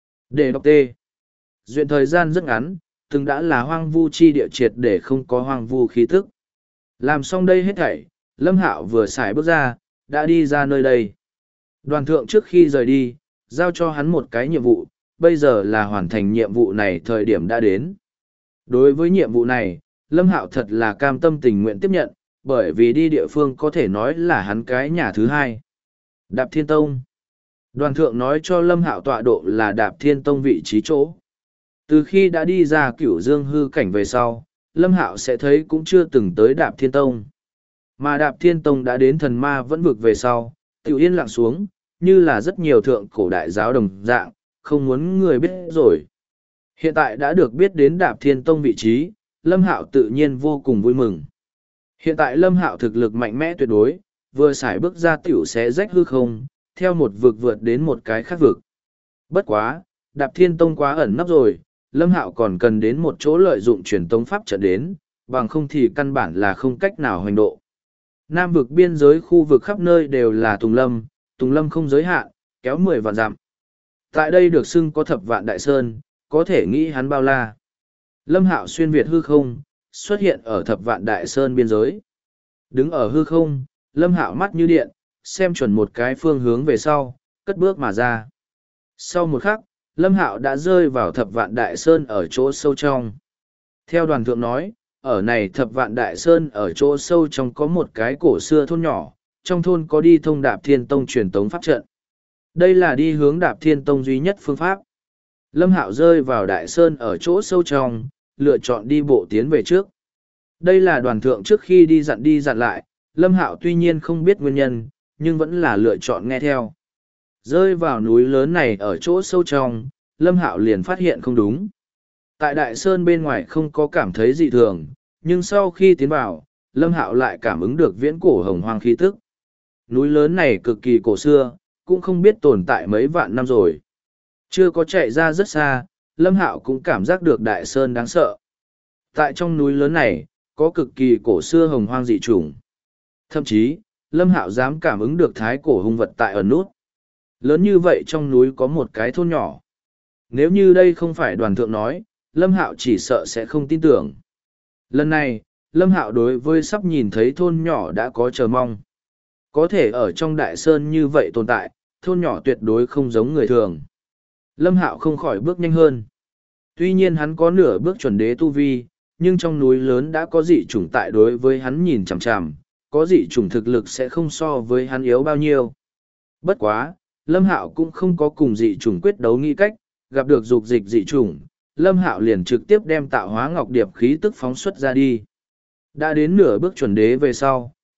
Để đọc tê. Duyện thời gian rất ngắn, từng đã là hoang vu chi địa triệt để không có hoang vu khí tức. Làm xong đây hết thảy, Lâm Hạo vừa xài bước ra, đã đi ra nơi đây. Đoàn thượng trước khi rời đi, giao cho hắn một cái nhiệm vụ, bây giờ là hoàn thành nhiệm vụ này thời điểm đã đến. Đối với nhiệm vụ này, Lâm Hạo thật là cam tâm tình nguyện tiếp nhận, bởi vì đi địa phương có thể nói là hắn cái nhà thứ hai. Đạp Thiên Tông. Đoàn thượng nói cho Lâm Hạo tọa độ là Đạp Thiên Tông vị trí chỗ. Từ khi đã đi ra Cửu Dương hư cảnh về sau, Lâm Hạo sẽ thấy cũng chưa từng tới Đạp Thiên Tông. Mà Đạp Thiên Tông đã đến thần ma vẫn vực về sau, tiểu yên lặng xuống, như là rất nhiều thượng cổ đại giáo đồng dạng, không muốn người biết rồi. Hiện tại đã được biết đến Đạp Thiên Tông vị trí, Lâm Hạo tự nhiên vô cùng vui mừng. Hiện tại Lâm Hạo thực lực mạnh mẽ tuyệt đối, vừa xài bước ra tiểu sẽ rách hư không, theo một vực vượt đến một cái khác vực. Bất quá, Đạp Thiên Tông quá ẩn nấp rồi, Lâm Hạo còn cần đến một chỗ lợi dụng truyền tống pháp trận đến, bằng không thì căn bản là không cách nào hoành độ. Nam vực biên giới khu vực khắp nơi đều là Tùng Lâm không giới hạn, kéo 10 vạn dặm. Tại đây được xưng có thập vạn đại sơn, có thể nghĩ hắn bao la. Lâm Hạo xuyên việt hư không, xuất hiện ở thập vạn đại sơn biên giới. Đứng ở hư không, Lâm Hạo mắt như điện, xem chuẩn một cái phương hướng về sau, cất bước mà ra. Sau một khắc, Lâm Hạo đã rơi vào thập vạn đại sơn ở chỗ sâu trong. Theo đoàn thượng nói, ở này thập vạn đại sơn ở chỗ sâu trong có một cái cổ xưa thôn nhỏ, trong thôn có đi thông Đạp Thiên Tông truyền tống pháp trận. Đây là đi hướng Đạp Thiên Tông duy nhất phương pháp. Lâm Hạo rơi vào đại sơn ở chỗ sâu trong, lựa chọn đi bộ tiến về trước. Đây là đoàn thượng trước khi đi dặn lại, Lâm Hạo tuy nhiên không biết nguyên nhân, nhưng vẫn là lựa chọn nghe theo. Rơi vào núi lớn này ở chỗ sâu trong, Lâm Hạo liền phát hiện không đúng. Tại đại sơn bên ngoài không có cảm thấy dị thường, nhưng sau khi tiến vào, Lâm Hạo lại cảm ứng được viễn cổ hồng hoang khí tức. Núi lớn này cực kỳ cổ xưa, cũng không biết tồn tại mấy vạn năm rồi. Chưa có chạy ra rất xa, Lâm Hạo cũng cảm giác được đại sơn đáng sợ. Tại trong núi lớn này, có cực kỳ cổ xưa hồng hoang dị chủng. Thậm chí, Lâm Hạo dám cảm ứng được thái cổ hung vật tại ẩn nút. Lớn như vậy trong núi có một cái thôn nhỏ. Nếu như đây không phải đoàn thượng nói, Lâm Hạo chỉ sợ sẽ không tin tưởng. Lần này, Lâm Hạo đối với sắp nhìn thấy thôn nhỏ đã có chờ mong. Có thể ở trong đại sơn như vậy tồn tại, thôn nhỏ tuyệt đối không giống người thường. Lâm Hạo không khỏi bước nhanh hơn. Tuy nhiên hắn có nửa bước chuẩn đế tu vi, nhưng trong núi lớn đã có dị chủng tại đối với hắn nhìn chằm chằm, có dị chủng thực lực sẽ không so với hắn yếu bao nhiêu. Bất quá, Lâm Hạo cũng không có cùng dị chủng quyết đấu nghĩ cách, gặp được dục dịch dị chủng, Lâm Hạo liền trực tiếp đem tạo hóa ngọc điệp khí tức phóng xuất ra đi. Đã đến nửa bước chuẩn đế về sau,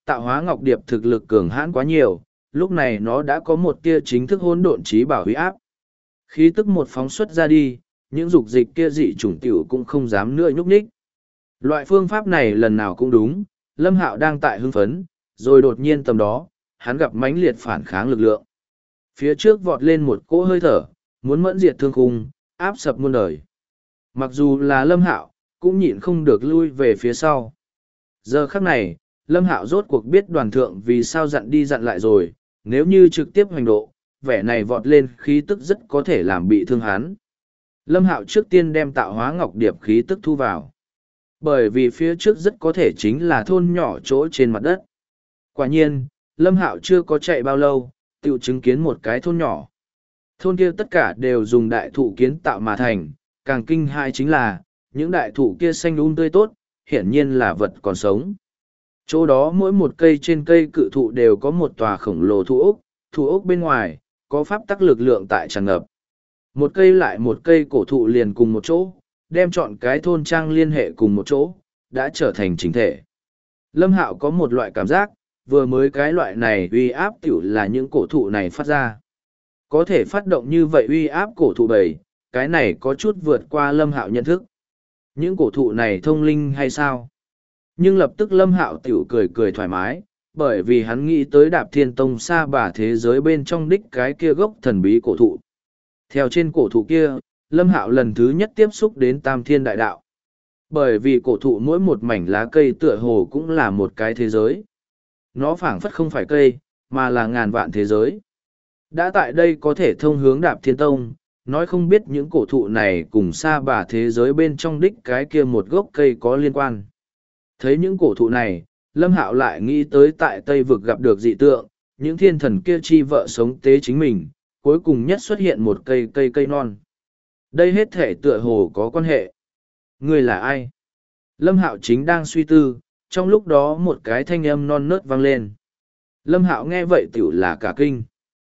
tạo hóa ngọc điệp thực lực cường hãn quá nhiều, lúc này nó đã có một tia chính thức hỗn độn trí bảo huy áp. Khí tức một phóng xuất ra đi, những dục dịch kia dị chủng tiểu cũng không dám nữa nhúc nhích. Loại phương pháp này lần nào cũng đúng, Lâm Hạo đang tại hưng phấn, rồi đột nhiên tầm đó, hắn gặp mãnh liệt phản kháng lực lượng. Phía trước vọt lên một cỗ hơi thở, muốn mẫn diệt thương khung, áp sập muôn đời. Mặc dù là Lâm Hạo, cũng nhịn không được lui về phía sau. Giờ khắc này, Lâm Hạo rốt cuộc biết đoàn thượng vì sao dặn đi dặn lại rồi, nếu như trực tiếp hành độ, vẻ này vọt lên khí tức rất có thể làm bị thương hắn. Lâm Hạo trước tiên đem tạo hóa ngọc điệp khí tức thu vào. Bởi vì phía trước rất có thể chính là thôn nhỏ chỗ trên mặt đất. Quả nhiên, Lâm Hạo chưa có chạy bao lâu, tự chứng kiến một cái thôn nhỏ. Thôn kia tất cả đều dùng đại thụ kiến tạo mà thành, càng kinh hãi chính là, những đại thụ kia xanh tươi tốt, hiển nhiên là vật còn sống. Chỗ đó mỗi một cây trên cây cự thụ đều có một tòa khổng lồ thụ ốc bên ngoài, có pháp tắc lực lượng tại tràn ngập. Một cây lại một cây cổ thụ liền cùng một chỗ, đem chọn cái thôn trang liên hệ cùng một chỗ, đã trở thành chính thể. Lâm Hạo có một loại cảm giác, vừa mới cái loại này uy áp tiểu là những cổ thụ này phát ra. Có thể phát động như vậy uy áp cổ thụ bầy, cái này có chút vượt qua Lâm Hạo nhận thức. Những cổ thụ này thông linh hay sao? Nhưng lập tức Lâm Hạo tiểu cười cười thoải mái, bởi vì hắn nghĩ tới Đạp Thiên Tông xa bà thế giới bên trong đích cái kia gốc thần bí cổ thụ. Theo trên cổ thụ kia, Lâm Hạo lần thứ nhất tiếp xúc đến Tam Thiên Đại Đạo. Bởi vì cổ thụ mỗi một mảnh lá cây tựa hồ cũng là một cái thế giới. Nó phảng phất không phải cây, mà là ngàn vạn thế giới. Đã tại đây có thể thông hướng Đạp Thiên Tông, nói không biết những cổ thụ này cùng xa bà thế giới bên trong đích cái kia một gốc cây có liên quan. Thấy những cổ thụ này, Lâm Hạo lại nghĩ tới tại Tây Vực gặp được dị tượng, những thiên thần kia chi vợ sống tế chính mình, cuối cùng nhất xuất hiện một cây non. Đây hết thể tựa hồ có quan hệ. Người là ai? Lâm Hạo chính đang suy tư, trong lúc đó một cái thanh âm non nớt vang lên. Lâm Hạo nghe vậy tiểu là cả kinh.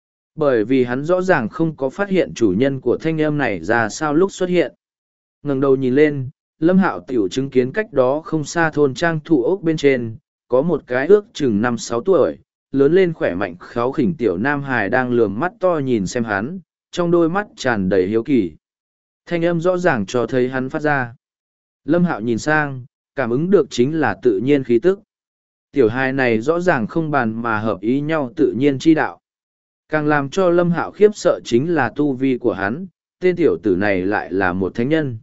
Bởi vì hắn rõ ràng không có phát hiện chủ nhân của thanh âm này ra sao lúc xuất hiện. Ngẩng đầu nhìn lên, Lâm Hạo tiểu chứng kiến cách đó không xa thôn trang thụ ốc bên trên, có một cái ước chừng 5-6 tuổi, lớn lên khỏe mạnh kháu khỉnh tiểu nam hài đang lườm mắt to nhìn xem hắn, trong đôi mắt tràn đầy hiếu kỳ. Thanh âm rõ ràng cho thấy hắn phát ra. Lâm Hạo nhìn sang, cảm ứng được chính là tự nhiên khí tức. Tiểu hài này rõ ràng không bàn mà hợp ý nhau tự nhiên chi đạo. Càng làm cho Lâm Hạo khiếp sợ chính là tu vi của hắn, tên tiểu tử này lại là một thánh nhân.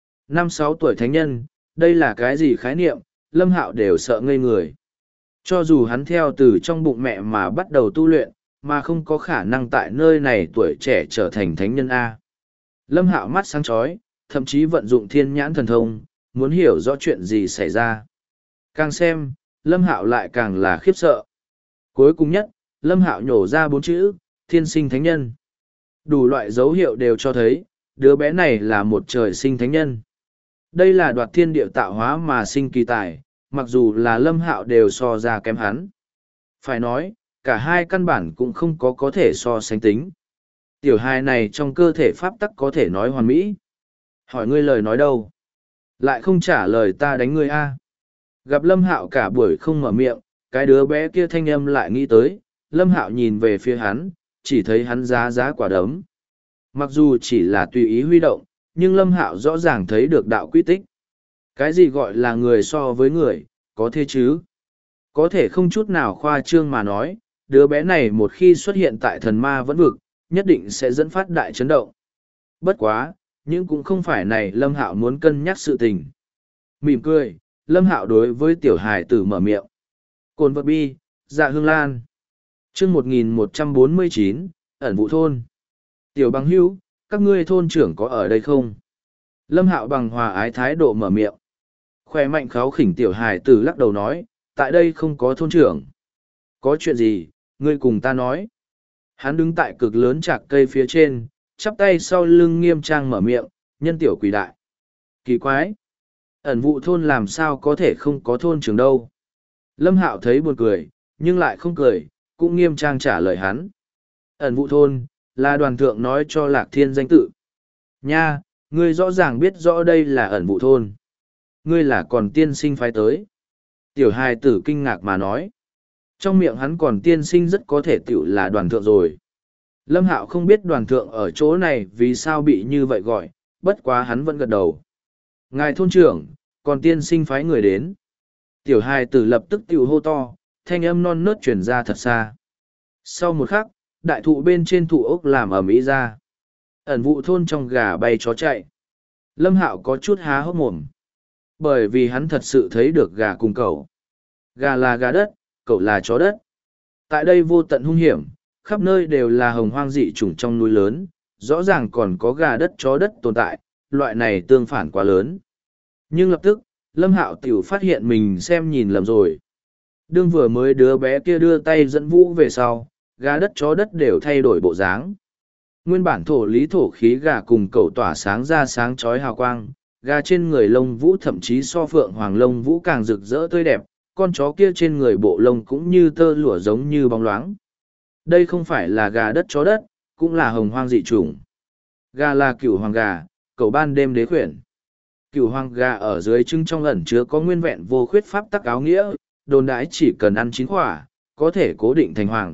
5-6 tuổi thánh nhân, đây là cái gì khái niệm, Lâm Hạo đều sợ ngây người. Cho dù hắn theo từ trong bụng mẹ mà bắt đầu tu luyện, mà không có khả năng tại nơi này tuổi trẻ trở thành thánh nhân A. Lâm Hạo mắt sáng chói, thậm chí vận dụng thiên nhãn thần thông, muốn hiểu rõ chuyện gì xảy ra. Càng xem, Lâm Hạo lại càng là khiếp sợ. Cuối cùng nhất, Lâm Hạo nhổ ra 4 chữ, thiên sinh thánh nhân. Đủ loại dấu hiệu đều cho thấy, đứa bé này là một trời sinh thánh nhân. Đây là đoạt thiên địa tạo hóa mà sinh kỳ tài, mặc dù là Lâm Hạo đều so ra kém hắn. Phải nói, cả hai căn bản cũng không có thể so sánh tính. Tiểu hài này trong cơ thể pháp tắc có thể nói hoàn mỹ. Hỏi ngươi lời nói đâu? Lại không trả lời ta đánh ngươi a. Gặp Lâm Hạo cả buổi không mở miệng, cái đứa bé kia thanh âm lại nghĩ tới, Lâm Hạo nhìn về phía hắn, chỉ thấy hắn giá quả đấm. Mặc dù chỉ là tùy ý huy động, nhưng Lâm Hạo rõ ràng thấy được đạo quy tích. Cái gì gọi là người so với người, có thế chứ? Có thể không chút nào khoa trương mà nói, đứa bé này một khi xuất hiện tại thần ma vẫn vực, nhất định sẽ dẫn phát đại chấn động. Bất quá, nhưng cũng không phải này Lâm Hạo muốn cân nhắc sự tình. Mỉm cười, Lâm Hạo đối với tiểu hài tử mở miệng. Cồn vật bi, dạ hương lan. Chương 1149, ẩn vụ thôn. Tiểu bằng hữu, các ngươi thôn trưởng có ở đây không? Lâm Hạo bằng hòa ái thái độ mở miệng. Khoe mạnh kháu khỉnh tiểu hài tử lắc đầu nói, tại đây không có thôn trưởng. Có chuyện gì, ngươi cùng ta nói. Hắn đứng tại cực lớn chạc cây phía trên, chắp tay sau lưng nghiêm trang mở miệng, nhân tiểu quỷ đại. Kỳ quái! Ẩn vụ thôn làm sao có thể không có thôn trưởng đâu. Lâm Hạo thấy buồn cười, nhưng lại không cười, cũng nghiêm trang trả lời hắn. Ẩn vụ thôn, là đoàn thượng nói cho Lạc Thiên danh tự. Nha, ngươi rõ ràng biết rõ đây là ẩn vụ thôn. Ngươi là còn tiên sinh phái tới. Tiểu hài tử kinh ngạc mà nói. Trong miệng hắn còn tiên sinh rất có thể tiểu là đoàn thượng rồi. Lâm Hạo không biết đoàn thượng ở chỗ này vì sao bị như vậy gọi, bất quá hắn vẫn gật đầu. Ngài thôn trưởng, còn tiên sinh phái người đến. Tiểu hài tử lập tức tiểu hô to, thanh âm non nớt chuyển ra thật xa. Sau một khắc, đại thụ bên trên thụ ốc làm ầm ĩ ra. Ẩn vụ thôn trong gà bay chó chạy. Lâm Hạo có chút há hốc mồm. Bởi vì hắn thật sự thấy được gà cùng cẩu. Gà là gà đất, cẩu là chó đất. Tại đây vô tận hung hiểm, khắp nơi đều là hồng hoang dị chủng trong núi lớn, rõ ràng còn có gà đất chó đất tồn tại, loại này tương phản quá lớn. Nhưng lập tức, Lâm Hạo tiểu phát hiện mình xem nhìn lầm rồi. Đương vừa mới đứa bé kia đưa tay dẫn vũ về sau, gà đất chó đất đều thay đổi bộ dáng. Nguyên bản thổ lý thổ khí gà cùng cẩu tỏa sáng ra sáng chói hào quang, gà trên người lông vũ thậm chí so phượng hoàng lông vũ càng rực rỡ tươi đẹp, con chó kia trên người bộ lông cũng như tơ lụa giống như bóng loáng. Đây không phải là gà đất chó đất, cũng là hồng hoang dị chủng. Gà là cửu hoàng gà, cẩu ban đêm đế khuyển. Cửu hoàng gà ở dưới trưng trong ẩn chứa có nguyên vẹn vô khuyết pháp tắc áo nghĩa, đồn đãi chỉ cần ăn chín quả, có thể cố định thành hoàng.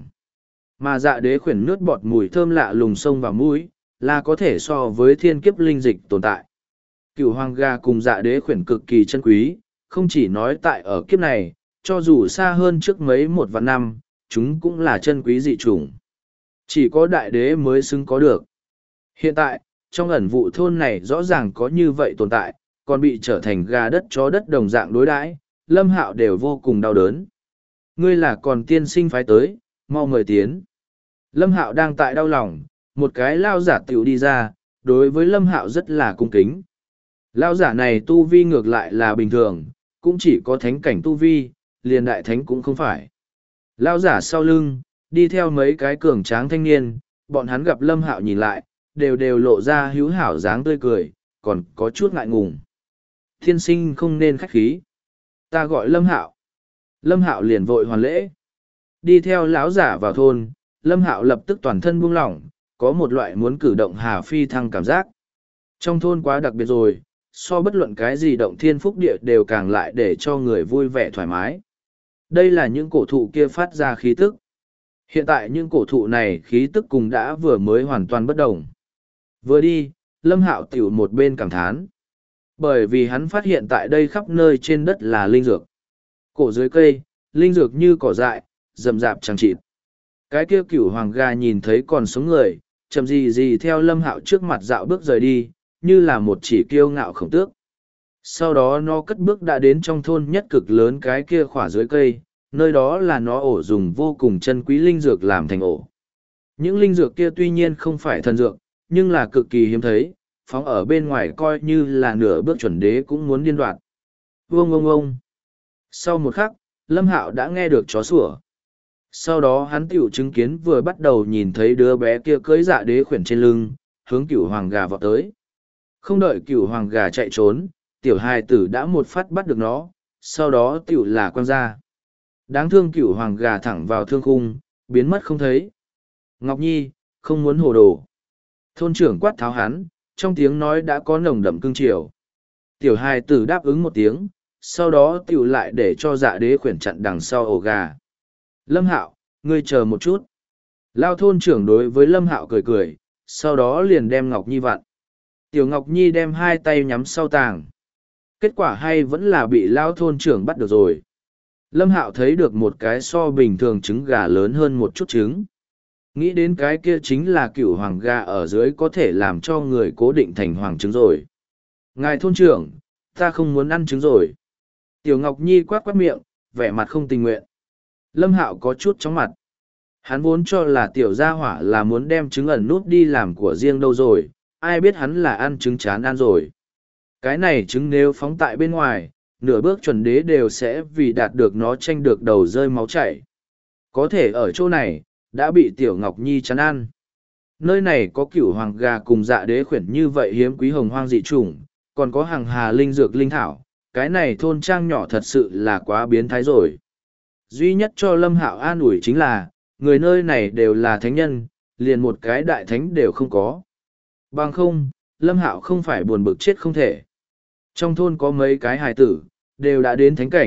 Mà dạ đế khuyển nước bọt mùi thơm lạ lùng sông vào mũi, là có thể so với thiên kiếp linh dịch tồn tại. Cửu hoàng gà cùng dạ đế khuyển cực kỳ chân quý, không chỉ nói tại ở kiếp này, cho dù xa hơn trước mấy một vạn năm, chúng cũng là chân quý dị chủng. Chỉ có đại đế mới xứng có được. Hiện tại, trong ẩn vụ thôn này rõ ràng có như vậy tồn tại, còn bị trở thành gà đất chó đất đồng dạng đối đãi, Lâm Hạo đều vô cùng đau đớn. Ngươi là còn tiên sinh phái tới, mau mời tiến. Lâm Hạo đang tại đau lòng, một cái lao giả tiểu đi ra, đối với Lâm Hạo rất là cung kính. Lao giả này tu vi ngược lại là bình thường, cũng chỉ có thánh cảnh tu vi, liền đại thánh cũng không phải. Lao giả sau lưng, đi theo mấy cái cường tráng thanh niên, bọn hắn gặp Lâm Hạo nhìn lại, đều lộ ra hữu hảo dáng tươi cười, còn có chút ngại ngùng. Thiên sinh không nên khách khí. Ta gọi Lâm Hạo. Lâm Hạo liền vội hoàn lễ. Đi theo lão giả vào thôn, Lâm Hạo lập tức toàn thân buông lỏng, có một loại muốn cử động hà phi thăng cảm giác. Trong thôn quá đặc biệt rồi, so bất luận cái gì động thiên phúc địa đều càng lại để cho người vui vẻ thoải mái. Đây là những cổ thụ kia phát ra khí tức. Hiện tại những cổ thụ này khí tức cùng đã vừa mới hoàn toàn bất đồng. Vừa đi, Lâm Hạo tiểu một bên cảm thán. Bởi vì hắn phát hiện tại đây khắp nơi trên đất là linh dược. Cổ dưới cây, linh dược như cỏ dại, rậm rạp chẳng chịt. Cái kia cửu hoàng gà nhìn thấy còn sống người, chậm gì theo Lâm Hạo trước mặt dạo bước rời đi, như là một chỉ kiêu ngạo khổng tước. Sau đó nó cất bước đã đến trong thôn nhất cực lớn cái kia khỏa dưới cây, nơi đó là nó ổ dùng vô cùng chân quý linh dược làm thành ổ. Những linh dược kia tuy nhiên không phải thần dược, nhưng là cực kỳ hiếm thấy, phóng ở bên ngoài coi như là nửa bước chuẩn đế cũng muốn điên đoạt. Vương ông ông. Sau một khắc, Lâm Hạo đã nghe được chó sủa. Sau đó hắn tiểu chứng kiến vừa bắt đầu nhìn thấy đứa bé kia cưỡi dạ đế khuyển trên lưng, hướng cửu hoàng gà vọt tới. Không đợi cửu hoàng gà chạy trốn, tiểu hài tử đã một phát bắt được nó, sau đó tiểu là quăng ra. Đáng thương cửu hoàng gà thẳng vào thương khung, biến mất không thấy. Ngọc Nhi, không muốn hồ đồ. Thôn trưởng quát tháo hắn, trong tiếng nói đã có nồng đậm cương triều. Tiểu hài tử đáp ứng một tiếng, sau đó tiểu lại để cho dạ đế khuyển chặn đằng sau ổ gà. Lâm Hạo, ngươi chờ một chút. Lao thôn trưởng đối với Lâm Hạo cười cười, sau đó liền đem Ngọc Nhi vặn. Tiểu Ngọc Nhi đem hai tay nhắm sau tàng. Kết quả hay vẫn là bị Lao thôn trưởng bắt được rồi. Lâm Hạo thấy được một cái so bình thường trứng gà lớn hơn một chút trứng. Nghĩ đến cái kia chính là cửu hoàng gà ở dưới có thể làm cho người cố định thành hoàng trứng rồi. Ngài thôn trưởng, ta không muốn ăn trứng rồi. Tiểu Ngọc Nhi quát quát miệng, vẻ mặt không tình nguyện. Lâm Hạo có chút chóng mặt. Hắn vốn cho là tiểu gia hỏa là muốn đem trứng ẩn nút đi làm của riêng đâu rồi, ai biết hắn là ăn trứng chán ăn rồi. Cái này trứng nếu phóng tại bên ngoài, nửa bước chuẩn đế đều sẽ vì đạt được nó tranh được đầu rơi máu chảy. Có thể ở chỗ này, đã bị tiểu Ngọc Nhi chán ăn. Nơi này có cửu hoàng gà cùng dạ đế khuyển như vậy hiếm quý hồng hoang dị chủng, còn có hàng hà linh dược linh thảo, cái này thôn trang nhỏ thật sự là quá biến thái rồi. Duy nhất cho Lâm Hạo an ủi chính là, người nơi này đều là thánh nhân, liền một cái đại thánh đều không có. Bằng không, Lâm Hạo không phải buồn bực chết không thể. Trong thôn có mấy cái hài tử, đều đã đến thánh cảnh,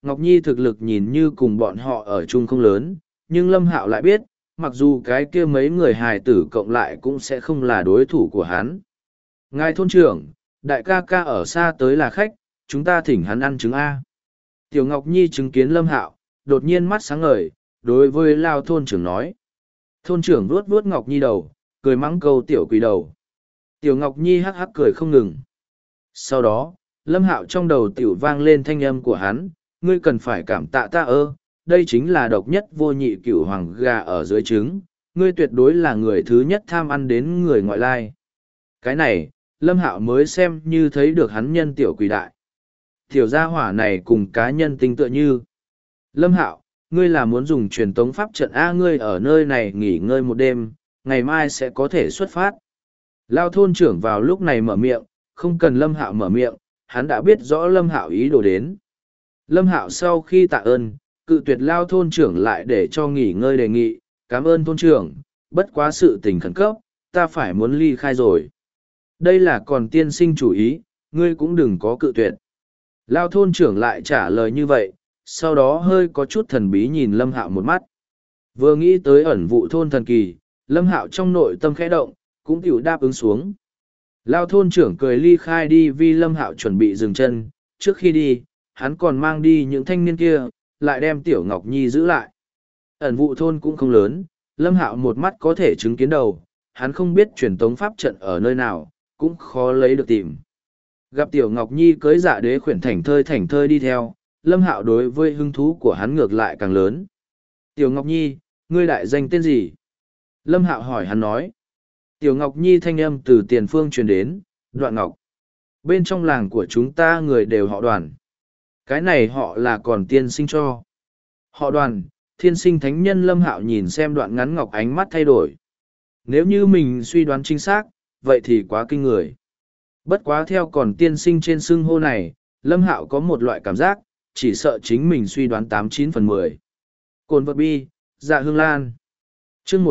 Ngọc Nhi thực lực nhìn như cùng bọn họ ở chung không lớn, nhưng Lâm Hạo lại biết, mặc dù cái kia mấy người hài tử cộng lại cũng sẽ không là đối thủ của hắn. Ngài thôn trưởng, đại ca ca ở xa tới là khách, chúng ta thỉnh hắn ăn trứng A. Tiểu Ngọc Nhi chứng kiến Lâm Hạo, đột nhiên mắt sáng ngời, đối với Lao thôn trưởng nói. Thôn trưởng vuốt vuốt Ngọc Nhi đầu, cười mắng câu tiểu quỷ đầu. Tiểu Ngọc Nhi hắc hắc cười không ngừng. Sau đó, Lâm Hạo trong đầu tiểu vang lên thanh âm của hắn, ngươi cần phải cảm tạ ta ơ, đây chính là độc nhất vô nhị cửu hoàng gà ở dưới trứng, ngươi tuyệt đối là người thứ nhất tham ăn đến người ngoại lai. Cái này, Lâm Hạo mới xem như thấy được hắn nhân tiểu quỷ đại. Tiểu gia hỏa này cùng cá nhân tinh tựa như. Lâm Hạo, ngươi là muốn dùng truyền tống pháp trận A, ngươi ở nơi này nghỉ ngơi một đêm, ngày mai sẽ có thể xuất phát. Lao thôn trưởng vào lúc này mở miệng, không cần Lâm Hạo mở miệng, hắn đã biết rõ Lâm Hạo ý đồ đến. Lâm Hạo sau khi tạ ơn, cự tuyệt Lao thôn trưởng lại để cho nghỉ ngơi đề nghị, cảm ơn thôn trưởng, bất quá sự tình khẩn cấp, ta phải muốn ly khai rồi. Đây là còn tiên sinh chủ ý, ngươi cũng đừng có cự tuyệt. Lao thôn trưởng lại trả lời như vậy, sau đó hơi có chút thần bí nhìn Lâm Hạo một mắt. Vừa nghĩ tới ẩn vụ thôn thần kỳ, Lâm Hạo trong nội tâm khẽ động, cũng tiểu đáp ứng xuống. Lao thôn trưởng cười ly khai đi vì Lâm Hạo chuẩn bị dừng chân, trước khi đi, hắn còn mang đi những thanh niên kia, lại đem Tiểu Ngọc Nhi giữ lại. Ẩn vụ thôn cũng không lớn, Lâm Hạo một mắt có thể chứng kiến đầu, hắn không biết truyền tống pháp trận ở nơi nào, cũng khó lấy được tìm. Gặp Tiểu Ngọc Nhi cưới dạ đế khuyển thảnh thơi đi theo, Lâm Hạo đối với hứng thú của hắn ngược lại càng lớn. Tiểu Ngọc Nhi, ngươi đại danh tên gì? Lâm Hạo hỏi hắn nói. Tiểu Ngọc Nhi thanh âm từ tiền phương truyền đến, Đoạn Ngọc. Bên trong làng của chúng ta người đều họ Đoàn. Cái này họ là còn tiên sinh cho. Họ Đoàn, thiên sinh thánh nhân. Lâm Hạo nhìn xem Đoạn Ngắn Ngọc ánh mắt thay đổi. Nếu như mình suy đoán chính xác, vậy thì quá kinh người. Bất quá theo còn tiên sinh trên xưng hô này, Lâm Hạo có một loại cảm giác, chỉ sợ chính mình suy đoán 89/10. Cồn vật bi, dạ hương lan. Chương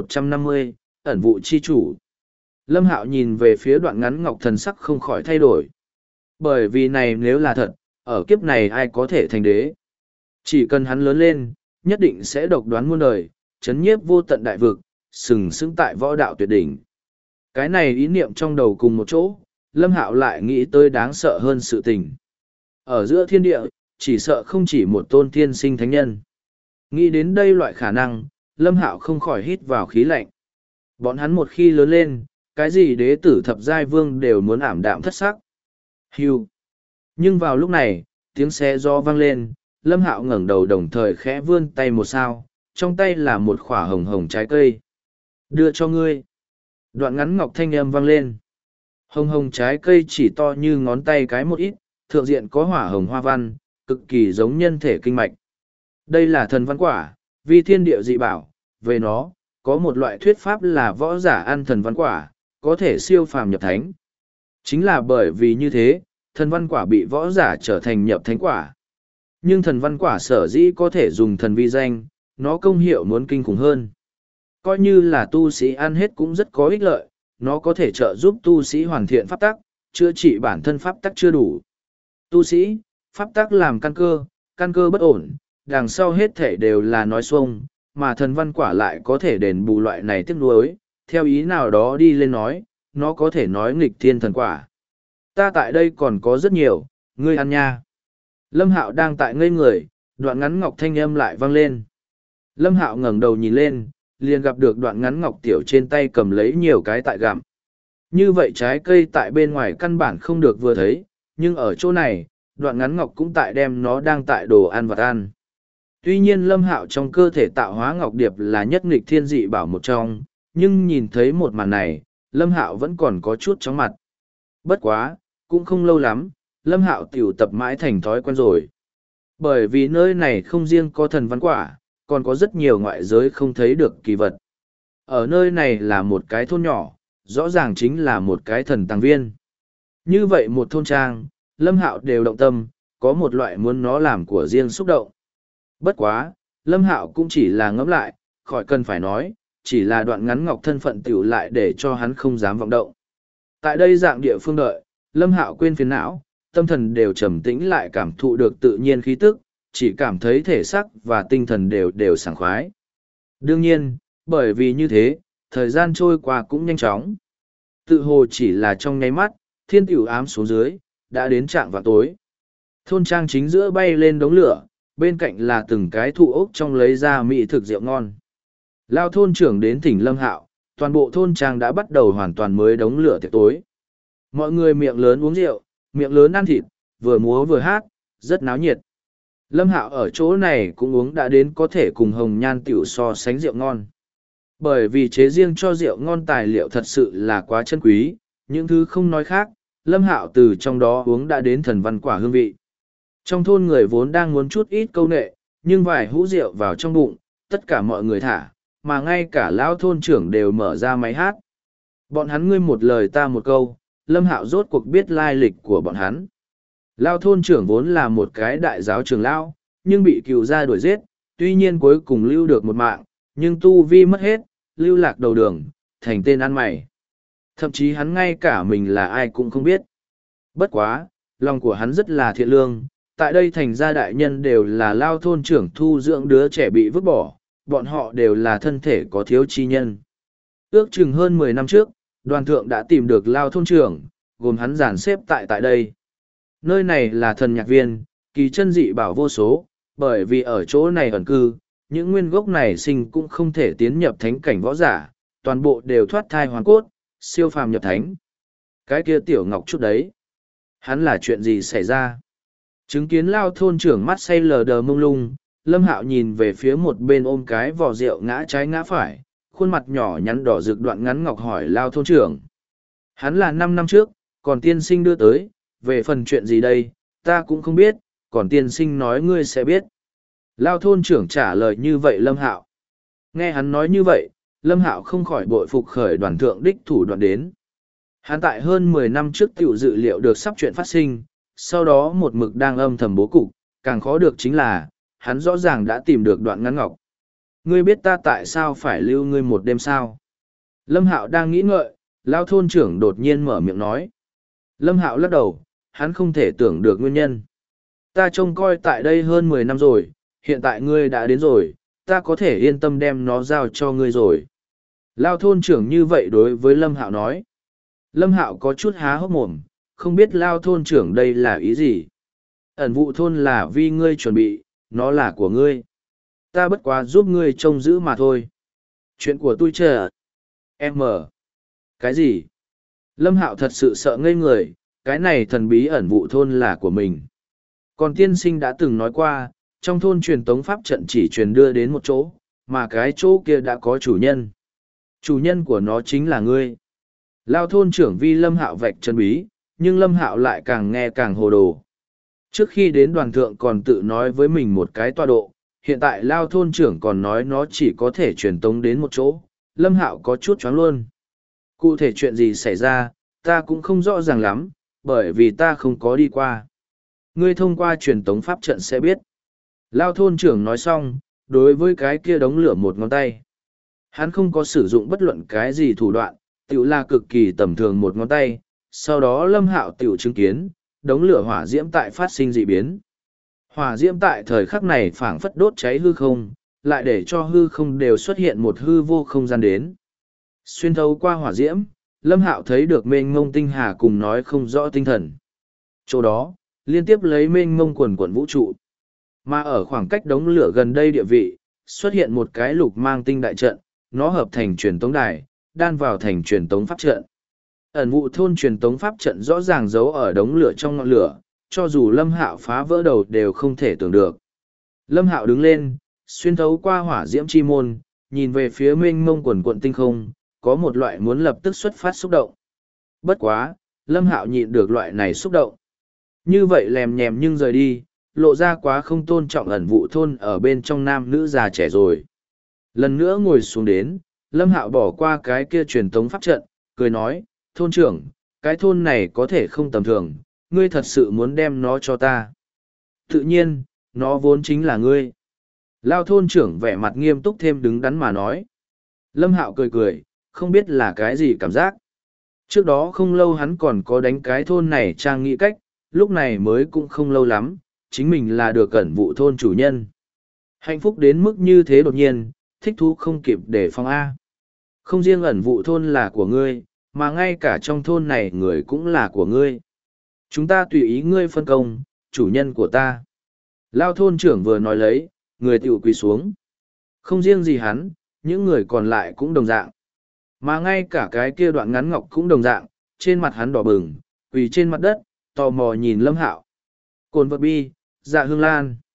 1150, ẩn vụ chi chủ. Lâm Hạo nhìn về phía Đoạn Ngắn Ngọc, thần sắc không khỏi thay đổi. Bởi vì này nếu là thật, ở kiếp này ai có thể thành đế. Chỉ cần hắn lớn lên, nhất định sẽ độc đoán muôn đời, chấn nhiếp vô tận đại vực, sừng sững tại võ đạo tuyệt đỉnh. Cái này ý niệm trong đầu cùng một chỗ, Lâm Hạo lại nghĩ tới đáng sợ hơn sự tình. Ở giữa thiên địa, chỉ sợ không chỉ một tôn thiên sinh thánh nhân. Nghĩ đến đây loại khả năng, Lâm Hạo không khỏi hít vào khí lạnh. Bọn hắn một khi lớn lên, cái gì đế tử thập giai vương đều muốn ảm đạm thất sắc. Hưu. Nhưng vào lúc này, tiếng xe gió vang lên, Lâm Hạo ngẩng đầu đồng thời khẽ vươn tay một sao, trong tay là một quả hồng hồng trái cây. Đưa cho ngươi. Đoạn Ngắn Ngọc thanh âm vang lên. Hồng hồng trái cây chỉ to như ngón tay cái một ít, thượng diện có hỏa hồng hoa văn, cực kỳ giống nhân thể kinh mạch. Đây là thần văn quả, vi thiên địa dị bảo, về nó, có một loại thuyết pháp là võ giả ăn thần văn quả, có thể siêu phàm nhập thánh. Chính là bởi vì như thế, thần văn quả bị võ giả trở thành nhập thánh quả. Nhưng thần văn quả sở dĩ có thể dùng thần vi danh, nó công hiệu muốn kinh khủng hơn. Coi như là tu sĩ ăn hết cũng rất có ích lợi, nó có thể trợ giúp tu sĩ hoàn thiện pháp tắc, chữa trị bản thân pháp tắc chưa đủ. Tu sĩ, pháp tắc làm căn cơ bất ổn, đằng sau hết thể đều là nói xuông, mà thần văn quả lại có thể đền bù loại này tiếc nuối, theo ý nào đó đi lên nói, nó có thể nói nghịch thiên thần quả. Ta tại đây còn có rất nhiều, ngươi ăn nha. Lâm Hạo đang tại ngây người, Đoạn Ngắn Ngọc thanh âm lại vang lên. Lâm Hạo ngẩng đầu nhìn lên, liền gặp được Đoạn Ngắn Ngọc tiểu trên tay cầm lấy nhiều cái tại gặm. Như vậy trái cây tại bên ngoài căn bản không được vừa thấy, nhưng ở chỗ này, Đoạn Ngắn Ngọc cũng tại đem nó đang tại đồ ăn vật ăn. Tuy nhiên Lâm Hạo trong cơ thể tạo hóa ngọc điệp là nhất nghịch thiên dị bảo một trong, nhưng nhìn thấy một màn này, Lâm Hạo vẫn còn có chút chóng mặt. Bất quá, cũng không lâu lắm, Lâm Hạo tiểu tập mãi thành thói quen rồi. Bởi vì nơi này không riêng có thần văn quả, còn có rất nhiều ngoại giới không thấy được kỳ vật. Ở nơi này là một cái thôn nhỏ, rõ ràng chính là một cái thần tàng viên. Như vậy một thôn trang, Lâm Hạo đều động tâm, có một loại muốn nó làm của riêng xúc động. Bất quá, Lâm Hạo cũng chỉ là ngẫm lại, khỏi cần phải nói, chỉ là Đoạn Ngắn Ngọc thân phận tiểu lại để cho hắn không dám vọng động. Tại đây dạng địa phương đợi, Lâm Hạo quên phiền não, tâm thần đều trầm tĩnh lại cảm thụ được tự nhiên khí tức, chỉ cảm thấy thể xác và tinh thần đều đều sảng khoái. Đương nhiên, bởi vì như thế, thời gian trôi qua cũng nhanh chóng. Tự hồ chỉ là trong nháy mắt, thiên tiểu ám xuống dưới, đã đến trạm vào tối. Thôn trang chính giữa bay lên đống lửa, bên cạnh là từng cái thụ ốc trong lấy ra mỹ thực rượu ngon. Lao thôn trưởng đến thỉnh Lâm Hạo, toàn bộ thôn trang đã bắt đầu hoàn toàn mới đống lửa tiệc tối. Mọi người miệng lớn uống rượu, miệng lớn ăn thịt, vừa múa vừa hát, rất náo nhiệt. Lâm Hạo ở chỗ này cũng uống đã đến có thể cùng hồng nhan tiểu so sánh rượu ngon. Bởi vì chế riêng cho rượu ngon tài liệu thật sự là quá chân quý, những thứ không nói khác, Lâm Hạo từ trong đó uống đã đến thần văn quả hương vị. Trong thôn người vốn đang muốn chút ít câu nệ, nhưng vài hũ rượu vào trong bụng, tất cả mọi người thả, mà ngay cả lão thôn trưởng đều mở ra máy hát. Bọn hắn ngươi một lời ta một câu, Lâm Hạo rốt cuộc biết lai lịch của bọn hắn. Lão thôn trưởng vốn là một cái đại giáo trưởng lão, nhưng bị cừu gia đuổi giết, tuy nhiên cuối cùng lưu được một mạng, nhưng tu vi mất hết, lưu lạc đầu đường, thành tên ăn mày. Thậm chí hắn ngay cả mình là ai cũng không biết. Bất quá, lòng của hắn rất là thiện lương, tại đây thành gia đại nhân đều là lao thôn trưởng thu dưỡng đứa trẻ bị vứt bỏ, bọn họ đều là thân thể có thiếu chi nhân. Ước chừng hơn 10 năm trước, đoàn thượng đã tìm được lao thôn trưởng, gồm hắn dàn xếp tại đây. Nơi này là thần nhạc viên, kỳ chân dị bảo vô số, bởi vì ở chỗ này ẩn cư, những nguyên gốc này sinh cũng không thể tiến nhập thánh cảnh võ giả, toàn bộ đều thoát thai hoàn cốt, siêu phàm nhập thánh. Cái kia tiểu ngọc chút đấy, hắn là chuyện gì xảy ra? Chứng kiến lao thôn trưởng mắt say lờ đờ mông lung, Lâm Hạo nhìn về phía một bên ôm cái vò rượu ngã trái ngã phải, khuôn mặt nhỏ nhắn đỏ rực đoạn ngắn ngọc hỏi lao thôn trưởng. Hắn là 5 năm trước, còn tiên sinh đưa tới, về phần chuyện gì đây, ta cũng không biết, còn tiên sinh nói ngươi sẽ biết. Lao thôn trưởng trả lời như vậy Lâm Hạo. Nghe hắn nói như vậy, Lâm Hạo không khỏi bội phục khởi đoàn thượng đích thủ đoạn đến. Hắn tại hơn 10 năm trước tiểu dự liệu được sắp chuyện phát sinh, sau đó một mực đang âm thầm bố cục, càng khó được chính là, hắn rõ ràng đã tìm được đoạn ngắn ngọc. Ngươi biết ta tại sao phải lưu ngươi một đêm sao? Lâm Hạo đang nghĩ ngợi, Lao thôn trưởng đột nhiên mở miệng nói. Lâm Hạo lắc đầu, hắn không thể tưởng được nguyên nhân. Ta trông coi tại đây hơn 10 năm rồi, hiện tại ngươi đã đến rồi, ta có thể yên tâm đem nó giao cho ngươi rồi. Lao thôn trưởng như vậy đối với Lâm Hạo nói. Lâm Hạo có chút há hốc mồm, không biết Lao thôn trưởng đây là ý gì. Ẩn vụ thôn là vì ngươi chuẩn bị, nó là của ngươi. Ta bất quá giúp ngươi trông giữ mà thôi. Chuyện của tôi chờ. Em. Cái gì? Lâm Hạo thật sự sợ ngây người, cái này thần bí ẩn vụ thôn là của mình. Còn tiên sinh đã từng nói qua, trong thôn truyền tống pháp trận chỉ truyền đưa đến một chỗ, mà cái chỗ kia đã có chủ nhân. Chủ nhân của nó chính là ngươi. Lao thôn trưởng vi Lâm Hạo vạch chân bí, nhưng Lâm Hạo lại càng nghe càng hồ đồ. Trước khi đến đoàn thượng còn tự nói với mình một cái tọa độ, hiện tại Lao thôn trưởng còn nói nó chỉ có thể truyền tống đến một chỗ. Lâm Hạo có chút choáng luôn. Cụ thể chuyện gì xảy ra, ta cũng không rõ ràng lắm, bởi vì ta không có đi qua. Ngươi thông qua truyền tống pháp trận sẽ biết. Lao thôn trưởng nói xong, đối với cái kia đống lửa một ngón tay. Hắn không có sử dụng bất luận cái gì thủ đoạn, tiểu là cực kỳ tầm thường một ngón tay. Sau đó Lâm Hạo tiểu chứng kiến, đống lửa hỏa diễm tại phát sinh dị biến. Hỏa diễm tại thời khắc này phảng phất đốt cháy hư không, lại để cho hư không đều xuất hiện một hư vô không gian đến. Xuyên thấu qua hỏa diễm, Lâm Hạo thấy được mênh mông tinh hà cùng nói không rõ tinh thần. Chỗ đó, liên tiếp lấy mênh mông quần quần vũ trụ. Mà ở khoảng cách đống lửa gần đây địa vị, xuất hiện một cái lục mang tinh đại trận, nó hợp thành truyền tống đài, đan vào thành truyền tống pháp trận. Ẩn vụ thôn truyền tống pháp trận rõ ràng giấu ở đống lửa trong ngọn lửa, cho dù Lâm Hạo phá vỡ đầu đều không thể tưởng được. Lâm Hạo đứng lên, xuyên thấu qua hỏa diễm chi môn, nhìn về phía mênh mông quần quận tinh không, có một loại muốn lập tức xuất phát xúc động. Bất quá, Lâm Hạo nhịn được loại này xúc động. Như vậy lèm nhèm nhưng rời đi, lộ ra quá không tôn trọng ẩn vụ thôn ở bên trong nam nữ già trẻ rồi. Lần nữa ngồi xuống đến, Lâm Hạo bỏ qua cái kia truyền tống pháp trận, cười nói, thôn trưởng, cái thôn này có thể không tầm thường, ngươi thật sự muốn đem nó cho ta. Tự nhiên, nó vốn chính là ngươi. Lao thôn trưởng vẻ mặt nghiêm túc thêm đứng đắn mà nói. Lâm Hạo cười cười, không biết là cái gì cảm giác. Trước đó không lâu hắn còn có đánh cái thôn này trang nghĩ cách, lúc này mới cũng không lâu lắm, chính mình là được cẩn vụ thôn chủ nhân. Hạnh phúc đến mức như thế đột nhiên, thích thú không kịp để phòng A. Không riêng ẩn vụ thôn là của ngươi, mà ngay cả trong thôn này người cũng là của ngươi. Chúng ta tùy ý ngươi phân công, chủ nhân của ta. Lao thôn trưởng vừa nói lấy, người tiểu quỳ xuống. Không riêng gì hắn, những người còn lại cũng đồng dạng. Mà ngay cả cái kia đoạn ngắn ngọc cũng đồng dạng, trên mặt hắn đỏ bừng, quỳ trên mặt đất, tò mò nhìn Lâm Hạo. Cồn vật bi, dạ hương lan.